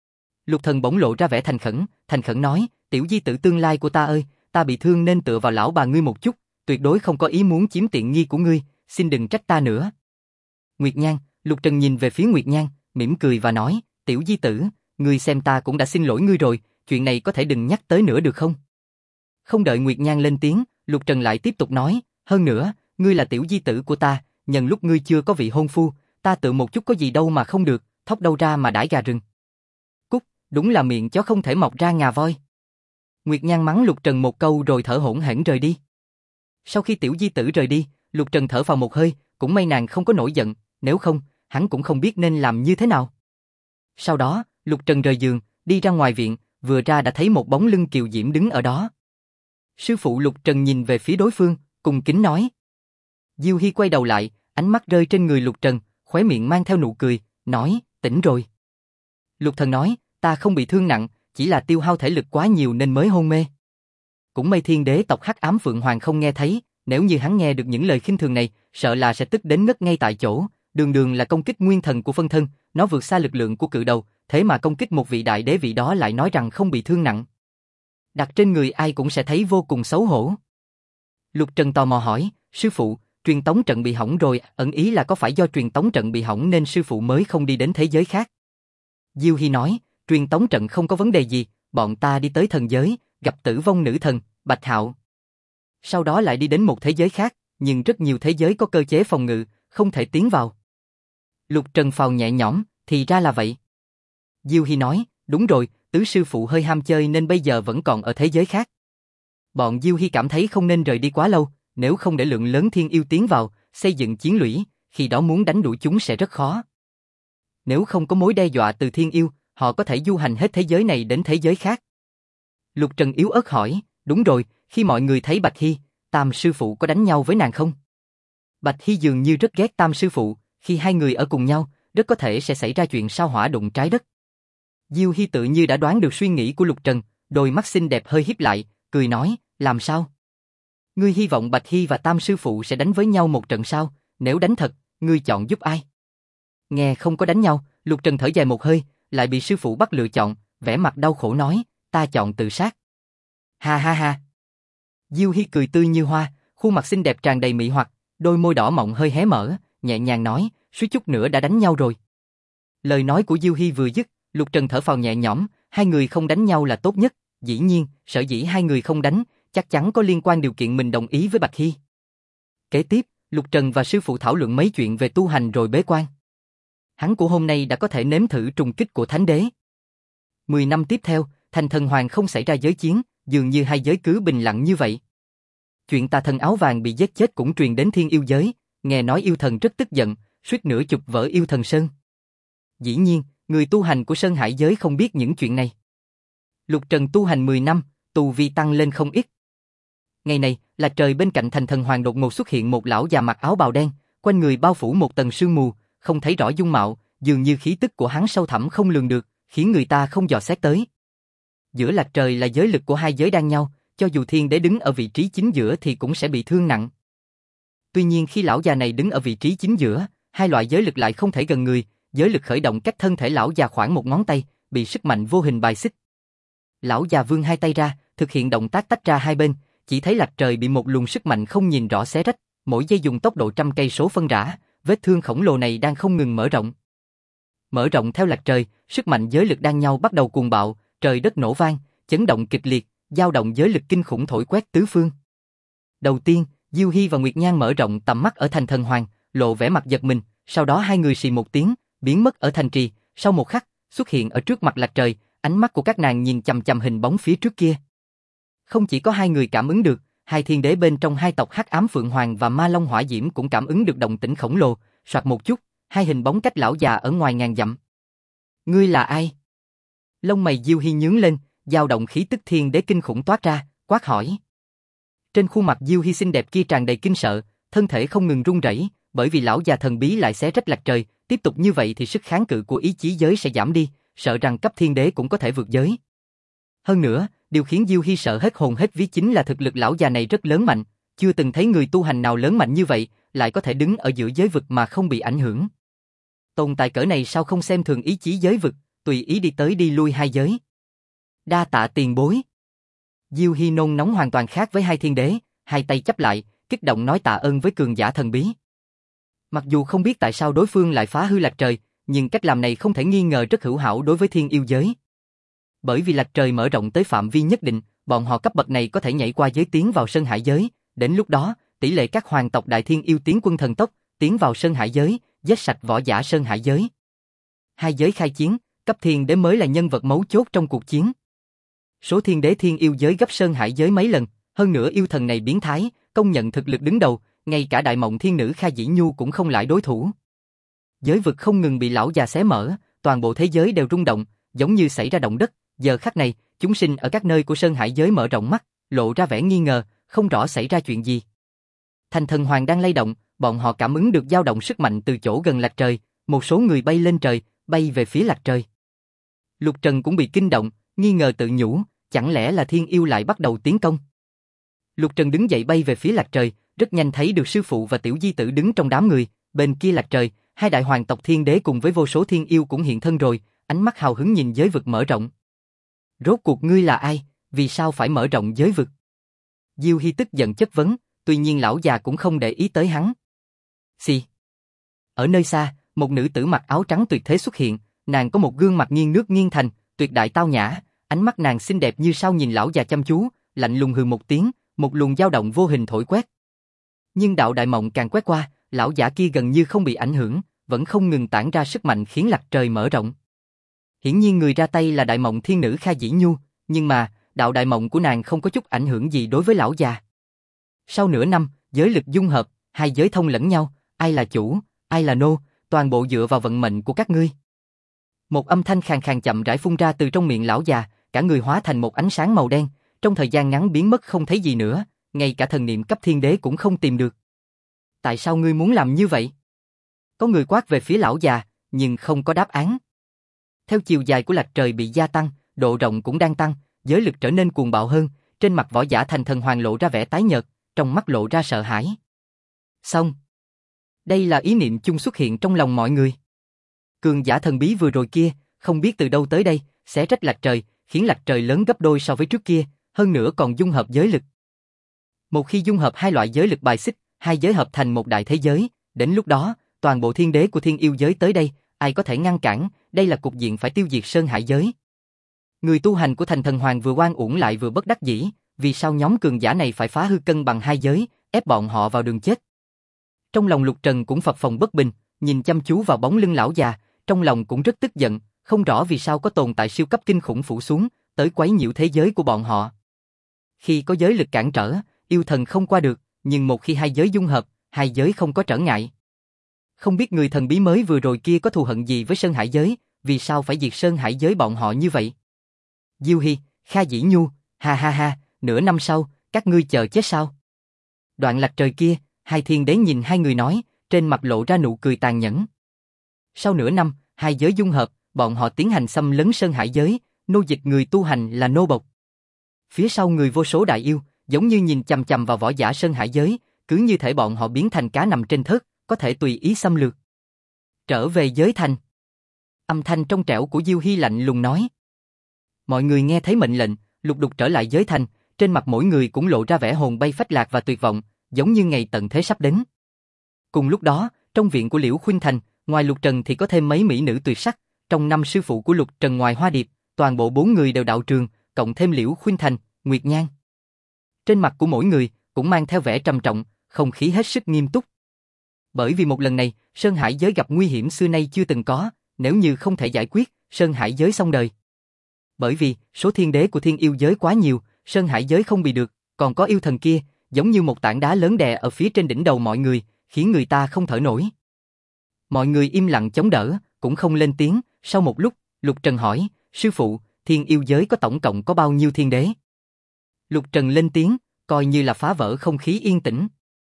Lục Thần bỗng lộ ra vẻ thành khẩn nói, tiểu di tử tương lai của ta ơi, ta bị thương nên tựa vào lão bà ngươi một chút, tuyệt đối không có ý muốn chiếm tiện nghi của ngươi, xin đừng trách ta nữa. Nguyệt Nhan, Lục Trần nhìn về phía Nguyệt Nhan, mỉm cười và nói, tiểu di tử, ngươi xem ta cũng đã xin lỗi ngươi rồi, chuyện này có thể đừng nhắc tới nữa được không? Không đợi Nguyệt Nhan lên tiếng, Lục Trần lại tiếp tục nói, hơn nữa, ngươi là tiểu di tử của ta, nhân lúc ngươi chưa có vị hôn phu, ta tự một chút có gì đâu mà không được, thóc đâu ra mà đãi gà rừng. Cút, đúng là miệng chó không thể mọc ra ngà voi. Nguyệt Nhan mắng Lục Trần một câu rồi thở hổn hển rời đi. Sau khi tiểu di tử rời đi, Lục Trần thở phào một hơi, cũng may nàng không có nổi giận, nếu không, hắn cũng không biết nên làm như thế nào. Sau đó, Lục Trần rời giường, đi ra ngoài viện, vừa ra đã thấy một bóng lưng kiều diễm đứng ở đó. Sư phụ Lục Trần nhìn về phía đối phương, cung kính nói. Diêu Hy quay đầu lại, ánh mắt rơi trên người Lục Trần, khóe miệng mang theo nụ cười, nói, tỉnh rồi. Lục Thần nói, ta không bị thương nặng, chỉ là tiêu hao thể lực quá nhiều nên mới hôn mê. Cũng may Thiên Đế tộc Hắc Ám Phượng Hoàng không nghe thấy, nếu như hắn nghe được những lời khinh thường này, sợ là sẽ tức đến ngất ngay tại chỗ. Đường đường là công kích nguyên thần của phân thân, nó vượt xa lực lượng của cự đầu, thế mà công kích một vị đại đế vị đó lại nói rằng không bị thương nặng. Đặt trên người ai cũng sẽ thấy vô cùng xấu hổ. Lục Trần tò mò hỏi, sư phụ, truyền tống trận bị hỏng rồi, ẩn ý là có phải do truyền tống trận bị hỏng nên sư phụ mới không đi đến thế giới khác? Diêu Hy nói, truyền tống trận không có vấn đề gì, bọn ta đi tới thần giới, gặp Tử Vong Nữ Thần, Bạch Hạo. Sau đó lại đi đến một thế giới khác, nhưng rất nhiều thế giới có cơ chế phòng ngự, không thể tiến vào. Lục Trần phào nhẹ nhõm, thì ra là vậy. Diêu Hy nói, đúng rồi, tứ sư phụ hơi ham chơi nên bây giờ vẫn còn ở thế giới khác. Bọn Diêu Hy cảm thấy không nên rời đi quá lâu, nếu không để lượng lớn thiên yêu tiến vào, xây dựng chiến lũy, khi đó muốn đánh đuổi chúng sẽ rất khó. Nếu không có mối đe dọa từ thiên yêu, họ có thể du hành hết thế giới này đến thế giới khác. Lục Trần yếu ớt hỏi, đúng rồi, khi mọi người thấy Bạch Hy, Tam sư phụ có đánh nhau với nàng không? Bạch Hy dường như rất ghét Tam sư phụ, khi hai người ở cùng nhau, rất có thể sẽ xảy ra chuyện sao hỏa đụng trái đất. Diêu Hy tự như đã đoán được suy nghĩ của Lục Trần, đôi mắt xinh đẹp hơi híp lại, cười nói, làm sao? Ngươi hy vọng Bạch Hy và Tam sư phụ sẽ đánh với nhau một trận sao? Nếu đánh thật, ngươi chọn giúp ai? Nghe không có đánh nhau, Lục Trần thở dài một hơi, lại bị sư phụ bắt lựa chọn, vẻ mặt đau khổ nói, ta chọn tự sát. Ha ha ha. Diêu Hy cười tươi như hoa, khuôn mặt xinh đẹp tràn đầy mị hoặc, đôi môi đỏ mọng hơi hé mở, nhẹ nhàng nói, suýt chút nữa đã đánh nhau rồi. Lời nói của Diêu Hy vừa dứt, Lục Trần thở phào nhẹ nhõm, hai người không đánh nhau là tốt nhất, dĩ nhiên, sở dĩ hai người không đánh, chắc chắn có liên quan điều kiện mình đồng ý với Bạch Hy. Kế tiếp, Lục Trần và sư phụ thảo luận mấy chuyện về tu hành rồi bế quan. Hắn của hôm nay đã có thể nếm thử trùng kích của Thánh Đế. 10 năm tiếp theo, thành thần hoàng không xảy ra giới chiến, dường như hai giới cứ bình lặng như vậy. Chuyện tà thần áo vàng bị giết chết cũng truyền đến thiên yêu giới, nghe nói yêu thần rất tức giận, suýt nữa chụp vỡ Yêu Thần Sơn. Dĩ nhiên, người tu hành của Sơn Hải giới không biết những chuyện này. Lục Trần tu hành 10 năm, tu vi tăng lên không ít. Ngày này, là trời bên cạnh thành thần hoàng đột ngột xuất hiện một lão già mặc áo bào đen, quanh người bao phủ một tầng sương mù, không thấy rõ dung mạo, dường như khí tức của hắn sâu thẳm không lường được, khiến người ta không dò xét tới. Giữa lạch trời là giới lực của hai giới đang nhau, cho dù thiên đế đứng ở vị trí chính giữa thì cũng sẽ bị thương nặng. Tuy nhiên khi lão già này đứng ở vị trí chính giữa, hai loại giới lực lại không thể gần người, giới lực khởi động cách thân thể lão già khoảng một ngón tay, bị sức mạnh vô hình bài xích. Lão già vươn hai tay ra, thực hiện động tác tách ra hai bên, chỉ thấy lạch trời bị một luồng sức mạnh không nhìn rõ xé rách, mỗi giây dùng tốc độ 100 cây số phân rã, vết thương khổng lồ này đang không ngừng mở rộng. Mở rộng theo lạch trời, sức mạnh giới lực đang nhau bắt đầu cuồng bạo, trời đất nổ vang, chấn động kịch liệt, dao động giới lực kinh khủng thổi quét tứ phương. Đầu tiên, Diêu Hy và Nguyệt Nhan mở rộng tầm mắt ở thành thần hoàng, lộ vẻ mặt giật mình, sau đó hai người xì một tiếng, biến mất ở thành trì, sau một khắc, xuất hiện ở trước mặt lạch trời, ánh mắt của các nàng nhìn chằm chằm hình bóng phía trước kia. Không chỉ có hai người cảm ứng được, hai thiên đế bên trong hai tộc Hắc Ám Phượng Hoàng và Ma Long Hỏa Diễm cũng cảm ứng được động tĩnh khổng lồ, soạt một chút, hai hình bóng cách lão già ở ngoài ngàn dặm. Ngươi là ai? Lông mày Diêu Hy nhướng lên, dao động khí tức thiên đế kinh khủng toát ra, quát hỏi. Trên khuôn mặt Diêu Hy xinh đẹp kia tràn đầy kinh sợ, thân thể không ngừng run rẩy, bởi vì lão già thần bí lại xé rách lạch trời, tiếp tục như vậy thì sức kháng cự của ý chí giới sẽ giảm đi, sợ rằng cấp thiên đế cũng có thể vượt giới. Hơn nữa, điều khiến Diêu Hy sợ hết hồn hết vía chính là thực lực lão già này rất lớn mạnh, chưa từng thấy người tu hành nào lớn mạnh như vậy, lại có thể đứng ở giữa giới vực mà không bị ảnh hưởng. Tồn tại cỡ này sao không xem thường ý chí giới vực, tùy ý đi tới đi lui hai giới. Đa tạ tiền bối. Diêu Hy nôn nóng hoàn toàn khác với hai thiên đế, hai tay chắp lại, kích động nói tạ ơn với cường giả thần bí. Mặc dù không biết tại sao đối phương lại phá hư lạch trời, nhưng cách làm này không thể nghi ngờ rất hữu hảo đối với thiên yêu giới. Bởi vì lạch trời mở rộng tới phạm vi nhất định, bọn họ cấp bậc này có thể nhảy qua giới tiến vào Sơn Hải giới, đến lúc đó, tỷ lệ các hoàng tộc đại thiên yêu tiến quân thần tốc, tiến vào Sơn Hải giới, giết sạch võ giả Sơn Hải giới. Hai giới khai chiến, cấp thiên đế mới là nhân vật mấu chốt trong cuộc chiến. Số thiên đế thiên yêu giới gấp Sơn Hải giới mấy lần, hơn nữa yêu thần này biến thái, công nhận thực lực đứng đầu, ngay cả đại mộng thiên nữ Kha Dĩ Nhu cũng không lại đối thủ. Giới vực không ngừng bị lão già xé mở, toàn bộ thế giới đều rung động, giống như xảy ra động đất. Giờ khắc này, chúng sinh ở các nơi của Sơn Hải giới mở rộng mắt, lộ ra vẻ nghi ngờ, không rõ xảy ra chuyện gì. Thành thần hoàng đang lay động, bọn họ cảm ứng được dao động sức mạnh từ chỗ gần lạch trời, một số người bay lên trời, bay về phía lạch trời. Lục Trần cũng bị kinh động, nghi ngờ tự nhủ, chẳng lẽ là thiên yêu lại bắt đầu tiến công. Lục Trần đứng dậy bay về phía lạch trời, rất nhanh thấy được sư phụ và tiểu di tử đứng trong đám người, bên kia lạch trời, hai đại hoàng tộc thiên đế cùng với vô số thiên yêu cũng hiện thân rồi, ánh mắt hào hứng nhìn giới vực mở rộng. Rốt cuộc ngươi là ai, vì sao phải mở rộng giới vực? Diêu Hy tức giận chất vấn, tuy nhiên lão già cũng không để ý tới hắn. Xì. Ở nơi xa, một nữ tử mặc áo trắng tuyệt thế xuất hiện, nàng có một gương mặt nghiêng nước nghiêng thành, tuyệt đại tao nhã, ánh mắt nàng xinh đẹp như sao nhìn lão già chăm chú, lạnh lùng hừ một tiếng, một luồng dao động vô hình thổi quét. Nhưng đạo đại mộng càng quét qua, lão giả kia gần như không bị ảnh hưởng, vẫn không ngừng tản ra sức mạnh khiến lạch trời mở rộng. Hiển nhiên người ra tay là đại mộng thiên nữ Kha Dĩ Nhu, nhưng mà, đạo đại mộng của nàng không có chút ảnh hưởng gì đối với lão già. Sau nửa năm, giới lực dung hợp, hai giới thông lẫn nhau, ai là chủ, ai là nô, toàn bộ dựa vào vận mệnh của các ngươi. Một âm thanh khàn khàn chậm rãi phun ra từ trong miệng lão già, cả người hóa thành một ánh sáng màu đen, trong thời gian ngắn biến mất không thấy gì nữa, ngay cả thần niệm cấp thiên đế cũng không tìm được. Tại sao ngươi muốn làm như vậy? Có người quát về phía lão già, nhưng không có đáp án. Theo chiều dài của lạch trời bị gia tăng, độ rộng cũng đang tăng, giới lực trở nên cuồng bạo hơn, trên mặt võ giả thành thần hoàng lộ ra vẻ tái nhợt, trong mắt lộ ra sợ hãi. Xong. Đây là ý niệm chung xuất hiện trong lòng mọi người. Cường giả thần bí vừa rồi kia, không biết từ đâu tới đây, xé rách lạch trời, khiến lạch trời lớn gấp đôi so với trước kia, hơn nữa còn dung hợp giới lực. Một khi dung hợp hai loại giới lực bài xích, hai giới hợp thành một đại thế giới, đến lúc đó, toàn bộ thiên đế của thiên yêu giới tới đây, ai có thể ngăn cản, đây là cục diện phải tiêu diệt Sơn Hải giới. Người tu hành của thành thần hoàng vừa oan uổng lại vừa bất đắc dĩ, vì sao nhóm cường giả này phải phá hư cân bằng hai giới, ép bọn họ vào đường chết. Trong lòng Lục Trần cũng phập phồng bất bình, nhìn chăm chú vào bóng lưng lão già, trong lòng cũng rất tức giận, không rõ vì sao có tồn tại siêu cấp kinh khủng phủ xuống, tới quấy nhiễu thế giới của bọn họ. Khi có giới lực cản trở, yêu thần không qua được, nhưng một khi hai giới dung hợp, hai giới không có trở ngại. Không biết người thần bí mới vừa rồi kia có thù hận gì với Sơn Hải giới, vì sao phải diệt Sơn Hải giới bọn họ như vậy? Diêu Hy, Kha Dĩ Nhu, ha ha ha, nửa năm sau, các ngươi chờ chết sao? Đoạn lạch trời kia, hai thiên đế nhìn hai người nói, trên mặt lộ ra nụ cười tàn nhẫn. Sau nửa năm, hai giới dung hợp, bọn họ tiến hành xâm lấn Sơn Hải giới, nô dịch người tu hành là nô bộc. Phía sau người vô số đại yêu, giống như nhìn chằm chằm vào võ giả Sơn Hải giới, cứ như thể bọn họ biến thành cá nằm trên thớt, có thể tùy ý xâm lược. Trở về giới thành. Âm thanh trong trẻo của Diêu Hy lạnh lùng nói. Mọi người nghe thấy mệnh lệnh, lục đục trở lại giới thành, trên mặt mỗi người cũng lộ ra vẻ hồn bay phách lạc và tuyệt vọng, giống như ngày tận thế sắp đến. Cùng lúc đó, trong viện của Liễu Khuynh Thành, ngoài Lục Trần thì có thêm mấy mỹ nữ tuyệt sắc, trong năm sư phụ của Lục Trần ngoài Hoa Điệp, toàn bộ 4 người đều đạo trường, cộng thêm Liễu Khuynh Thành, Nguyệt Nhan. Trên mặt của mỗi người cũng mang theo vẻ trầm trọng, không khí hết sức nghiêm túc. Bởi vì một lần này, Sơn Hải giới gặp nguy hiểm xưa nay chưa từng có, nếu như không thể giải quyết, Sơn Hải giới xong đời. Bởi vì số thiên đế của thiên yêu giới quá nhiều, Sơn Hải giới không bị được, còn có yêu thần kia, giống như một tảng đá lớn đè ở phía trên đỉnh đầu mọi người, khiến người ta không thở nổi. Mọi người im lặng chống đỡ, cũng không lên tiếng. Sau một lúc, Lục Trần hỏi, sư phụ, thiên yêu giới có tổng cộng có bao nhiêu thiên đế? Lục Trần lên tiếng, coi như là phá vỡ không khí yên tĩnh.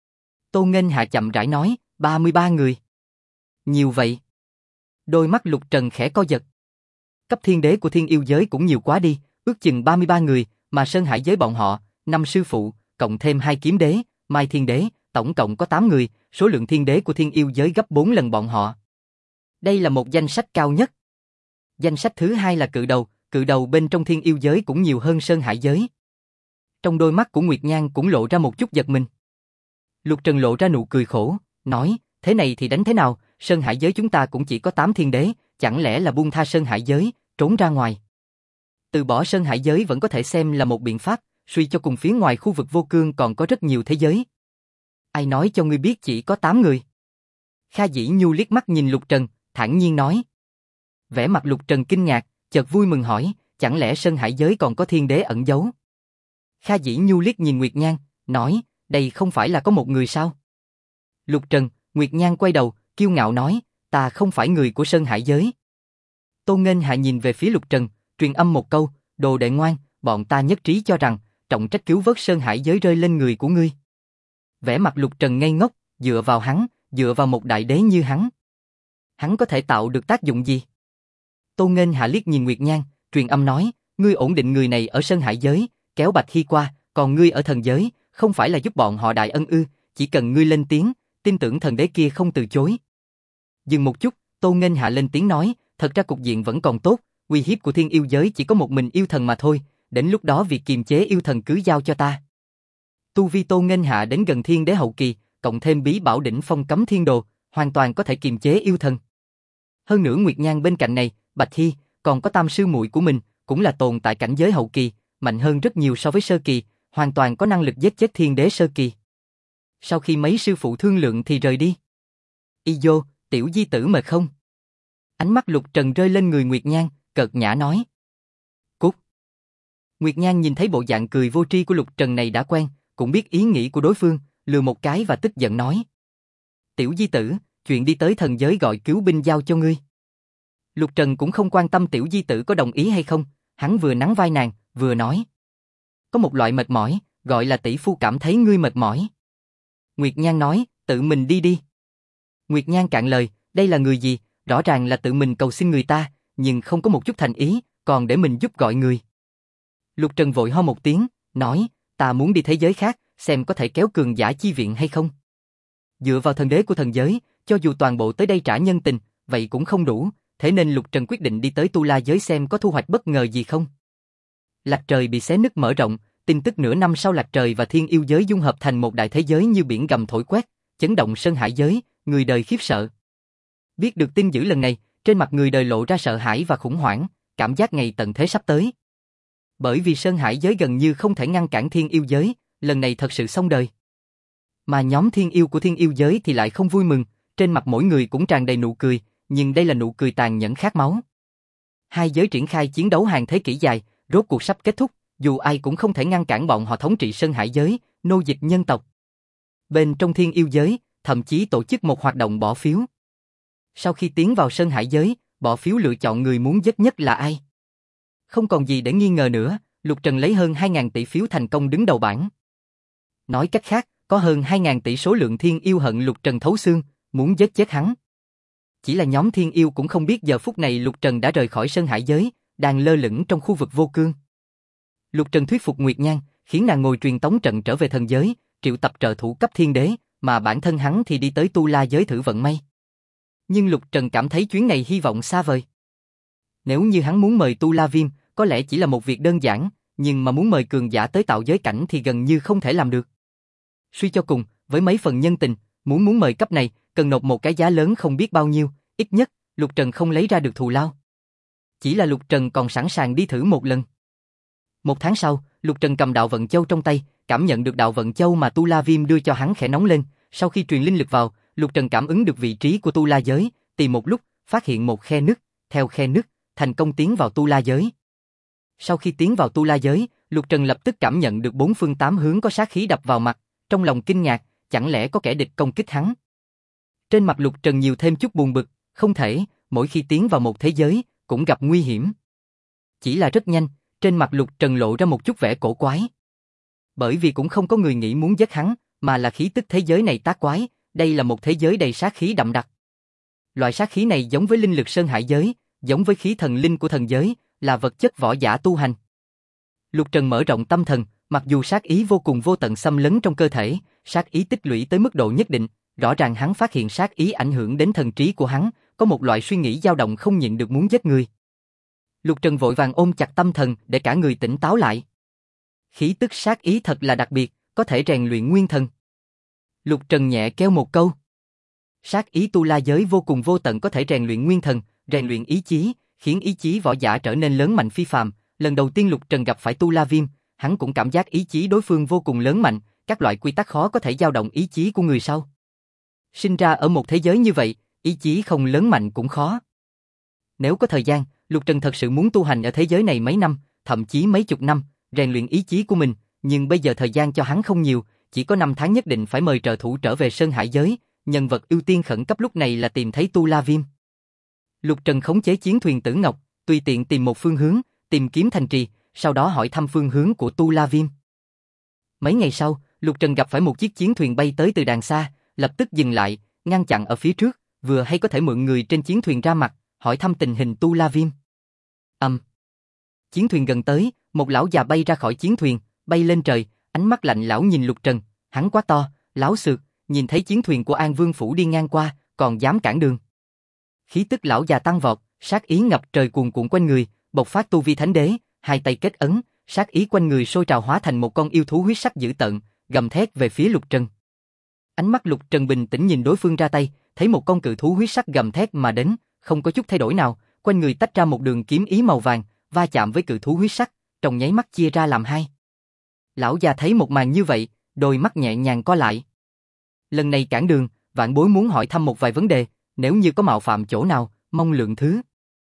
Tô Nghênh Hạ chậm rãi nói, 33 người. Nhiều vậy. Đôi mắt Lục Trần khẽ co giật. Cấp thiên đế của thiên yêu giới cũng nhiều quá đi, ước chừng 33 người, mà Sơn Hải giới bọn họ, 5 sư phụ, cộng thêm 2 kiếm đế, Mai thiên đế, tổng cộng có 8 người, số lượng thiên đế của thiên yêu giới gấp 4 lần bọn họ. Đây là một danh sách cao nhất. Danh sách thứ hai là cự đầu bên trong thiên yêu giới cũng nhiều hơn Sơn Hải giới. Trong đôi mắt của Nguyệt Nhan cũng lộ ra một chút giật mình. Lục Trần lộ ra nụ cười khổ, nói, thế này thì đánh thế nào, Sơn Hải giới chúng ta cũng chỉ có 8 thiên đế, chẳng lẽ là buông tha Sơn Hải giới, trốn ra ngoài. Từ bỏ Sơn Hải giới vẫn có thể xem là một biện pháp, suy cho cùng phía ngoài khu vực vô cương còn có rất nhiều thế giới. Ai nói cho ngươi biết chỉ có 8 người? Kha Dĩ Nhu liếc mắt nhìn Lục Trần, thản nhiên nói. Vẻ mặt Lục Trần kinh ngạc, chợt vui mừng hỏi, chẳng lẽ Sơn Hải giới còn có thiên đế ẩn giấu? Kha Dĩ Nhu liếc nhìn Nguyệt Nhan, nói, đây không phải là có một người sao? Lục Trần, Nguyệt Nhan quay đầu, kiêu ngạo nói, ta không phải người của Sơn Hải giới. Tô Nghênh Hạ nhìn về phía Lục Trần, truyền âm một câu, đồ đệ ngoan, bọn ta nhất trí cho rằng, trọng trách cứu vớt Sơn Hải giới rơi lên người của ngươi. Vẻ mặt Lục Trần ngây ngốc, dựa vào hắn, dựa vào một đại đế như hắn có thể tạo được tác dụng gì? Tô Nghênh Hạ liếc nhìn Nguyệt Nhan, truyền âm nói, ngươi ổn định người này ở Sơn Hải giới, kéo Bạch Hy qua, còn ngươi ở thần giới, không phải là giúp bọn họ đại ân ư, chỉ cần ngươi lên tiếng, tin tưởng thần đế kia không từ chối. Dừng một chút, Tô Nghênh Hạ lên tiếng nói, thật ra cục diện vẫn còn tốt, uy hiếp của thiên yêu giới chỉ có một mình yêu thần mà thôi, đến lúc đó việc kiềm chế yêu thần cứ giao cho ta. Tu vi Tô Nghênh Hạ đến gần thiên đế hậu kỳ, cộng thêm bí bảo đỉnh phong cấm thiên đồ, hoàn toàn có thể kiềm chế yêu thần. Hơn nữa Nguyệt Nhan bên cạnh này, Bạch Hy, còn có tam sư muội của mình, cũng là tồn tại cảnh giới hậu kỳ, mạnh hơn rất nhiều so với sơ kỳ, hoàn toàn có năng lực giết chết thiên đế sơ kỳ. Sau khi mấy sư phụ thương lượng thì rời đi. Y vô, tiểu di tử mệt không? Ánh mắt Lục Trần rơi lên người Nguyệt Nhan, cợt nhã nói. Cút. Nguyệt Nhan nhìn thấy bộ dạng cười vô tri của Lục Trần này đã quen, cũng biết ý nghĩ của đối phương, lừa một cái và tức giận nói. Tiểu di tử, chuyện đi tới thần giới gọi cứu binh giao cho ngươi. Lục Trần cũng không quan tâm tiểu di tử có đồng ý hay không, hắn vừa nắn vai nàng, vừa nói. Có một loại mệt mỏi, gọi là tỷ phu cảm thấy ngươi mệt mỏi. Nguyệt Nhan nói, tự mình đi đi. Nguyệt Nhan cạn lời, đây là người gì, rõ ràng là tự mình cầu xin người ta, nhưng không có một chút thành ý, còn để mình giúp gọi người. Lục Trần vội ho một tiếng, nói, ta muốn đi thế giới khác, xem có thể kéo cường giả chi viện hay không. Dựa vào thần đế của thần giới, cho dù toàn bộ tới đây trả nhân tình, vậy cũng không đủ, thế nên Lục Trần quyết định đi tới Tu La giới xem có thu hoạch bất ngờ gì không. Lạch trời bị xé nứt mở rộng, tin tức nửa năm sau Lạch trời và thiên yêu giới dung hợp thành một đại thế giới như biển gầm thổi quét, chấn động Sơn Hải giới, người đời khiếp sợ. Biết được tin dữ lần này, trên mặt người đời lộ ra sợ hãi và khủng hoảng, cảm giác ngày tận thế sắp tới. Bởi vì Sơn Hải giới gần như không thể ngăn cản thiên yêu giới, lần này thật sự xong đời. Mà nhóm thiên yêu của thiên yêu giới thì lại không vui mừng, trên mặt mỗi người cũng tràn đầy nụ cười, nhưng đây là nụ cười tàn nhẫn khát máu. Hai giới triển khai chiến đấu hàng thế kỷ dài, rốt cuộc sắp kết thúc, dù ai cũng không thể ngăn cản bọn họ thống trị Sơn Hải giới, nô dịch nhân tộc. Bên trong thiên yêu giới, thậm chí tổ chức một hoạt động bỏ phiếu. Sau khi tiến vào Sơn Hải giới, bỏ phiếu lựa chọn người muốn giết nhất là ai. Không còn gì để nghi ngờ nữa, Lục Trần lấy hơn 2.000 tỷ phiếu thành công đứng đầu bảng. Nói cách khác, có hơn 2.000 tỷ số lượng thiên yêu hận Lục Trần thấu xương, muốn giết chết hắn. Chỉ là nhóm thiên yêu cũng không biết giờ phút này Lục Trần đã rời khỏi Sơn Hải giới, đang lơ lửng trong khu vực vô cương. Lục Trần thuyết phục Nguyệt Nhan, khiến nàng ngồi truyền tống trận trở về thần giới, triệu tập trợ thủ cấp thiên đế, mà bản thân hắn thì đi tới Tu La giới thử vận may. Nhưng Lục Trần cảm thấy chuyến này hy vọng xa vời. Nếu như hắn muốn mời Tu La Viêm, có lẽ chỉ là một việc đơn giản, nhưng mà muốn mời cường giả tới tạo giới cảnh thì gần như không thể làm được. Suy cho cùng, với mấy phần nhân tình, muốn mời cấp này, cần nộp một cái giá lớn không biết bao nhiêu, ít nhất, Lục Trần không lấy ra được thù lao. Chỉ là Lục Trần còn sẵn sàng đi thử một lần. Một tháng sau, Lục Trần cầm đạo vận châu trong tay, cảm nhận được đạo vận châu mà Tu La Viêm đưa cho hắn khẽ nóng lên, sau khi truyền linh lực vào, Lục Trần cảm ứng được vị trí của Tu La giới, tìm một lúc, phát hiện một khe nứt, theo khe nứt, thành công tiến vào Tu La giới. Sau khi tiến vào Tu La giới, Lục Trần lập tức cảm nhận được 4 phương 8 hướng có sát khí đập vào mặt, trong lòng kinh ngạc, chẳng lẽ có kẻ địch công kích hắn. Trên mặt Lục Trần nhiều thêm chút buồn bực, không thể, mỗi khi tiến vào một thế giới, cũng gặp nguy hiểm. Chỉ là rất nhanh, trên mặt Lục Trần lộ ra một chút vẻ cổ quái. Bởi vì cũng không có người nghĩ muốn giết hắn, mà là khí tức thế giới này tác quái, đây là một thế giới đầy sát khí đậm đặc. Loại sát khí này giống với linh lực Sơn Hải giới, giống với khí thần linh của thần giới, là vật chất võ giả tu hành. Lục Trần mở rộng tâm thần, mặc dù sát ý vô cùng vô tận xâm lấn trong cơ thể, sát ý tích lũy tới mức độ nhất định, rõ ràng hắn phát hiện sát ý ảnh hưởng đến thần trí của hắn, có một loại suy nghĩ dao động không nhịn được muốn giết người. Lục Trần vội vàng ôm chặt tâm thần để cả người tỉnh táo lại. Khí tức sát ý thật là đặc biệt, có thể rèn luyện nguyên thần. Lục Trần nhẹ kêu một câu. Sát ý Tu La giới vô cùng vô tận có thể rèn luyện nguyên thần, rèn luyện ý chí, khiến ý chí võ giả trở nên lớn mạnh phi phàm. Lần đầu tiên Lục Trần gặp phải Tu La Viêm, hắn cũng cảm giác ý chí đối phương vô cùng lớn mạnh, các loại quy tắc khó có thể dao động ý chí của người sau. Sinh ra ở một thế giới như vậy, ý chí không lớn mạnh cũng khó. Nếu có thời gian, Lục Trần thật sự muốn tu hành ở thế giới này mấy năm, thậm chí mấy chục năm, rèn luyện ý chí của mình, nhưng bây giờ thời gian cho hắn không nhiều, chỉ có 5 tháng nhất định phải mời trợ thủ trở về Sơn Hải giới, nhân vật ưu tiên khẩn cấp lúc này là tìm thấy Tu La Viêm. Lục Trần khống chế chiến thuyền Tử Ngọc, tùy tiện tìm một phương hướng, tìm kiếm thành trì, sau đó hỏi thăm phương hướng của Tu La Viêm. Mấy ngày sau, Lục Trần gặp phải một chiếc chiến thuyền bay tới từ đàng xa, lập tức dừng lại, ngăn chặn ở phía trước, vừa hay có thể mượn người trên chiến thuyền ra mặt, hỏi thăm tình hình Tu La Viêm. Chiến thuyền gần tới, một lão già bay ra khỏi chiến thuyền, bay lên trời, ánh mắt lạnh lão nhìn Lục Trần, hắn quá to, láo xược, nhìn thấy chiến thuyền của An Vương phủ đi ngang qua, còn dám cản đường. Khí tức lão già tăng vọt, sát ý ngập trời cuồn cuộn quanh người, bộc phát tu vi thánh đế, hai tay kết ấn, sát ý quanh người sôi trào hóa thành một con yêu thú huyết sắc dữ tợn, gầm thét về phía Lục Trần. Ánh mắt Lục Trần bình tĩnh nhìn đối phương ra tay, thấy một con cự thú huyết sắc gầm thét mà đến, không có chút thay đổi nào, quanh người tách ra một đường kiếm ý màu vàng, va chạm với cự thú huyết sắc, trong nháy mắt chia ra làm hai. Lão già thấy một màn như vậy, đôi mắt nhẹ nhàng co lại. Lần này cản đường, vạn bối muốn hỏi thăm một vài vấn đề, nếu như có mạo phạm chỗ nào, mong lượng thứ.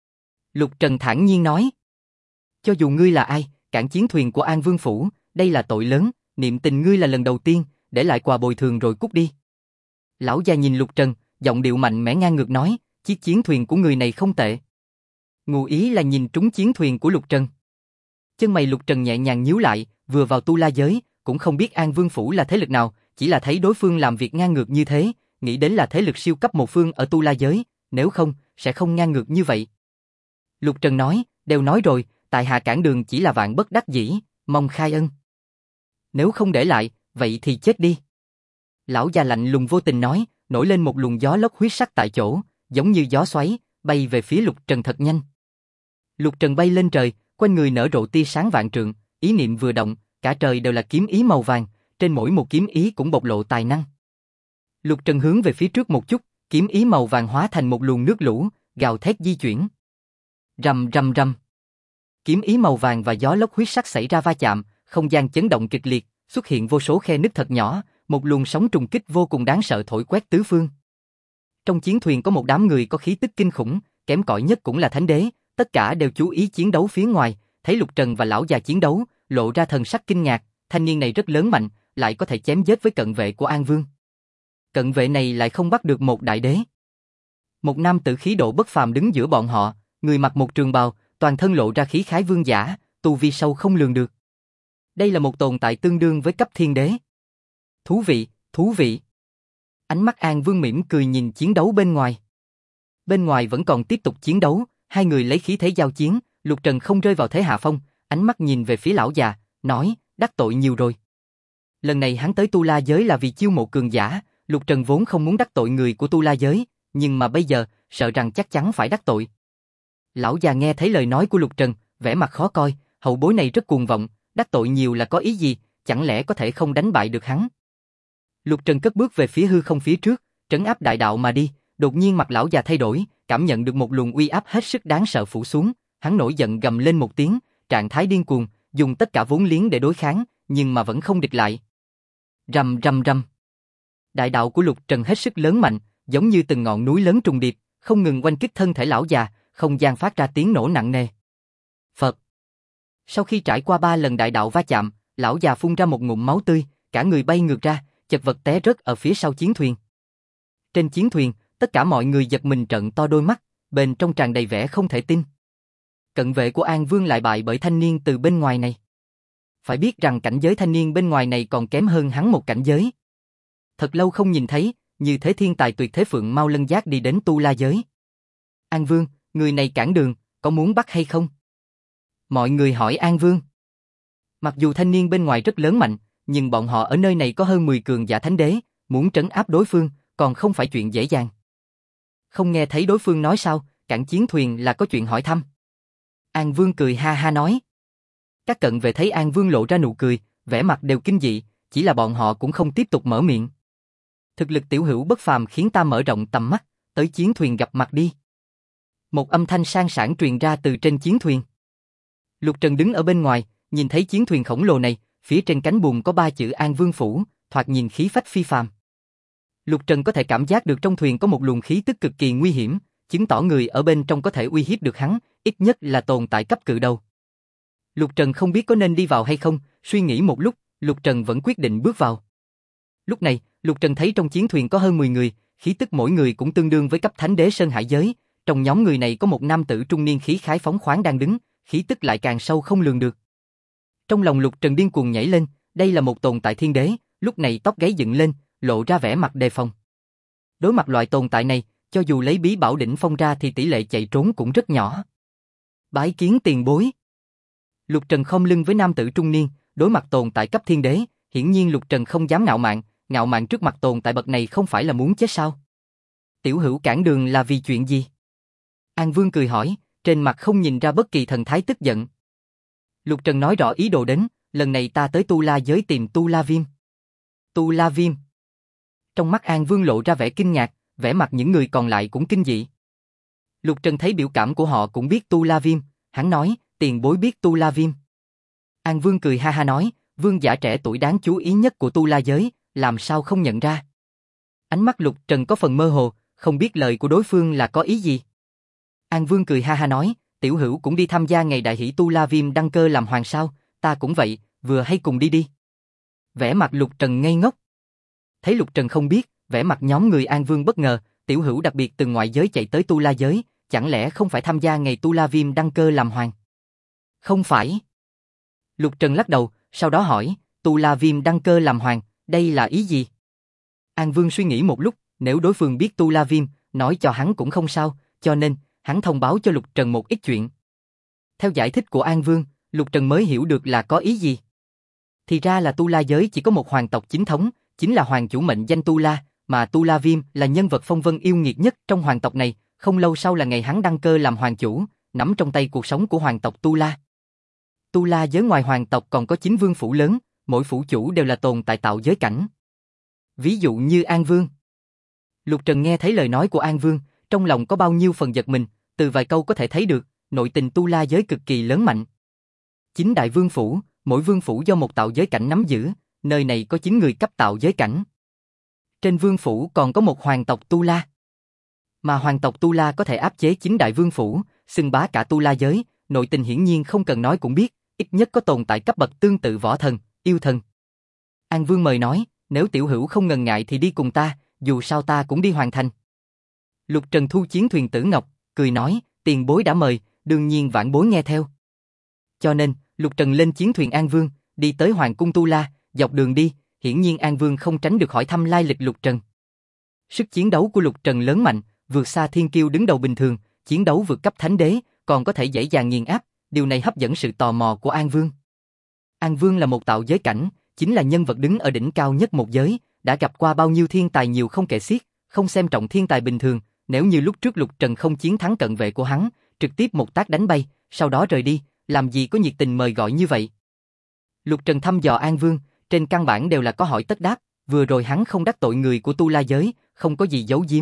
Lục Trần thản nhiên nói. Cho dù ngươi là ai, cản chiến thuyền của An Vương phủ, đây là tội lớn, niệm tình ngươi là lần đầu tiên, để lại quà bồi thường rồi cút đi. Lão già nhìn Lục Trần, giọng điệu mạnh mẽ ngang ngược nói, chiếc chiến thuyền của người này không tệ. Ngụ ý là nhìn trúng chiến thuyền của Lục Trần. Chân mày Lục Trần nhẹ nhàng nhíu lại, vừa vào Tu La giới, cũng không biết An Vương phủ là thế lực nào, chỉ là thấy đối phương làm việc ngang ngược như thế, nghĩ đến là thế lực siêu cấp một phương ở Tu La giới, nếu không, sẽ không ngang ngược như vậy. Lục Trần nói, đều nói rồi, tại hạ cản đường chỉ là vạn bất đắc dĩ, mong khai ân. Nếu không để lại, vậy thì chết đi. Lão già lạnh lùng vô tình nói, nổi lên một luồng gió lốc huyết sắc tại chỗ, giống như gió xoáy, bay về phía Lục Trần thật nhanh. Lục Trần bay lên trời, quanh người nở rộ tia sáng vạn trượng, ý niệm vừa động, cả trời đều là kiếm ý màu vàng, trên mỗi một kiếm ý cũng bộc lộ tài năng. Lục Trần hướng về phía trước một chút, kiếm ý màu vàng hóa thành một luồng nước lũ, gào thét di chuyển. Rầm rầm rầm. Kiếm ý màu vàng và gió lốc huyết sắc xảy ra va chạm, không gian chấn động kịch liệt, xuất hiện vô số khe nứt thật nhỏ, một luồng sóng trùng kích vô cùng đáng sợ thổi quét tứ phương. Trong chiến thuyền có một đám người có khí tức kinh khủng, kém cỏi nhất cũng là thánh đế, tất cả đều chú ý chiến đấu phía ngoài, thấy Lục Trần và lão già chiến đấu, lộ ra thần sắc kinh ngạc, thanh niên này rất lớn mạnh, lại có thể chém giết với cận vệ của An Vương. Cận vệ này lại không bắt được một đại đế. Một nam tử khí độ bất phàm đứng giữa bọn họ, người mặc một trường bào, toàn thân lộ ra khí khái vương giả, tu vi sâu không lường được. Đây là một tồn tại tương đương với cấp thiên đế. Thú vị, thú vị. Ánh mắt An Vương mỉm cười nhìn chiến đấu bên ngoài. Bên ngoài vẫn còn tiếp tục chiến đấu, hai người lấy khí thế giao chiến, Lục Trần không rơi vào thế hạ phong, ánh mắt nhìn về phía lão già, nói, đắc tội nhiều rồi. Lần này hắn tới Tu La giới là vì chiêu mộ cường giả, Lục Trần vốn không muốn đắc tội người của Tu La giới, nhưng mà bây giờ, sợ rằng chắc chắn phải đắc tội. Lão già nghe thấy lời nói của Lục Trần, vẻ mặt khó coi, hậu bối này rất cuồng vọng, đắc tội nhiều là có ý gì, chẳng lẽ có thể không đánh bại được hắn. Lục Trần cất bước về phía hư không phía trước, trấn áp đại đạo mà đi, đột nhiên mặt lão già thay đổi, cảm nhận được một luồng uy áp hết sức đáng sợ phủ xuống, hắn nổi giận gầm lên một tiếng, trạng thái điên cuồng, dùng tất cả vốn liếng để đối kháng, nhưng mà vẫn không địch lại. Rầm rầm rầm. Đại đạo của Lục Trần hết sức lớn mạnh, giống như từng ngọn núi lớn trùng điệp, không ngừng oanh kích thân thể lão già, không gian phát ra tiếng nổ nặng nề. Phật. Sau khi trải qua 3 lần đại đạo va chạm, lão già phun ra một ngụm máu tươi, cả người bay ngược ra, chật vật té rớt ở phía sau chiến thuyền. Trên chiến thuyền, tất cả mọi người giật mình trợn to đôi mắt, bên trong tràn đầy vẻ không thể tin. Cận vệ của An Vương lại bại bởi thanh niên từ bên ngoài này. Phải biết rằng cảnh giới thanh niên bên ngoài này còn kém hơn hắn một cảnh giới. Thật lâu không nhìn thấy, như thế thiên tài tuyệt thế Phượng Mao Lân Giác đi đến Tu La giới. An Vương, người này cản đường, có muốn bắt hay không? Mọi người hỏi An Vương. Mặc dù thanh niên bên ngoài rất lớn mạnh, nhưng bọn họ ở nơi này có hơn 10 cường giả thánh đế, muốn trấn áp đối phương, còn không phải chuyện dễ dàng. Không nghe thấy đối phương nói sao, cản chiến thuyền là có chuyện hỏi thăm. An Vương cười ha ha nói. Các cận vệ thấy An Vương lộ ra nụ cười, vẻ mặt đều kinh dị, chỉ là bọn họ cũng không tiếp tục mở miệng. Thực lực tiểu hữu bất phàm khiến ta mở rộng tầm mắt, tới chiến thuyền gặp mặt đi. Một âm thanh sang sảng truyền ra từ trên chiến thuyền. Lục Trần đứng ở bên ngoài, nhìn thấy chiến thuyền khổng lồ này, phía trên cánh buồm có 3 chữ An Vương Phủ, thoạt nhìn khí phách phi phàm. Lục Trần có thể cảm giác được trong thuyền có một luồng khí tức cực kỳ nguy hiểm, chứng tỏ người ở bên trong có thể uy hiếp được hắn, ít nhất là tồn tại cấp cự đầu. Lục Trần không biết có nên đi vào hay không, suy nghĩ một lúc, Lục Trần vẫn quyết định bước vào. Lúc này, Lục Trần thấy trong chiến thuyền có hơn 10 người, khí tức mỗi người cũng tương đương với cấp thánh đế Sơn Hải giới, trong nhóm người này có một nam tử trung niên khí khái phóng khoáng đang đứng, khí tức lại càng sâu không lường được. Trong lòng Lục Trần điên cuồng nhảy lên, đây là một tồn tại thiên đế, lúc này tóc gáy dựng lên, lộ ra vẻ mặt đề phòng. Đối mặt loại tồn tại này, cho dù lấy bí bảo đỉnh phong ra thì tỷ lệ chạy trốn cũng rất nhỏ. Bái kiến tiền bối. Lục Trần khom lưng với nam tử trung niên, đối mặt tồn tại cấp thiên đế, hiển nhiên Lục Trần không dám ngạo mạn trước mặt tồn tại bậc này không phải là muốn chết sao? Tiểu hữu cản đường là vì chuyện gì? An Vương cười hỏi, trên mặt không nhìn ra bất kỳ thần thái tức giận. Lục Trần nói rõ ý đồ đến, lần này ta tới Tu La giới tìm Tu La Viêm. Tu La Viêm. Trong mắt An Vương lộ ra vẻ kinh ngạc, vẻ mặt những người còn lại cũng kinh dị. Lục Trần thấy biểu cảm của họ cũng biết Tu La Viêm, hắn nói, tiền bối biết Tu La Viêm. An Vương cười ha ha nói, vương giả trẻ tuổi đáng chú ý nhất của Tu La giới, làm sao không nhận ra. Ánh mắt Lục Trần có phần mơ hồ, không biết lời của đối phương là có ý gì. An Vương cười ha ha nói, tiểu hữu cũng đi tham gia ngày đại hỷ Tu La Viêm đăng cơ làm hoàng sao, ta cũng vậy, vừa hay cùng đi đi. Vẻ mặt Lục Trần ngây ngốc. Thấy Lục Trần không biết, vẻ mặt nhóm người An Vương bất ngờ, tiểu hữu đặc biệt từ ngoại giới chạy tới Tu La giới, chẳng lẽ không phải tham gia ngày Tu La Viêm đăng cơ làm hoàng? Không phải. Lục Trần lắc đầu, sau đó hỏi, Tu La Viêm đăng cơ làm hoàng, đây là ý gì? An Vương suy nghĩ một lúc, nếu đối phương biết Tu La Viêm, nói cho hắn cũng không sao, cho nên, hắn thông báo cho Lục Trần một ít chuyện. Theo giải thích của An Vương, Lục Trần mới hiểu được là có ý gì. Thì ra là Tu La giới chỉ có một hoàng tộc chính thống, chính là hoàng chủ mệnh danh Tu La, mà Tu La Viêm là nhân vật phong vân yêu nghiệt nhất trong hoàng tộc này, không lâu sau là ngày hắn đăng cơ làm hoàng chủ, nắm trong tay cuộc sống của hoàng tộc Tu La. Tu La giới ngoài hoàng tộc còn có 9 vương phủ lớn, mỗi phủ chủ đều là tồn tại tạo giới cảnh. Ví dụ như An Vương. Lục Trần nghe thấy lời nói của An Vương, trong lòng có bao nhiêu phần giật mình, từ vài câu có thể thấy được, nội tình Tu La giới cực kỳ lớn mạnh. 9 đại vương phủ, mỗi vương phủ do một tạo giới cảnh nắm giữ, nơi này có 9 người cấp tạo giới cảnh. Trên vương phủ còn có một hoàng tộc Tu La. Mà hoàng tộc Tu La có thể áp chế 9 đại vương phủ, xưng bá cả Tu La giới, nội tình hiển nhiên không cần nói cũng biết, ít nhất có tồn tại cấp bậc tương tự võ thần, yêu thần. An Vương mời nói, nếu tiểu hữu không ngần ngại thì đi cùng ta, dù sao ta cũng đi hoàn thành. Lục Trần thu chiến thuyền Tử Ngọc, cười nói, tiền bối đã mời, đương nhiên vãn bối nghe theo. Cho nên, Lục Trần lên chiến thuyền An Vương, đi tới Hoàng cung Tu La, dọc đường đi, hiển nhiên An Vương không tránh được hỏi thăm lai lịch Lục Trần. Sức chiến đấu của Lục Trần lớn mạnh, vượt xa thiên kiêu đứng đầu bình thường, chiến đấu vượt cấp thánh đế, còn có thể dễ dàng nghiền áp, điều này hấp dẫn sự tò mò của An Vương. An Vương là một tạo giới cảnh, chính là nhân vật đứng ở đỉnh cao nhất một giới, đã gặp qua bao nhiêu thiên tài nhiều không kể xiết, không xem trọng thiên tài bình thường, nếu như lúc trước Lục Trần không chiến thắng cận vệ của hắn, trực tiếp một tác đánh bay, sau đó rời đi, làm gì có nhiệt tình mời gọi như vậy. Lục Trần thăm dò An Vương, trên căn bản đều là có hỏi tất đáp, vừa rồi hắn không đắc tội người của Tu La giới, không có gì giấu giếm.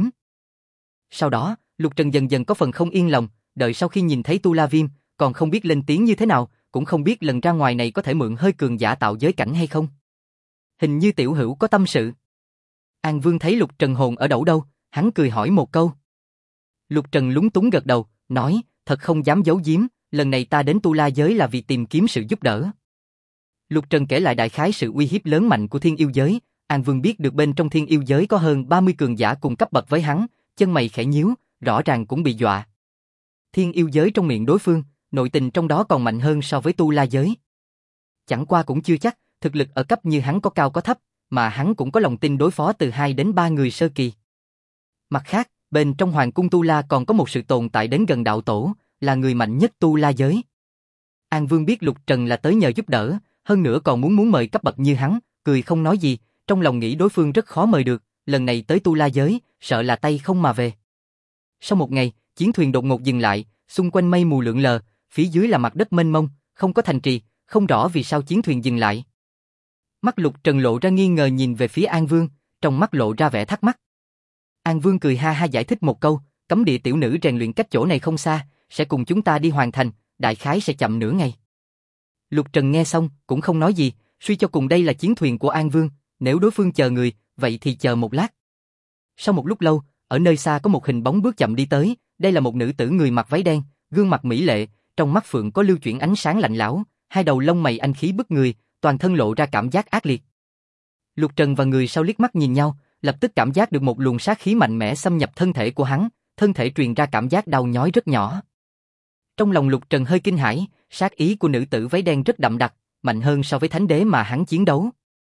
Sau đó, Lục Trần dần dần có phần không yên lòng, đợi sau khi nhìn thấy Tu La Viêm, còn không biết lên tiếng như thế nào, cũng không biết lần ra ngoài này có thể mượn hơi cường giả tạo giới cảnh hay không. Hình như tiểu hữu có tâm sự. An Vương thấy Lục Trần hồn ở đẩu đâu, hắn cười hỏi một câu. Lục Trần lúng túng gật đầu, nói, thật không dám giấu giếm, lần này ta đến Tu La giới là vì tìm kiếm sự giúp đỡ. Lục Trần kể lại đại khái sự uy hiếp lớn mạnh của thiên yêu giới, An Vương biết được bên trong thiên yêu giới có hơn 30 cường giả cùng cấp bậc với hắn, chân mày khẽ nhíu, rõ ràng cũng bị dọa. Thiên yêu giới trong miệng đối phương, nội tình trong đó còn mạnh hơn so với Tu La giới. Chẳng qua cũng chưa chắc, thực lực ở cấp như hắn có cao có thấp, mà hắn cũng có lòng tin đối phó từ 2 đến 3 người sơ kỳ. Mặt khác, bên trong Hoàng cung Tu La còn có một sự tồn tại đến gần đạo tổ, là người mạnh nhất Tu La giới. An Vương biết Lục Trần là tới nhờ giúp đỡ, hơn nữa còn muốn mời cấp bậc như hắn, cười không nói gì, trong lòng nghĩ đối phương rất khó mời được, lần này tới Tu La giới, sợ là tay không mà về. Sau một ngày, chiến thuyền đột ngột dừng lại, xung quanh mây mù lượn lờ, phía dưới là mặt đất mênh mông, không có thành trì, không rõ vì sao chiến thuyền dừng lại. Mắt Lục Trần lộ ra nghi ngờ nhìn về phía An Vương, trong mắt lộ ra vẻ thắc mắc. An Vương cười ha ha giải thích một câu, cấm địa tiểu nữ rèn luyện cách chỗ này không xa, sẽ cùng chúng ta đi hoàn thành, đại khái sẽ chậm nửa ngày. Lục Trần nghe xong, cũng không nói gì, suy cho cùng đây là chiến thuyền của An Vương, nếu đối phương chờ người, vậy thì chờ một lát. Sau một lúc lâu, ở nơi xa có một hình bóng bước chậm đi tới, đây là một nữ tử người mặc váy đen, gương mặt mỹ lệ, trong mắt phượng có lưu chuyển ánh sáng lạnh lẽo, hai đầu lông mày anh khí bức người, toàn thân lộ ra cảm giác ác liệt. Lục Trần và người sau liếc mắt nhìn nhau, lập tức cảm giác được một luồng sát khí mạnh mẽ xâm nhập thân thể của hắn, thân thể truyền ra cảm giác đau nhói rất nhỏ. Trong lòng Lục Trần hơi kinh hãi, sát ý của nữ tử váy đen rất đậm đặc, mạnh hơn so với thánh đế mà hắn chiến đấu.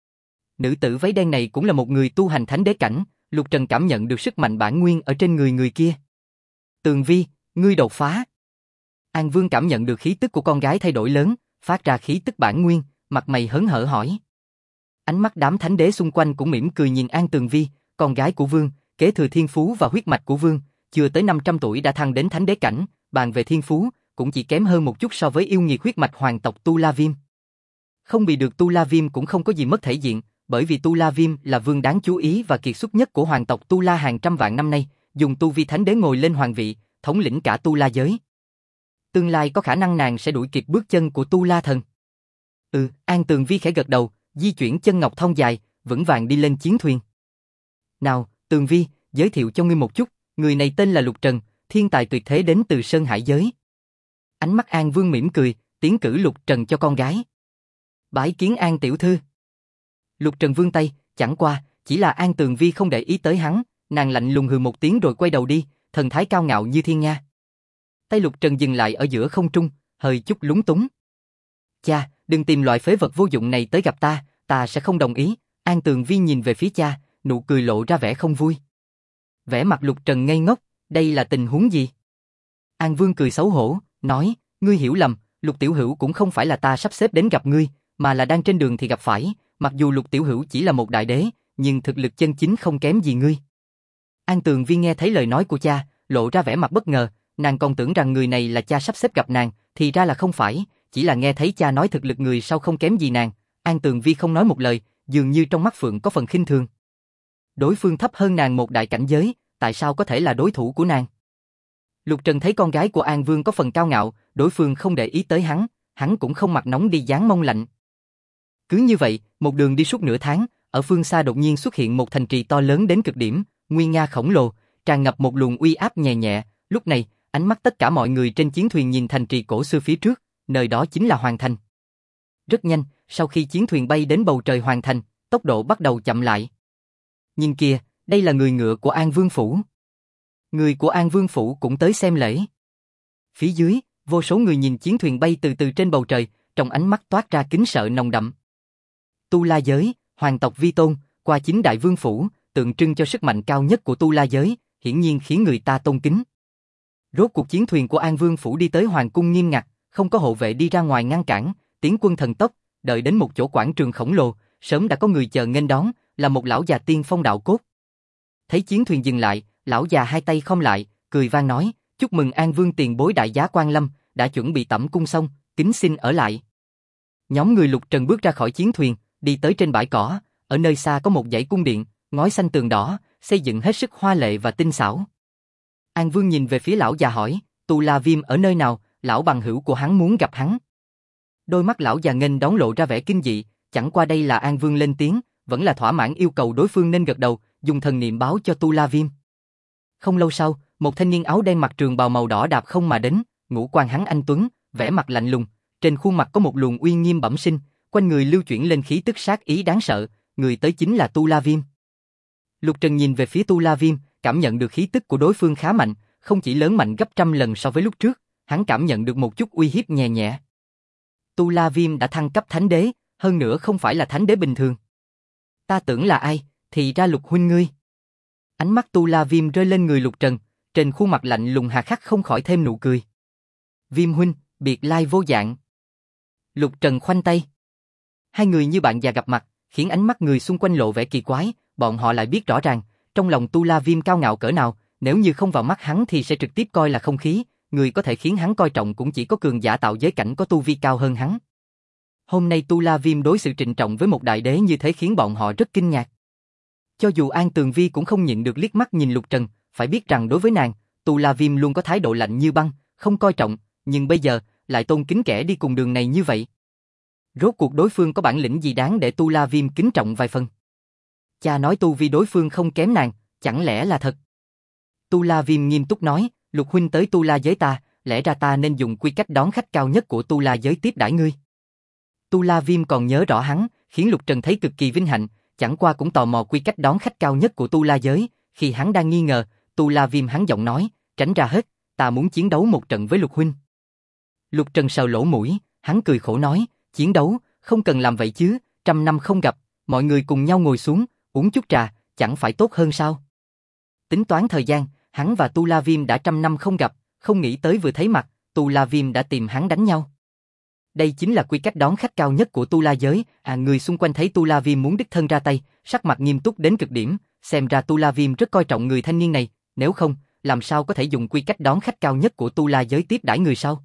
Nữ tử váy đen này cũng là một người tu hành thánh đế cảnh, Lục Trần cảm nhận được sức mạnh bản nguyên ở trên người kia. Tường Vi, ngươi đột phá. An Vương cảm nhận được khí tức của con gái thay đổi lớn, phát ra khí tức bản nguyên, mặt mày hớn hở hỏi. Ánh mắt đám thánh đế xung quanh cũng mỉm cười nhìn An Tường Vi, con gái của Vương, kế thừa thiên phú và huyết mạch của Vương, chưa tới 500 tuổi đã thăng đến thánh đế cảnh, bàn về thiên phú, cũng chỉ kém hơn một chút so với yêu nghiệt huyết mạch hoàng tộc Tu La Viêm. Không bị được Tu La Viêm cũng không có gì mất thể diện, bởi vì Tu La Viêm là vương đáng chú ý và kiệt xuất nhất của hoàng tộc Tu La hàng trăm vạn năm nay, dùng tu vi thánh đế ngồi lên hoàng vị, thống lĩnh cả Tu La giới. Tương lai có khả năng nàng sẽ đuổi kịp bước chân của Tu La thần. An Tường Vi khẽ gật đầu, di chuyển chân ngọc thon dài, vững vàng đi lên chiến thuyền. Nào, Tường Vi, giới thiệu cho ngươi một chút, người này tên là Lục Trần, thiên tài tuyệt thế đến từ Sơn Hải giới. Ánh mắt An Vương mỉm cười, tiến cử Lục Trần cho con gái. Bái kiến An tiểu thư. Lục Trần vươn tay, chẳng qua, chỉ là An Tường Vi không để ý tới hắn, nàng lạnh lùng hừ một tiếng rồi quay đầu đi, thần thái cao ngạo như thiên nga. Tay Lục Trần dừng lại ở giữa không trung, hơi chút lúng túng. Cha, đừng tìm loại phế vật vô dụng này tới gặp ta, ta sẽ không đồng ý. An Tường Vi nhìn về phía cha, nụ cười lộ ra vẻ không vui. Vẻ mặt Lục Trần ngây ngốc, đây là tình huống gì? An Vương cười xấu hổ, nói, ngươi hiểu lầm, Lục tiểu hữu cũng không phải là ta sắp xếp đến gặp ngươi, mà là đang trên đường thì gặp phải, mặc dù Lục tiểu hữu chỉ là một đại đế, nhưng thực lực chân chính không kém gì ngươi. An Tường Vi nghe thấy lời nói của cha, lộ ra vẻ mặt bất ngờ, nàng còn tưởng rằng người này là cha sắp xếp gặp nàng, thì ra là không phải, chỉ là nghe thấy cha nói thực lực người sau không kém gì nàng. An Tường Vi không nói một lời, dường như trong mắt Phượng có phần khinh thường. Đối phương thấp hơn nàng một đại cảnh giới, tại sao có thể là đối thủ của nàng? Lục Trần thấy con gái của An Vương có phần cao ngạo, đối phương không để ý tới hắn cũng không mặt nóng đi dáng mông lạnh. Cứ như vậy, một đường đi suốt nửa tháng, ở phương xa đột nhiên xuất hiện một thành trì to lớn đến cực điểm, nguy nga khổng lồ, tràn ngập một luồng uy áp nhẹ nhẹ. Lúc này, ánh mắt tất cả mọi người trên chiến thuyền nhìn thành trì cổ xưa phía trước, nơi đó chính là Hoàng Thành. Rất nhanh, sau khi chiến thuyền bay đến bầu trời Hoàng Thành, tốc độ bắt đầu chậm lại. Nhìn kìa, đây là người ngựa của An Vương phủ. Người của An Vương Phủ cũng tới xem lễ. Phía dưới, vô số người nhìn chiến thuyền bay từ từ trên bầu trời, trong ánh mắt toát ra kính sợ nồng đậm. Tu La giới, hoàng tộc vi tôn, qua 9 đại vương phủ, tượng trưng cho sức mạnh cao nhất của Tu La giới, hiển nhiên khiến người ta tôn kính. Rốt cuộc chiến thuyền của An Vương Phủ đi tới hoàng cung nghiêm ngặt, không có hộ vệ đi ra ngoài ngăn cản, tiến quân thần tốc, đợi đến một chỗ quảng trường khổng lồ, sớm đã có người chờ nghênh đón, là một lão già tiên phong đạo cốt. Thấy chiến thuyền dừng lại, lão già hai tay khom lại, cười vang nói, chúc mừng An Vương tiền bối đại giá quan lâm, đã chuẩn bị tẩm cung xong, kính xin ở lại. Nhóm người Lục Trần bước ra khỏi chiến thuyền, đi tới trên bãi cỏ, ở nơi xa có một dãy cung điện, ngói xanh tường đỏ, xây dựng hết sức hoa lệ và tinh xảo. An Vương nhìn về phía lão già hỏi, Tu La Viêm ở nơi nào, lão bằng hữu của hắn muốn gặp hắn. Đôi mắt lão già nghênh đón lộ ra vẻ kinh dị, chẳng qua đây là An Vương lên tiếng, vẫn là thỏa mãn yêu cầu đối phương nên gật đầu, dùng thần niệm báo cho Tu La Viêm. Không lâu sau, một thanh niên áo đen mặc trường bào màu đỏ đạp không mà đến, ngũ quan hắn anh tuấn, vẻ mặt lạnh lùng, trên khuôn mặt có một luồng uy nghiêm bẩm sinh, quanh người lưu chuyển lên khí tức sát ý đáng sợ, người tới chính là Tu La Viêm. Lục Trần nhìn về phía Tu La Viêm, cảm nhận được khí tức của đối phương khá mạnh, không chỉ lớn mạnh gấp trăm lần so với lúc trước, hắn cảm nhận được một chút uy hiếp nhẹ nhẹ. Tu La Viêm đã thăng cấp thánh đế, hơn nữa không phải là thánh đế bình thường. Ta tưởng là ai, thì ra Lục huynh ngươi. Ánh mắt Tu La Viêm rơi lên người Lục Trần, trên khuôn mặt lạnh lùng hà khắc không khỏi thêm nụ cười. Viêm huynh, biệt lai vô dạng. Lục Trần khoanh tay. Hai người như bạn già gặp mặt, khiến ánh mắt người xung quanh lộ vẻ kỳ quái, bọn họ lại biết rõ ràng, trong lòng Tu La Viêm cao ngạo cỡ nào, nếu như không vào mắt hắn thì sẽ trực tiếp coi là không khí, người có thể khiến hắn coi trọng cũng chỉ có cường giả tạo giới cảnh có tu vi cao hơn hắn. Hôm nay Tu La Viêm đối xử trịnh trọng với một đại đế như thế khiến bọn họ rất kinh ngạc. Cho dù An Tường Vi cũng không nhịn được liếc mắt nhìn Lục Trần, phải biết rằng đối với nàng, Tu La Viêm luôn có thái độ lạnh như băng, không coi trọng, nhưng bây giờ, lại tôn kính kẻ đi cùng đường này như vậy. Rốt cuộc đối phương có bản lĩnh gì đáng để Tu La Viêm kính trọng vài phần. Cha nói tu vi đối phương không kém nàng, chẳng lẽ là thật? Tu La Viêm nghiêm túc nói, Lục huynh tới Tu La giới ta, lẽ ra ta nên dùng quy cách đón khách cao nhất của Tu La giới tiếp đãi ngươi. Tu La Viêm còn nhớ rõ hắn, khiến Lục Trần thấy cực kỳ vinh hạnh, chẳng qua cũng tò mò quy cách đón khách cao nhất của Tu La giới, khi hắn đang nghi ngờ, Tu La Viêm hắn giọng nói, tránh ra hết, ta muốn chiến đấu một trận với Lục huynh. Lục Trần sờ lỗ mũi, hắn cười khổ nói, chiến đấu, không cần làm vậy chứ, 100 năm không gặp, mọi người cùng nhau ngồi xuống, uống chút trà, chẳng phải tốt hơn sao? Tính toán thời gian, hắn và Tu La Viêm đã 100 năm không gặp, không nghĩ tới vừa thấy mặt, Tu La Viêm đã tìm hắn đánh nhau. Đây chính là quy cách đón khách cao nhất của Tu La giới, người xung quanh thấy Tu La Viêm muốn đích thân ra tay, sắc mặt nghiêm túc đến cực điểm, xem ra Tu La Viêm rất coi trọng người thanh niên này, nếu không, làm sao có thể dùng quy cách đón khách cao nhất của Tu La giới tiếp đãi người sau.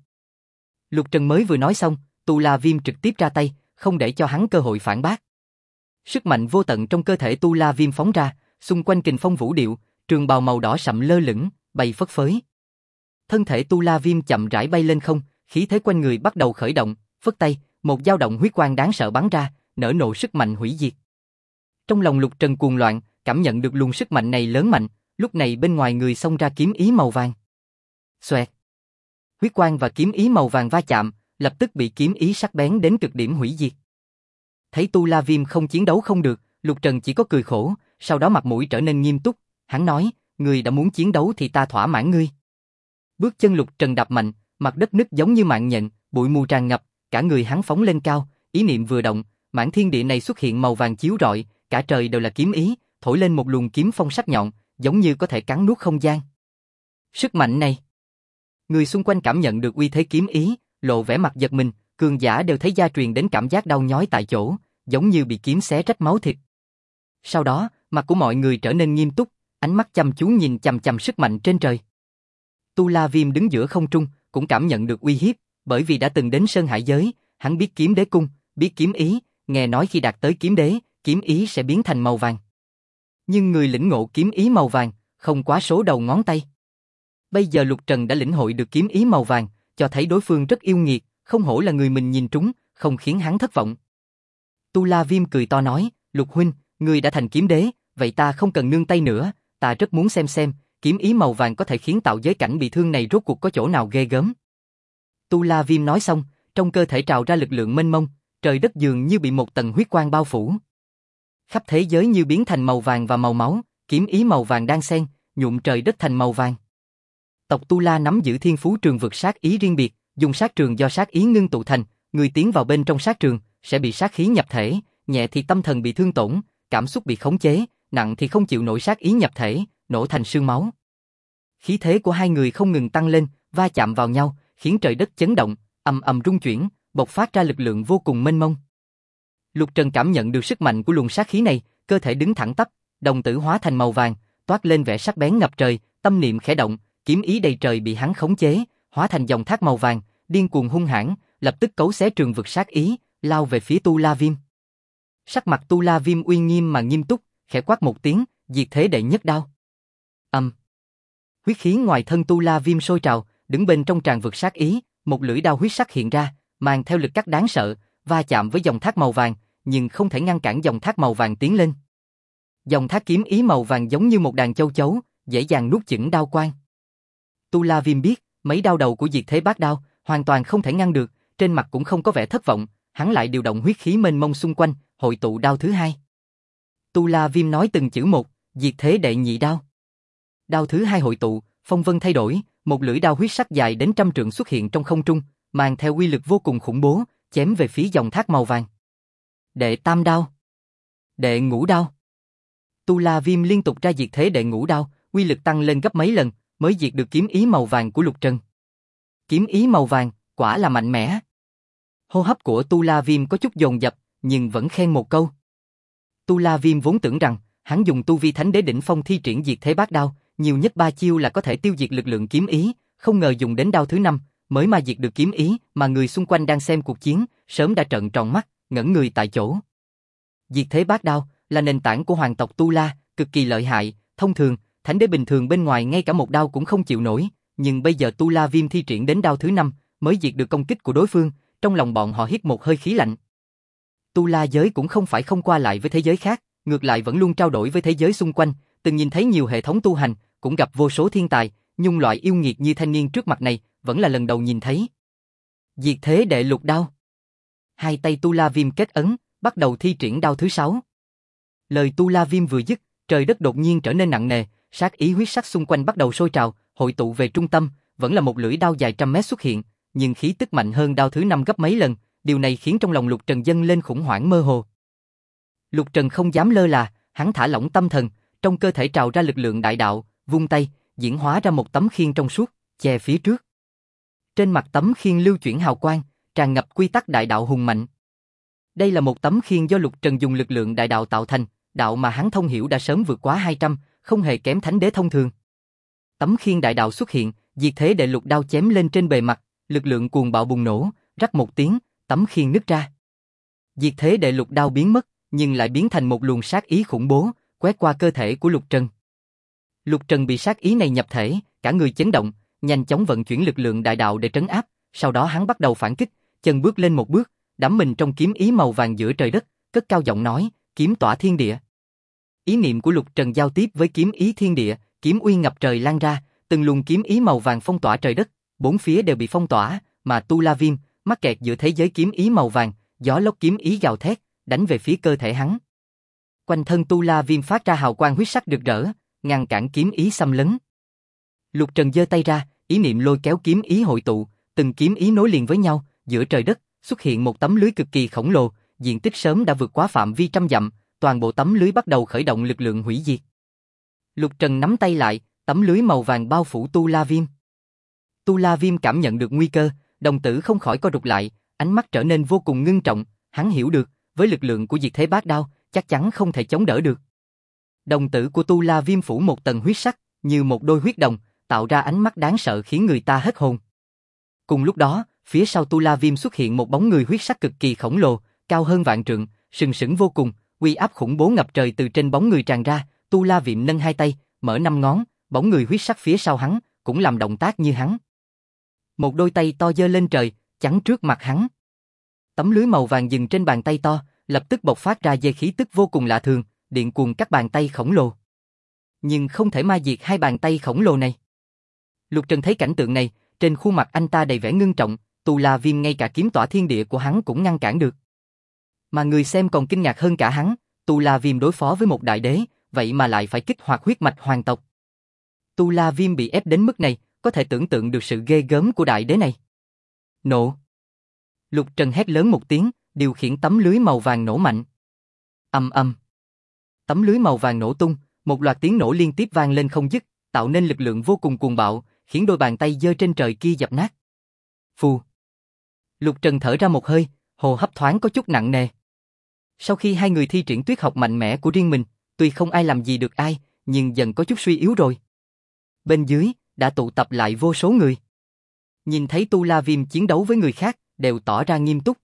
Lục Trần mới vừa nói xong, Tu La Viêm trực tiếp ra tay, không để cho hắn cơ hội phản bác. Sức mạnh vô tận trong cơ thể Tu La Viêm phóng ra, xung quanh kình phong vũ điệu, trường bào màu đỏ sậm lơ lửng, bay phất phới. Thân thể Tu La Viêm chậm rãi bay lên không, khí thế quanh người bắt đầu khởi động, phất tay, một dao động huyết quang đáng sợ bắn ra, nở nộ sức mạnh hủy diệt. Trong lòng Lục Trần cuồng loạn, cảm nhận được luồng sức mạnh này lớn mạnh, lúc này bên ngoài người xông ra kiếm ý màu vàng. Xoẹt. Huyết quang và kiếm ý màu vàng va chạm, lập tức bị kiếm ý sắc bén đến cực điểm hủy diệt. Thấy Tu La Viêm không chiến đấu không được, Lục Trần chỉ có cười khổ, sau đó mặt mũi trở nên nghiêm túc, hắn nói, ngươi đã muốn chiến đấu thì ta thỏa mãn ngươi. Bước chân Lục Trần đạp mạnh, mặt đất nứt giống như mạng nhện, bụi mù tràn ngập, cả người hắn phóng lên cao, ý niệm vừa động, mảng thiên địa này xuất hiện màu vàng chiếu rọi, cả trời đều là kiếm ý, thổi lên một luồng kiếm phong sắc nhọn, giống như có thể cắn nuốt không gian. Sức mạnh này, người xung quanh cảm nhận được uy thế kiếm ý, lộ vẻ mặt giật mình, cường giả đều thấy da truyền đến cảm giác đau nhói tại chỗ, giống như bị kiếm xé rách máu thịt. Sau đó, mặt của mọi người trở nên nghiêm túc, ánh mắt chăm chú nhìn chằm chằm sức mạnh trên trời. Tu La Viêm đứng giữa không trung, cũng cảm nhận được uy hiếp, bởi vì đã từng đến Sơn Hải giới, hắn biết kiếm đế cung, biết kiếm ý, nghe nói khi đạt tới kiếm đế, kiếm ý sẽ biến thành màu vàng. Nhưng người lĩnh ngộ kiếm ý màu vàng, không quá số đầu ngón tay. Bây giờ Lục Trần đã lĩnh hội được kiếm ý màu vàng, cho thấy đối phương rất yêu nghiệt, không hổ là người mình nhìn trúng, không khiến hắn thất vọng. Tu La Viêm cười to nói, Lục huynh, ngươi đã thành kiếm đế, vậy ta không cần nương tay nữa, ta rất muốn xem, kiếm ý màu vàng có thể khiến tạo giới cảnh bị thương này rốt cuộc có chỗ nào ghê gớm. Tu La Viêm nói xong, trong cơ thể trào ra lực lượng mênh mông, trời đất dường như bị một tầng huyết quang bao phủ. Khắp thế giới như biến thành màu vàng và màu máu, kiếm ý màu vàng đan xen, nhuộm trời đất thành màu vàng. Tộc Tu La nắm giữ thiên phú trường vực sát ý riêng biệt, dùng sát trường do sát ý ngưng tụ thành, người tiến vào bên trong sát trường sẽ bị sát khí nhập thể, nhẹ thì tâm thần bị thương tổn, cảm xúc bị khống chế, nặng thì không chịu nổi sát ý nhập thể, nổ thành xương máu. Khí thế của hai người không ngừng tăng lên, va chạm vào nhau, khiến trời đất chấn động, ầm ầm rung chuyển, bộc phát ra lực lượng vô cùng mênh mông. Lục Trần cảm nhận được sức mạnh của luồng sát khí này, cơ thể đứng thẳng tắp, đồng tử hóa thành màu vàng, toát lên vẻ sắc bén ngập trời, tâm niệm khẽ động, kiếm ý đầy trời bị hắn khống chế, hóa thành dòng thác màu vàng, điên cuồng hung hãn, lập tức cấu xé trường vực sát ý, lao về phía Tu La Viêm. Sắc mặt Tu La Viêm uy nghiêm mà nghiêm túc, khẽ quát một tiếng, diệt thế đệ nhất đao. Huyết khí ngoài thân Tu La Viêm sôi trào, đứng bên trong tràn vực sát ý, một lưỡi đao huyết sắc hiện ra, mang theo lực cắt đáng sợ, va chạm với dòng thác màu vàng, nhưng không thể ngăn cản dòng thác màu vàng tiến lên. Dòng thác kiếm ý màu vàng giống như một đàn châu chấu, dễ dàng nuốt chửng đao quang. Tu La Viêm biết, mấy đao đầu của diệt thế bát đao hoàn toàn không thể ngăn được, trên mặt cũng không có vẻ thất vọng, hắn lại điều động huyết khí mênh mông xung quanh, hội tụ đao thứ hai. Tu La Viêm nói từng chữ một, diệt thế đệ nhị đao. Đao thứ hai hội tụ, phong vân thay đổi, một lưỡi đao huyết sắc dài đến 100 trượng xuất hiện trong không trung, mang theo uy lực vô cùng khủng bố, chém về phía dòng thác màu vàng. Đệ tam đao. Đệ ngũ đao. Tu La Viêm liên tục ra diệt thế đệ ngũ đao, uy lực tăng lên gấp mấy lần, mới diệt được kiếm ý màu vàng của Lục Trần. Kiếm ý màu vàng, quả là mạnh mẽ. Hô hấp của Tu La Viêm có chút dồn dập, nhưng vẫn khen một câu. Tu La Viêm vốn tưởng rằng, hắn dùng tu vi thánh đế đỉnh phong thi triển diệt thế bát đao, nhiều nhất 3 chiêu là có thể tiêu diệt lực lượng kiếm ý, không ngờ dùng đến đao thứ 5, mới mà diệt được kiếm ý, mà người xung quanh đang xem cuộc chiến, sớm đã trợn tròn mắt, ngẩn người tại chỗ. Diệt thế bát đao là nền tảng của hoàng tộc Tu La, cực kỳ lợi hại, thông thường, thánh đế bình thường bên ngoài ngay cả một đao cũng không chịu nổi, nhưng bây giờ Tu La Viêm thi triển đến đao thứ 5, mới diệt được công kích của đối phương, trong lòng bọn họ hít một hơi khí lạnh. Tu La giới cũng không phải không qua lại với thế giới khác, ngược lại vẫn luôn trao đổi với thế giới xung quanh, từng nhìn thấy nhiều hệ thống tu hành, cũng gặp vô số thiên tài, nhưng loại yêu nghiệt như thanh niên trước mặt này, vẫn là lần đầu nhìn thấy. Diệt thế đệ lục đao. Hai tay Tu La Viêm kết ấn, bắt đầu thi triển đao thứ 6. Lời Tu La Viêm vừa dứt, trời đất đột nhiên trở nên nặng nề, sát ý huyết sắc xung quanh bắt đầu sôi trào, hội tụ về trung tâm, vẫn là một lưỡi đao dài 100 mét xuất hiện, nhưng khí tức mạnh hơn đao thứ 5 gấp mấy lần, điều này khiến trong lòng Lục Trần dâng lên khủng hoảng mơ hồ. Lục Trần không dám lơ là, hắn thả lỏng tâm thần, trong cơ thể trào ra lực lượng đại đạo, vung tay, diễn hóa ra một tấm khiên trong suốt, che phía trước. Trên mặt tấm khiên lưu chuyển hào quang, tràn ngập quy tắc đại đạo hùng mạnh. Đây là một tấm khiên do Lục Trần dùng lực lượng đại đạo tạo thành, đạo mà hắn thông hiểu đã sớm vượt quá 200, không hề kém thánh đế thông thường. Tấm khiên đại đạo xuất hiện, diệt thế đệ lục đao chém lên trên bề mặt, lực lượng cuồng bạo bùng nổ, rắc một tiếng, tấm khiên nứt ra. Diệt thế đệ lục đao biến mất, nhưng lại biến thành một luồng sát ý khủng bố, quét qua cơ thể của Lục Trần. Lục Trần bị sát ý này nhập thể, cả người chấn động, nhanh chóng vận chuyển lực lượng đại đạo để trấn áp, sau đó hắn bắt đầu phản kích, chân bước lên một bước, đắm mình trong kiếm ý màu vàng giữa trời đất, cất cao giọng nói, kiếm tỏa thiên địa. Ý niệm của Lục Trần giao tiếp với kiếm ý thiên địa, kiếm uy ngập trời lan ra, từng luồng kiếm ý màu vàng phong tỏa trời đất, bốn phía đều bị phong tỏa, mà Tu La Viêm mắc kẹt giữa thế giới kiếm ý màu vàng, gió lốc kiếm ý gào thét, đánh về phía cơ thể hắn. Quanh thân Tu La Viêm phát ra hào quang huyết sắc rực rỡ, ngăn cản kiếm ý xâm lấn. Lục Trần giơ tay ra, ý niệm lôi kéo kiếm ý hội tụ, từng kiếm ý nối liền với nhau, giữa trời đất xuất hiện một tấm lưới cực kỳ khổng lồ, diện tích sớm đã vượt quá phạm vi trăm dặm, toàn bộ tấm lưới bắt đầu khởi động lực lượng hủy diệt. Lục Trần nắm tay lại, tấm lưới màu vàng bao phủ Tu La Viêm. Tu La Viêm cảm nhận được nguy cơ, đồng tử không khỏi co rụt lại, ánh mắt trở nên vô cùng ngưng trọng, hắn hiểu được, với lực lượng của diệt thế bát đao, chắc chắn không thể chống đỡ được. Đồng tử của Tu La Viêm phủ một tầng huyết sắc, như một đôi huyết đồng, tạo ra ánh mắt đáng sợ khiến người ta hết hồn. Cùng lúc đó, phía sau Tu La Viêm xuất hiện một bóng người huyết sắc cực kỳ khổng lồ, cao hơn vạn trượng, sừng sững vô cùng, uy áp khủng bố ngập trời từ trên bóng người tràn ra. Tu La Viêm nâng hai tay, mở 5 ngón, bóng người huyết sắc phía sau hắn cũng làm động tác như hắn. Một đôi tay to giơ lên trời, chắn trước mặt hắn. Tấm lưới màu vàng dừng trên bàn tay to, lập tức bộc phát ra dây khí tức vô cùng lạ thường, điện cuồng các bàn tay khổng lồ. Nhưng không thể ma diệt hai bàn tay khổng lồ này. Lục Trần thấy cảnh tượng này, trên khuôn mặt anh ta đầy vẻ ngưng trọng, Tu La Viêm ngay cả kiếm tỏa thiên địa của hắn cũng ngăn cản được. Mà người xem còn kinh ngạc hơn cả hắn, Tu La Viêm đối phó với một đại đế, vậy mà lại phải kích hoạt huyết mạch hoàng tộc. Tu La Viêm bị ép đến mức này, có thể tưởng tượng được sự ghê gớm của đại đế này. Nổ! Lục Trần hét lớn một tiếng, điều khiển tấm lưới màu vàng nổ mạnh. Ầm ầm! Tấm lưới màu vàng nổ tung, một loạt tiếng nổ liên tiếp vang lên không dứt, tạo nên lực lượng vô cùng cuồng bạo, khiến đôi bàn tay giơ trên trời kia dập nát. Phù! Lục Trần thở ra một hơi, hô hấp thoáng có chút nặng nề. Sau khi hai người thi triển tuyết học mạnh mẽ của riêng mình, tuy không ai làm gì được ai, nhưng dần có chút suy yếu rồi. Bên dưới, đã tụ tập lại vô số người. Nhìn thấy Tu La Viêm chiến đấu với người khác, đều tỏ ra nghiêm túc.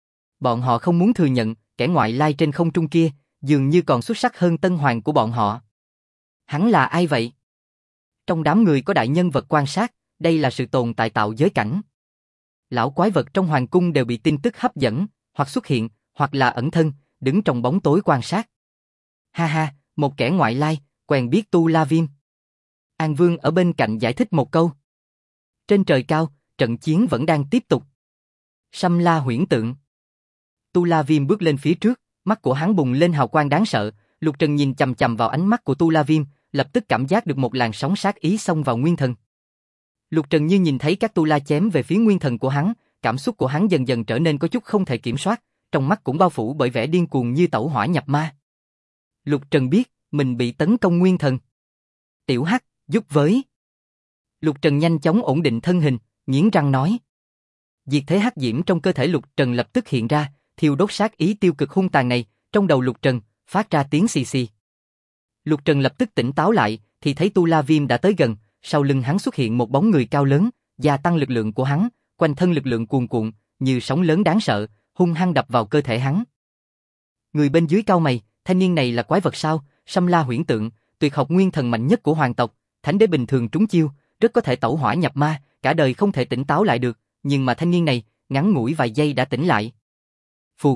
Bọn họ không muốn thừa nhận, kẻ ngoại lai trên không trung kia, dường như còn xuất sắc hơn tân hoàng của bọn họ. Hắn là ai vậy? Trong đám người có đại nhân vật quan sát, đây là sự tồn tại tạo giới cảnh. Lão quái vật trong hoàng cung đều bị tin tức hấp dẫn, hoặc xuất hiện, hoặc là ẩn thân, đứng trong bóng tối quan sát. Ha ha, một kẻ ngoại lai, quen biết Tu La Viêm. An Vương ở bên cạnh giải thích một câu. Trên trời cao, trận chiến vẫn đang tiếp tục. Sâm La huyễn tượng. Tu La Viêm bước lên phía trước, mắt của hắn bùng lên hào quang đáng sợ. Lục Trần nhìn chằm chằm vào ánh mắt của Tu La Viêm, lập tức cảm giác được một làn sóng sát ý xông vào nguyên thần. Lục Trần như nhìn thấy các tu la chém về phía nguyên thần của hắn, cảm xúc của hắn dần dần trở nên có chút không thể kiểm soát, trong mắt cũng bao phủ bởi vẻ điên cuồng như tẩu hỏa nhập ma. Lục Trần biết, mình bị tấn công nguyên thần. Tiểu Hắc, giúp với. Lục Trần nhanh chóng ổn định thân hình, nghiến răng nói. Diệt thế hắc diễm trong cơ thể Lục Trần lập tức hiện ra, thiêu đốt sát ý tiêu cực hung tàn này, trong đầu Lục Trần, phát ra tiếng xì xì. Lục Trần lập tức tỉnh táo lại, thì thấy Tu La Viêm đã tới gần, sau lưng hắn xuất hiện một bóng người cao lớn, gia tăng lực lượng của hắn, quanh thân lực lượng cuồn cuộn, như sóng lớn đáng sợ, hung hăng đập vào cơ thể hắn. Người bên dưới cau mày, thanh niên này là quái vật sao? Sâm La huyễn tượng, tuyệt học nguyên thần mạnh nhất của hoàng tộc, thánh đế bình thường trúng chiêu, rất có thể tẩu hỏa nhập ma, cả đời không thể tỉnh táo lại được, nhưng mà thanh niên này, ngắn ngủi vài giây đã tỉnh lại. Phù.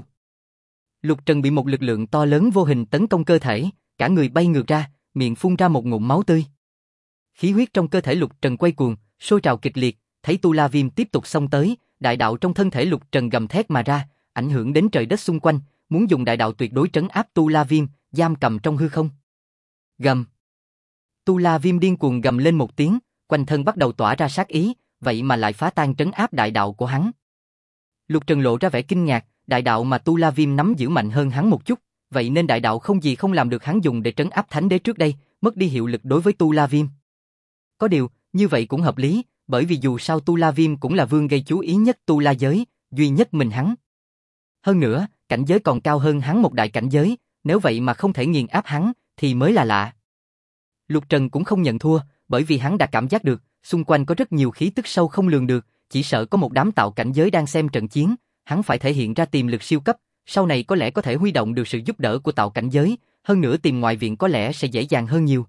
Lục Trần bị một lực lượng to lớn vô hình tấn công cơ thể, cả người bay ngược ra, miệng phun ra một ngụm máu tươi. Khí huyết trong cơ thể Lục Trần quay cuồng, sôi trào kịch liệt, thấy Tu La Viêm tiếp tục xông tới, đại đạo trong thân thể Lục Trần gầm thét mà ra, ảnh hưởng đến trời đất xung quanh, muốn dùng đại đạo tuyệt đối trấn áp Tu La Viêm, giam cầm trong hư không. Gầm. Tu La Viêm điên cuồng gầm lên một tiếng, quanh thân bắt đầu tỏa ra sát ý, vậy mà lại phá tan trấn áp đại đạo của hắn. Lục Trần lộ ra vẻ kinh ngạc, đại đạo mà Tu La Viêm nắm giữ mạnh hơn hắn một chút, vậy nên đại đạo không gì không làm được hắn dùng để trấn áp thánh đế trước đây, mất đi hiệu lực đối với Tu La Viêm. Có điều, như vậy cũng hợp lý, bởi vì dù sao Tu La Viêm cũng là vương gây chú ý nhất Tu La giới, duy nhất mình hắn. Hơn nữa, cảnh giới còn cao hơn hắn một đại cảnh giới, nếu vậy mà không thể nghiền áp hắn, thì mới là lạ. Lục Trần cũng không nhận thua, bởi vì hắn đã cảm giác được, xung quanh có rất nhiều khí tức sâu không lường được, chỉ sợ có một đám tạo cảnh giới đang xem trận chiến, hắn phải thể hiện ra tiềm lực siêu cấp, sau này có lẽ có thể huy động được sự giúp đỡ của tạo cảnh giới, hơn nữa tìm ngoại viện có lẽ sẽ dễ dàng hơn nhiều.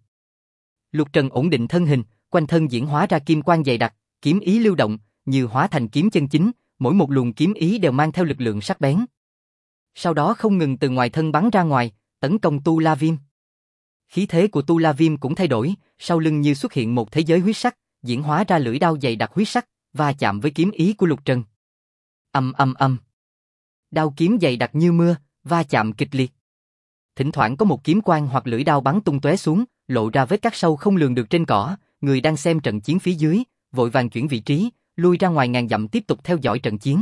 Lục Trần ổn định thân hình, quanh thân diễn hóa ra kim quang dày đặc, kiếm ý lưu động, như hóa thành kiếm chân chính, mỗi một luồng kiếm ý đều mang theo lực lượng sắc bén. Sau đó không ngừng từ ngoài thân bắn ra ngoài, tấn công Tu La Viêm. Khí thế của Tu La Viêm cũng thay đổi, sau lưng như xuất hiện một thế giới huyết sắc, diễn hóa ra lưỡi đao dày đặc huyết sắc, va chạm với kiếm ý của Lục Trần. Ầm ầm ầm. Đao kiếm dày đặc như mưa, va chạm kịch liệt. Thỉnh thoảng có một kiếm quang hoặc lưỡi đao bắn tung tóe xuống, lộ ra vết cắt sâu không lường được trên cỏ, người đang xem trận chiến phía dưới, vội vàng chuyển vị trí, lui ra ngoài ngàn dặm tiếp tục theo dõi trận chiến.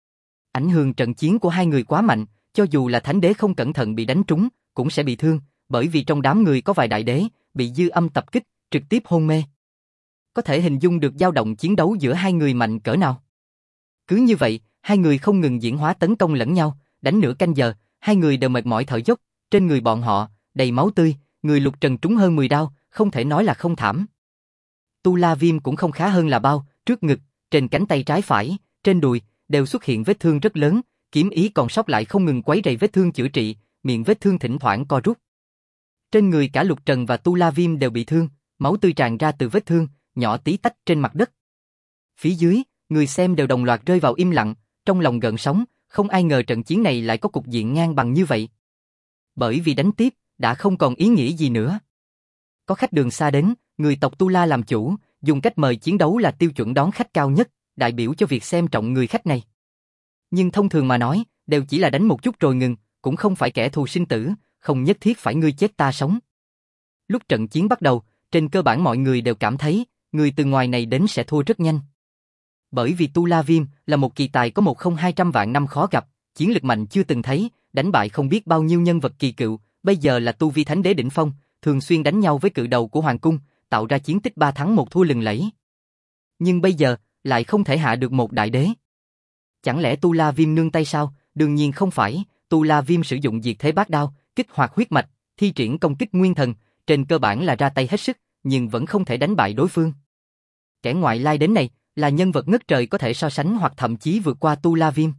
Ảnh hưởng trận chiến của hai người quá mạnh, cho dù là thánh đế không cẩn thận bị đánh trúng, cũng sẽ bị thương, bởi vì trong đám người có vài đại đế, bị dư âm tập kích, trực tiếp hôn mê. Có thể hình dung được dao động chiến đấu giữa hai người mạnh cỡ nào. Cứ như vậy, hai người không ngừng diễn hóa tấn công lẫn nhau, đánh nửa canh giờ, hai người đều mệt mỏi thở dốc, trên người bọn họ, đầy máu tươi, người Lục Trần trúng hơn 10 đao, không thể nói là không thảm. Tu La Viêm cũng không khá hơn là bao, trước ngực, trên cánh tay trái phải, trên đùi, đều xuất hiện vết thương rất lớn, kiếm ý còn sót lại không ngừng quấy rầy vết thương chữa trị, miệng vết thương thỉnh thoảng co rút. Trên người cả Lục Trần và Tu La Viêm đều bị thương, máu tươi tràn ra từ vết thương, nhỏ tí tách trên mặt đất. Phía dưới, người xem đều đồng loạt rơi vào im lặng, trong lòng gợn sóng, không ai ngờ trận chiến này lại có cục diện ngang bằng như vậy. Bởi vì đánh tiếp, đã không còn ý nghĩa gì nữa. Có khách đường xa đến, người tộc Tu La làm chủ, dùng cách mời chiến đấu là tiêu chuẩn đón khách cao nhất, đại biểu cho việc xem trọng người khách này. Nhưng thông thường mà nói, đều chỉ là đánh một chút rồi ngừng, cũng không phải kẻ thù sinh tử, không nhất thiết phải ngươi chết ta sống. Lúc trận chiến bắt đầu, trên cơ bản mọi người đều cảm thấy, người từ ngoài này đến sẽ thua rất nhanh. Bởi vì Tu La Viêm là một kỳ tài có 10200 vạn năm khó gặp, chiến lực mạnh chưa từng thấy, đánh bại không biết bao nhiêu nhân vật kỳ cựu, bây giờ là tu vi thánh đế đỉnh phong, thường xuyên đánh nhau với cự đầu của hoàng cung, tạo ra chiến tích 3 thắng 1 thua lừng lẫy. Nhưng bây giờ, lại không thể hạ được một đại đế. Chẳng lẽ Tu La Viêm nương tay sao? Đương nhiên không phải, Tu La Viêm sử dụng diệt thế bát đao, kích hoạt huyết mạch, thi triển công kích nguyên thần, trên cơ bản là ra tay hết sức, nhưng vẫn không thể đánh bại đối phương. Kẻ ngoại lai đến này, là nhân vật ngất trời có thể so sánh hoặc thậm chí vượt qua Tu La Viêm.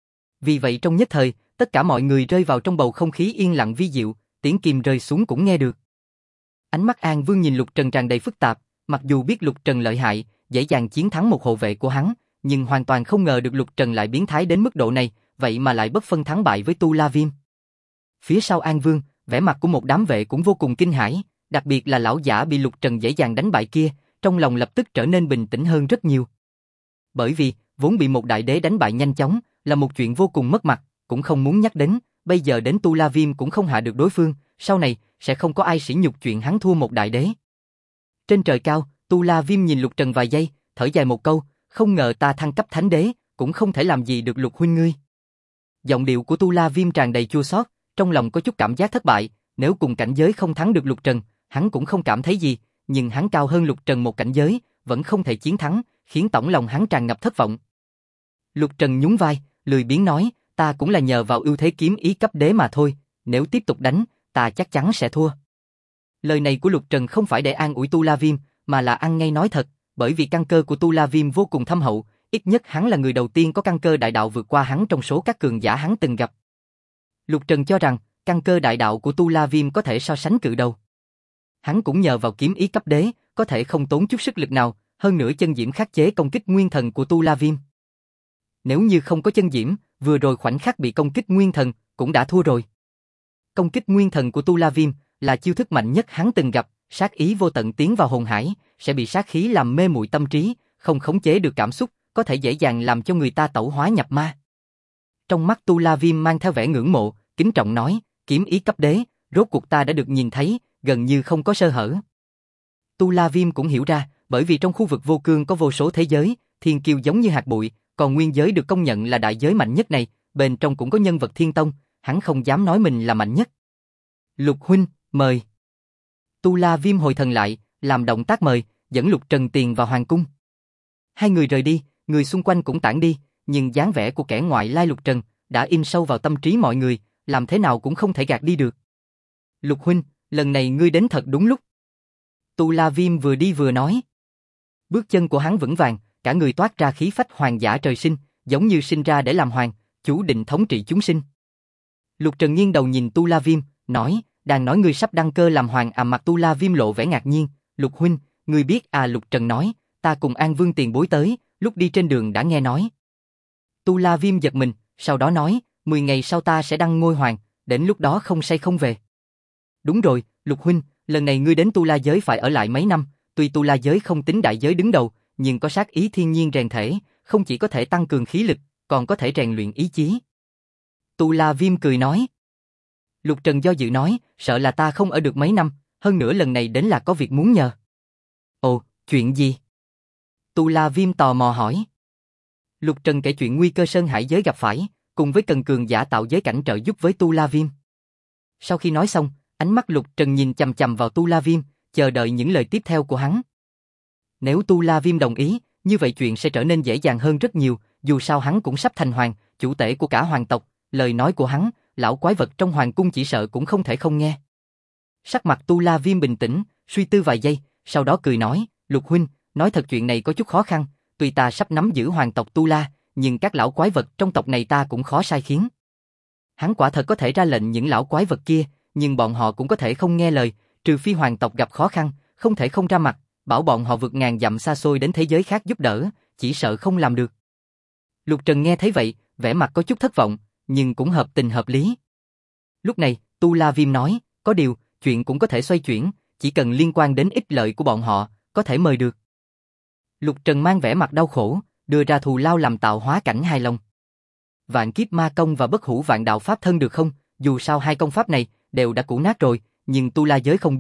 Vì vậy trong nhất thời, tất cả mọi người rơi vào trong bầu không khí yên lặng vi diệu, tiếng kim rơi xuống cũng nghe được. Ánh mắt An Vương nhìn Lục Trần tràn đầy phức tạp, mặc dù biết Lục Trần lợi hại, dễ dàng chiến thắng một hộ vệ của hắn, nhưng hoàn toàn không ngờ được Lục Trần lại biến thái đến mức độ này, vậy mà lại bất phân thắng bại với Tu La Viêm. Phía sau An Vương, vẻ mặt của một đám vệ cũng vô cùng kinh hãi, đặc biệt là lão giả bị Lục Trần dễ dàng đánh bại kia, trong lòng lập tức trở nên bình tĩnh hơn rất nhiều. Bởi vì, vốn bị một đại đế đánh bại nhanh chóng, là một chuyện vô cùng mất mặt, cũng không muốn nhắc đến, bây giờ đến Tu La Viêm cũng không hạ được đối phương, sau này, sẽ không có ai sỉ nhục chuyện hắn thua một đại đế. Trên trời cao, Tu La Viêm nhìn Lục Trần vài giây, thở dài một câu, không ngờ ta thăng cấp thánh đế, cũng không thể làm gì được Lục huynh ngươi. Giọng điệu của Tu La Viêm tràn đầy chua xót, trong lòng có chút cảm giác thất bại, nếu cùng cảnh giới không thắng được Lục Trần, hắn cũng không cảm thấy gì, nhưng hắn cao hơn Lục Trần một cảnh giới, vẫn không thể chiến thắng, khiến tổng lòng hắn tràn ngập thất vọng. Lục Trần nhún vai, lười biếng nói, ta cũng là nhờ vào ưu thế kiếm ý cấp đế mà thôi, nếu tiếp tục đánh, ta chắc chắn sẽ thua. Lời này của Lục Trần không phải để an ủi Tu La Viêm, mà là ăn ngay nói thật, bởi vì căn cơ của Tu La Viêm vô cùng thâm hậu, ít nhất hắn là người đầu tiên có căn cơ đại đạo vượt qua hắn trong số các cường giả hắn từng gặp. Lục Trần cho rằng, căn cơ đại đạo của Tu La Viêm có thể so sánh cự đầu. Hắn cũng nhờ vào kiếm ý cấp đế, có thể không tốn chút sức lực nào, hơn nữa chân diễm khắc chế công kích nguyên thần của Tu La Viêm. Nếu như không có chân diễm, vừa rồi khoảnh khắc bị công kích nguyên thần, cũng đã thua rồi. Công kích nguyên thần của Tu La Viêm là chiêu thức mạnh nhất hắn từng gặp, sát ý vô tận tiến vào hồn hải, sẽ bị sát khí làm mê muội tâm trí, không khống chế được cảm xúc, có thể dễ dàng làm cho người ta tẩu hóa nhập ma. Trong mắt Tu La Viêm mang theo vẻ ngưỡng mộ, kính trọng nói, kiếm ý cấp đế, rốt cuộc ta đã được nhìn thấy, gần như không có sơ hở. Tu La Viêm cũng hiểu ra, bởi vì trong khu vực vô cương có vô số thế giới, thiên kiêu giống như hạt bụi, còn nguyên giới được công nhận là đại giới mạnh nhất này, bên trong cũng có nhân vật thiên tông, hắn không dám nói mình là mạnh nhất. Lục huynh, mời. Tu La Viêm hồi thần lại, làm động tác mời, dẫn Lục Trần tiền vào hoàng cung. Hai người rời đi, người xung quanh cũng tản đi, nhưng dáng vẻ của kẻ ngoại lai Lục Trần đã in sâu vào tâm trí mọi người, làm thế nào cũng không thể gạt đi được. Lục huynh, lần này ngươi đến thật đúng lúc. Tu La Viêm vừa đi vừa nói. Bước chân của hắn vững vàng, cả người toát ra khí phách hoàng giả trời sinh, giống như sinh ra để làm hoàng, chủ định thống trị chúng sinh. Lục Trần nghiêng đầu nhìn Tu La Viêm, nói, đang nói ngươi sắp đăng cơ làm hoàng à? Mặt Tu La Viêm lộ vẻ ngạc nhiên, Lục huynh, ngươi biết à? Lục Trần nói, ta cùng An Vương tiền bối tới, lúc đi trên đường đã nghe nói. Tu La Viêm giật mình, sau đó nói, 10 ngày sau ta sẽ đăng ngôi hoàng, đến lúc đó không say không về. Đúng rồi, Lục huynh, lần này ngươi đến Tu La giới phải ở lại mấy năm, tuy Tu La giới không tính đại giới đứng đầu, nhưng có sát ý thiên nhiên rèn thể, không chỉ có thể tăng cường khí lực, còn có thể rèn luyện ý chí. Tu La Viêm cười nói. Lục Trần do dự nói, sợ là ta không ở được mấy năm, hơn nữa lần này đến là có việc muốn nhờ. Ồ, chuyện gì? Tu La Viêm tò mò hỏi. Lục Trần kể chuyện nguy cơ Sơn Hải giới gặp phải, cùng với cần cường giả tạo giới cảnh trợ giúp với Tu La Viêm. Sau khi nói xong, ánh mắt Lục Trần nhìn chằm chằm vào Tu La Viêm, chờ đợi những lời tiếp theo của hắn. Nếu Tu La Viêm đồng ý, như vậy chuyện sẽ trở nên dễ dàng hơn rất nhiều, dù sao hắn cũng sắp thành hoàng, chủ tể của cả hoàng tộc, lời nói của hắn, lão quái vật trong hoàng cung chỉ sợ cũng không thể không nghe. Sắc mặt Tu La Viêm bình tĩnh, suy tư vài giây, sau đó cười nói, Lục huynh, nói thật chuyện này có chút khó khăn, tuy ta sắp nắm giữ hoàng tộc Tu La, nhưng các lão quái vật trong tộc này ta cũng khó sai khiến. Hắn quả thật có thể ra lệnh những lão quái vật kia, nhưng bọn họ cũng có thể không nghe lời, trừ phi hoàng tộc gặp khó khăn, không thể không ra mặt, bảo bọn họ vượt ngàn dặm xa xôi đến thế giới khác giúp đỡ, chỉ sợ không làm được. Lục Trần nghe thấy vậy, vẻ mặt có chút thất vọng, nhưng cũng hợp tình hợp lý. Lúc này, Tu La Viêm nói, có điều, chuyện cũng có thể xoay chuyển, chỉ cần liên quan đến ích lợi của bọn họ, có thể mời được. Lục Trần mang vẻ mặt đau khổ, đưa ra thù lao làm tạo hóa cảnh hài lòng. Vạn kiếp ma công và bất hủ vạn đạo pháp thân được không? Dù sao hai công pháp này đều đã cũ nát rồi, nhưng Tu La giới không biết,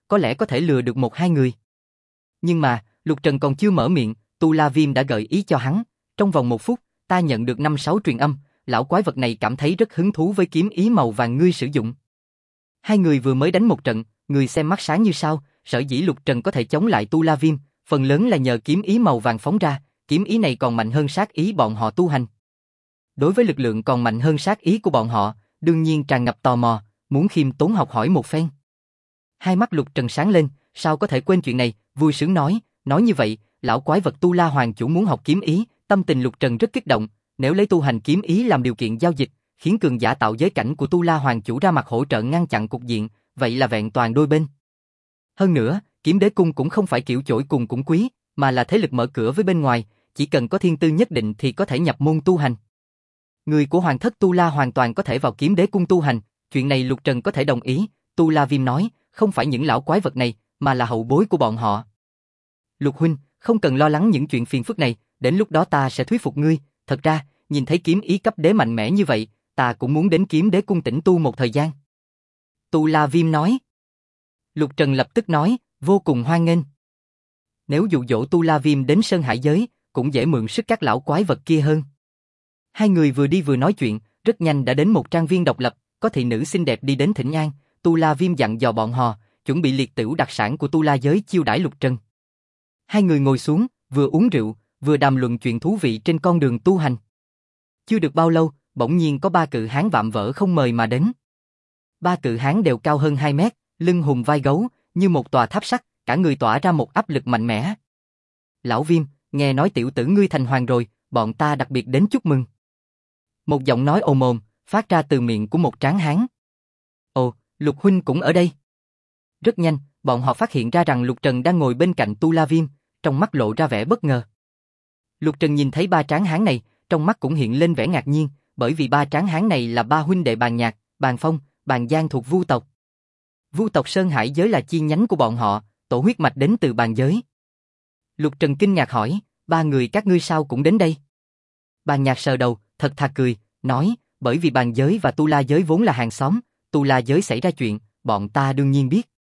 có lẽ có thể lừa được một hai người. Nhưng mà, Lục Trần còn chưa mở miệng, Tu La Viêm đã gợi ý cho hắn, trong vòng 1 phút, ta nhận được 5-6 truyền âm, lão quái vật này cảm thấy rất hứng thú với kiếm ý màu vàng ngươi sử dụng. Hai người vừa mới đánh một trận, người xem mắt sáng như sao, sở dĩ Lục Trần có thể chống lại Tu La Viêm, phần lớn là nhờ kiếm ý màu vàng phóng ra, kiếm ý này còn mạnh hơn sát ý bọn họ tu hành. Đối với lực lượng còn mạnh hơn sát ý của bọn họ, đương nhiên tràn ngập tò mò, muốn khiêm tốn học hỏi một phen. Hai mắt Lục Trần sáng lên, sao có thể quên chuyện này, vui sướng nói như vậy, lão quái vật Tu La Hoàng chủ muốn học kiếm ý, tâm tình Lục Trần rất kích động, nếu lấy tu hành kiếm ý làm điều kiện giao dịch, khiến cường giả tạo giới cảnh của Tu La Hoàng chủ ra mặt hỗ trợ ngăn chặn cục diện, vậy là vẹn toàn đôi bên. Hơn nữa, Kiếm Đế Cung cũng không phải kiểu chổi cùng cũng quý, mà là thế lực mở cửa với bên ngoài, chỉ cần có thiên tư nhất định thì có thể nhập môn tu hành. Người của Hoàng thất Tu La hoàn toàn có thể vào Kiếm Đế Cung tu hành, chuyện này Lục Trần có thể đồng ý, Tu La Viêm nói, không phải những lão quái vật này, mà là hậu bối của bọn họ. Lục huynh, không cần lo lắng những chuyện phiền phức này, đến lúc đó ta sẽ thuyết phục ngươi, thật ra, nhìn thấy kiếm ý cấp đế mạnh mẽ như vậy, ta cũng muốn đến Kiếm Đế Cung tĩnh tu một thời gian. Tu La Viêm nói. Lục Trần lập tức nói, vô cùng hoan nghênh. Nếu dụ dỗ Tu La Viêm đến Sơn Hải giới, cũng dễ mượn sức các lão quái vật kia hơn. Hai người vừa đi vừa nói chuyện, rất nhanh đã đến một trang viên độc lập, có thị nữ xinh đẹp đi đến thỉnh an, Tu La Viêm dặn dò bọn họ, chuẩn bị liệt tửu đặc sản của Tu La giới chiêu đãi Lục Trần. Hai người ngồi xuống, vừa uống rượu, vừa đàm luận chuyện thú vị trên con đường tu hành. Chưa được bao lâu, bỗng nhiên có 3 cự hán vạm vỡ không mời mà đến. 3 cự hán đều cao hơn 2 mét, lưng hùng vai gấu, như một tòa tháp sắt, cả người tỏa ra một áp lực mạnh mẽ. Lão Viêm, nghe nói tiểu tử ngươi thành hoàng rồi, bọn ta đặc biệt đến chúc mừng. Một giọng nói ồm ồm, phát ra từ miệng của một tráng hán. Ồ, Lục huynh cũng ở đây. Rất nhanh, bọn họ phát hiện ra rằng Lục Trần đang ngồi bên cạnh Tu La Viêm, trong mắt lộ ra vẻ bất ngờ. Lục Trần nhìn thấy 3 tráng hán này, trong mắt cũng hiện lên vẻ ngạc nhiên, bởi vì 3 tráng hán này là 3 huynh đệ Bàn Nhạc, Bàn Phong, Bàn Giang thuộc Vu tộc. Vu tộc Sơn Hải giới là chi nhánh của bọn họ, tổ huyết mạch đến từ Bàn giới. Lục Trần kinh ngạc hỏi, 3 người các ngươi sao cũng đến đây? Bàn Nhạc sờ đầu, thật thà cười, nói, bởi vì Bàn giới và Tu La giới vốn là hàng xóm, Tu La giới xảy ra chuyện, bọn ta đương nhiên biết.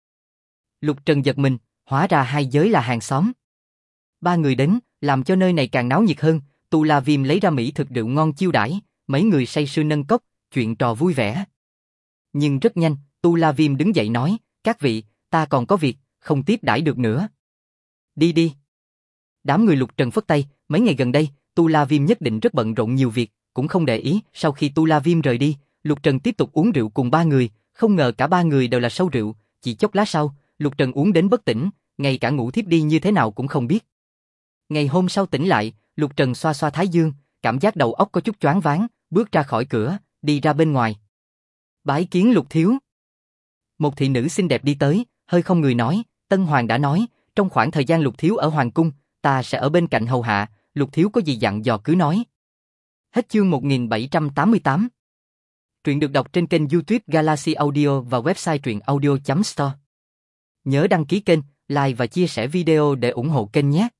Lục Trần giật mình, hóa ra hai giới là hàng xóm. 3 người đến, làm cho nơi này càng náo nhiệt hơn, Tu La Viêm lấy ra mỹ thực rượu ngon chiêu đãi, mấy người say sưa nâng cốc, chuyện trò vui vẻ. Nhưng rất nhanh, Tu La Viêm đứng dậy nói, các vị, ta còn có việc, không tiếp đãi được nữa. Đi đi. Đám người Lục Trần phất tay, mấy ngày gần đây, Tu La Viêm nhất định rất bận rộn nhiều việc, cũng không để ý, sau khi Tu La Viêm rời đi, Lục Trần tiếp tục uống rượu cùng 3 người, không ngờ cả 3 người đều là sâu rượu, chỉ chốc lát sau, Lục Trần uống đến bất tỉnh, ngay cả ngủ thiếp đi như thế nào cũng không biết. Ngày hôm sau tỉnh lại, Lục Trần xoa xoa thái dương, cảm giác đầu óc có chút choáng váng, bước ra khỏi cửa, đi ra bên ngoài. Bái kiến Lục thiếu. Một thị nữ xinh đẹp đi tới, hơi không người nói, Tân Hoàng đã nói, trong khoảng thời gian Lục thiếu ở Hoàng cung, ta sẽ ở bên cạnh hầu hạ, Lục thiếu có gì dặn dò cứ nói. Hết chương 1788. Truyện được đọc trên kênh YouTube Galaxy Audio và website truyệnaudio.store. Nhớ đăng ký kênh, like và chia sẻ video để ủng hộ kênh nhé.